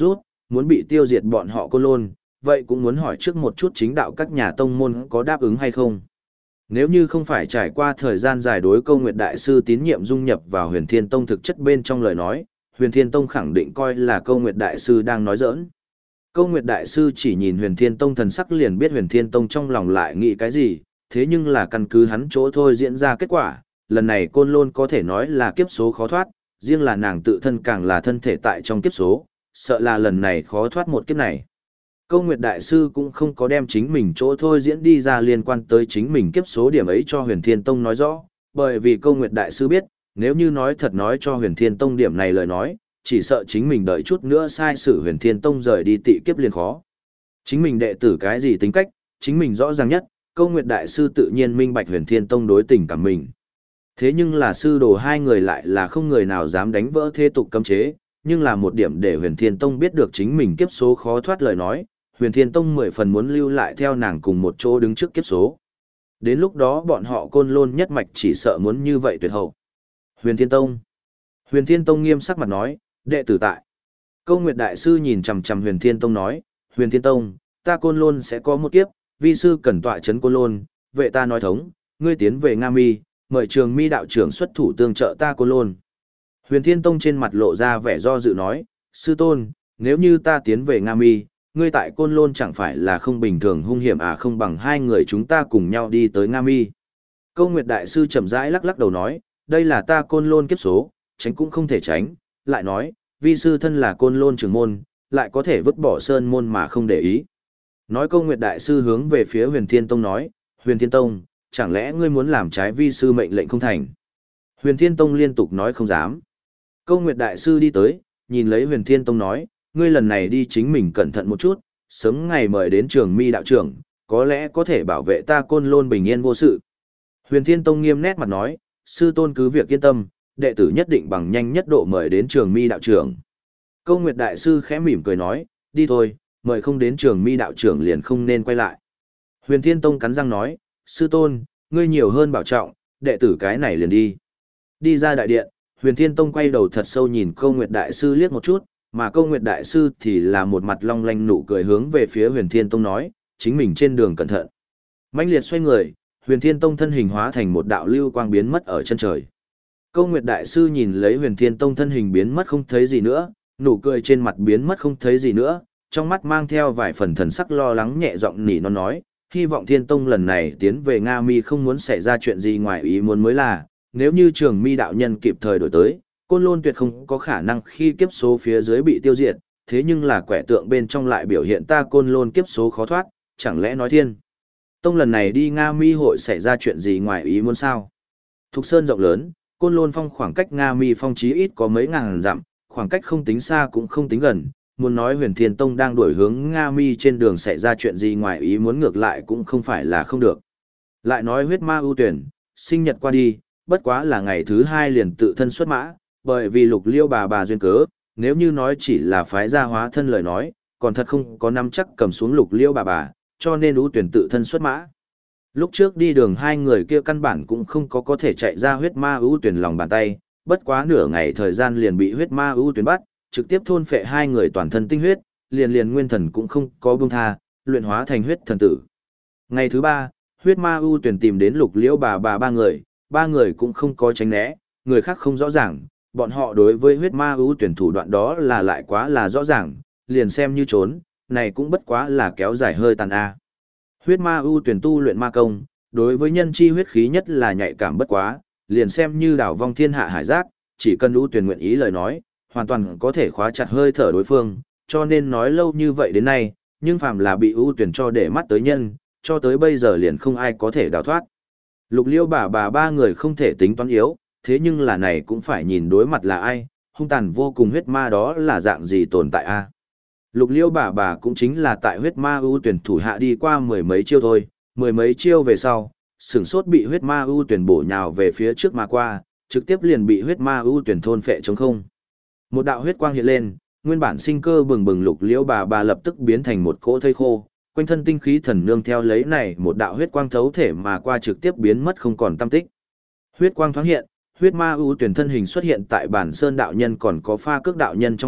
muốn bị tiêu diệt bọn họ Côn Lôn, vậy cũng muốn hỏi trước một chút chính đạo các nhà tông môn có đáp ứng hay không. Nếu như không phải trải qua thời gian dài đối Câu Nguyệt Đại Sư tín nhiệm dung nhập vào Huyền Thiên Tông thực chất bên trong lời nói, Huyền Thiên Tông khẳng định coi là Câu Nguyệt Đại Sư đang nói giỡn. Câu Nguyệt Đại Sư chỉ nhìn Huyền Thiên Tông thần sắc liền biết Huyền Thiên Tông trong lòng lại nghĩ cái gì, thế nhưng là căn cứ hắn chỗ thôi diễn ra kết quả, lần này Côn Lôn có thể nói là kiếp số khó thoát, riêng là nàng tự thân càng là thân thể tại trong kiếp số, sợ là lần này khó thoát một kiếp này. Câu Nguyệt Đại Sư cũng không có đem chính mình chỗ thôi diễn đi ra liên quan tới chính mình kiếp số điểm ấy cho Huyền Thiên Tông nói rõ, bởi vì Câu Nguyệt Đại Sư biết, nếu như nói thật nói cho Huyền Thiên Tông điểm này lời nói, chỉ sợ chính mình đợi chút nữa sai sử Huyền Thiên Tông rời đi tị kiếp liền khó. Chính mình đệ tử cái gì tính cách, chính mình rõ ràng nhất, Câu Nguyệt Đại Sư tự nhiên minh bạch Huyền Thiên Tông đối tình cảm mình. Thế nhưng là sư đồ hai người lại là không người nào dám đánh vỡ thế tục cấm chế, nhưng là một điểm để Huyền Thiên Tông biết được chính mình kiếp số khó thoát lời nói, Huyền Thiên Tông mười phần muốn lưu lại theo nàng cùng một chỗ đứng trước kiếp số. Đến lúc đó bọn họ Côn Lôn nhất mạch chỉ sợ muốn như vậy tuyệt hậu. Huyền Thiên Tông. Huyền Thiên Tông nghiêm sắc mặt nói, đệ tử tại. Câu Nguyệt Đại Sư nhìn chằm chằm Huyền Thiên Tông nói, Huyền Thiên Tông, ta Côn Lôn sẽ có một kiếp, vi sư cần tọa chấn Côn Lôn, vệ ta nói thống, ngươi tiến về Nga Mi, mời Trường Mi đạo trưởng xuất thủ tương trợ ta Côn Lôn. Huyền Thiên Tông trên mặt lộ ra vẻ do dự nói, sư tôn, nếu như ta tiến về Nga Mi, ngươi tại Côn Lôn chẳng phải là không bình thường hung hiểm à, không bằng hai người chúng ta cùng nhau đi tới Nga Mi. Câu Nguyệt Đại Sư chậm rãi lắc lắc đầu nói, đây là ta Côn Lôn kiếp số, tránh cũng không thể tránh, lại nói, vi sư thân là Côn Lôn trưởng môn, lại có thể vứt bỏ sơn môn mà không để ý. Nói Câu Nguyệt Đại Sư hướng về phía Huyền Thiên Tông nói, Huyền Thiên Tông, chẳng lẽ ngươi muốn làm trái vi sư mệnh lệnh không thành? Huyền Thiên Tông liên tục nói không dám. Câu Nguyệt Đại Sư đi tới, nhìn lấy Huyền Thiên Tông nói, ngươi lần này đi chính mình cẩn thận một chút, sớm ngày mời đến Trường Mi đạo trưởng, có lẽ có thể bảo vệ ta Côn Lôn bình yên vô sự. Huyền Thiên Tông nghiêm nét mặt nói, sư tôn cứ việc yên tâm, đệ tử nhất định bằng nhanh nhất độ mời đến Trường Mi đạo trưởng. Câu Nguyệt Đại Sư khẽ mỉm cười nói, đi thôi, mời không đến Trường Mi đạo trưởng liền không nên quay lại. Huyền Thiên Tông cắn răng nói, sư tôn, ngươi nhiều hơn bảo trọng, đệ tử cái này liền đi. Đi ra đại điện, Huyền Thiên Tông quay đầu thật sâu nhìn Câu Nguyệt Đại Sư liếc một chút, mà Câu Nguyệt Đại Sư thì là một mặt long lanh nụ cười hướng về phía Huyền Thiên Tông nói, chính mình trên đường cẩn thận. Mãnh liệt xoay người, Huyền Thiên Tông thân hình hóa thành một đạo lưu quang biến mất ở chân trời. Câu Nguyệt Đại Sư nhìn lấy Huyền Thiên Tông thân hình biến mất không thấy gì nữa, nụ cười trên mặt biến mất không thấy gì nữa, trong mắt mang theo vài phần thần sắc lo lắng nhẹ giọng nỉ non nói, hy vọng Thiên Tông lần này tiến về Nga Mi không muốn xảy ra chuyện gì ngoài ý muốn mới là, nếu như Trường Mi đạo nhân kịp thời đổi tới, Côn Lôn tuyệt không có khả năng khi kiếp số phía dưới bị tiêu diệt, thế nhưng là quẻ tượng bên trong lại biểu hiện ta Côn Lôn kiếp số khó thoát, chẳng lẽ nói Thiên Tông lần này đi Nga Mi hội xảy ra chuyện gì ngoài ý muốn sao? Thục Sơn rộng lớn, Côn Lôn phong khoảng cách Nga Mi phong chí ít có mấy ngàn dặm, khoảng cách không tính xa cũng không tính gần, muốn nói Huyền Thiên Tông đang đuổi hướng Nga Mi trên đường xảy ra chuyện gì ngoài ý muốn ngược lại cũng không phải là không được. Lại nói huyết ma ưu tuyển, sinh nhật qua đi, bất quá là ngày thứ hai liền tự thân xuất mã, bởi vì Lục Liêu bà bà duyên cớ, nếu như nói chỉ là phái gia hóa thân lời nói, còn thật không có nắm chắc cầm xuống Lục Liêu bà bà, cho nên ưu tuyển tự thân xuất mã. Lúc trước đi đường hai người kia căn bản cũng không có có thể chạy ra huyết ma ưu tuyển lòng bàn tay, bất quá nửa ngày thời gian liền bị huyết ma ưu tuyển bắt, trực tiếp thôn phệ hai người toàn thân tinh huyết, liền liền nguyên thần cũng không có buông tha, luyện hóa thành huyết thần tử. Ngày thứ ba, huyết ma ưu tuyển tìm đến Lục Liễu bà bà ba người, ba người cũng không có tránh né, người khác không rõ ràng, bọn họ đối với huyết ma ưu tuyển thủ đoạn đó là lại quá là rõ ràng, liền xem như trốn, này cũng bất quá là kéo dài hơi tàn a. Huyết ma ưu tuyển tu luyện ma công, đối với nhân chi huyết khí nhất là nhạy cảm bất quá, liền xem như đảo vong thiên hạ hải giác, chỉ cần ưu tuyển nguyện ý lời nói, hoàn toàn có thể khóa chặt hơi thở đối phương, cho nên nói lâu như vậy đến nay, nhưng phàm là bị ưu tuyển cho để mắt tới nhân, cho tới bây giờ liền không ai có thể đào thoát. Lục Liêu bà bà ba người không thể tính toán yếu, thế nhưng là này cũng phải nhìn đối mặt là ai, hung tàn vô cùng huyết ma đó là dạng gì tồn tại a. Lục Liêu bà bà cũng chính là tại huyết ma ưu tuyển thủ hạ đi qua mười mấy chiêu thôi, mười mấy chiêu về sau, sửng sốt bị huyết ma ưu tuyển bổ nhào về phía trước mà qua, trực tiếp liền bị huyết ma ưu tuyển thôn phệ trống không. Một đạo huyết quang hiện lên, nguyên bản sinh cơ bừng bừng Lục Liễu bà bà lập tức biến thành một cỗ thây khô, quanh thân tinh khí thần nương theo lấy này một đạo huyết quang thấu thể mà qua trực tiếp biến mất không còn tăm tích. Huyết quang thoáng hiện, huyết ma ưu tuyển thân hình xuất hiện tại bản sơn đạo nhân còn có pha cước đạo nhân trong mắt,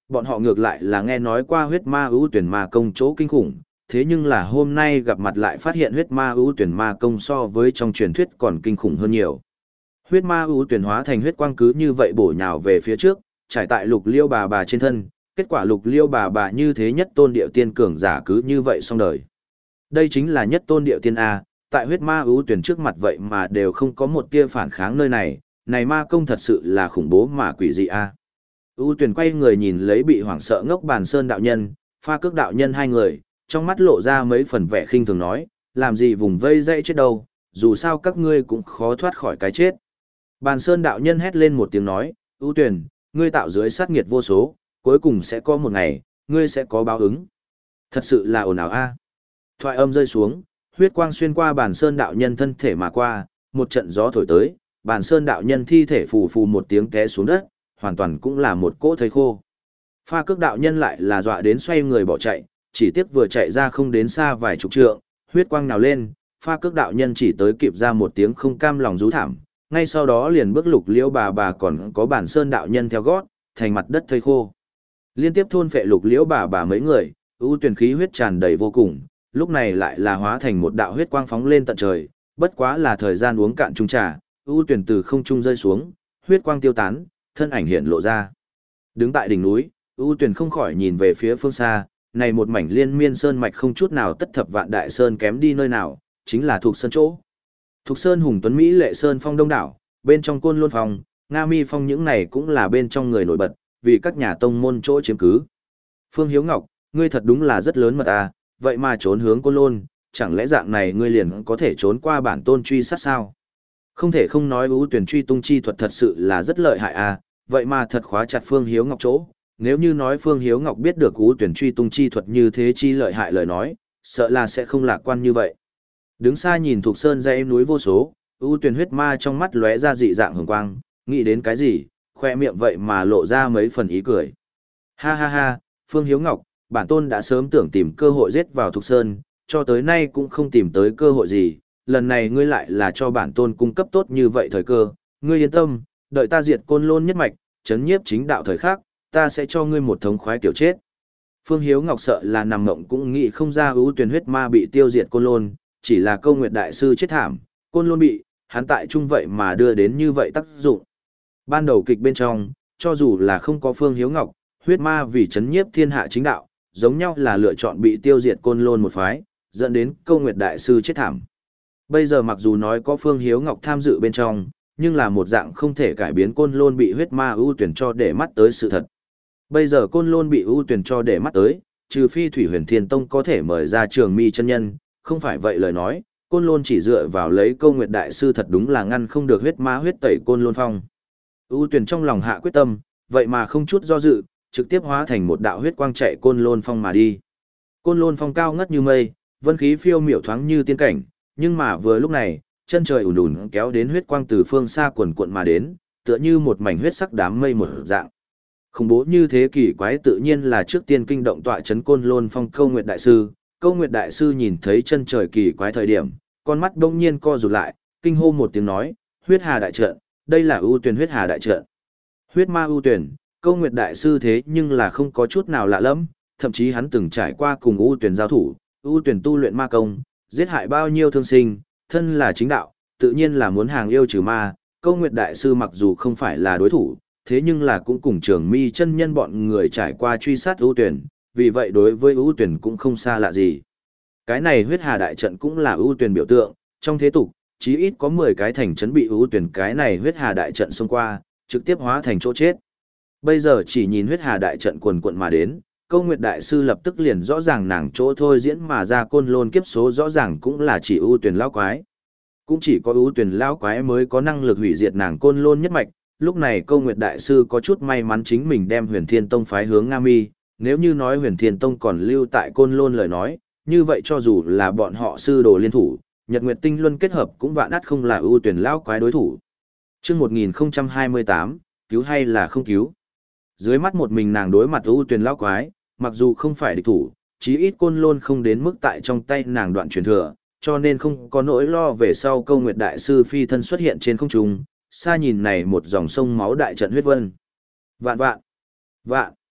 Bọn họ ngược lại là nghe nói qua huyết ma ưu tuyển ma công chỗ kinh khủng, thế nhưng là hôm nay gặp mặt lại phát hiện huyết ma ưu tuyển ma công so với trong truyền thuyết còn kinh khủng hơn nhiều. Huyết ma ưu tuyển hóa thành huyết quang cứ như vậy bổ nhào về phía trước, trải tại lục liêu bà bà trên thân, kết quả lục liêu bà bà như thế nhất tôn điệu tiên cường giả cứ như vậy xong đời. Đây chính là nhất tôn điệu tiên A, tại huyết ma ưu tuyển trước mặt vậy mà đều không có một tia phản kháng nơi này, này ma công thật sự là khủng bố mà quỷ dị A. ưu tuyển quay người nhìn lấy bị hoảng sợ ngốc bàn sơn đạo nhân, pha cước đạo nhân hai người, trong mắt lộ ra mấy phần vẻ khinh thường nói, làm gì vùng vây dây chết đâu, dù sao các ngươi cũng khó thoát khỏi cái chết. Bàn sơn đạo nhân hét lên một tiếng nói, ưu tuyển, ngươi tạo dưới sát nghiệt vô số, cuối cùng sẽ có một ngày, ngươi sẽ có báo ứng. Thật sự là ồn ào a. Thoại âm rơi xuống, huyết quang xuyên qua bàn sơn đạo nhân thân thể mà qua, một trận gió thổi tới, bàn sơn đạo nhân thi thể phù phù một tiếng té xuống đất, hoàn toàn cũng là một cỗ thây khô. Pha cước đạo nhân lại là dọa đến xoay người bỏ chạy, chỉ tiếc vừa chạy ra không đến xa vài chục trượng, huyết quang nào lên, pha cước đạo nhân chỉ tới kịp ra một tiếng không cam lòng rú thảm, ngay sau đó liền bước lục liễu bà bà còn có bản sơn đạo nhân theo gót, thành mặt đất thây khô. Liên tiếp thôn phệ lục liễu bà bà mấy người, ưu tuyển khí huyết tràn đầy vô cùng, lúc này lại là hóa thành một đạo huyết quang phóng lên tận trời, bất quá là thời gian uống cạn chung trà, ưu tuyển từ không trung rơi xuống, huyết quang tiêu tán, thân ảnh hiện lộ ra. Đứng tại đỉnh núi, ưu tuyển không khỏi nhìn về phía phương xa, này một mảnh liên miên sơn mạch không chút nào tất thập vạn đại sơn kém đi nơi nào, chính là thuộc sơn chỗ. Thuộc sơn hùng tuấn Mỹ lệ sơn phong đông đảo, bên trong côn lôn phong, Nga Mi phong những này cũng là bên trong người nổi bật, vì các nhà tông môn chỗ chiếm cứ. Phương Hiếu Ngọc, ngươi thật đúng là rất lớn mật à, vậy mà trốn hướng côn lôn, chẳng lẽ dạng này ngươi liền có thể trốn qua bản tôn truy sát sao? Không thể không nói ưu tuyển truy tung chi thuật thật sự là rất lợi hại à, vậy mà thật khóa chặt Phương Hiếu Ngọc chỗ. Nếu như nói Phương Hiếu Ngọc biết được ưu tuyển truy tung chi thuật như thế chi lợi hại lời nói, sợ là sẽ không lạc quan như vậy. Đứng xa nhìn thuộc sơn dãy núi vô số, ưu tuyển huyết ma trong mắt lóe ra dị dạng hường quang, nghĩ đến cái gì, khoe miệng vậy mà lộ ra mấy phần ý cười. Ha ha ha, Phương Hiếu Ngọc, bản tôn đã sớm tưởng tìm cơ hội giết vào thuộc sơn, cho tới nay cũng không tìm tới cơ hội gì, lần này ngươi lại là cho bản tôn cung cấp tốt như vậy thời cơ, ngươi yên tâm, đợi ta diệt côn lôn nhất mạch, chấn nhiếp chính đạo thời khắc, ta sẽ cho ngươi một thống khoái kiểu chết. Phương Hiếu Ngọc sợ là nằm mộng cũng nghĩ không ra ưu tuyển huyết ma bị tiêu diệt côn lôn, chỉ là câu nguyệt đại sư chết thảm, côn lôn bị, hắn tại trung vậy mà đưa đến như vậy tác dụng. Ban đầu kịch bên trong, cho dù là không có Phương Hiếu Ngọc, huyết ma vì chấn nhiếp thiên hạ chính đạo, giống nhau là lựa chọn bị tiêu diệt côn lôn một phái, dẫn đến câu nguyệt đại sư chết thảm. Bây giờ mặc dù nói có Phương Hiếu Ngọc tham dự bên trong, nhưng là một dạng không thể cải biến côn lôn bị huyết ma ưu tuyển cho để mắt tới sự thật. Bây giờ côn lôn bị ưu tuyển cho để mắt tới, trừ phi Thủy Huyền Thiên Tông có thể mời ra Trường Mi chân nhân, không phải vậy lời nói, côn lôn chỉ dựa vào lấy câu nguyệt đại sư thật đúng là ngăn không được huyết ma huyết tẩy côn lôn phong. ưu tuyển trong lòng hạ quyết tâm, vậy mà không chút do dự, trực tiếp hóa thành một đạo huyết quang chạy côn lôn phong mà đi. Côn lôn phong cao ngất như mây, vân khí phiêu miểu thoáng như tiên cảnh, nhưng mà vừa lúc này, chân trời ùn ùn kéo đến huyết quang từ phương xa quần cuộn mà đến, tựa như một mảnh huyết sắc đám mây một dạng. Khủng bố như thế kỳ quái tự nhiên là trước tiên kinh động tọa chấn côn lôn phong câu nguyệt đại sư. Câu nguyệt đại sư nhìn thấy chân trời kỳ quái thời điểm, con mắt đông nhiên co rụt lại, kinh hô một tiếng nói, huyết hà đại trận, đây là ưu tuyển huyết hà đại trận. Huyết ma ưu tuyển, câu nguyệt đại sư thế nhưng là không có chút nào lạ lẫm, thậm chí hắn từng trải qua cùng ưu tuyển giao thủ, ưu tuyển tu luyện ma công, giết hại bao nhiêu thương sinh, thân là chính đạo, tự nhiên là muốn hàng yêu trừ ma. Câu nguyệt đại sư mặc dù không phải là đối thủ, thế nhưng là cũng cùng Trường Mi chân nhân bọn người trải qua truy sát ưu tuyển, vì vậy đối với ưu tuyển cũng không xa lạ gì. Cái này huyết hà đại trận cũng là ưu tuyển biểu tượng, trong thế tục, chí ít có mười cái thành trấn bị ưu tuyển cái này huyết hà đại trận xông qua, trực tiếp hóa thành chỗ chết. Bây giờ chỉ nhìn huyết hà đại trận quần quận mà đến, câu nguyệt đại sư lập tức liền rõ ràng nàng chỗ thôi diễn mà ra côn lôn kiếp số rõ ràng cũng là chỉ ưu tuyển lão quái. Cũng chỉ có ưu tuyển lão quái mới có năng lực hủy diệt nàng côn lôn nhất mạch. Lúc này câu nguyệt đại sư có chút may mắn chính mình đem Huyền Thiên Tông phái hướng Nga Mi, nếu như nói Huyền Thiên Tông còn lưu tại côn lôn lời nói, như vậy cho dù là bọn họ sư đồ liên thủ, Nhật Nguyệt Tinh Luân kết hợp cũng vạn ắt không là ưu tuyển lão quái đối thủ. Chương một nghìn không trăm hai mươi tám, cứu hay là không cứu? Dưới mắt một mình nàng đối mặt ưu tuyển lão quái, mặc dù không phải địch thủ, chí ít côn lôn không đến mức tại trong tay nàng đoạn truyền thừa, cho nên không có nỗi lo về sau câu nguyệt đại sư phi thân xuất hiện trên không trung, xa nhìn này một dòng sông máu đại trận huyết vân. Vạn vạn, vạn,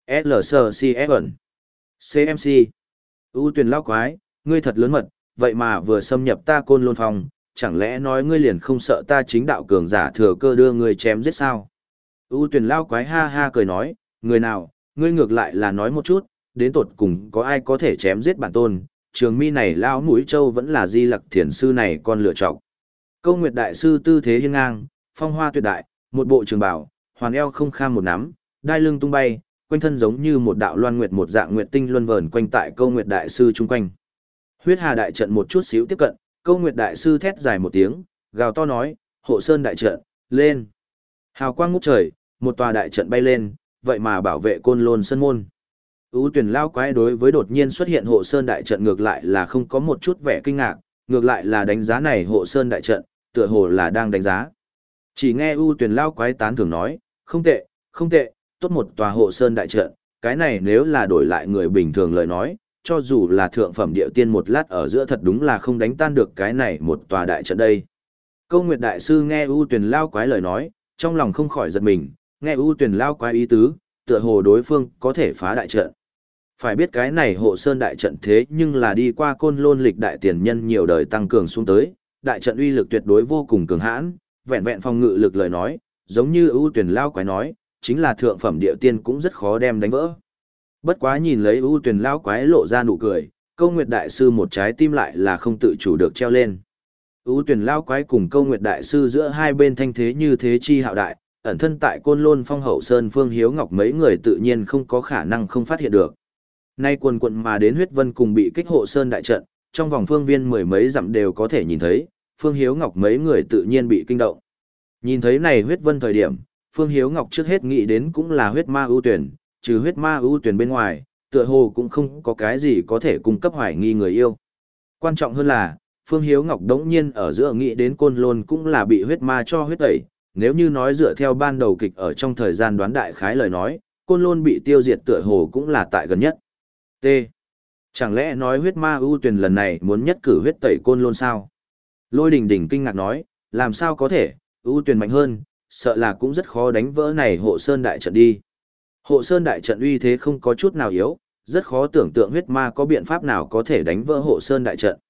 lờ xê xê ép ẩn. xê em xê. ưu tuyển lao quái, ngươi thật lớn mật, vậy mà vừa xâm nhập ta Côn Lôn Phong, chẳng lẽ nói ngươi liền không sợ ta chính đạo cường giả thừa cơ đưa ngươi chém giết sao? ưu tuyển lao quái ha ha cười nói, người nào, ngươi ngược lại là nói một chút, đến tột cùng có ai có thể chém giết bản tôn, trường mi này lao mũi châu vẫn là di lặc thiền sư này con lựa chọc. Câu Nguyệt Đại Sư tư thế hiên ngang, phong hoa tuyệt đại, một bộ trường bào, hoàn eo không kham một nắm, đai lưng tung bay, quanh thân giống như một đạo loan nguyệt một dạng nguyệt tinh luân vờn quanh tại Câu Nguyệt Đại Sư chung quanh. Huyết Hà đại trận một chút xíu tiếp cận, Câu Nguyệt Đại Sư thét dài một tiếng, gào to nói, Hộ Sơn đại trận, lên. Hào quang ngút trời, một tòa đại trận bay lên, vậy mà bảo vệ Côn Lôn Sơn môn. ưu tuyển lao quái đối với đột nhiên xuất hiện Hộ Sơn đại trận ngược lại là không có một chút vẻ kinh ngạc, ngược lại là đánh giá này Hộ Sơn đại trận, tựa hồ là đang đánh giá. Chỉ nghe ưu tuyển lao quái tán thưởng nói, không tệ, không tệ, tốt một tòa Hộ Sơn đại trận, cái này nếu là đổi lại người bình thường lời nói, cho dù là thượng phẩm địa tiên một lát ở giữa thật đúng là không đánh tan được cái này một tòa đại trận đây. Câu Nguyệt Đại Sư nghe ưu tuyển lao quái lời nói, trong lòng không khỏi giật mình, nghe ưu tuyển lao quái ý tứ, tựa hồ đối phương có thể phá đại trận. Phải biết cái này Hộ Sơn đại trận thế nhưng là đi qua Côn Lôn lịch đại tiền nhân nhiều đời tăng cường xuống tới, đại trận uy lực tuyệt đối vô cùng cường hãn, vẹn vẹn phòng ngự lực lời nói, giống như ưu tuyển lao quái nói, chính là thượng phẩm địa tiên cũng rất khó đem đánh vỡ. Bất quá nhìn lấy ưu tuyển lao quái lộ ra nụ cười, Câu Nguyệt Đại Sư một trái tim lại là không tự chủ được treo lên. ưu tuyển lao quái cùng Câu Nguyệt Đại Sư giữa hai bên thanh thế như thế chi hạo đại, ẩn thân tại Côn Lôn Phong Hậu Sơn Phương Hiếu Ngọc mấy người tự nhiên không có khả năng không phát hiện được. Nay quần quận mà đến huyết vân cùng bị kích Hộ Sơn đại trận, trong vòng phương viên mười mấy dặm đều có thể nhìn thấy, Phương Hiếu Ngọc mấy người tự nhiên bị kinh động. Nhìn thấy này huyết vân thời điểm, Phương Hiếu Ngọc trước hết nghĩ đến cũng là huyết ma ưu tuyển, trừ huyết ma ưu tuyển bên ngoài, tựa hồ cũng không có cái gì có thể cung cấp hoài nghi người yêu. Quan trọng hơn là, Phương Hiếu Ngọc đống nhiên ở giữa nghĩ đến Côn Lôn cũng là bị huyết ma cho huyết tẩy, nếu như nói dựa theo ban đầu kịch ở trong thời gian đoán đại khái lời nói, Côn Lôn bị tiêu diệt tựa hồ cũng là tại gần nhất. T. Chẳng lẽ nói huyết ma ưu tuyển lần này muốn nhất cử huyết tẩy Côn Lôn sao? Lôi Đình Đình kinh ngạc nói, làm sao có thể, ưu tuyển mạnh hơn, sợ là cũng rất khó đánh vỡ này Hộ Sơn đại trận đi. Hộ Sơn đại trận uy thế không có chút nào yếu, rất khó tưởng tượng huyết ma có biện pháp nào có thể đánh vỡ Hộ Sơn đại trận.